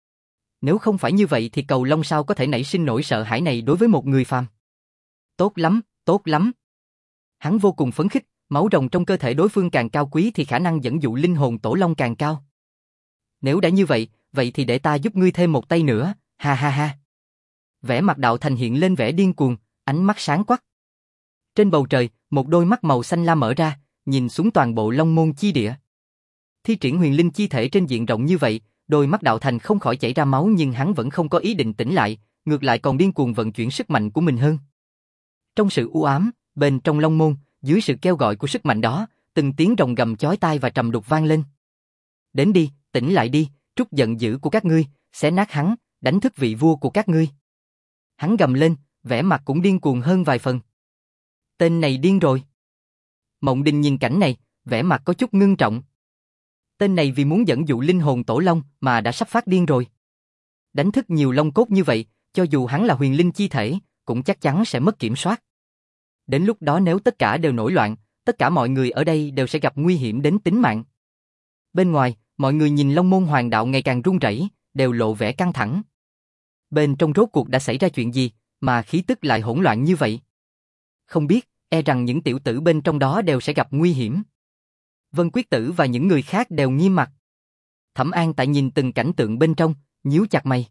Nếu không phải như vậy thì cầu long sao có thể nảy sinh nỗi sợ hãi này đối với một người phàm? Tốt lắm, tốt lắm. Hắn vô cùng phấn khích, máu rồng trong cơ thể đối phương càng cao quý thì khả năng dẫn dụ linh hồn tổ long càng cao. Nếu đã như vậy, vậy thì để ta giúp ngươi thêm một tay nữa, ha ha ha. Vẻ mặt Đạo Thành hiện lên vẻ điên cuồng, ánh mắt sáng quắc. Trên bầu trời, một đôi mắt màu xanh lam mở ra, nhìn xuống toàn bộ Long Môn chi địa. Thi triển huyền linh chi thể trên diện rộng như vậy, đôi mắt Đạo Thành không khỏi chảy ra máu nhưng hắn vẫn không có ý định tỉnh lại, ngược lại còn điên cuồng vận chuyển sức mạnh của mình hơn. Trong sự u ám, bên trong Long Môn, dưới sự kêu gọi của sức mạnh đó, từng tiếng rồng gầm chói tai và trầm đục vang lên. Đến đi, tỉnh lại đi, trút giận dữ của các ngươi, xé nát hắn, đánh thức vị vua của các ngươi. Hắn gầm lên, vẻ mặt cũng điên cuồng hơn vài phần. Tên này điên rồi. Mộng Đình nhìn cảnh này, vẻ mặt có chút ngưng trọng. Tên này vì muốn dẫn dụ linh hồn tổ long mà đã sắp phát điên rồi. Đánh thức nhiều long cốt như vậy, cho dù hắn là huyền linh chi thể, cũng chắc chắn sẽ mất kiểm soát. Đến lúc đó nếu tất cả đều nổi loạn, tất cả mọi người ở đây đều sẽ gặp nguy hiểm đến tính mạng. Bên ngoài, mọi người nhìn Long Môn Hoàng Đạo ngày càng run rẩy, đều lộ vẻ căng thẳng. Bên trong rốt cuộc đã xảy ra chuyện gì, mà khí tức lại hỗn loạn như vậy? Không biết, e rằng những tiểu tử bên trong đó đều sẽ gặp nguy hiểm. Vân Quyết Tử và những người khác đều nghiêm mặt. Thẩm An tại nhìn từng cảnh tượng bên trong, nhíu chặt mày.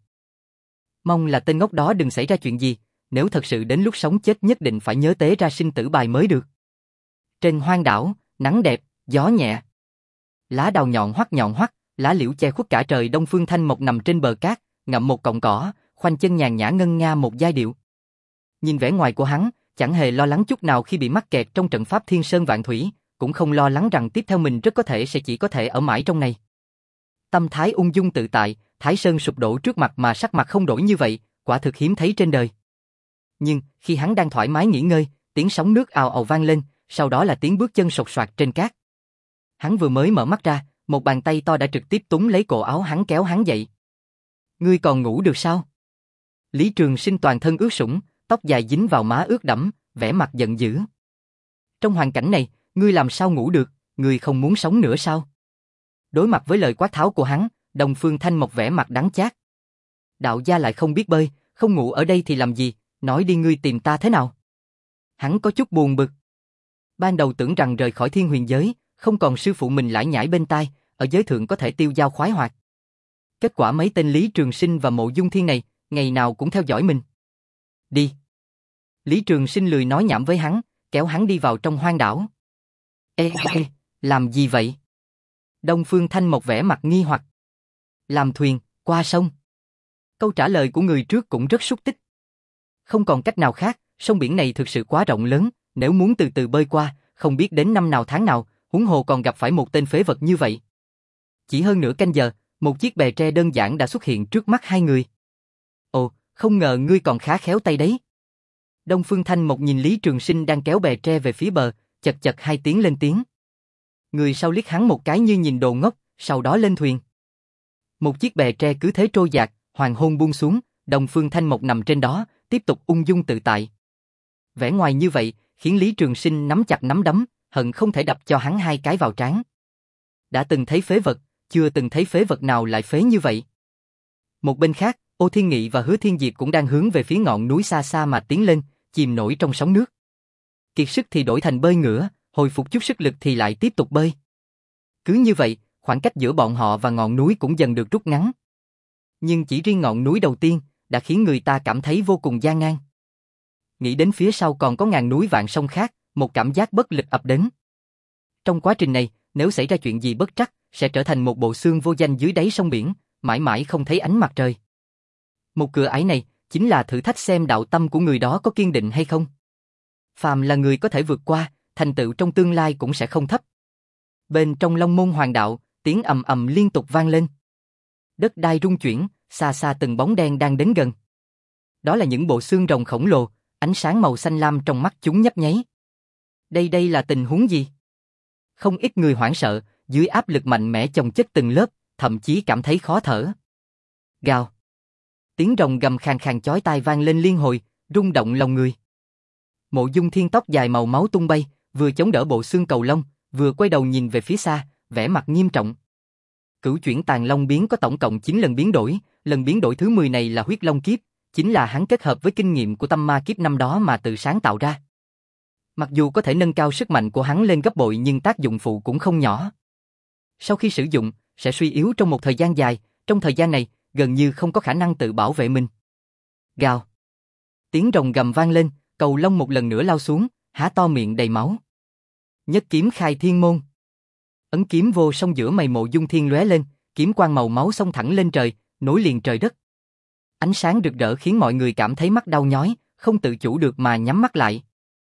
Mong là tên ngốc đó đừng xảy ra chuyện gì, nếu thật sự đến lúc sống chết nhất định phải nhớ tế ra sinh tử bài mới được. Trên hoang đảo, nắng đẹp, gió nhẹ. Lá đào nhọn hoắt nhọn hoắt, Lá liễu che khuất cả trời. Đông Phương Thanh Mộc nằm trên bờ cát, ngậm một cọng cỏ, khoanh chân nhàn nhã ngân nga một giai điệu. Nhìn vẻ ngoài của hắn, chẳng hề lo lắng chút nào khi bị mắc kẹt trong trận pháp Thiên Sơn Vạn Thủy, cũng không lo lắng rằng tiếp theo mình rất có thể sẽ chỉ có thể ở mãi trong này. Tâm thái ung dung tự tại, Thái Sơn sụp đổ trước mặt mà sắc mặt không đổi như vậy, quả thực hiếm thấy trên đời. Nhưng, khi hắn đang thoải mái nghỉ ngơi, tiếng sóng nước ào ào vang lên, sau đó là tiếng bước chân sột soạt trên cát. Hắn vừa mới mở mắt ra, một bàn tay to đã trực tiếp túm lấy cổ áo hắn kéo hắn dậy. Ngươi còn ngủ được sao? Lý Trường Sinh toàn thân ướt sũng, tóc dài dính vào má ướt đẫm, vẻ mặt giận dữ. Trong hoàn cảnh này, ngươi làm sao ngủ được, ngươi không muốn sống nữa sao? Đối mặt với lời quát tháo của hắn, Đông Phương Thanh Mộc vẻ mặt đắng chát. Đạo gia lại không biết bơi, không ngủ ở đây thì làm gì, nói đi ngươi tìm ta thế nào? Hắn có chút buồn bực. Ban đầu tưởng rằng rời khỏi thiên huyền giới, không còn sư phụ mình lải nhải bên tai, ở giới thượng có thể tiêu dao khoái hoạt. Kết quả mấy tên Lý Trường Sinh và Mộ Dung Thiên này, ngày nào cũng theo dõi mình. Đi. Lý Trường Sinh lười nói nhảm với hắn, kéo hắn đi vào trong hoang đảo. Ê, ê, làm gì vậy? Đông Phương Thanh Mộc vẻ mặt nghi hoặc. Làm thuyền, qua sông. Câu trả lời của người trước cũng rất xúc tích. Không còn cách nào khác, sông biển này thực sự quá rộng lớn, nếu muốn từ từ bơi qua, không biết đến năm nào tháng nào, huống hồ còn gặp phải một tên phế vật như vậy. Chỉ hơn nửa canh giờ, một chiếc bè tre đơn giản đã xuất hiện trước mắt hai người. Ồ, không ngờ ngươi còn khá khéo tay đấy. Đông Phương Thanh Mộc nhìn Lý Trường Sinh đang kéo bè tre về phía bờ, chật chật hai tiếng lên tiếng. Người sau liếc hắn một cái như nhìn đồ ngốc, sau đó lên thuyền. Một chiếc bè tre cứ thế trôi dạt, hoàng hôn buông xuống, Đông Phương Thanh Mộc nằm trên đó, tiếp tục ung dung tự tại. Vẻ ngoài như vậy, khiến Lý Trường Sinh nắm chặt nắm đấm, hận không thể đập cho hắn hai cái vào trán. Đã từng thấy phế vật, chưa từng thấy phế vật nào lại phế như vậy. Một bên khác, Ô Thiên Nghị và Hứa Thiên Diệp cũng đang hướng về phía ngọn núi xa xa mà tiến lên, chìm nổi trong sóng nước. Kiệt sức thì đổi thành bơi ngửa, hồi phục chút sức lực thì lại tiếp tục bơi. Cứ như vậy, khoảng cách giữa bọn họ và ngọn núi cũng dần được rút ngắn. Nhưng chỉ riêng ngọn núi đầu tiên đã khiến người ta cảm thấy vô cùng gian nan. Nghĩ đến phía sau còn có ngàn núi vạn sông khác, một cảm giác bất lực ập đến. Trong quá trình này, nếu xảy ra chuyện gì bất trắc, sẽ trở thành một bộ xương vô danh dưới đáy sông biển, mãi mãi không thấy ánh mặt trời. Một cửa ải này chính là thử thách xem đạo tâm của người đó có kiên định hay không. Phàm là người có thể vượt qua, thành tựu trong tương lai cũng sẽ không thấp. Bên trong Long Môn Hoàng Đạo, tiếng ầm ầm liên tục vang lên. Đất đai rung chuyển, xa xa từng bóng đen đang đến gần. Đó là những bộ xương rồng khổng lồ, ánh sáng màu xanh lam trong mắt chúng nhấp nháy. Đây đây là tình huống gì? Không ít người hoảng sợ, dưới áp lực mạnh mẽ chồng chất từng lớp, thậm chí cảm thấy khó thở. Gào. Tiếng rồng gầm khàn khàn chói tai vang lên liên hồi, rung động lòng người. Mộ Dung Thiên tóc dài màu máu tung bay, vừa chống đỡ bộ xương cầu lông, vừa quay đầu nhìn về phía xa, vẻ mặt nghiêm trọng. Cửu chuyển tàn long biến có tổng cộng chín lần biến đổi, lần biến đổi thứ mười này là huyết long kiếp, chính là hắn kết hợp với kinh nghiệm của tâm ma kiếp năm đó mà tự sáng tạo ra. Mặc dù có thể nâng cao sức mạnh của hắn lên gấp bội nhưng tác dụng phụ cũng không nhỏ. Sau khi sử dụng, sẽ suy yếu trong một thời gian dài, trong thời gian này, gần như không có khả năng tự bảo vệ mình. Gào. Tiếng rồng gầm vang lên, cầu long một lần nữa lao xuống, há to miệng đầy máu. Nhất kiếm khai thiên môn. Ấn kiếm vô song giữa mày Mộ Dung Thiên lóe lên, kiếm quang màu máu xông thẳng lên trời, nối liền trời đất. Ánh sáng rực rỡ khiến mọi người cảm thấy mắt đau nhói, không tự chủ được mà nhắm mắt lại.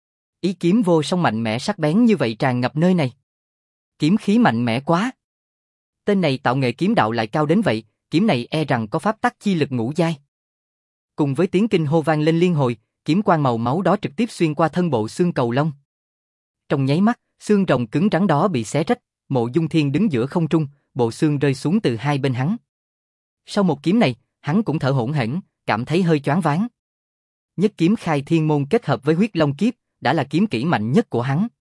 Ý kiếm vô song mạnh mẽ sắc bén như vậy tràn ngập nơi này. Kiếm khí mạnh mẽ quá. Tên này tạo nghệ kiếm đạo lại cao đến vậy, kiếm này e rằng có pháp tắc chi lực ngũ giai. Cùng với tiếng kinh hô vang lên liên hồi, kiếm quang màu máu đó trực tiếp xuyên qua thân bộ xương cầu long. Trong nháy mắt, xương rồng cứng rắn đó bị xé rách, Mộ Dung Thiên đứng giữa không trung, bộ xương rơi xuống từ hai bên hắn. Sau một kiếm này, hắn cũng thở hổn hển, cảm thấy hơi choáng váng. Nhất kiếm khai thiên môn kết hợp với huyết long kiếp, đã là kiếm kỹ mạnh nhất của hắn.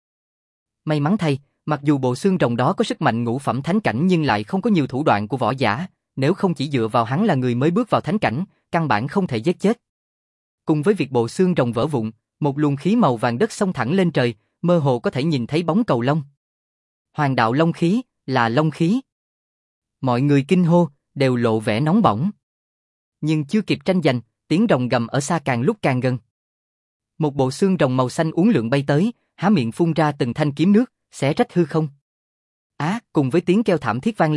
May mắn thay, mặc dù bộ xương rồng đó có sức mạnh ngũ phẩm thánh cảnh nhưng lại không có nhiều thủ đoạn của võ giả, nếu không chỉ dựa vào hắn là người mới bước vào thánh cảnh, căn bản không thể giết chết. Cùng với việc bộ xương rồng vỡ vụn, một luồng khí màu vàng đất xông thẳng lên trời, mơ hồ có thể nhìn thấy bóng cầu long. Hoàng đạo long khí, là long khí. Mọi người kinh hô, đều lộ vẻ nóng bỏng. Nhưng chưa kịp tranh giành, tiếng rồng gầm ở xa càng lúc càng gần. Một bộ xương rồng màu xanh uốn lượn bay tới, há miệng phun ra từng thanh kiếm nước, xé rách hư không. Á, cùng với tiếng kêu thảm thiết vang lên,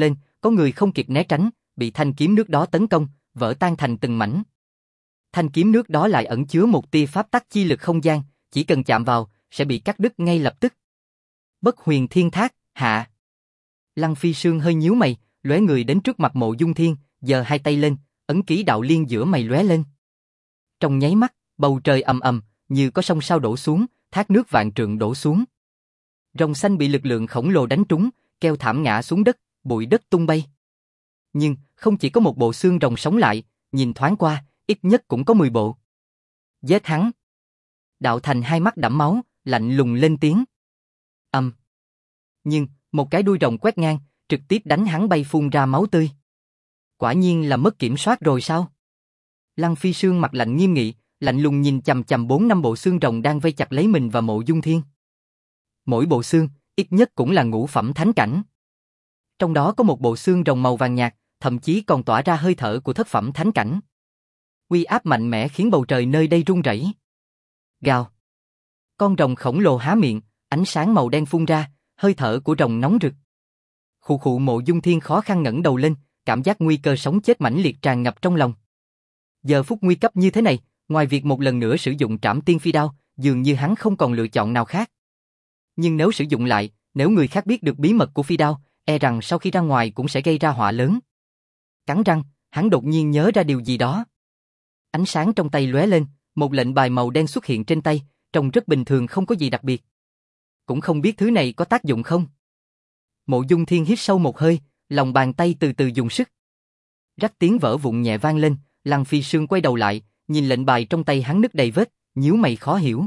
có người không kịp né tránh, bị thanh kiếm nước đó tấn công, vỡ tan thành từng mảnh. Thanh kiếm nước đó lại ẩn chứa một tia pháp tắc chi lực không gian, chỉ cần chạm vào, sẽ bị cắt đứt ngay lập tức. Bất huyền thiên thác, hạ. Lăng Phi Sương hơi nhíu mày, lóe người đến trước mặt Mộ Dung Thiên, giơ hai tay lên, ấn ký đạo liên giữa mày lóe lên. Trong nháy mắt, bầu trời ầm ầm, như có sông sao đổ xuống, thác nước vạn trượng đổ xuống. Rồng xanh bị lực lượng khổng lồ đánh trúng, kêu thảm ngã xuống đất, bụi đất tung bay. Nhưng, không chỉ có một bộ xương rồng sống lại, nhìn thoáng qua, ít nhất cũng có mười bộ. Giết hắn. Đạo Thành hai mắt đẫm máu, lạnh lùng lên tiếng. Âm. Nhưng, một cái đuôi rồng quét ngang, trực tiếp đánh hắn bay phun ra máu tươi. Quả nhiên là mất kiểm soát rồi sao? Lăng Phi Sương mặt lạnh nghiêm nghị, lạnh lùng nhìn chằm chằm bốn năm bộ xương rồng đang vây chặt lấy mình và Mộ Dung Thiên. Mỗi bộ xương, ít nhất cũng là ngũ phẩm thánh cảnh. Trong đó có một bộ xương rồng màu vàng nhạt, thậm chí còn tỏa ra hơi thở của thất phẩm thánh cảnh. Uy áp mạnh mẽ khiến bầu trời nơi đây rung rẩy. Gào. Con rồng khổng lồ há miệng, ánh sáng màu đen phun ra, hơi thở của rồng nóng rực. Khụ khụ. Mộ Dung Thiên khó khăn ngẩng đầu lên, cảm giác nguy cơ sống chết mãnh liệt tràn ngập trong lòng. Giờ phút nguy cấp như thế này, ngoài việc một lần nữa sử dụng Trảm Tiên Phi Đao, dường như hắn không còn lựa chọn nào khác. Nhưng nếu sử dụng lại, nếu người khác biết được bí mật của phi đao, e rằng sau khi ra ngoài cũng sẽ gây ra họa lớn. Cắn răng, hắn đột nhiên nhớ ra điều gì đó. Ánh sáng trong tay lóe lên, một lệnh bài màu đen xuất hiện trên tay, trông rất bình thường không có gì đặc biệt. Cũng không biết thứ này có tác dụng không. Mộ Dung Thiên hít sâu một hơi, lòng bàn tay từ từ dùng sức. Rắc tiếng vỡ vụn nhẹ vang lên, Lăng Phi Sương quay đầu lại, nhìn lệnh bài trong tay hắn nứt đầy vết, nhíu mày khó hiểu.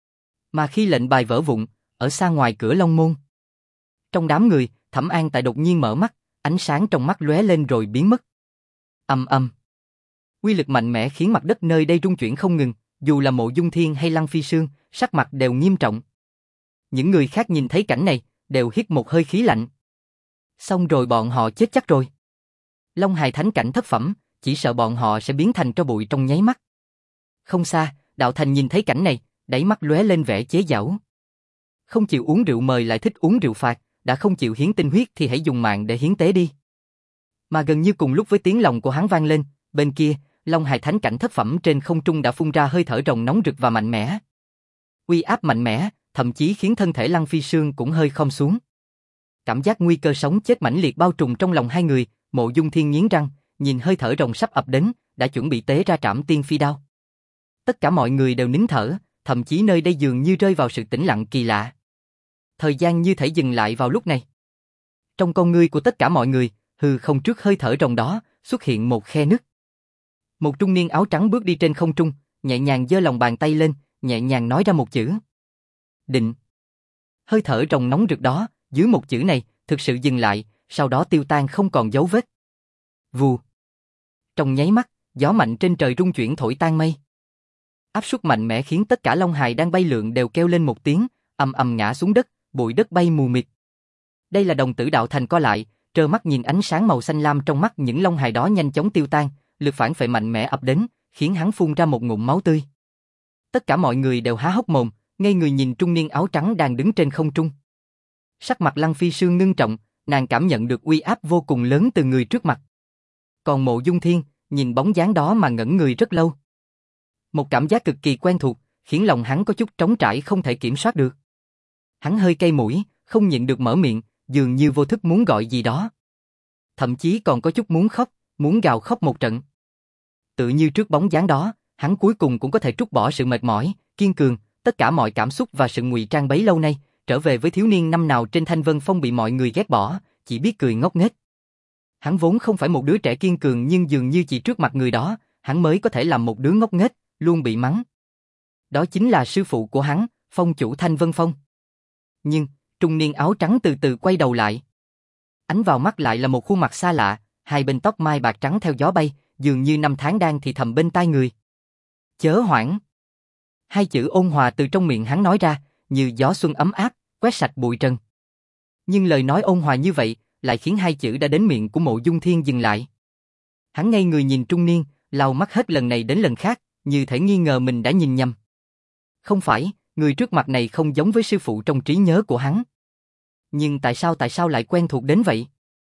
Mà khi lệnh bài vỡ vụn, ở xa ngoài cửa Long Môn, trong đám người, Thẩm An Tại đột nhiên mở mắt, ánh sáng trong mắt lóe lên rồi biến mất. Ầm ầm. Uy lực mạnh mẽ khiến mặt đất nơi đây rung chuyển không ngừng, dù là Mộ Dung Thiên hay Lăng Phi Sương, sắc mặt đều nghiêm trọng. Những người khác nhìn thấy cảnh này, đều hít một hơi khí lạnh. Xong rồi, bọn họ chết chắc rồi. Long Hài thánh cảnh thất phẩm, chỉ sợ bọn họ sẽ biến thành tro bụi trong nháy mắt. Không xa, Đạo Thành nhìn thấy cảnh này, đáy mắt lóe lên vẻ chế giễu. Không chịu uống rượu mời lại thích uống rượu phạt, đã không chịu hiến tinh huyết thì hãy dùng mạng để hiến tế đi. Mà gần như cùng lúc với tiếng lòng của hắn vang lên, bên kia, Long Hài thánh cảnh thất phẩm trên không trung đã phun ra hơi thở rồng nóng rực và mạnh mẽ. Uy áp mạnh mẽ, thậm chí khiến thân thể Lăng Phi Sương cũng hơi khom xuống. Cảm giác nguy cơ sống chết mãnh liệt bao trùm trong lòng hai người, Mộ Dung Thiên nghiến răng, nhìn hơi thở rồng sắp ập đến, đã chuẩn bị tế ra Trảm Tiên Phi Đao. Tất cả mọi người đều nín thở, thậm chí nơi đây dường như rơi vào sự tĩnh lặng kỳ lạ. Thời gian như thể dừng lại vào lúc này. Trong con ngươi của tất cả mọi người, hư không trước hơi thở rồng đó, xuất hiện một khe nứt. Một trung niên áo trắng bước đi trên không trung, nhẹ nhàng giơ lòng bàn tay lên, nhẹ nhàng nói ra một chữ. Định. Hơi thở rồng nóng rực đó, dưới một chữ này, thực sự dừng lại, sau đó tiêu tan không còn dấu vết. Vù. Trong nháy mắt, gió mạnh trên trời rung chuyển thổi tan mây. Áp suất mạnh mẽ khiến tất cả long hài đang bay lượn đều kêu lên một tiếng, ầm ầm ngã xuống đất, bụi đất bay mù mịt. Đây là đồng tử Đạo Thành co lại, trơ mắt nhìn ánh sáng màu xanh lam trong mắt những long hài đó nhanh chóng tiêu tan, lực phản phệ mạnh mẽ ập đến, khiến hắn phun ra một ngụm máu tươi. Tất cả mọi người đều há hốc mồm, ngây người nhìn trung niên áo trắng đang đứng trên không trung. Sắc mặt Lăng Phi Sương ngưng trọng, nàng cảm nhận được uy áp vô cùng lớn từ người trước mặt. Còn Mộ Dung Thiên, nhìn bóng dáng đó mà ngẩn người rất lâu. Một cảm giác cực kỳ quen thuộc, khiến lòng hắn có chút trống trải không thể kiểm soát được. Hắn hơi cay mũi, không nhịn được mở miệng, dường như vô thức muốn gọi gì đó. Thậm chí còn có chút muốn khóc, muốn gào khóc một trận. Tự như trước bóng dáng đó, hắn cuối cùng cũng có thể trút bỏ sự mệt mỏi, kiên cường, tất cả mọi cảm xúc và sự ngụy trang bấy lâu nay, trở về với thiếu niên năm nào trên Thanh Vân Phong bị mọi người ghét bỏ, chỉ biết cười ngốc nghếch. Hắn vốn không phải một đứa trẻ kiên cường, nhưng dường như chỉ trước mặt người đó, hắn mới có thể làm một đứa ngốc nghếch, luôn bị mắng. Đó chính là sư phụ của hắn, phong chủ Thanh Vân Phong. Nhưng, trung niên áo trắng từ từ quay đầu lại. Ánh vào mắt lại là một khuôn mặt xa lạ, hai bên tóc mai bạc trắng theo gió bay, dường như năm tháng đang thì thầm bên tai người. Chớ hoảng. Hai chữ ôn hòa từ trong miệng hắn nói ra, như gió xuân ấm áp, quét sạch bụi trần. Nhưng lời nói ôn hòa như vậy, lại khiến hai chữ đã đến miệng của Mộ Dung Thiên dừng lại. Hắn ngây người nhìn trung niên, lau mắt hết lần này đến lần khác, như thể nghi ngờ mình đã nhìn nhầm. Không phải, người trước mặt này không giống với sư phụ trong trí nhớ của hắn. Nhưng tại sao tại sao lại quen thuộc đến vậy?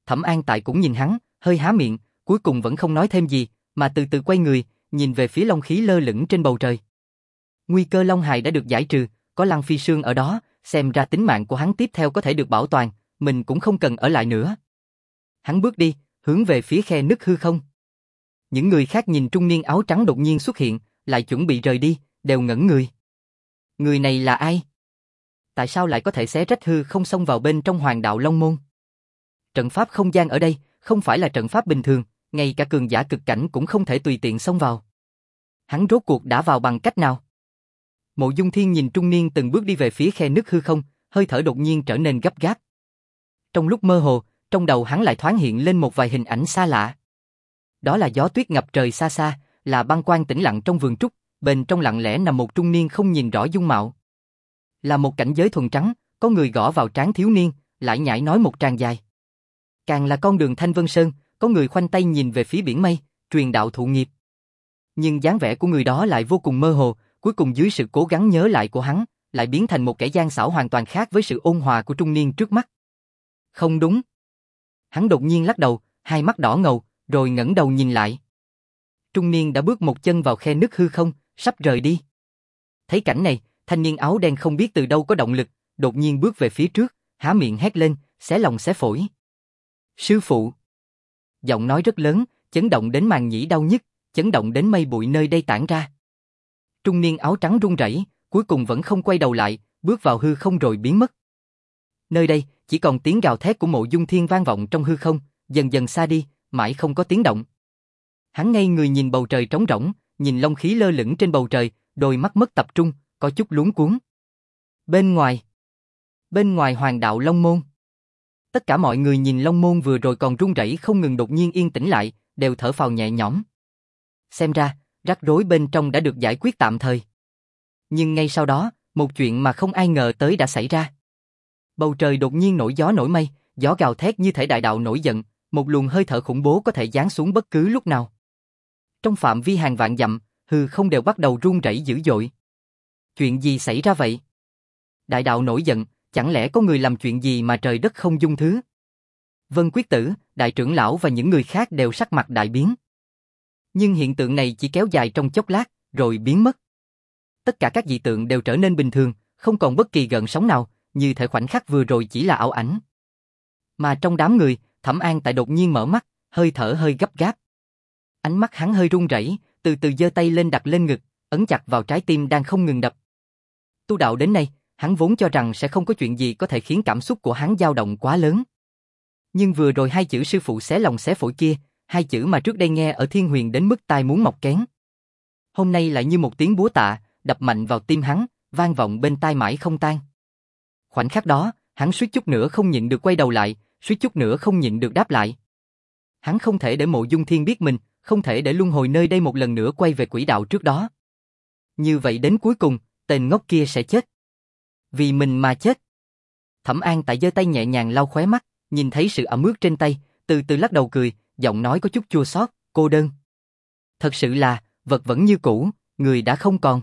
Thẩm An Tại cũng nhìn hắn, hơi há miệng, cuối cùng vẫn không nói thêm gì, mà từ từ quay người, nhìn về phía long khí lơ lửng trên bầu trời. Nguy cơ Long Hài đã được giải trừ, có Lăng Phi Sương ở đó, xem ra tính mạng của hắn tiếp theo có thể được bảo toàn, mình cũng không cần ở lại nữa. Hắn bước đi, hướng về phía khe nứt hư không. Những người khác nhìn trung niên áo trắng đột nhiên xuất hiện, lại chuẩn bị rời đi, đều ngẩn người. Người này là ai? Tại sao lại có thể xé rách hư không xông vào bên trong Hoàng Đạo Long Môn? Trận pháp không gian ở đây không phải là trận pháp bình thường, ngay cả cường giả cực cảnh cũng không thể tùy tiện xông vào. Hắn rốt cuộc đã vào bằng cách nào? Mộ Dung Thiên nhìn trung niên từng bước đi về phía khe nứt hư không, hơi thở đột nhiên trở nên gấp gáp. Trong lúc mơ hồ, trong đầu hắn lại thoáng hiện lên một vài hình ảnh xa lạ. Đó là gió tuyết ngập trời xa xa, là băng quan tĩnh lặng trong vườn trúc, bên trong lặng lẽ nằm một trung niên không nhìn rõ dung mạo. Là một cảnh giới thuần trắng, có người gõ vào trán thiếu niên, lại nhảy nói một tràng dài. Càng là con đường Thanh Vân Sơn, có người khoanh tay nhìn về phía biển mây, truyền đạo thụ nghiệp. Nhưng dáng vẻ của người đó lại vô cùng mơ hồ, cuối cùng dưới sự cố gắng nhớ lại của hắn, lại biến thành một kẻ gian xảo hoàn toàn khác với sự ôn hòa của trung niên trước mắt. Không đúng. Hắn đột nhiên lắc đầu, hai mắt đỏ ngầu, rồi ngẩng đầu nhìn lại. Trung niên đã bước một chân vào khe nứt hư không, sắp rời đi. Thấy cảnh này, thanh niên áo đen không biết từ đâu có động lực, đột nhiên bước về phía trước, há miệng hét lên, xé lòng xé phổi. Sư phụ! Giọng nói rất lớn, chấn động đến màng nhĩ đau nhức, chấn động đến mây bụi nơi đây tản ra. Trung niên áo trắng run rẩy, cuối cùng vẫn không quay đầu lại, bước vào hư không rồi biến mất. Nơi đây, chỉ còn tiếng gào thét của Mộ Dung Thiên vang vọng trong hư không, dần dần xa đi, mãi không có tiếng động. Hắn ngây người nhìn bầu trời trống rỗng, nhìn long khí lơ lửng trên bầu trời, đôi mắt mất tập trung, có chút luống cuống. Bên ngoài, bên ngoài Hoàng Đạo Long Môn. Tất cả mọi người nhìn Long Môn vừa rồi còn run rẩy không ngừng đột nhiên yên tĩnh lại, đều thở phào nhẹ nhõm. Xem ra, rắc rối bên trong đã được giải quyết tạm thời. Nhưng ngay sau đó, một chuyện mà không ai ngờ tới đã xảy ra. Bầu trời đột nhiên nổi gió nổi mây, gió gào thét như thể đại đạo nổi giận, một luồng hơi thở khủng bố có thể giáng xuống bất cứ lúc nào. Trong phạm vi hàng vạn dặm, hư không đều bắt đầu rung rẩy dữ dội. Chuyện gì xảy ra vậy? Đại đạo nổi giận, chẳng lẽ có người làm chuyện gì mà trời đất không dung thứ? Vân Quyết Tử, đại trưởng lão và những người khác đều sắc mặt đại biến. Nhưng hiện tượng này chỉ kéo dài trong chốc lát, rồi biến mất. Tất cả các dị tượng đều trở nên bình thường, không còn bất kỳ gợn sóng nào, như thể khoảnh khắc vừa rồi chỉ là ảo ảnh. Mà trong đám người, Thẩm An Tại đột nhiên mở mắt, hơi thở hơi gấp gáp. Ánh mắt hắn hơi run rẩy, từ từ giơ tay lên đặt lên ngực, ấn chặt vào trái tim đang không ngừng đập. Tu đạo đến nay, hắn vốn cho rằng sẽ không có chuyện gì có thể khiến cảm xúc của hắn dao động quá lớn. Nhưng vừa rồi hai chữ sư phụ xé lòng xé phổi kia, hai chữ mà trước đây nghe ở Thiên Huyền đến mức tai muốn mọc kén. Hôm nay lại như một tiếng búa tạ, đập mạnh vào tim hắn, vang vọng bên tai mãi không tan. Khoảnh khắc đó, hắn suýt chút nữa không nhịn được quay đầu lại, suýt chút nữa không nhịn được đáp lại. Hắn không thể để Mộ Dung Thiên biết mình, không thể để luân hồi nơi đây một lần nữa quay về quỹ đạo trước đó. Như vậy đến cuối cùng, tên ngốc kia sẽ chết. Vì mình mà chết. Thẩm An Tại giơ tay nhẹ nhàng lau khóe mắt, nhìn thấy sự ẩm ướt trên tay, từ từ lắc đầu cười, giọng nói có chút chua xót, cô đơn. Thật sự là, vật vẫn như cũ, người đã không còn.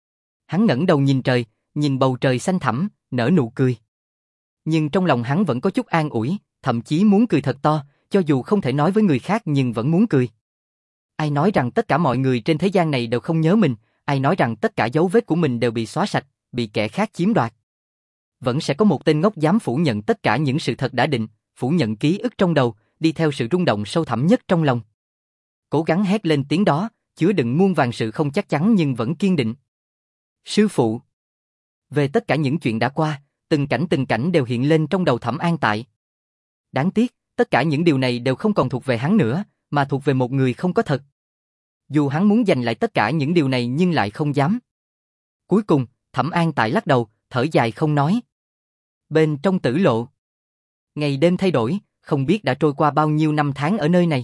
Hắn ngẩng đầu nhìn trời, nhìn bầu trời xanh thẳm, nở nụ cười. Nhưng trong lòng hắn vẫn có chút an ủi, thậm chí muốn cười thật to, cho dù không thể nói với người khác nhưng vẫn muốn cười. Ai nói rằng tất cả mọi người trên thế gian này đều không nhớ mình, ai nói rằng tất cả dấu vết của mình đều bị xóa sạch, bị kẻ khác chiếm đoạt. Vẫn sẽ có một tên ngốc dám phủ nhận tất cả những sự thật đã định, phủ nhận ký ức trong đầu, đi theo sự rung động sâu thẳm nhất trong lòng. Cố gắng hét lên tiếng đó, chứa đựng muôn vàn sự không chắc chắn nhưng vẫn kiên định. Sư phụ. Về tất cả những chuyện đã qua, từng cảnh từng cảnh đều hiện lên trong đầu Thẩm An Tại. Đáng tiếc, tất cả những điều này đều không còn thuộc về hắn nữa, mà thuộc về một người không có thật. Dù hắn muốn giành lại tất cả những điều này nhưng lại không dám. Cuối cùng, Thẩm An Tại lắc đầu, thở dài không nói. Bên trong tử lộ, ngày đêm thay đổi, không biết đã trôi qua bao nhiêu năm tháng ở nơi này.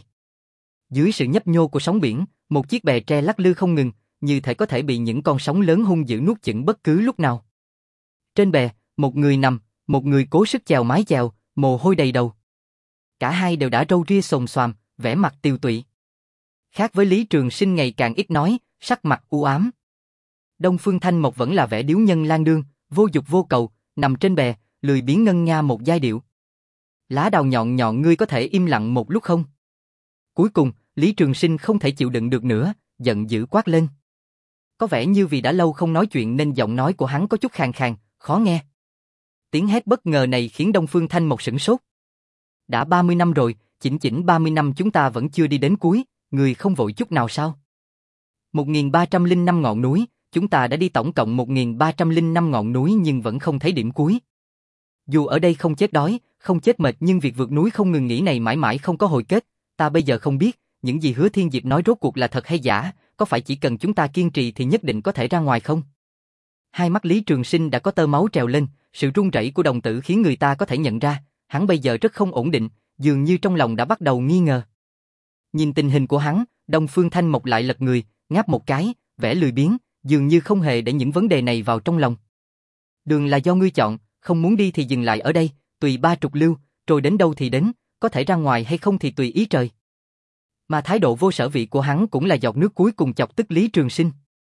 Dưới sự nhấp nhô của sóng biển, một chiếc bè tre lắc lư không ngừng, như thể có thể bị những con sóng lớn hung dữ nuốt chửng bất cứ lúc nào. Trên bè, một người nằm, một người cố sức chèo mái chèo, mồ hôi đầy đầu. Cả hai đều đã râu ria xồm xoàm, vẻ mặt tiều tụy. Khác với Lý Trường Sinh ngày càng ít nói, sắc mặt u ám. Đông Phương Thanh Mộc vẫn là vẻ điếu nhân lang đương, vô dục vô cầu, nằm trên bè, lười biếng ngân nga một giai điệu. Lá đào nhọn nhọn, ngươi có thể im lặng một lúc không? Cuối cùng, Lý Trường Sinh không thể chịu đựng được nữa, giận dữ quát lên. Có vẻ như vì đã lâu không nói chuyện nên giọng nói của hắn có chút khàn khàn, khó nghe. Tiếng hét bất ngờ này khiến Đông Phương Thanh Mộc sửng sốt. Đã ba mươi năm rồi, chỉnh chỉnh ba mươi năm chúng ta vẫn chưa đi đến cuối, người không vội chút nào sao? một nghìn ba trăm lẻ năm ngọn núi, chúng ta đã đi tổng cộng một nghìn ba trăm lẻ năm ngọn núi nhưng vẫn không thấy điểm cuối. Dù ở đây không chết đói, không chết mệt nhưng việc vượt núi không ngừng nghỉ này mãi mãi không có hồi kết. Ta bây giờ không biết, những gì Hứa Thiên Diệp nói rốt cuộc là thật hay giả, có phải chỉ cần chúng ta kiên trì thì nhất định có thể ra ngoài không? Hai mắt Lý Trường Sinh đã có tơ máu trèo lên, sự run rẩy của đồng tử khiến người ta có thể nhận ra, hắn bây giờ rất không ổn định, dường như trong lòng đã bắt đầu nghi ngờ. Nhìn tình hình của hắn, Đông Phương Thanh Mộc lại lật người, ngáp một cái, vẻ lười biếng, dường như không hề để những vấn đề này vào trong lòng. Đường là do ngươi chọn, không muốn đi thì dừng lại ở đây, tùy ba trục lưu, rồi đến đâu thì đến, có thể ra ngoài hay không thì tùy ý trời. Mà thái độ vô sở vị của hắn cũng là giọt nước cuối cùng chọc tức Lý Trường Sinh.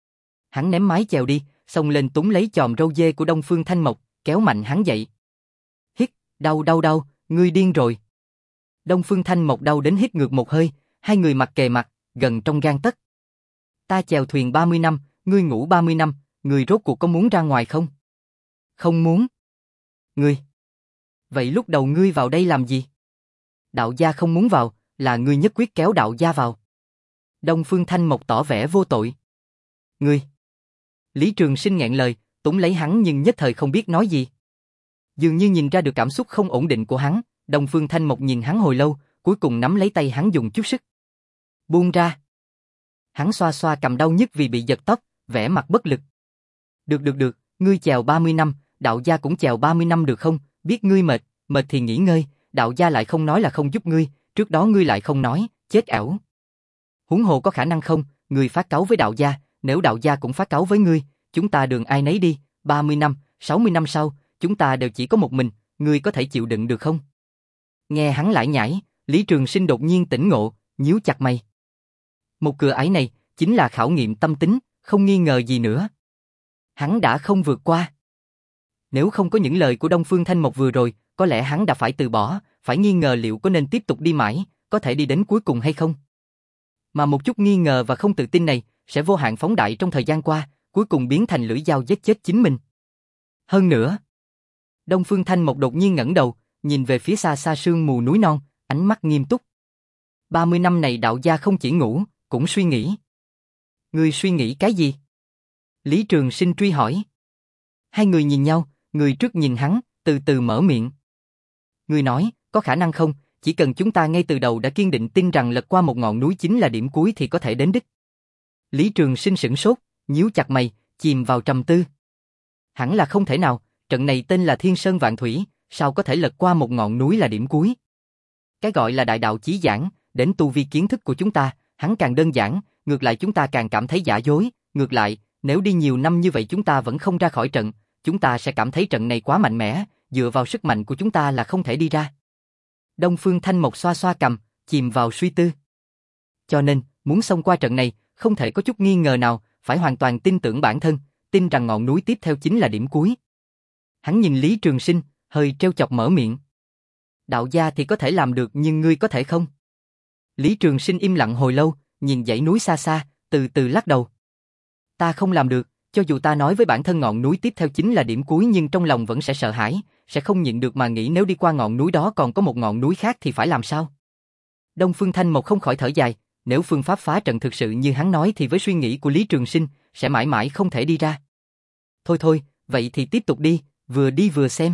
Hắn ném mái chèo đi, xông lên túm lấy chòm râu dê của Đông Phương Thanh Mộc, kéo mạnh hắn dậy. Hít, đau đau đau, ngươi điên rồi. Đông Phương Thanh Mộc đau đến hít ngược một hơi, hai người mặt kề mặt, gần trong gang tấc. Ta chèo thuyền ba mươi năm, ngươi ngủ ba mươi năm, ngươi rốt cuộc có muốn ra ngoài không? Không muốn. Ngươi. Vậy lúc đầu ngươi vào đây làm gì? Đạo gia không muốn vào, là ngươi nhất quyết kéo đạo gia vào. Đông Phương Thanh Mộc tỏ vẻ vô tội. Ngươi. Lý Trường Sinh nghẹn lời, túm lấy hắn nhưng nhất thời không biết nói gì. Dường như nhìn ra được cảm xúc không ổn định của hắn, Đông Phương Thanh Mộc nhìn hắn hồi lâu, cuối cùng nắm lấy tay hắn dùng chút sức. Buông ra. Hắn xoa xoa cầm đau nhức vì bị giật tóc, vẻ mặt bất lực. Được được được, ngươi chèo ba mươi năm, đạo gia cũng chèo ba mươi năm được không? Biết ngươi mệt, mệt thì nghỉ ngơi, đạo gia lại không nói là không giúp ngươi, trước đó ngươi lại không nói, chết ẻo. Huống hồ có khả năng không, ngươi phát cáu với đạo gia, nếu đạo gia cũng phát cáu với ngươi, chúng ta đường ai nấy đi, ba mươi năm, sáu mươi năm sau, chúng ta đều chỉ có một mình, ngươi có thể chịu đựng được không? Nghe hắn lải nhải, Lý Trường Sinh đột nhiên tỉnh ngộ, nhíu chặt mày. Một cửa ải này, chính là khảo nghiệm tâm tính, không nghi ngờ gì nữa. Hắn đã không vượt qua. Nếu không có những lời của Đông Phương Thanh Mộc vừa rồi, có lẽ hắn đã phải từ bỏ, phải nghi ngờ liệu có nên tiếp tục đi mãi, có thể đi đến cuối cùng hay không. Mà một chút nghi ngờ và không tự tin này, sẽ vô hạn phóng đại trong thời gian qua, cuối cùng biến thành lưỡi dao giết chết chính mình. Hơn nữa, Đông Phương Thanh Mộc đột nhiên ngẩng đầu, nhìn về phía xa xa sương mù núi non, ánh mắt nghiêm túc. ba mươi năm này đạo gia không chỉ ngủ, cũng suy nghĩ. Ngươi suy nghĩ cái gì? Lý Trường Sinh truy hỏi. Hai người nhìn nhau, người trước nhìn hắn, từ từ mở miệng. Ngươi nói, có khả năng không, chỉ cần chúng ta ngay từ đầu đã kiên định tin rằng lật qua một ngọn núi chính là điểm cuối thì có thể đến đích. Lý Trường Sinh sửng sốt, nhíu chặt mày, chìm vào trầm tư. Hẳn là không thể nào, trận này tên là Thiên Sơn Vạn Thủy, sao có thể lật qua một ngọn núi là điểm cuối? Cái gọi là đại đạo chí giảng, đến tu vi kiến thức của chúng ta, hắn càng đơn giản, ngược lại chúng ta càng cảm thấy giả dối, ngược lại, nếu đi nhiều năm như vậy chúng ta vẫn không ra khỏi trận, chúng ta sẽ cảm thấy trận này quá mạnh mẽ, dựa vào sức mạnh của chúng ta là không thể đi ra. Đông Phương Thanh Mộc xoa xoa cằm, chìm vào suy tư. Cho nên, muốn xông qua trận này, không thể có chút nghi ngờ nào, phải hoàn toàn tin tưởng bản thân, tin rằng ngọn núi tiếp theo chính là điểm cuối. Hắn nhìn Lý Trường Sinh, hơi trêu chọc mở miệng. Đạo gia thì có thể làm được nhưng ngươi có thể không? Lý Trường Sinh im lặng hồi lâu, nhìn dãy núi xa xa, từ từ lắc đầu. Ta không làm được, cho dù ta nói với bản thân ngọn núi tiếp theo chính là điểm cuối nhưng trong lòng vẫn sẽ sợ hãi, sẽ không nhịn được mà nghĩ nếu đi qua ngọn núi đó còn có một ngọn núi khác thì phải làm sao? Đông Phương Thanh Mộc không khỏi thở dài, nếu phương pháp phá trận thực sự như hắn nói thì với suy nghĩ của Lý Trường Sinh, sẽ mãi mãi không thể đi ra. Thôi thôi, vậy thì tiếp tục đi, vừa đi vừa xem.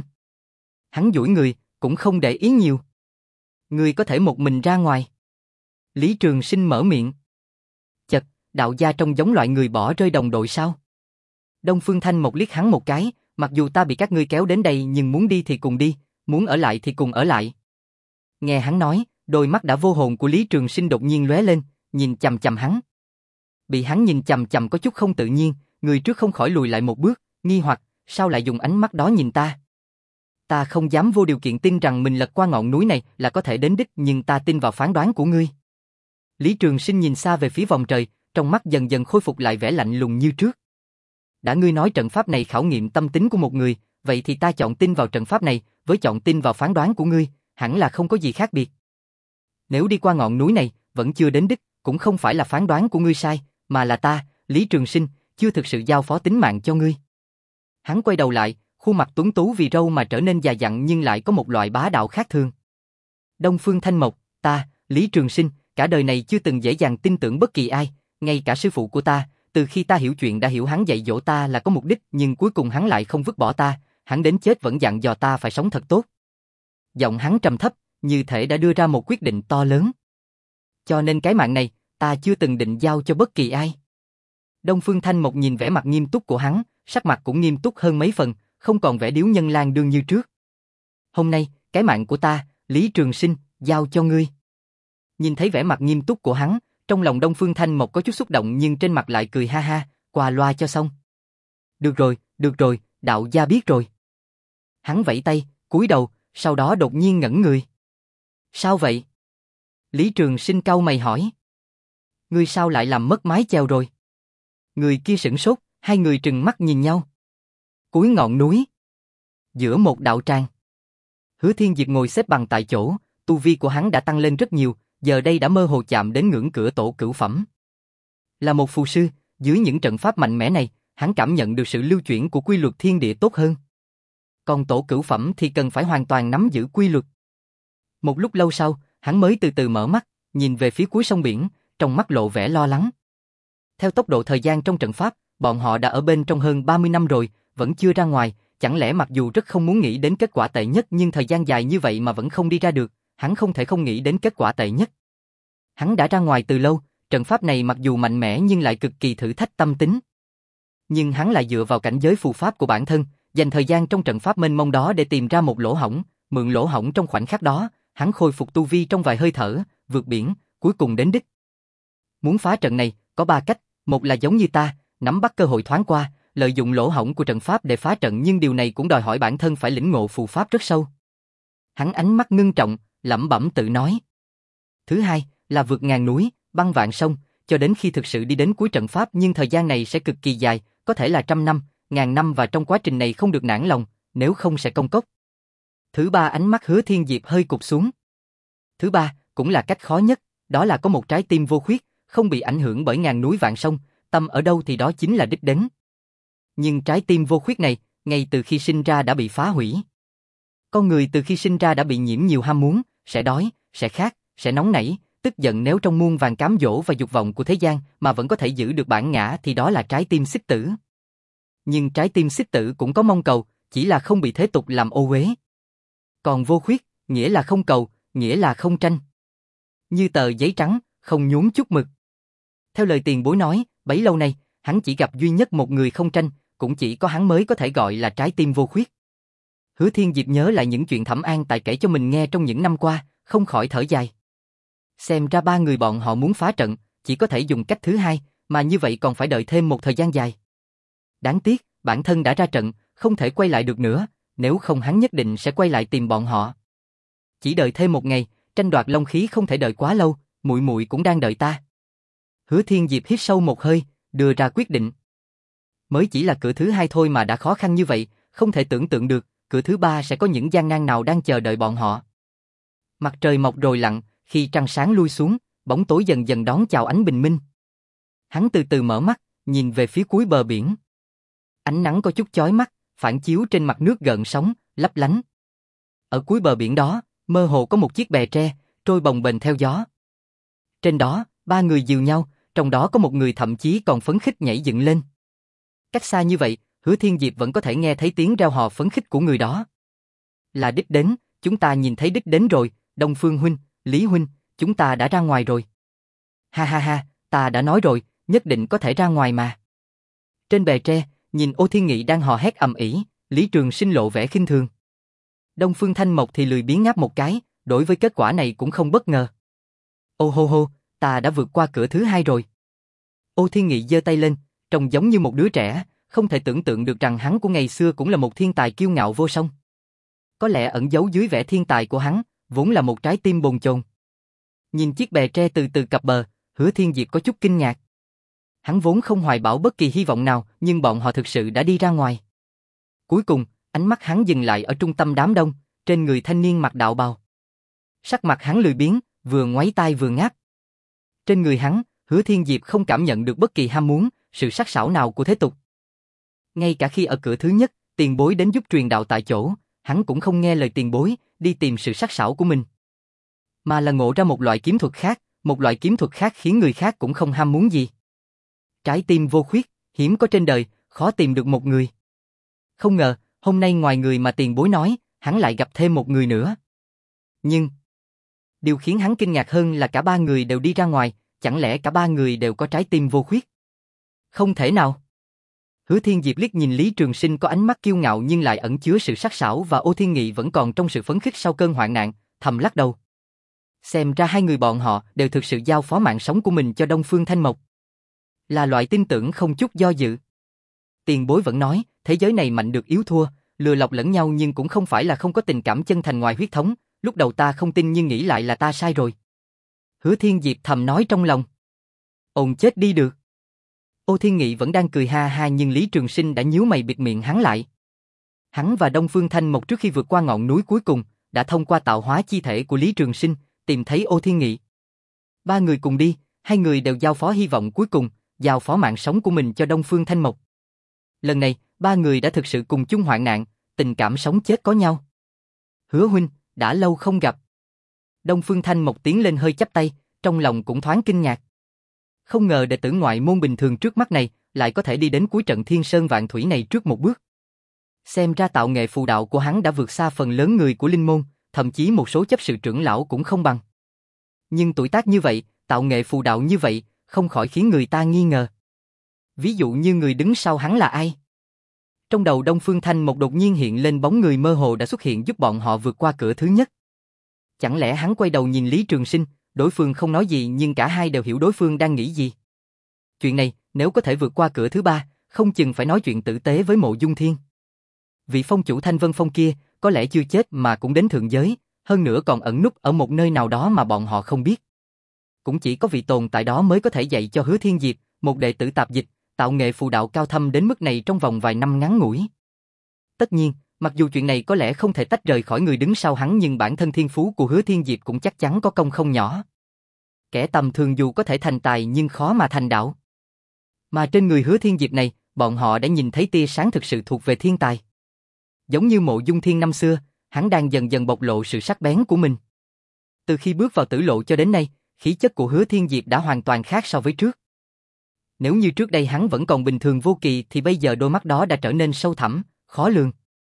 Hắn duỗi người, cũng không để ý nhiều. Ngươi có thể một mình ra ngoài. Lý Trường Sinh mở miệng. Chật, đạo gia trông giống loại người bỏ rơi đồng đội sao? Đông Phương Thanh Mộc liếc hắn một cái, mặc dù ta bị các ngươi kéo đến đây nhưng muốn đi thì cùng đi, muốn ở lại thì cùng ở lại. Nghe hắn nói, đôi mắt đã vô hồn của Lý Trường Sinh đột nhiên lóe lên, nhìn chằm chằm hắn. Bị hắn nhìn chằm chằm có chút không tự nhiên, người trước không khỏi lùi lại một bước, nghi hoặc, sao lại dùng ánh mắt đó nhìn ta? Ta không dám vô điều kiện tin rằng mình lật qua ngọn núi này là có thể đến đích nhưng ta tin vào phán đoán của ngươi. Lý Trường Sinh nhìn xa về phía vòng trời, trong mắt dần dần khôi phục lại vẻ lạnh lùng như trước. Đã ngươi nói trận pháp này khảo nghiệm tâm tính của một người, vậy thì ta chọn tin vào trận pháp này, với chọn tin vào phán đoán của ngươi, hẳn là không có gì khác biệt. Nếu đi qua ngọn núi này, vẫn chưa đến đích, cũng không phải là phán đoán của ngươi sai, mà là ta, Lý Trường Sinh, chưa thực sự giao phó tính mạng cho ngươi. Hắn quay đầu lại, khuôn mặt tuấn tú vì râu mà trở nên già dặn nhưng lại có một loại bá đạo khác thường. Đông Phương Thanh Mộc, ta, Lý Trường Sinh, cả đời này chưa từng dễ dàng tin tưởng bất kỳ ai, ngay cả sư phụ của ta, từ khi ta hiểu chuyện đã hiểu hắn dạy dỗ ta là có mục đích, nhưng cuối cùng hắn lại không vứt bỏ ta, hắn đến chết vẫn dặn dò ta phải sống thật tốt. Giọng hắn trầm thấp, như thể đã đưa ra một quyết định to lớn. Cho nên cái mạng này, ta chưa từng định giao cho bất kỳ ai. Đông Phương Thanh Mộc nhìn vẻ mặt nghiêm túc của hắn, sắc mặt cũng nghiêm túc hơn mấy phần, không còn vẻ điếu nhân lang đương như trước. Hôm nay, cái mạng của ta, Lý Trường Sinh, giao cho ngươi. Nhìn thấy vẻ mặt nghiêm túc của hắn, trong lòng Đông Phương Thanh Mộc có chút xúc động nhưng trên mặt lại cười ha ha, qua loa cho xong. Được rồi, được rồi, đạo gia biết rồi. Hắn vẫy tay, cúi đầu, sau đó đột nhiên ngẩn người. Sao vậy? Lý Trường Sinh cau mày hỏi. Ngươi sao lại làm mất mái chèo rồi? Người kia sửng sốt, hai người trừng mắt nhìn nhau. Cuối ngọn núi, giữa một đạo tràng, Hứa Thiên Diệp ngồi xếp bằng tại chỗ, tu vi của hắn đã tăng lên rất nhiều, giờ đây đã mơ hồ chạm đến ngưỡng cửa tổ cửu phẩm. Là một phù sư, dưới những trận pháp mạnh mẽ này, hắn cảm nhận được sự lưu chuyển của quy luật thiên địa tốt hơn. Còn tổ cửu phẩm thì cần phải hoàn toàn nắm giữ quy luật. Một lúc lâu sau, hắn mới từ từ mở mắt, nhìn về phía cuối sông biển, trong mắt lộ vẻ lo lắng. Theo tốc độ thời gian trong trận pháp, bọn họ đã ở bên trong hơn ba mươi năm rồi, vẫn chưa ra ngoài, chẳng lẽ mặc dù rất không muốn nghĩ đến kết quả tệ nhất nhưng thời gian dài như vậy mà vẫn không đi ra được, hắn không thể không nghĩ đến kết quả tệ nhất. Hắn đã ra ngoài từ lâu, trận pháp này mặc dù mạnh mẽ nhưng lại cực kỳ thử thách tâm tính. Nhưng hắn lại dựa vào cảnh giới phù pháp của bản thân, dành thời gian trong trận pháp mênh mông đó để tìm ra một lỗ hổng, mượn lỗ hổng trong khoảnh khắc đó, hắn khôi phục tu vi trong vài hơi thở, vượt biển, cuối cùng đến đích. Muốn phá trận này, có ba cách, một là giống như ta, nắm bắt cơ hội thoáng qua, lợi dụng lỗ hổng của trận pháp để phá trận nhưng điều này cũng đòi hỏi bản thân phải lĩnh ngộ phù pháp rất sâu. Hắn ánh mắt ngưng trọng, lẩm bẩm tự nói. Thứ hai, là vượt ngàn núi, băng vạn sông, cho đến khi thực sự đi đến cuối trận pháp nhưng thời gian này sẽ cực kỳ dài, có thể là trăm năm, ngàn năm và trong quá trình này không được nản lòng, nếu không sẽ công cốc. Thứ ba, ánh mắt Hứa Thiên Diệp hơi cụp xuống. Thứ ba, cũng là cách khó nhất, đó là có một trái tim vô khuyết, không bị ảnh hưởng bởi ngàn núi vạn sông, tâm ở đâu thì đó chính là đích đến. Nhưng trái tim vô khuyết này, ngay từ khi sinh ra đã bị phá hủy. Con người từ khi sinh ra đã bị nhiễm nhiều ham muốn, sẽ đói, sẽ khát, sẽ nóng nảy, tức giận nếu trong muôn vàn cám dỗ và dục vọng của thế gian mà vẫn có thể giữ được bản ngã thì đó là trái tim xích tử. Nhưng trái tim xích tử cũng có mong cầu, chỉ là không bị thế tục làm ô uế. Còn vô khuyết, nghĩa là không cầu, nghĩa là không tranh. Như tờ giấy trắng, không nhốn chút mực. Theo lời tiền bối nói, bấy lâu nay, hắn chỉ gặp duy nhất một người không tranh, cũng chỉ có hắn mới có thể gọi là trái tim vô khuyết. Hứa Thiên Diệp nhớ lại những chuyện Thẩm An Tài kể cho mình nghe trong những năm qua, không khỏi thở dài. Xem ra ba người bọn họ muốn phá trận, chỉ có thể dùng cách thứ hai, mà như vậy còn phải đợi thêm một thời gian dài. Đáng tiếc, bản thân đã ra trận, không thể quay lại được nữa, nếu không hắn nhất định sẽ quay lại tìm bọn họ. Chỉ đợi thêm một ngày, tranh đoạt long khí không thể đợi quá lâu, muội muội cũng đang đợi ta. Hứa Thiên Diệp hít sâu một hơi, đưa ra quyết định. Mới chỉ là cửa thứ hai thôi mà đã khó khăn như vậy, không thể tưởng tượng được, cửa thứ ba sẽ có những gian nan nào đang chờ đợi bọn họ. Mặt trời mọc rồi lặn, khi trăng sáng lui xuống, bóng tối dần dần đón chào ánh bình minh. Hắn từ từ mở mắt, nhìn về phía cuối bờ biển. Ánh nắng có chút chói mắt, phản chiếu trên mặt nước gợn sóng, lấp lánh. Ở cuối bờ biển đó, mơ hồ có một chiếc bè tre, trôi bồng bềnh theo gió. Trên đó, ba người dìu nhau, trong đó có một người thậm chí còn phấn khích nhảy dựng lên. Cách xa như vậy, Hứa Thiên Diệp vẫn có thể nghe thấy tiếng reo hò phấn khích của người đó. Là đích đến, chúng ta nhìn thấy đích đến rồi, Đông Phương huynh, Lý huynh, chúng ta đã ra ngoài rồi. Ha ha ha, ta đã nói rồi, nhất định có thể ra ngoài mà. Trên bè tre, nhìn Ô Thiên Nghị đang hò hét ầm ĩ, Lý Trường Sinh lộ vẻ khinh thường. Đông Phương Thanh Mộc thì lười biếng ngáp một cái, đối với kết quả này cũng không bất ngờ. Ô hô hô, ta đã vượt qua cửa thứ hai rồi. Ô Thiên Nghị giơ tay lên, trông giống như một đứa trẻ, không thể tưởng tượng được rằng hắn của ngày xưa cũng là một thiên tài kiêu ngạo vô song. Có lẽ ẩn giấu dưới vẻ thiên tài của hắn, vốn là một trái tim bồn chồn. Nhìn chiếc bè tre từ từ cập bờ, Hứa Thiên Diệp có chút kinh ngạc. Hắn vốn không hoài bão bất kỳ hy vọng nào, nhưng bọn họ thực sự đã đi ra ngoài. Cuối cùng, ánh mắt hắn dừng lại ở trung tâm đám đông, trên người thanh niên mặc đạo bào. Sắc mặt hắn lười biếng, vừa ngoáy tai vừa ngáp. Trên người hắn, Hứa Thiên Diệp không cảm nhận được bất kỳ ham muốn, sự sắc sảo nào của thế tục. Ngay cả khi ở cửa thứ nhất, tiền bối đến giúp truyền đạo tại chỗ, hắn cũng không nghe lời tiền bối, đi tìm sự sắc sảo của mình. Mà là ngộ ra một loại kiếm thuật khác, một loại kiếm thuật khác khiến người khác cũng không ham muốn gì. Trái tim vô khuyết, hiếm có trên đời, khó tìm được một người. Không ngờ, hôm nay ngoài người mà tiền bối nói, hắn lại gặp thêm một người nữa. Nhưng, điều khiến hắn kinh ngạc hơn là cả ba người đều đi ra ngoài, chẳng lẽ cả ba người đều có trái tim vô khuyết? Không thể nào. Hứa Thiên Diệp liếc nhìn Lý Trường Sinh có ánh mắt kiêu ngạo nhưng lại ẩn chứa sự sắc sảo và Ô Thiên Nghị vẫn còn trong sự phấn khích sau cơn hoạn nạn, thầm lắc đầu. Xem ra hai người bọn họ đều thực sự giao phó mạng sống của mình cho Đông Phương Thanh Mộc. Là loại tin tưởng không chút do dự. Tiền bối vẫn nói, thế giới này mạnh được yếu thua, lừa lọc lẫn nhau nhưng cũng không phải là không có tình cảm chân thành ngoài huyết thống, lúc đầu ta không tin nhưng nghĩ lại là ta sai rồi. Hứa Thiên Diệp thầm nói trong lòng. Ồn chết đi được. Ô Thiên Nghị vẫn đang cười ha ha nhưng Lý Trường Sinh đã nhíu mày bịt miệng hắn lại. Hắn và Đông Phương Thanh Mộc trước khi vượt qua ngọn núi cuối cùng, đã thông qua tạo hóa chi thể của Lý Trường Sinh, tìm thấy Ô Thiên Nghị. Ba người cùng đi, hai người đều giao phó hy vọng cuối cùng, giao phó mạng sống của mình cho Đông Phương Thanh Mộc. Lần này, ba người đã thực sự cùng chung hoạn nạn, tình cảm sống chết có nhau. Hứa huynh, đã lâu không gặp. Đông Phương Thanh Mộc tiến lên hơi chắp tay, trong lòng cũng thoáng kinh ngạc. Không ngờ đệ tử ngoại môn bình thường trước mắt này, lại có thể đi đến cuối trận Thiên Sơn Vạn Thủy này trước một bước. Xem ra tạo nghệ phù đạo của hắn đã vượt xa phần lớn người của linh môn, thậm chí một số chấp sự trưởng lão cũng không bằng. Nhưng tuổi tác như vậy, tạo nghệ phù đạo như vậy, không khỏi khiến người ta nghi ngờ. Ví dụ như người đứng sau hắn là ai? Trong đầu Đông Phương Thanh Mộc đột nhiên hiện lên bóng người mơ hồ đã xuất hiện giúp bọn họ vượt qua cửa thứ nhất. Chẳng lẽ hắn quay đầu nhìn Lý Trường Sinh, đối phương không nói gì nhưng cả hai đều hiểu đối phương đang nghĩ gì. Chuyện này, nếu có thể vượt qua cửa thứ ba, không chừng phải nói chuyện tử tế với Mộ Dung Thiên. Vị phong chủ Thanh Vân Phong kia, có lẽ chưa chết mà cũng đến thượng giới, hơn nữa còn ẩn núp ở một nơi nào đó mà bọn họ không biết. Cũng chỉ có vị tồn tại đó mới có thể dạy cho Hứa Thiên Diệp, một đệ tử tạp dịch, tạo nghệ phù đạo cao thâm đến mức này trong vòng vài năm ngắn ngủi. Tất nhiên, mặc dù chuyện này có lẽ không thể tách rời khỏi người đứng sau hắn nhưng bản thân thiên phú của Hứa Thiên Diệp cũng chắc chắn có công không nhỏ. Kẻ tầm thường dù có thể thành tài nhưng khó mà thành đạo. Mà trên người Hứa Thiên Diệp này, bọn họ đã nhìn thấy tia sáng thực sự thuộc về thiên tài. Giống như Mộ Dung Thiên năm xưa, hắn đang dần dần bộc lộ sự sắc bén của mình. Từ khi bước vào tử lộ cho đến nay, khí chất của Hứa Thiên Diệp đã hoàn toàn khác so với trước. Nếu như trước đây hắn vẫn còn bình thường vô kỳ thì bây giờ đôi mắt đó đã trở nên sâu thẳm, khó lường.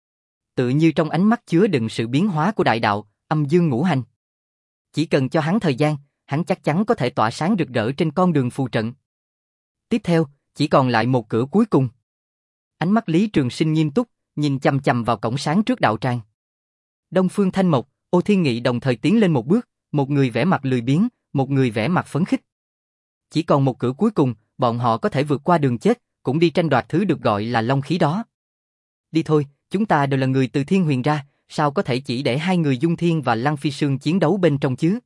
Tự như trong ánh mắt chứa đựng sự biến hóa của đại đạo, âm dương ngũ hành. Chỉ cần cho hắn thời gian, hắn chắc chắn có thể tỏa sáng rực rỡ trên con đường phù trận. Tiếp theo, chỉ còn lại một cửa cuối cùng. Ánh mắt Lý Trường Sinh nghiêm túc, nhìn chằm chằm vào cổng sáng trước đạo tràng. Đông Phương Thanh Mộc, Ô Thiên Nghị đồng thời tiến lên một bước, một người vẻ mặt lười biếng, một người vẻ mặt phấn khích. Chỉ còn một cửa cuối cùng, bọn họ có thể vượt qua đường chết, cũng đi tranh đoạt thứ được gọi là long khí đó. Đi thôi, chúng ta đều là người từ Thiên Huyền ra, sao có thể chỉ để hai người Dung Thiên và Lăng Phi Sương chiến đấu bên trong chứ?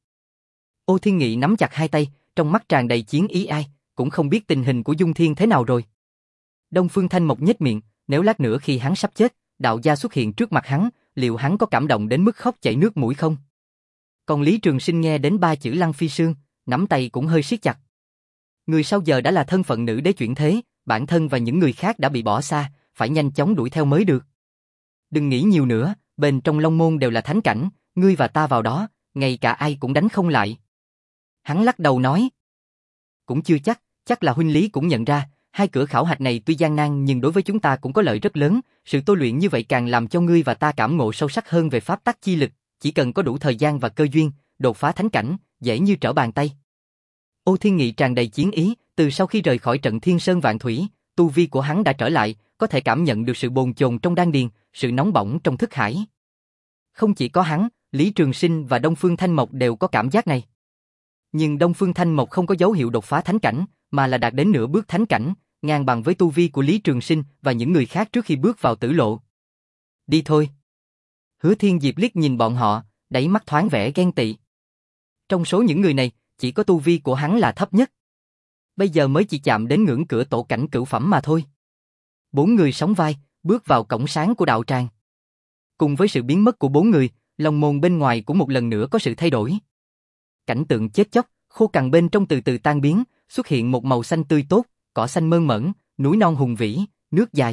Ô Thiên Nghị nắm chặt hai tay, trong mắt tràn đầy chiến ý ai, cũng không biết tình hình của Dung Thiên thế nào rồi. Đông Phương Thanh Mộc nhếch miệng, nếu lát nữa khi hắn sắp chết, đạo gia xuất hiện trước mặt hắn, liệu hắn có cảm động đến mức khóc chảy nước mũi không? Còn Lý Trường Sinh nghe đến ba chữ Lăng Phi Sương, nắm tay cũng hơi siết chặt. Người sau giờ đã là thân phận nữ đế chuyển thế, bản thân và những người khác đã bị bỏ xa, phải nhanh chóng đuổi theo mới được. Đừng nghĩ nhiều nữa, bên trong Long Môn đều là thánh cảnh, ngươi và ta vào đó, ngay cả ai cũng đánh không lại. Hắn lắc đầu nói. Cũng chưa chắc, chắc là huynh Lý cũng nhận ra, hai cửa khảo hạch này tuy gian nan nhưng đối với chúng ta cũng có lợi rất lớn, sự tôi luyện như vậy càng làm cho ngươi và ta cảm ngộ sâu sắc hơn về pháp tắc chi lực, chỉ cần có đủ thời gian và cơ duyên, đột phá thánh cảnh, dễ như trở bàn tay. Ô Thiên Nghị tràn đầy chiến ý, từ sau khi rời khỏi trận Thiên Sơn Vạn Thủy, tu vi của hắn đã trở lại, có thể cảm nhận được sự bồn chồn trong đan điền, sự nóng bỏng trong thức hải. Không chỉ có hắn, Lý Trường Sinh và Đông Phương Thanh Mộc đều có cảm giác này. Nhưng Đông Phương Thanh Mộc không có dấu hiệu đột phá thánh cảnh, mà là đạt đến nửa bước thánh cảnh, ngang bằng với tu vi của Lý Trường Sinh và những người khác trước khi bước vào tử lộ. Đi thôi. Hứa Thiên Diệp liếc nhìn bọn họ, đáy mắt thoáng vẻ ghen tị. Trong số những người này, chỉ có tu vi của hắn là thấp nhất. Bây giờ mới chỉ chạm đến ngưỡng cửa tổ cảnh cửu phẩm mà thôi. Bốn người sóng vai, bước vào cổng sáng của đạo tràng. Cùng với sự biến mất của bốn người, Long môn bên ngoài cũng một lần nữa có sự thay đổi. Cảnh tượng chết chóc, khô cằn bên trong từ từ tan biến, xuất hiện một màu xanh tươi tốt, cỏ xanh mơn mởn, núi non hùng vĩ, nước dài.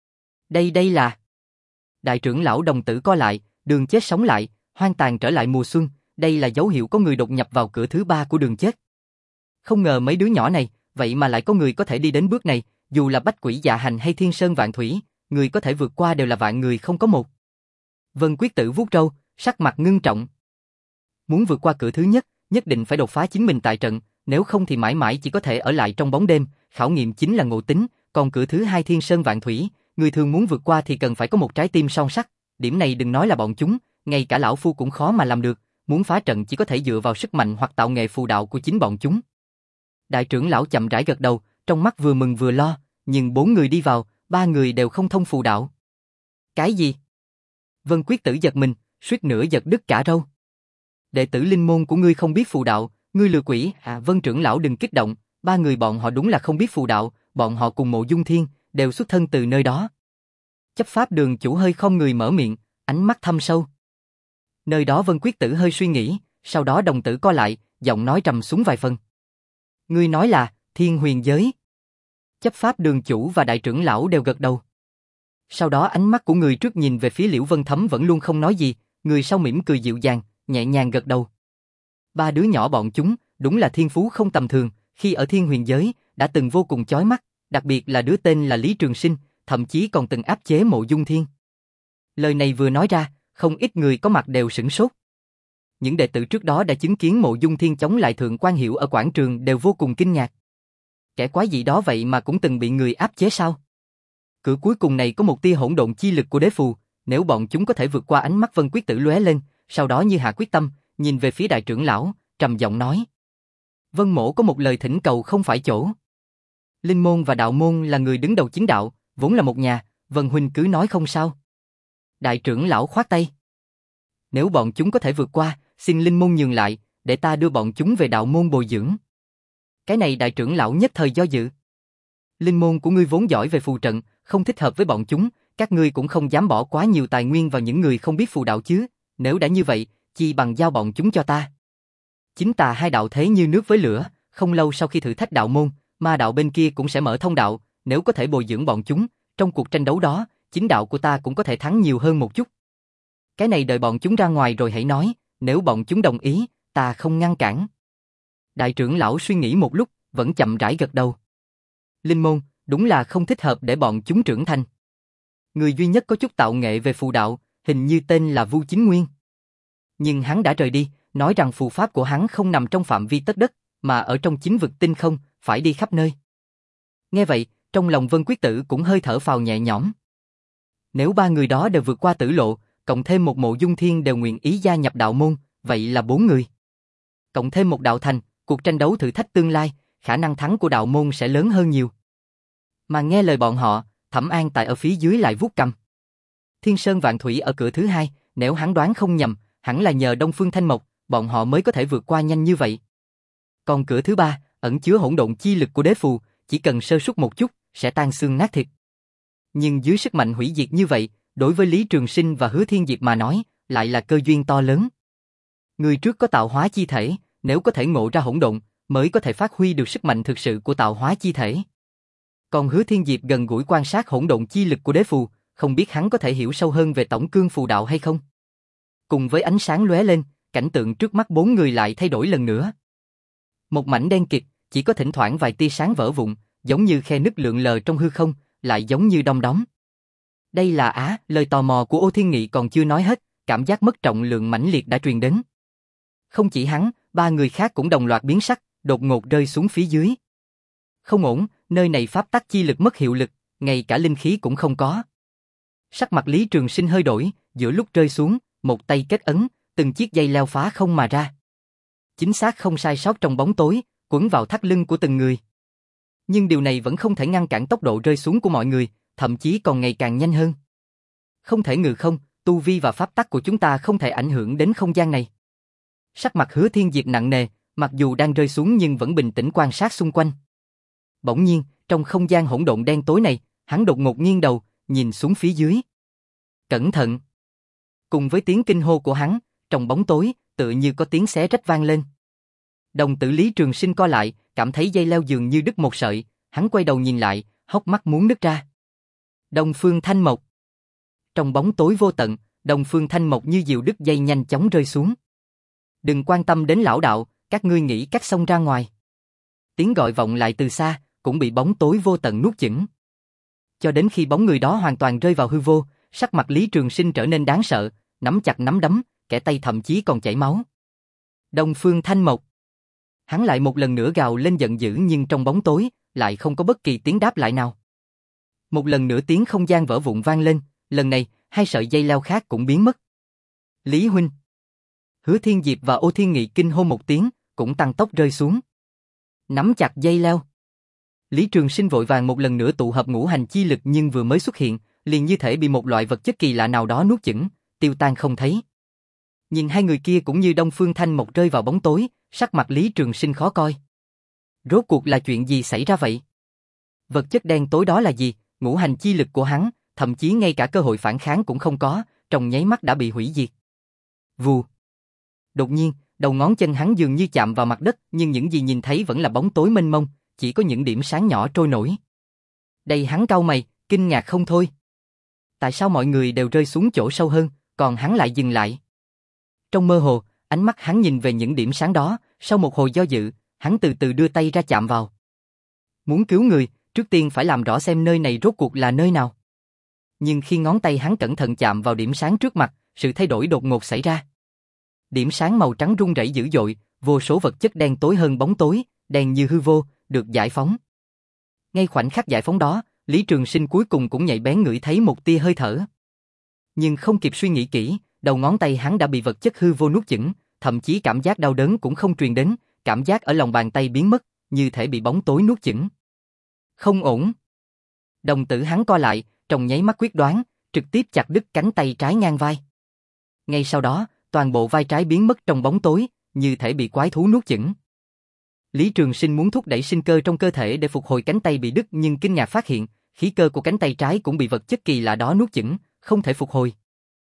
Đây đây là... Đại trưởng lão đồng tử co lại, đường chết sống lại, hoang tàn trở lại mùa xuân, đây là dấu hiệu có người đột nhập vào cửa thứ ba của đường chết. Không ngờ mấy đứa nhỏ này, vậy mà lại có người có thể đi đến bước này, dù là Bách Quỷ Dạ Hành hay Thiên Sơn Vạn Thủy, người có thể vượt qua đều là vạn người không có một. Vân Quyết Tử vuốt râu, sắc mặt ngưng trọng. Muốn vượt qua cửa thứ nhất, nhất định phải đột phá chính mình tại trận, nếu không thì mãi mãi chỉ có thể ở lại trong bóng đêm, khảo nghiệm chính là ngộ tính, còn cửa thứ hai Thiên Sơn Vạn Thủy, người thường muốn vượt qua thì cần phải có một trái tim son sắt, điểm này đừng nói là bọn chúng, ngay cả lão phu cũng khó mà làm được, muốn phá trận chỉ có thể dựa vào sức mạnh hoặc tạo nghệ phù đạo của chính bọn chúng. Đại trưởng lão chậm rãi gật đầu, trong mắt vừa mừng vừa lo, nhưng bốn người đi vào, ba người đều không thông phù đạo. Cái gì? Vân Quyết Tử giật mình, suýt nữa giật đứt cả râu. Đệ tử linh môn của ngươi không biết phù đạo, ngươi lừa quỷ, à Vân trưởng lão đừng kích động, ba người bọn họ đúng là không biết phù đạo, bọn họ cùng Mộ Dung Thiên, đều xuất thân từ nơi đó. Chấp pháp đường chủ hơi không người mở miệng, ánh mắt thâm sâu. Nơi đó Vân Quyết Tử hơi suy nghĩ, sau đó đồng tử co lại, giọng nói trầm xuống vài phần. Ngươi nói là, Thiên Huyền Giới. Chấp pháp đường chủ và đại trưởng lão đều gật đầu. Sau đó ánh mắt của người trước nhìn về phía Liễu Vân Thấm vẫn luôn không nói gì, người sau mỉm cười dịu dàng, nhẹ nhàng gật đầu. Ba đứa nhỏ bọn chúng, đúng là thiên phú không tầm thường, khi ở Thiên Huyền Giới, đã từng vô cùng chói mắt, đặc biệt là đứa tên là Lý Trường Sinh, thậm chí còn từng áp chế Mộ Dung Thiên. Lời này vừa nói ra, không ít người có mặt đều sửng sốt. Những đệ tử trước đó đã chứng kiến Mộ Dung Thiên chống lại Thượng Quan Hiểu ở quảng trường đều vô cùng kinh ngạc. Kẻ quái dị đó vậy mà cũng từng bị người áp chế sao? Cửa cuối cùng này có một tia hỗn độn chi lực của đế phù, nếu bọn chúng có thể vượt qua ánh mắt Vân Quyết Tử lóe lên, sau đó như hạ quyết tâm, nhìn về phía đại trưởng lão, trầm giọng nói. Vân Mỗ có một lời thỉnh cầu không phải chỗ. Linh môn và đạo môn là người đứng đầu chính đạo, vốn là một nhà, Vân huynh cứ nói không sao. Đại trưởng lão khoát tay. Nếu bọn chúng có thể vượt qua, xin linh môn nhường lại, để ta đưa bọn chúng về đạo môn bồi dưỡng. Cái này đại trưởng lão nhất thời do dự. Linh môn của ngươi vốn giỏi về phù trận, không thích hợp với bọn chúng, các ngươi cũng không dám bỏ quá nhiều tài nguyên vào những người không biết phù đạo chứ, nếu đã như vậy, chi bằng giao bọn chúng cho ta. Chính tà hai đạo thế như nước với lửa, không lâu sau khi thử thách đạo môn, ma đạo bên kia cũng sẽ mở thông đạo, nếu có thể bồi dưỡng bọn chúng, trong cuộc tranh đấu đó, chính đạo của ta cũng có thể thắng nhiều hơn một chút. Cái này đợi bọn chúng ra ngoài rồi hãy nói, nếu bọn chúng đồng ý, ta không ngăn cản. Đại trưởng lão suy nghĩ một lúc, vẫn chậm rãi gật đầu. Linh môn, đúng là không thích hợp để bọn chúng trưởng thành. Người duy nhất có chút tạo nghệ về phù đạo, hình như tên là Vu Chính Nguyên. Nhưng hắn đã rời đi, nói rằng phù pháp của hắn không nằm trong phạm vi tất đất, mà ở trong chính vực tinh không, phải đi khắp nơi. Nghe vậy, trong lòng Vân Quyết Tử cũng hơi thở phào nhẹ nhõm. Nếu ba người đó đều vượt qua tử lộ, cộng thêm một Mộ Dung Thiên đều nguyện ý gia nhập đạo môn, vậy là bốn người. Cộng thêm một đạo thành, cuộc tranh đấu thử thách tương lai, khả năng thắng của đạo môn sẽ lớn hơn nhiều. Mà nghe lời bọn họ, Thẩm An tại ở phía dưới lại vuốt cằm. Thiên Sơn Vạn Thủy ở cửa thứ hai, nếu hắn đoán không nhầm, hẳn là nhờ Đông Phương Thanh Mộc, bọn họ mới có thể vượt qua nhanh như vậy. Còn cửa thứ ba, ẩn chứa hỗn độn chi lực của đế phù, chỉ cần sơ suất một chút, sẽ tan xương nát thịt. Nhưng dưới sức mạnh hủy diệt như vậy, đối với Lý Trường Sinh và Hứa Thiên Diệp mà nói, lại là cơ duyên to lớn. Người trước có tạo hóa chi thể, nếu có thể ngộ ra hỗn độn, mới có thể phát huy được sức mạnh thực sự của tạo hóa chi thể. Còn Hứa Thiên Diệp gần gũi quan sát hỗn độn chi lực của đế phù, không biết hắn có thể hiểu sâu hơn về tổng cương phù đạo hay không. Cùng với ánh sáng lóe lên, cảnh tượng trước mắt bốn người lại thay đổi lần nữa. Một mảnh đen kịt, chỉ có thỉnh thoảng vài tia sáng vỡ vụn, giống như khe nứt lượn lờ trong hư không, lại giống như đom đóm. Đây là á, lời tò mò của Ô Thiên Nghị còn chưa nói hết, cảm giác mất trọng lượng mãnh liệt đã truyền đến. Không chỉ hắn, ba người khác cũng đồng loạt biến sắc, đột ngột rơi xuống phía dưới. Không ổn, nơi này pháp tắc chi lực mất hiệu lực, ngay cả linh khí cũng không có. Sắc mặt Lý Trường Sinh hơi đổi, giữa lúc rơi xuống, một tay kết ấn, từng chiếc dây leo phá không mà ra. Chính xác không sai sót trong bóng tối, quấn vào thắt lưng của từng người. Nhưng điều này vẫn không thể ngăn cản tốc độ rơi xuống của mọi người, thậm chí còn ngày càng nhanh hơn. Không thể ngự không, tu vi và pháp tắc của chúng ta không thể ảnh hưởng đến không gian này. Sắc mặt Hứa Thiên Diệp nặng nề, mặc dù đang rơi xuống nhưng vẫn bình tĩnh quan sát xung quanh. Bỗng nhiên, trong không gian hỗn độn đen tối này, hắn đột ngột nghiêng đầu, nhìn xuống phía dưới. Cẩn thận! cùng với tiếng kinh hô của hắn, trong bóng tối, tựa như có tiếng xé rách vang lên. Đồng tử Lý Trường Sinh co lại, cảm thấy dây leo dường như đứt một sợi, hắn quay đầu nhìn lại, hốc mắt muốn nứt ra. Đông Phương Thanh Mộc. Trong bóng tối vô tận, Đông Phương Thanh Mộc như diều đứt dây nhanh chóng rơi xuống. Đừng quan tâm đến lão đạo, các ngươi nghĩ cách xông ra ngoài. Tiếng gọi vọng lại từ xa, cũng bị bóng tối vô tận nuốt chửng. Cho đến khi bóng người đó hoàn toàn rơi vào hư vô, sắc mặt Lý Trường Sinh trở nên đáng sợ, nắm chặt nắm đấm, kẻ tay thậm chí còn chảy máu. Đông Phương Thanh Mộc. Hắn lại một lần nữa gào lên giận dữ nhưng trong bóng tối, lại không có bất kỳ tiếng đáp lại nào. Một lần nữa tiếng không gian vỡ vụn vang lên, lần này, hai sợi dây leo khác cũng biến mất. Lý huynh. Hứa Thiên Diệp và Ô Thiên Nghị kinh hô một tiếng, cũng tăng tốc rơi xuống. Nắm chặt dây leo. Lý Trường Sinh vội vàng một lần nữa tụ hợp ngũ hành chi lực nhưng vừa mới xuất hiện, liền như thể bị một loại vật chất kỳ lạ nào đó nuốt chửng, tiêu tan không thấy. Nhìn hai người kia cũng như Đông Phương Thanh Mộc rơi vào bóng tối, sắc mặt Lý Trường Sinh khó coi. Rốt cuộc là chuyện gì xảy ra vậy? Vật chất đen tối đó là gì? Ngũ hành chi lực của hắn, thậm chí ngay cả cơ hội phản kháng cũng không có, trong nháy mắt đã bị hủy diệt. Vù. Đột nhiên, đầu ngón chân hắn dường như chạm vào mặt đất, nhưng những gì nhìn thấy vẫn là bóng tối mênh mông, chỉ có những điểm sáng nhỏ trôi nổi. Đây hắn cau mày, kinh ngạc không thôi. Tại sao mọi người đều rơi xuống chỗ sâu hơn, còn hắn lại dừng lại? Trong mơ hồ, ánh mắt hắn nhìn về những điểm sáng đó, sau một hồi do dự, hắn từ từ đưa tay ra chạm vào. Muốn cứu người, trước tiên phải làm rõ xem nơi này rốt cuộc là nơi nào. Nhưng khi ngón tay hắn cẩn thận chạm vào điểm sáng trước mặt, sự thay đổi đột ngột xảy ra. Điểm sáng màu trắng rung rẩy dữ dội, vô số vật chất đen tối hơn bóng tối, đen như hư vô, được giải phóng. Ngay khoảnh khắc giải phóng đó, Lý Trường Sinh cuối cùng cũng nhạy bén ngửi thấy một tia hơi thở. Nhưng không kịp suy nghĩ kỹ, đầu ngón tay hắn đã bị vật chất hư vô nuốt chửng, thậm chí cảm giác đau đớn cũng không truyền đến, cảm giác ở lòng bàn tay biến mất, như thể bị bóng tối nuốt chửng. Không ổn. Đồng tử hắn co lại, trong nháy mắt quyết đoán, trực tiếp chặt đứt cánh tay trái ngang vai. Ngay sau đó, toàn bộ vai trái biến mất trong bóng tối, như thể bị quái thú nuốt chửng. Lý Trường Sinh muốn thúc đẩy sinh cơ trong cơ thể để phục hồi cánh tay bị đứt nhưng kinh ngạc phát hiện, khí cơ của cánh tay trái cũng bị vật chất kỳ lạ đó nuốt chửng, không thể phục hồi.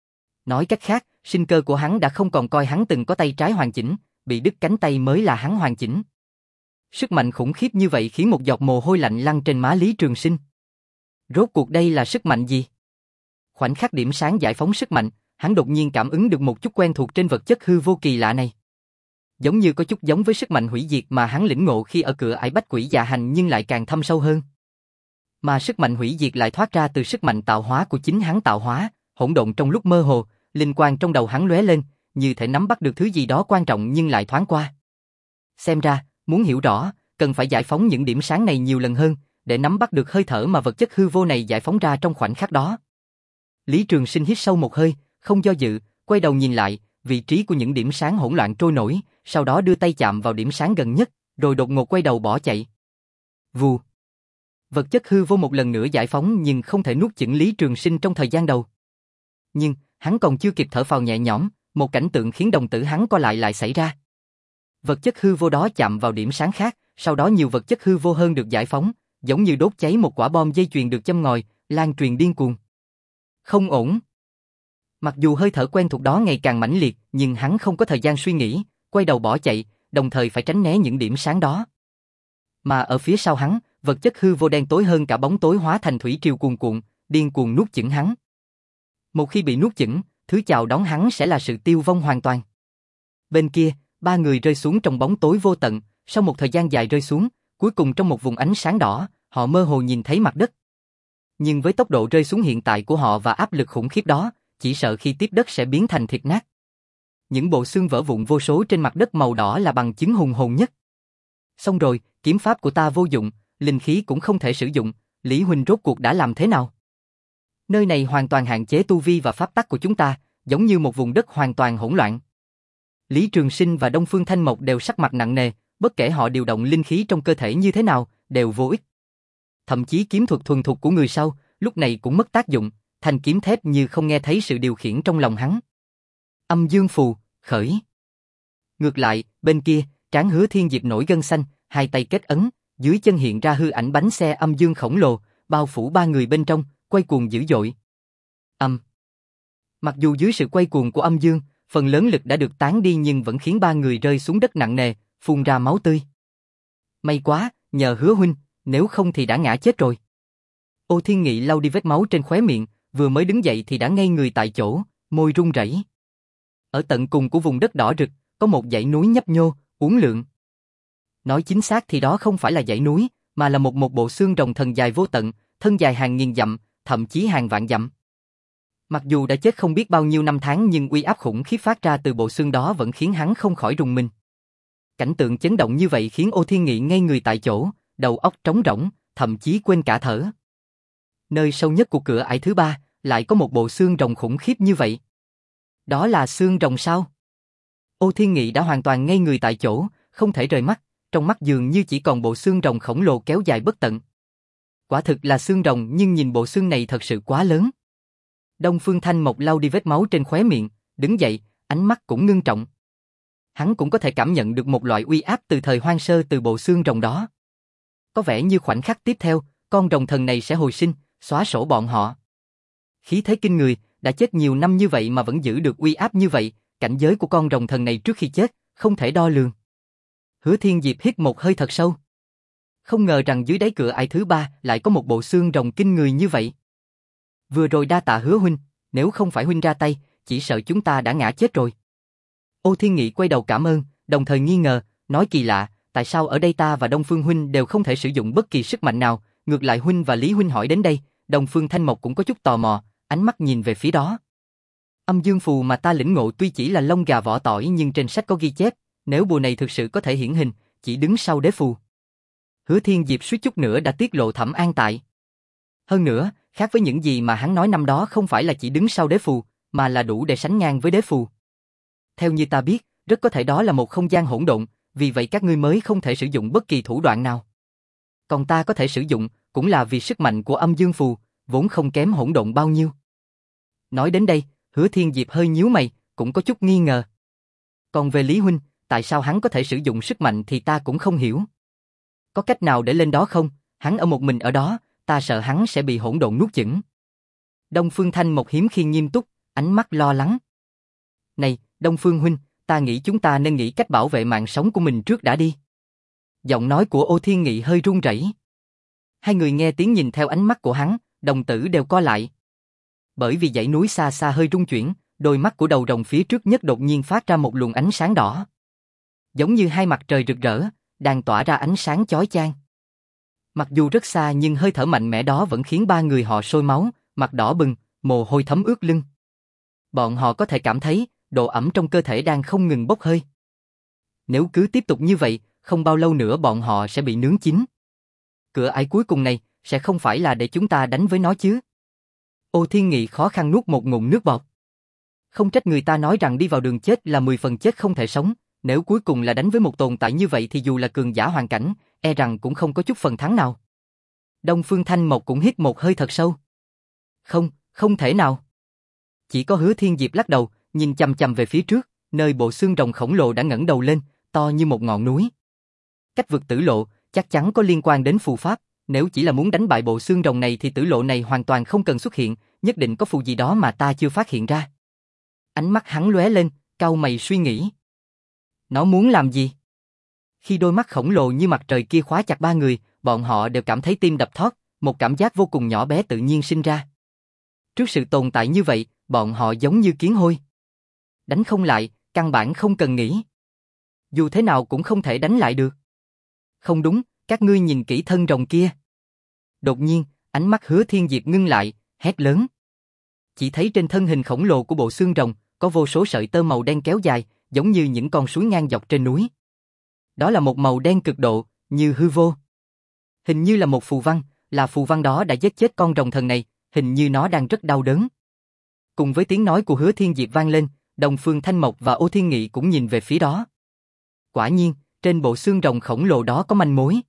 Nói cách khác, sinh cơ của hắn đã không còn coi hắn từng có tay trái hoàn chỉnh, bị đứt cánh tay mới là hắn hoàn chỉnh. Sức mạnh khủng khiếp như vậy khiến một giọt mồ hôi lạnh lăn trên má Lý Trường Sinh. Rốt cuộc đây là sức mạnh gì? Khoảnh khắc điểm sáng giải phóng sức mạnh, hắn đột nhiên cảm ứng được một chút quen thuộc trên vật chất hư vô kỳ lạ này. Giống như có chút giống với sức mạnh hủy diệt mà hắn lĩnh ngộ khi ở cửa ải bách quỷ dạ hành nhưng lại càng thâm sâu hơn. Mà sức mạnh hủy diệt lại thoát ra từ sức mạnh tạo hóa của chính hắn tạo hóa, hỗn độn trong lúc mơ hồ, linh quang trong đầu hắn lóe lên, như thể nắm bắt được thứ gì đó quan trọng nhưng lại thoáng qua. Xem ra, muốn hiểu rõ, cần phải giải phóng những điểm sáng này nhiều lần hơn, để nắm bắt được hơi thở mà vật chất hư vô này giải phóng ra trong khoảnh khắc đó. Lý Trường Sinh hít sâu một hơi, không do dự, quay đầu nhìn lại, vị trí của những điểm sáng hỗn loạn trôi nổi, sau đó đưa tay chạm vào điểm sáng gần nhất, rồi đột ngột quay đầu bỏ chạy. Vù. Vật chất hư vô một lần nữa giải phóng nhưng không thể nuốt chửng Lý Trường Sinh trong thời gian đầu. Nhưng, hắn còn chưa kịp thở phào nhẹ nhõm, một cảnh tượng khiến đồng tử hắn co lại lại xảy ra. Vật chất hư vô đó chạm vào điểm sáng khác, sau đó nhiều vật chất hư vô hơn được giải phóng, giống như đốt cháy một quả bom dây chuyền được châm ngòi, lan truyền điên cuồng. Không ổn. Mặc dù hơi thở quen thuộc đó ngày càng mãnh liệt, nhưng hắn không có thời gian suy nghĩ, quay đầu bỏ chạy, đồng thời phải tránh né những điểm sáng đó. Mà ở phía sau hắn, vật chất hư vô đen tối hơn cả bóng tối hóa thành thủy triều cuồn cuộn, điên cuồng nuốt chửng hắn. Một khi bị nuốt chửng, thứ chào đón hắn sẽ là sự tiêu vong hoàn toàn. Bên kia, ba người rơi xuống trong bóng tối vô tận, sau một thời gian dài rơi xuống, cuối cùng trong một vùng ánh sáng đỏ, họ mơ hồ nhìn thấy mặt đất. Nhưng với tốc độ rơi xuống hiện tại của họ và áp lực khủng khiếp đó, chỉ sợ khi tiếp đất sẽ biến thành thịt nát. Những bộ xương vỡ vụn vô số trên mặt đất màu đỏ là bằng chứng hùng hồn nhất. Xong rồi, kiếm pháp của ta vô dụng, linh khí cũng không thể sử dụng, Lý huynh rốt cuộc đã làm thế nào? Nơi này hoàn toàn hạn chế tu vi và pháp tắc của chúng ta, giống như một vùng đất hoàn toàn hỗn loạn. Lý Trường Sinh và Đông Phương Thanh Mộc đều sắc mặt nặng nề, bất kể họ điều động linh khí trong cơ thể như thế nào, đều vô ích. Thậm chí kiếm thuật thuần thục của người sau, lúc này cũng mất tác dụng, thanh kiếm thép như không nghe thấy sự điều khiển trong lòng hắn. Âm dương phù, khởi. Ngược lại, bên kia, trán Hứa Thiên Diệp nổi gân xanh, hai tay kết ấn, dưới chân hiện ra hư ảnh bánh xe âm dương khổng lồ, bao phủ ba người bên trong, quay cuồng dữ dội. Âm. Mặc dù dưới sự quay cuồng của âm dương, phần lớn lực đã được tán đi nhưng vẫn khiến ba người rơi xuống đất nặng nề, phun ra máu tươi. May quá, nhờ Hứa huynh, nếu không thì đã ngã chết rồi. Ô Thiên Nghị lau đi vết máu trên khóe miệng, vừa mới đứng dậy thì đã ngây người tại chỗ, môi run rẩy. Ở tận cùng của vùng đất đỏ rực, có một dãy núi nhấp nhô, uốn lượn. Nói chính xác thì đó không phải là dãy núi, mà là một một bộ xương rồng thần dài vô tận, thân dài hàng nghìn dặm, thậm chí hàng vạn dặm. Mặc dù đã chết không biết bao nhiêu năm tháng nhưng uy áp khủng khiếp phát ra từ bộ xương đó vẫn khiến hắn không khỏi rùng mình. Cảnh tượng chấn động như vậy khiến Ô Thiên Nghị ngây người tại chỗ, đầu óc trống rỗng, thậm chí quên cả thở. Nơi sâu nhất của cửa ải thứ ba, lại có một bộ xương rồng khủng khiếp như vậy. Đó là xương rồng sao? Ô Thiên Nghị đã hoàn toàn ngây người tại chỗ, không thể rời mắt, trong mắt dường như chỉ còn bộ xương rồng khổng lồ kéo dài bất tận. Quả thực là xương rồng nhưng nhìn bộ xương này thật sự quá lớn. Đông Phương Thanh Mộc lau đi vết máu trên khóe miệng, đứng dậy, ánh mắt cũng ngưng trọng. Hắn cũng có thể cảm nhận được một loại uy áp từ thời hoang sơ từ bộ xương rồng đó. Có vẻ như khoảnh khắc tiếp theo, con rồng thần này sẽ hồi sinh, xóa sổ bọn họ. Khí thế kinh người, đã chết nhiều năm như vậy mà vẫn giữ được uy áp như vậy, cảnh giới của con rồng thần này trước khi chết, không thể đo lường. Hứa Thiên Diệp hít một hơi thật sâu. Không ngờ rằng dưới đáy cửa ải thứ ba lại có một bộ xương rồng kinh người như vậy. Vừa rồi đa tạ Hứa huynh, nếu không phải huynh ra tay, chỉ sợ chúng ta đã ngã chết rồi. Ô Thiên Nghị quay đầu cảm ơn, đồng thời nghi ngờ, nói kỳ lạ, tại sao ở đây ta và Đông Phương huynh đều không thể sử dụng bất kỳ sức mạnh nào, ngược lại huynh và Lý huynh hỏi đến đây. Đông Phương Thanh Mộc cũng có chút tò mò, ánh mắt nhìn về phía đó. Âm dương phù mà ta lĩnh ngộ tuy chỉ là lông gà vỏ tỏi nhưng trên sách có ghi chép, nếu bùa này thực sự có thể hiển hình, chỉ đứng sau đế phù. Hứa Thiên Diệp suýt chút nữa đã tiết lộ Thẩm An tại. Hơn nữa, khác với những gì mà hắn nói năm đó không phải là chỉ đứng sau đế phù, mà là đủ để sánh ngang với đế phù. Theo như ta biết, rất có thể đó là một không gian hỗn độn, vì vậy các ngươi mới không thể sử dụng bất kỳ thủ đoạn nào. Còn ta có thể sử dụng, cũng là vì sức mạnh của âm dương phù, vốn không kém hỗn độn bao nhiêu. Nói đến đây, Hứa Thiên Diệp hơi nhíu mày, cũng có chút nghi ngờ. Còn về Lý huynh, tại sao hắn có thể sử dụng sức mạnh thì ta cũng không hiểu. Có cách nào để lên đó không? Hắn ở một mình ở đó, ta sợ hắn sẽ bị hỗn độn nuốt chửng. Đông Phương Thanh Mộc hiếm khi nghiêm túc, ánh mắt lo lắng. Này, Đông Phương huynh, ta nghĩ chúng ta nên nghĩ cách bảo vệ mạng sống của mình trước đã đi. Giọng nói của Ô Thiên Nghị hơi run rẩy. Hai người nghe tiếng nhìn theo ánh mắt của hắn, đồng tử đều co lại. Bởi vì dãy núi xa xa hơi rung chuyển, đôi mắt của đầu rồng phía trước nhất đột nhiên phát ra một luồng ánh sáng đỏ. Giống như hai mặt trời rực rỡ, đang tỏa ra ánh sáng chói chang. Mặc dù rất xa nhưng hơi thở mạnh mẽ đó vẫn khiến ba người họ sôi máu, mặt đỏ bừng, mồ hôi thấm ướt lưng. Bọn họ có thể cảm thấy, độ ẩm trong cơ thể đang không ngừng bốc hơi. Nếu cứ tiếp tục như vậy, không bao lâu nữa bọn họ sẽ bị nướng chín. Cửa ải cuối cùng này, sẽ không phải là để chúng ta đánh với nó chứ? Ô Thiên Nghị khó khăn nuốt một ngụm nước bọt. Không trách người ta nói rằng đi vào đường chết là mười phần chết không thể sống, nếu cuối cùng là đánh với một tồn tại như vậy thì dù là cường giả hoàn cảnh, e rằng cũng không có chút phần thắng nào. Đông Phương Thanh Mộc cũng hít một hơi thật sâu. Không, không thể nào. Chỉ có Hứa Thiên Diệp lắc đầu, nhìn chằm chằm về phía trước, nơi bộ xương rồng khổng lồ đã ngẩng đầu lên, to như một ngọn núi. Cách vực tử lộ, chắc chắn có liên quan đến phù pháp, nếu chỉ là muốn đánh bại bộ xương rồng này thì tử lộ này hoàn toàn không cần xuất hiện, nhất định có phù gì đó mà ta chưa phát hiện ra. Ánh mắt hắn lóe lên, cau mày suy nghĩ. Nó muốn làm gì? Khi đôi mắt khổng lồ như mặt trời kia khóa chặt ba người, bọn họ đều cảm thấy tim đập thót, một cảm giác vô cùng nhỏ bé tự nhiên sinh ra. Trước sự tồn tại như vậy, bọn họ giống như kiến hôi. Đánh không lại, căn bản không cần nghĩ. Dù thế nào cũng không thể đánh lại được. Không đúng, các ngươi nhìn kỹ thân rồng kia. Đột nhiên, ánh mắt Hứa Thiên Diệp ngưng lại, hét lớn. Chỉ thấy trên thân hình khổng lồ của bộ xương rồng, có vô số sợi tơ màu đen kéo dài, giống như những con suối ngang dọc trên núi. Đó là một màu đen cực độ, như hư vô. Hình như là một phù văn, là phù văn đó đã giết chết con rồng thần này, hình như nó đang rất đau đớn. Cùng với tiếng nói của Hứa Thiên Diệp vang lên, Đông Phương Thanh Mộc và Ô Thiên Nghị cũng nhìn về phía đó. Quả nhiên, trên bộ xương rồng khổng lồ đó có manh mối.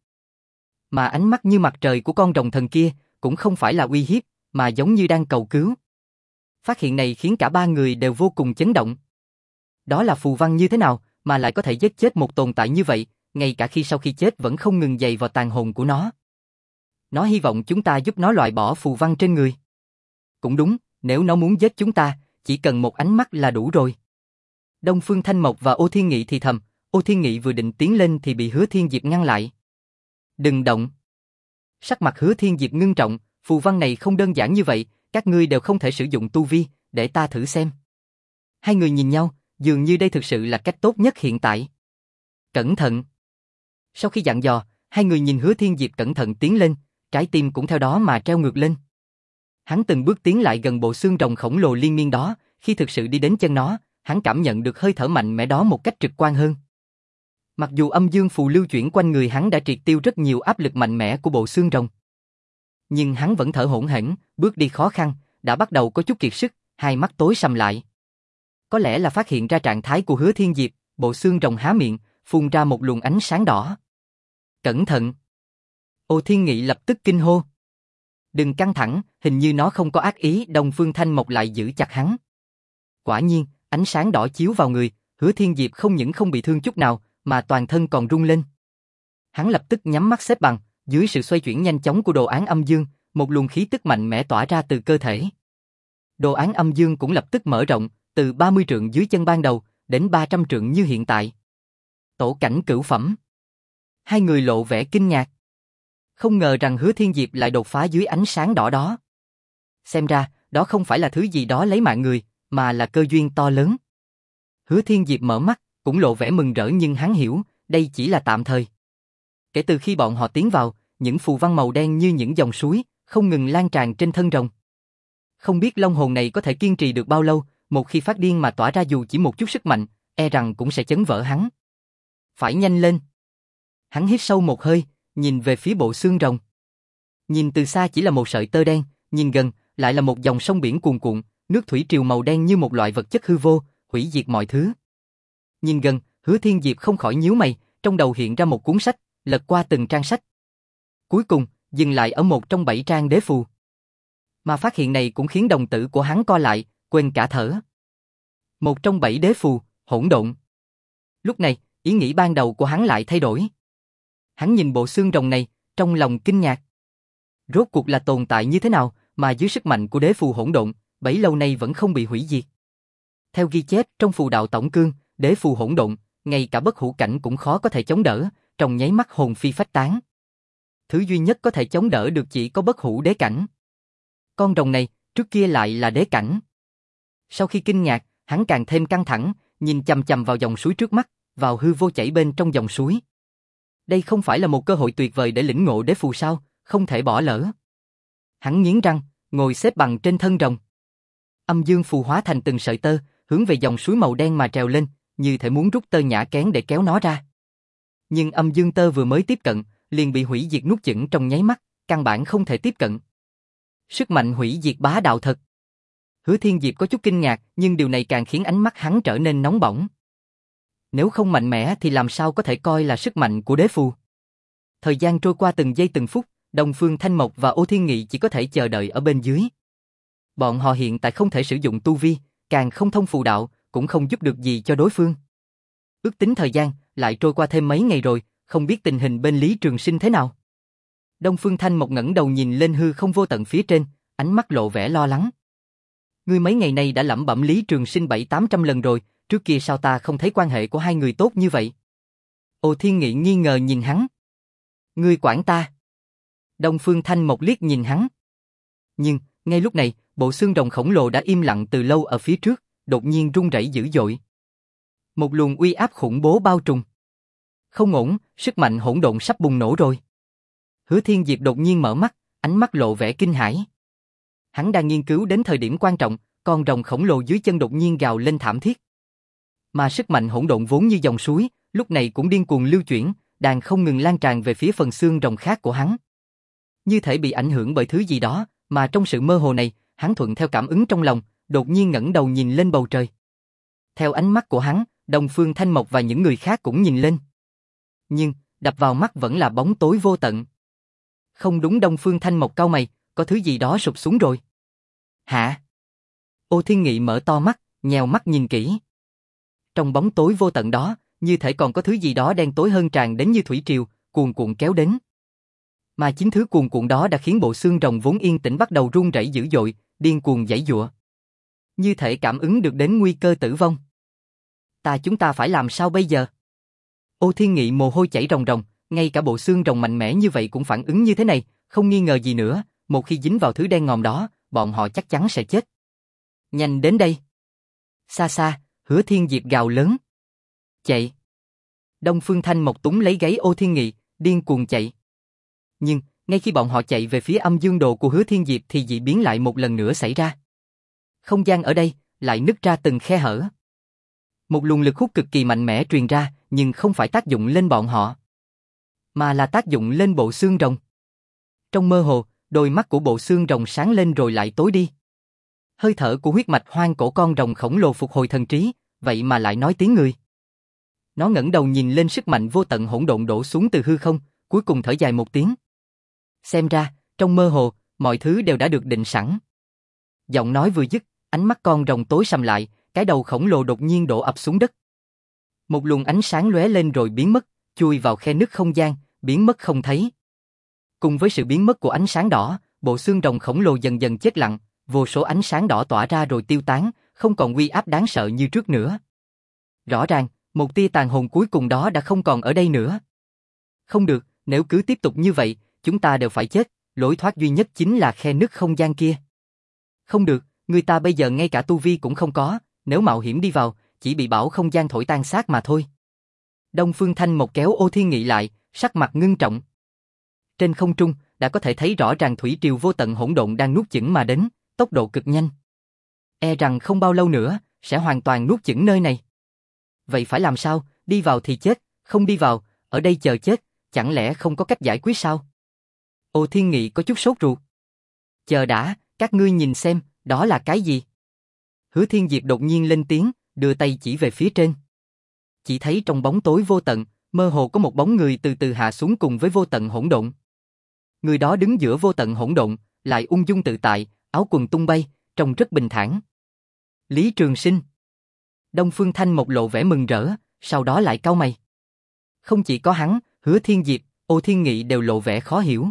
Mà ánh mắt như mặt trời của con rồng thần kia, cũng không phải là uy hiếp, mà giống như đang cầu cứu. Phát hiện này khiến cả ba người đều vô cùng chấn động. Đó là phù văn như thế nào, mà lại có thể giết chết một tồn tại như vậy, ngay cả khi sau khi chết vẫn không ngừng dày vào tàn hồn của nó. Nó hy vọng chúng ta giúp nó loại bỏ phù văn trên người. Cũng đúng, nếu nó muốn giết chúng ta, chỉ cần một ánh mắt là đủ rồi. Đông Phương Thanh Mộc và Ô Thiên Nghị thì thầm, Ô Thiên Nghị vừa định tiến lên thì bị Hứa Thiên Diệp ngăn lại. Đừng động. Sắc mặt Hứa Thiên Diệp ngưng trọng, phù văn này không đơn giản như vậy, các ngươi đều không thể sử dụng tu vi, để ta thử xem. Hai người nhìn nhau, dường như đây thực sự là cách tốt nhất hiện tại. Cẩn thận. Sau khi dặn dò, hai người nhìn Hứa Thiên Diệp cẩn thận tiến lên, trái tim cũng theo đó mà treo ngược lên. Hắn từng bước tiến lại gần bộ xương rồng khổng lồ liên miên đó, khi thực sự đi đến chân nó, hắn cảm nhận được hơi thở mạnh mẽ đó một cách trực quan hơn. Mặc dù âm dương phù lưu chuyển quanh người hắn đã triệt tiêu rất nhiều áp lực mạnh mẽ của bộ xương rồng, nhưng hắn vẫn thở hổn hển, bước đi khó khăn, đã bắt đầu có chút kiệt sức, hai mắt tối sầm lại. Có lẽ là phát hiện ra trạng thái của Hứa Thiên Diệp, bộ xương rồng há miệng, phun ra một luồng ánh sáng đỏ. Cẩn thận! Ô Thiên Nghị lập tức kinh hô. Đừng căng thẳng, hình như nó không có ác ý. Đông Phương Thanh Mộc lại giữ chặt hắn. Quả nhiên, ánh sáng đỏ chiếu vào người, Hứa Thiên Diệp không những không bị thương chút nào, mà toàn thân còn rung lên. Hắn lập tức nhắm mắt xếp bằng, dưới sự xoay chuyển nhanh chóng của đồ án âm dương, một luồng khí tức mạnh mẽ tỏa ra từ cơ thể. Đồ án âm dương cũng lập tức mở rộng, từ ba mươi trượng dưới chân ban đầu, đến ba trăm trượng như hiện tại. Tổ cảnh cửu phẩm. Hai người lộ vẻ kinh ngạc. Không ngờ rằng Hứa Thiên Diệp lại đột phá dưới ánh sáng đỏ đó. Xem ra, đó không phải là thứ gì đó lấy mạng người, mà là cơ duyên to lớn. Hứa Thiên Diệp mở mắt, cũng lộ vẻ mừng rỡ, nhưng hắn hiểu, đây chỉ là tạm thời. Kể từ khi bọn họ tiến vào, những phù văn màu đen như những dòng suối, không ngừng lan tràn trên thân rồng. Không biết long hồn này có thể kiên trì được bao lâu, một khi phát điên mà tỏa ra dù chỉ một chút sức mạnh, e rằng cũng sẽ chấn vỡ hắn. Phải nhanh lên. Hắn hít sâu một hơi, nhìn về phía bộ xương rồng. Nhìn từ xa chỉ là một sợi tơ đen, nhìn gần lại là một dòng sông biển cuồn cuộn, nước thủy triều màu đen như một loại vật chất hư vô, hủy diệt mọi thứ. Nhìn gần, Hứa Thiên Diệp không khỏi nhíu mày, trong đầu hiện ra một cuốn sách, lật qua từng trang sách. Cuối cùng, dừng lại ở một trong bảy trang đế phù. Mà phát hiện này cũng khiến đồng tử của hắn co lại, quên cả thở. Một trong bảy đế phù, hỗn độn. Lúc này, ý nghĩ ban đầu của hắn lại thay đổi. Hắn nhìn bộ xương rồng này, trong lòng kinh ngạc. Rốt cuộc là tồn tại như thế nào, mà dưới sức mạnh của đế phù hỗn độn, bấy lâu nay vẫn không bị hủy diệt. Theo ghi chép trong phù đạo tổng cương, đế phù hỗn độn, ngay cả bất hủ cảnh cũng khó có thể chống đỡ, trong nháy mắt hồn phi phách tán. Thứ duy nhất có thể chống đỡ được chỉ có bất hủ đế cảnh. Con rồng này, trước kia lại là đế cảnh. Sau khi kinh ngạc, hắn càng thêm căng thẳng, nhìn chằm chằm vào dòng suối trước mắt, vào hư vô chảy bên trong dòng suối. Đây không phải là một cơ hội tuyệt vời để lĩnh ngộ đế phù sao, không thể bỏ lỡ. Hắn nghiến răng, ngồi xếp bằng trên thân rồng. Âm dương phù hóa thành từng sợi tơ, hướng về dòng suối màu đen mà trèo lên, như thể muốn rút tơ nhã kén để kéo nó ra. Nhưng âm dương tơ vừa mới tiếp cận, liền bị hủy diệt nuốt chửng trong nháy mắt, căn bản không thể tiếp cận. Sức mạnh hủy diệt bá đạo thật. Hứa Thiên Diệp có chút kinh ngạc, nhưng điều này càng khiến ánh mắt hắn trở nên nóng bỏng. Nếu không mạnh mẽ thì làm sao có thể coi là sức mạnh của đế phù. Thời gian trôi qua từng giây từng phút, Đông Phương Thanh Mộc và Ô Thiên Nghị chỉ có thể chờ đợi ở bên dưới. Bọn họ hiện tại không thể sử dụng tu vi, càng không thông phù đạo, cũng không giúp được gì cho đối phương. Ước tính thời gian, lại trôi qua thêm mấy ngày rồi, không biết tình hình bên Lý Trường Sinh thế nào. Đông Phương Thanh Mộc ngẩng đầu nhìn lên hư không vô tận phía trên, ánh mắt lộ vẻ lo lắng. Ngươi mấy ngày nay đã lẩm bẩm Lý Trường Sinh bảy tám trăm lần rồi, trước kia sao ta không thấy quan hệ của hai người tốt như vậy? Ô Thiên Nghị nghi ngờ nhìn hắn. Ngươi quản ta. Đông Phương Thanh Mộc liếc nhìn hắn. Nhưng, ngay lúc này, bộ xương rồng khổng lồ đã im lặng từ lâu ở phía trước, đột nhiên rung rẩy dữ dội. Một luồng uy áp khủng bố bao trùm. Không ổn, sức mạnh hỗn độn sắp bùng nổ rồi. Hứa Thiên Diệp đột nhiên mở mắt, ánh mắt lộ vẻ kinh hãi. Hắn đang nghiên cứu đến thời điểm quan trọng, con rồng khổng lồ dưới chân đột nhiên gào lên thảm thiết. Mà sức mạnh hỗn độn vốn như dòng suối, lúc này cũng điên cuồng lưu chuyển, đang không ngừng lan tràn về phía phần xương rồng khác của hắn. Như thể bị ảnh hưởng bởi thứ gì đó, mà trong sự mơ hồ này, hắn thuận theo cảm ứng trong lòng, đột nhiên ngẩng đầu nhìn lên bầu trời. Theo ánh mắt của hắn, Đông Phương Thanh Mộc và những người khác cũng nhìn lên. Nhưng, đập vào mắt vẫn là bóng tối vô tận. Không đúng, Đông Phương Thanh Mộc cau mày, có thứ gì đó sụp xuống rồi. Hả? Ô Thiên Nghị mở to mắt, nhèo mắt nhìn kỹ. Trong bóng tối vô tận đó, như thể còn có thứ gì đó đen tối hơn tràn đến như thủy triều, cuồn cuộn kéo đến. Mà chính thứ cuồn cuộn đó đã khiến bộ xương rồng vốn yên tĩnh bắt đầu run rẩy dữ dội, điên cuồng giãy giụa. Như thể cảm ứng được đến nguy cơ tử vong. Ta chúng ta phải làm sao bây giờ? Ô Thiên Nghị mồ hôi chảy ròng ròng, ngay cả bộ xương rồng mạnh mẽ như vậy cũng phản ứng như thế này, không nghi ngờ gì nữa, một khi dính vào thứ đen ngòm đó, bọn họ chắc chắn sẽ chết. Nhanh đến đây. Xa xa, Hứa Thiên Diệp gào lớn. Chạy. Đông Phương Thanh Mộc túm lấy gáy Ô Thiên Nghị, điên cuồng chạy. Nhưng, ngay khi bọn họ chạy về phía âm dương đồ của Hứa Thiên Diệp thì dị biến lại một lần nữa xảy ra. Không gian ở đây, lại nứt ra từng khe hở. Một luồng lực hút cực kỳ mạnh mẽ truyền ra, nhưng không phải tác dụng lên bọn họ, mà là tác dụng lên bộ xương rồng. Trong mơ hồ, đôi mắt của bộ xương rồng sáng lên rồi lại tối đi. Hơi thở của huyết mạch hoang cổ con rồng khổng lồ phục hồi thần trí, vậy mà lại nói tiếng người. Nó ngẩng đầu nhìn lên sức mạnh vô tận hỗn độn đổ xuống từ hư không, cuối cùng thở dài một tiếng. Xem ra, trong mơ hồ, mọi thứ đều đã được định sẵn. Giọng nói vừa dứt, ánh mắt con rồng tối sầm lại, cái đầu khổng lồ đột nhiên đổ ập xuống đất. Một luồng ánh sáng lóe lên rồi biến mất, chui vào khe nứt không gian, biến mất không thấy. Cùng với sự biến mất của ánh sáng đỏ, bộ xương rồng khổng lồ dần dần chết lặng, vô số ánh sáng đỏ tỏa ra rồi tiêu tán, không còn uy áp đáng sợ như trước nữa. Rõ ràng, một tia tàn hồn cuối cùng đó đã không còn ở đây nữa. Không được, nếu cứ tiếp tục như vậy, chúng ta đều phải chết, lối thoát duy nhất chính là khe nứt không gian kia. Không được, người ta bây giờ ngay cả tu vi cũng không có, nếu mạo hiểm đi vào, chỉ bị bão không gian thổi tan xác mà thôi. Đông Phương Thanh Mộc kéo Ô Thiên Nghị lại, sắc mặt ngưng trọng. Trên không trung, đã có thể thấy rõ ràng thủy triều vô tận hỗn độn đang nuốt chửng mà đến, tốc độ cực nhanh. E rằng không bao lâu nữa, sẽ hoàn toàn nuốt chửng nơi này. Vậy phải làm sao, đi vào thì chết, không đi vào, ở đây chờ chết, chẳng lẽ không có cách giải quyết sao? Ô Thiên Nghị có chút sốt ruột. Chờ đã, các ngươi nhìn xem, đó là cái gì? Hứa Thiên Diệp đột nhiên lên tiếng, đưa tay chỉ về phía trên. Chỉ thấy trong bóng tối vô tận, mơ hồ có một bóng người từ từ hạ xuống cùng với vô tận hỗn độn. Người đó đứng giữa vô tận hỗn độn, lại ung dung tự tại, áo quần tung bay, trông rất bình thản. Lý Trường Sinh. Đông Phương Thanh Mộc lộ vẻ mừng rỡ, sau đó lại cau mày. Không chỉ có hắn, Hứa Thiên Diệp, Ô Thiên Nghị đều lộ vẻ khó hiểu.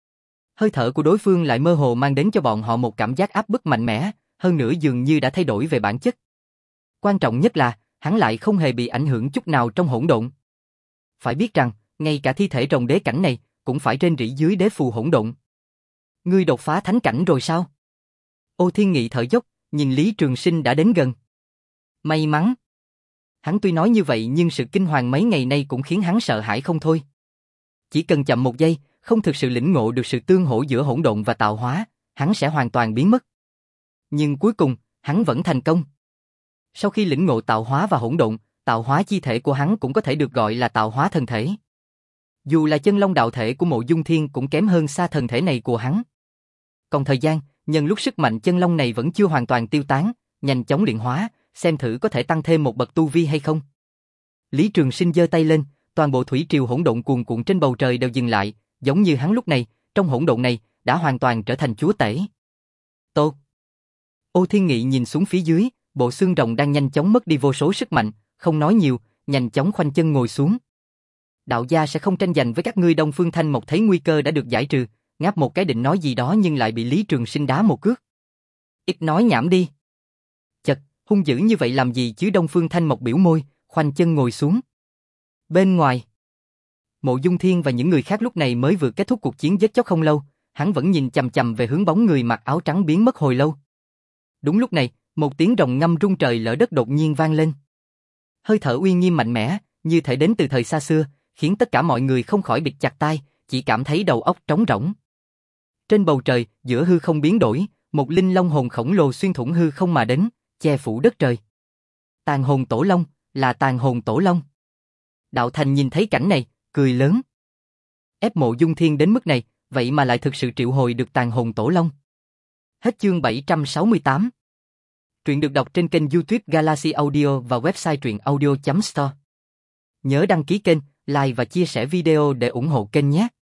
Hơi thở của đối phương lại mơ hồ mang đến cho bọn họ một cảm giác áp bức mạnh mẽ, hơn nữa dường như đã thay đổi về bản chất. Quan trọng nhất là, hắn lại không hề bị ảnh hưởng chút nào trong hỗn độn. Phải biết rằng, ngay cả thi thể rồng đế cảnh này, cũng phải rên rỉ dưới đế phù hỗn độn. Ngươi đột phá thánh cảnh rồi sao? Ô Thiên Nghị thở dốc, nhìn Lý Trường Sinh đã đến gần. May mắn. Hắn tuy nói như vậy nhưng sự kinh hoàng mấy ngày nay cũng khiến hắn sợ hãi không thôi. Chỉ cần chậm một giây, không thực sự lĩnh ngộ được sự tương hỗ giữa hỗn độn và tạo hóa, hắn sẽ hoàn toàn biến mất. Nhưng cuối cùng, hắn vẫn thành công. Sau khi lĩnh ngộ tạo hóa và hỗn độn, tạo hóa chi thể của hắn cũng có thể được gọi là tạo hóa thần thể. Dù là chân long đạo thể của Mộ Dung Thiên cũng kém hơn xa thần thể này của hắn. Còn thời gian, nhân lúc sức mạnh chân long này vẫn chưa hoàn toàn tiêu tán, nhanh chóng luyện hóa, xem thử có thể tăng thêm một bậc tu vi hay không. Lý Trường Sinh giơ tay lên, toàn bộ thủy triều hỗn độn cuồn cuộn trên bầu trời đều dừng lại, giống như hắn lúc này, trong hỗn độn này, đã hoàn toàn trở thành chúa tể. Tốt. Ô Thiên Nghị nhìn xuống phía dưới, bộ xương rồng đang nhanh chóng mất đi vô số sức mạnh, không nói nhiều, nhanh chóng khoanh chân ngồi xuống. Đạo gia sẽ không tranh giành với các ngươi. Đông Phương Thanh Mộc thấy nguy cơ đã được giải trừ, ngáp một cái định nói gì đó nhưng lại bị Lý Trường Sinh đá một cước. Ít nói nhảm đi. Chật, hung dữ như vậy làm gì chứ? Đông Phương Thanh Mộc biểu môi, khoanh chân ngồi xuống. Bên ngoài, Mộ Dung Thiên và những người khác lúc này mới vừa kết thúc cuộc chiến giết chóc không lâu, hắn vẫn nhìn chằm chằm về hướng bóng người mặc áo trắng biến mất hồi lâu. Đúng lúc này, một tiếng rồng ngâm rung trời lỡ đất đột nhiên vang lên. Hơi thở uy nghiêm mạnh mẽ, như thể đến từ thời xa xưa, khiến tất cả mọi người không khỏi bịt chặt tai, chỉ cảm thấy đầu óc trống rỗng. Trên bầu trời, giữa hư không biến đổi, một linh long hồn khổng lồ xuyên thủng hư không mà đến, che phủ đất trời. Tàn hồn tổ long, là tàn hồn tổ long. Đạo Thành nhìn thấy cảnh này, cười lớn. Ép Mộ Dung Thiên đến mức này, vậy mà lại thực sự triệu hồi được tàn hồn tổ long. Hết chương bảy trăm sáu mươi tám. Truyện được đọc trên kênh YouTube Galaxy Audio và website truyện audio chấm store. Nhớ đăng ký kênh, like và chia sẻ video để ủng hộ kênh nhé.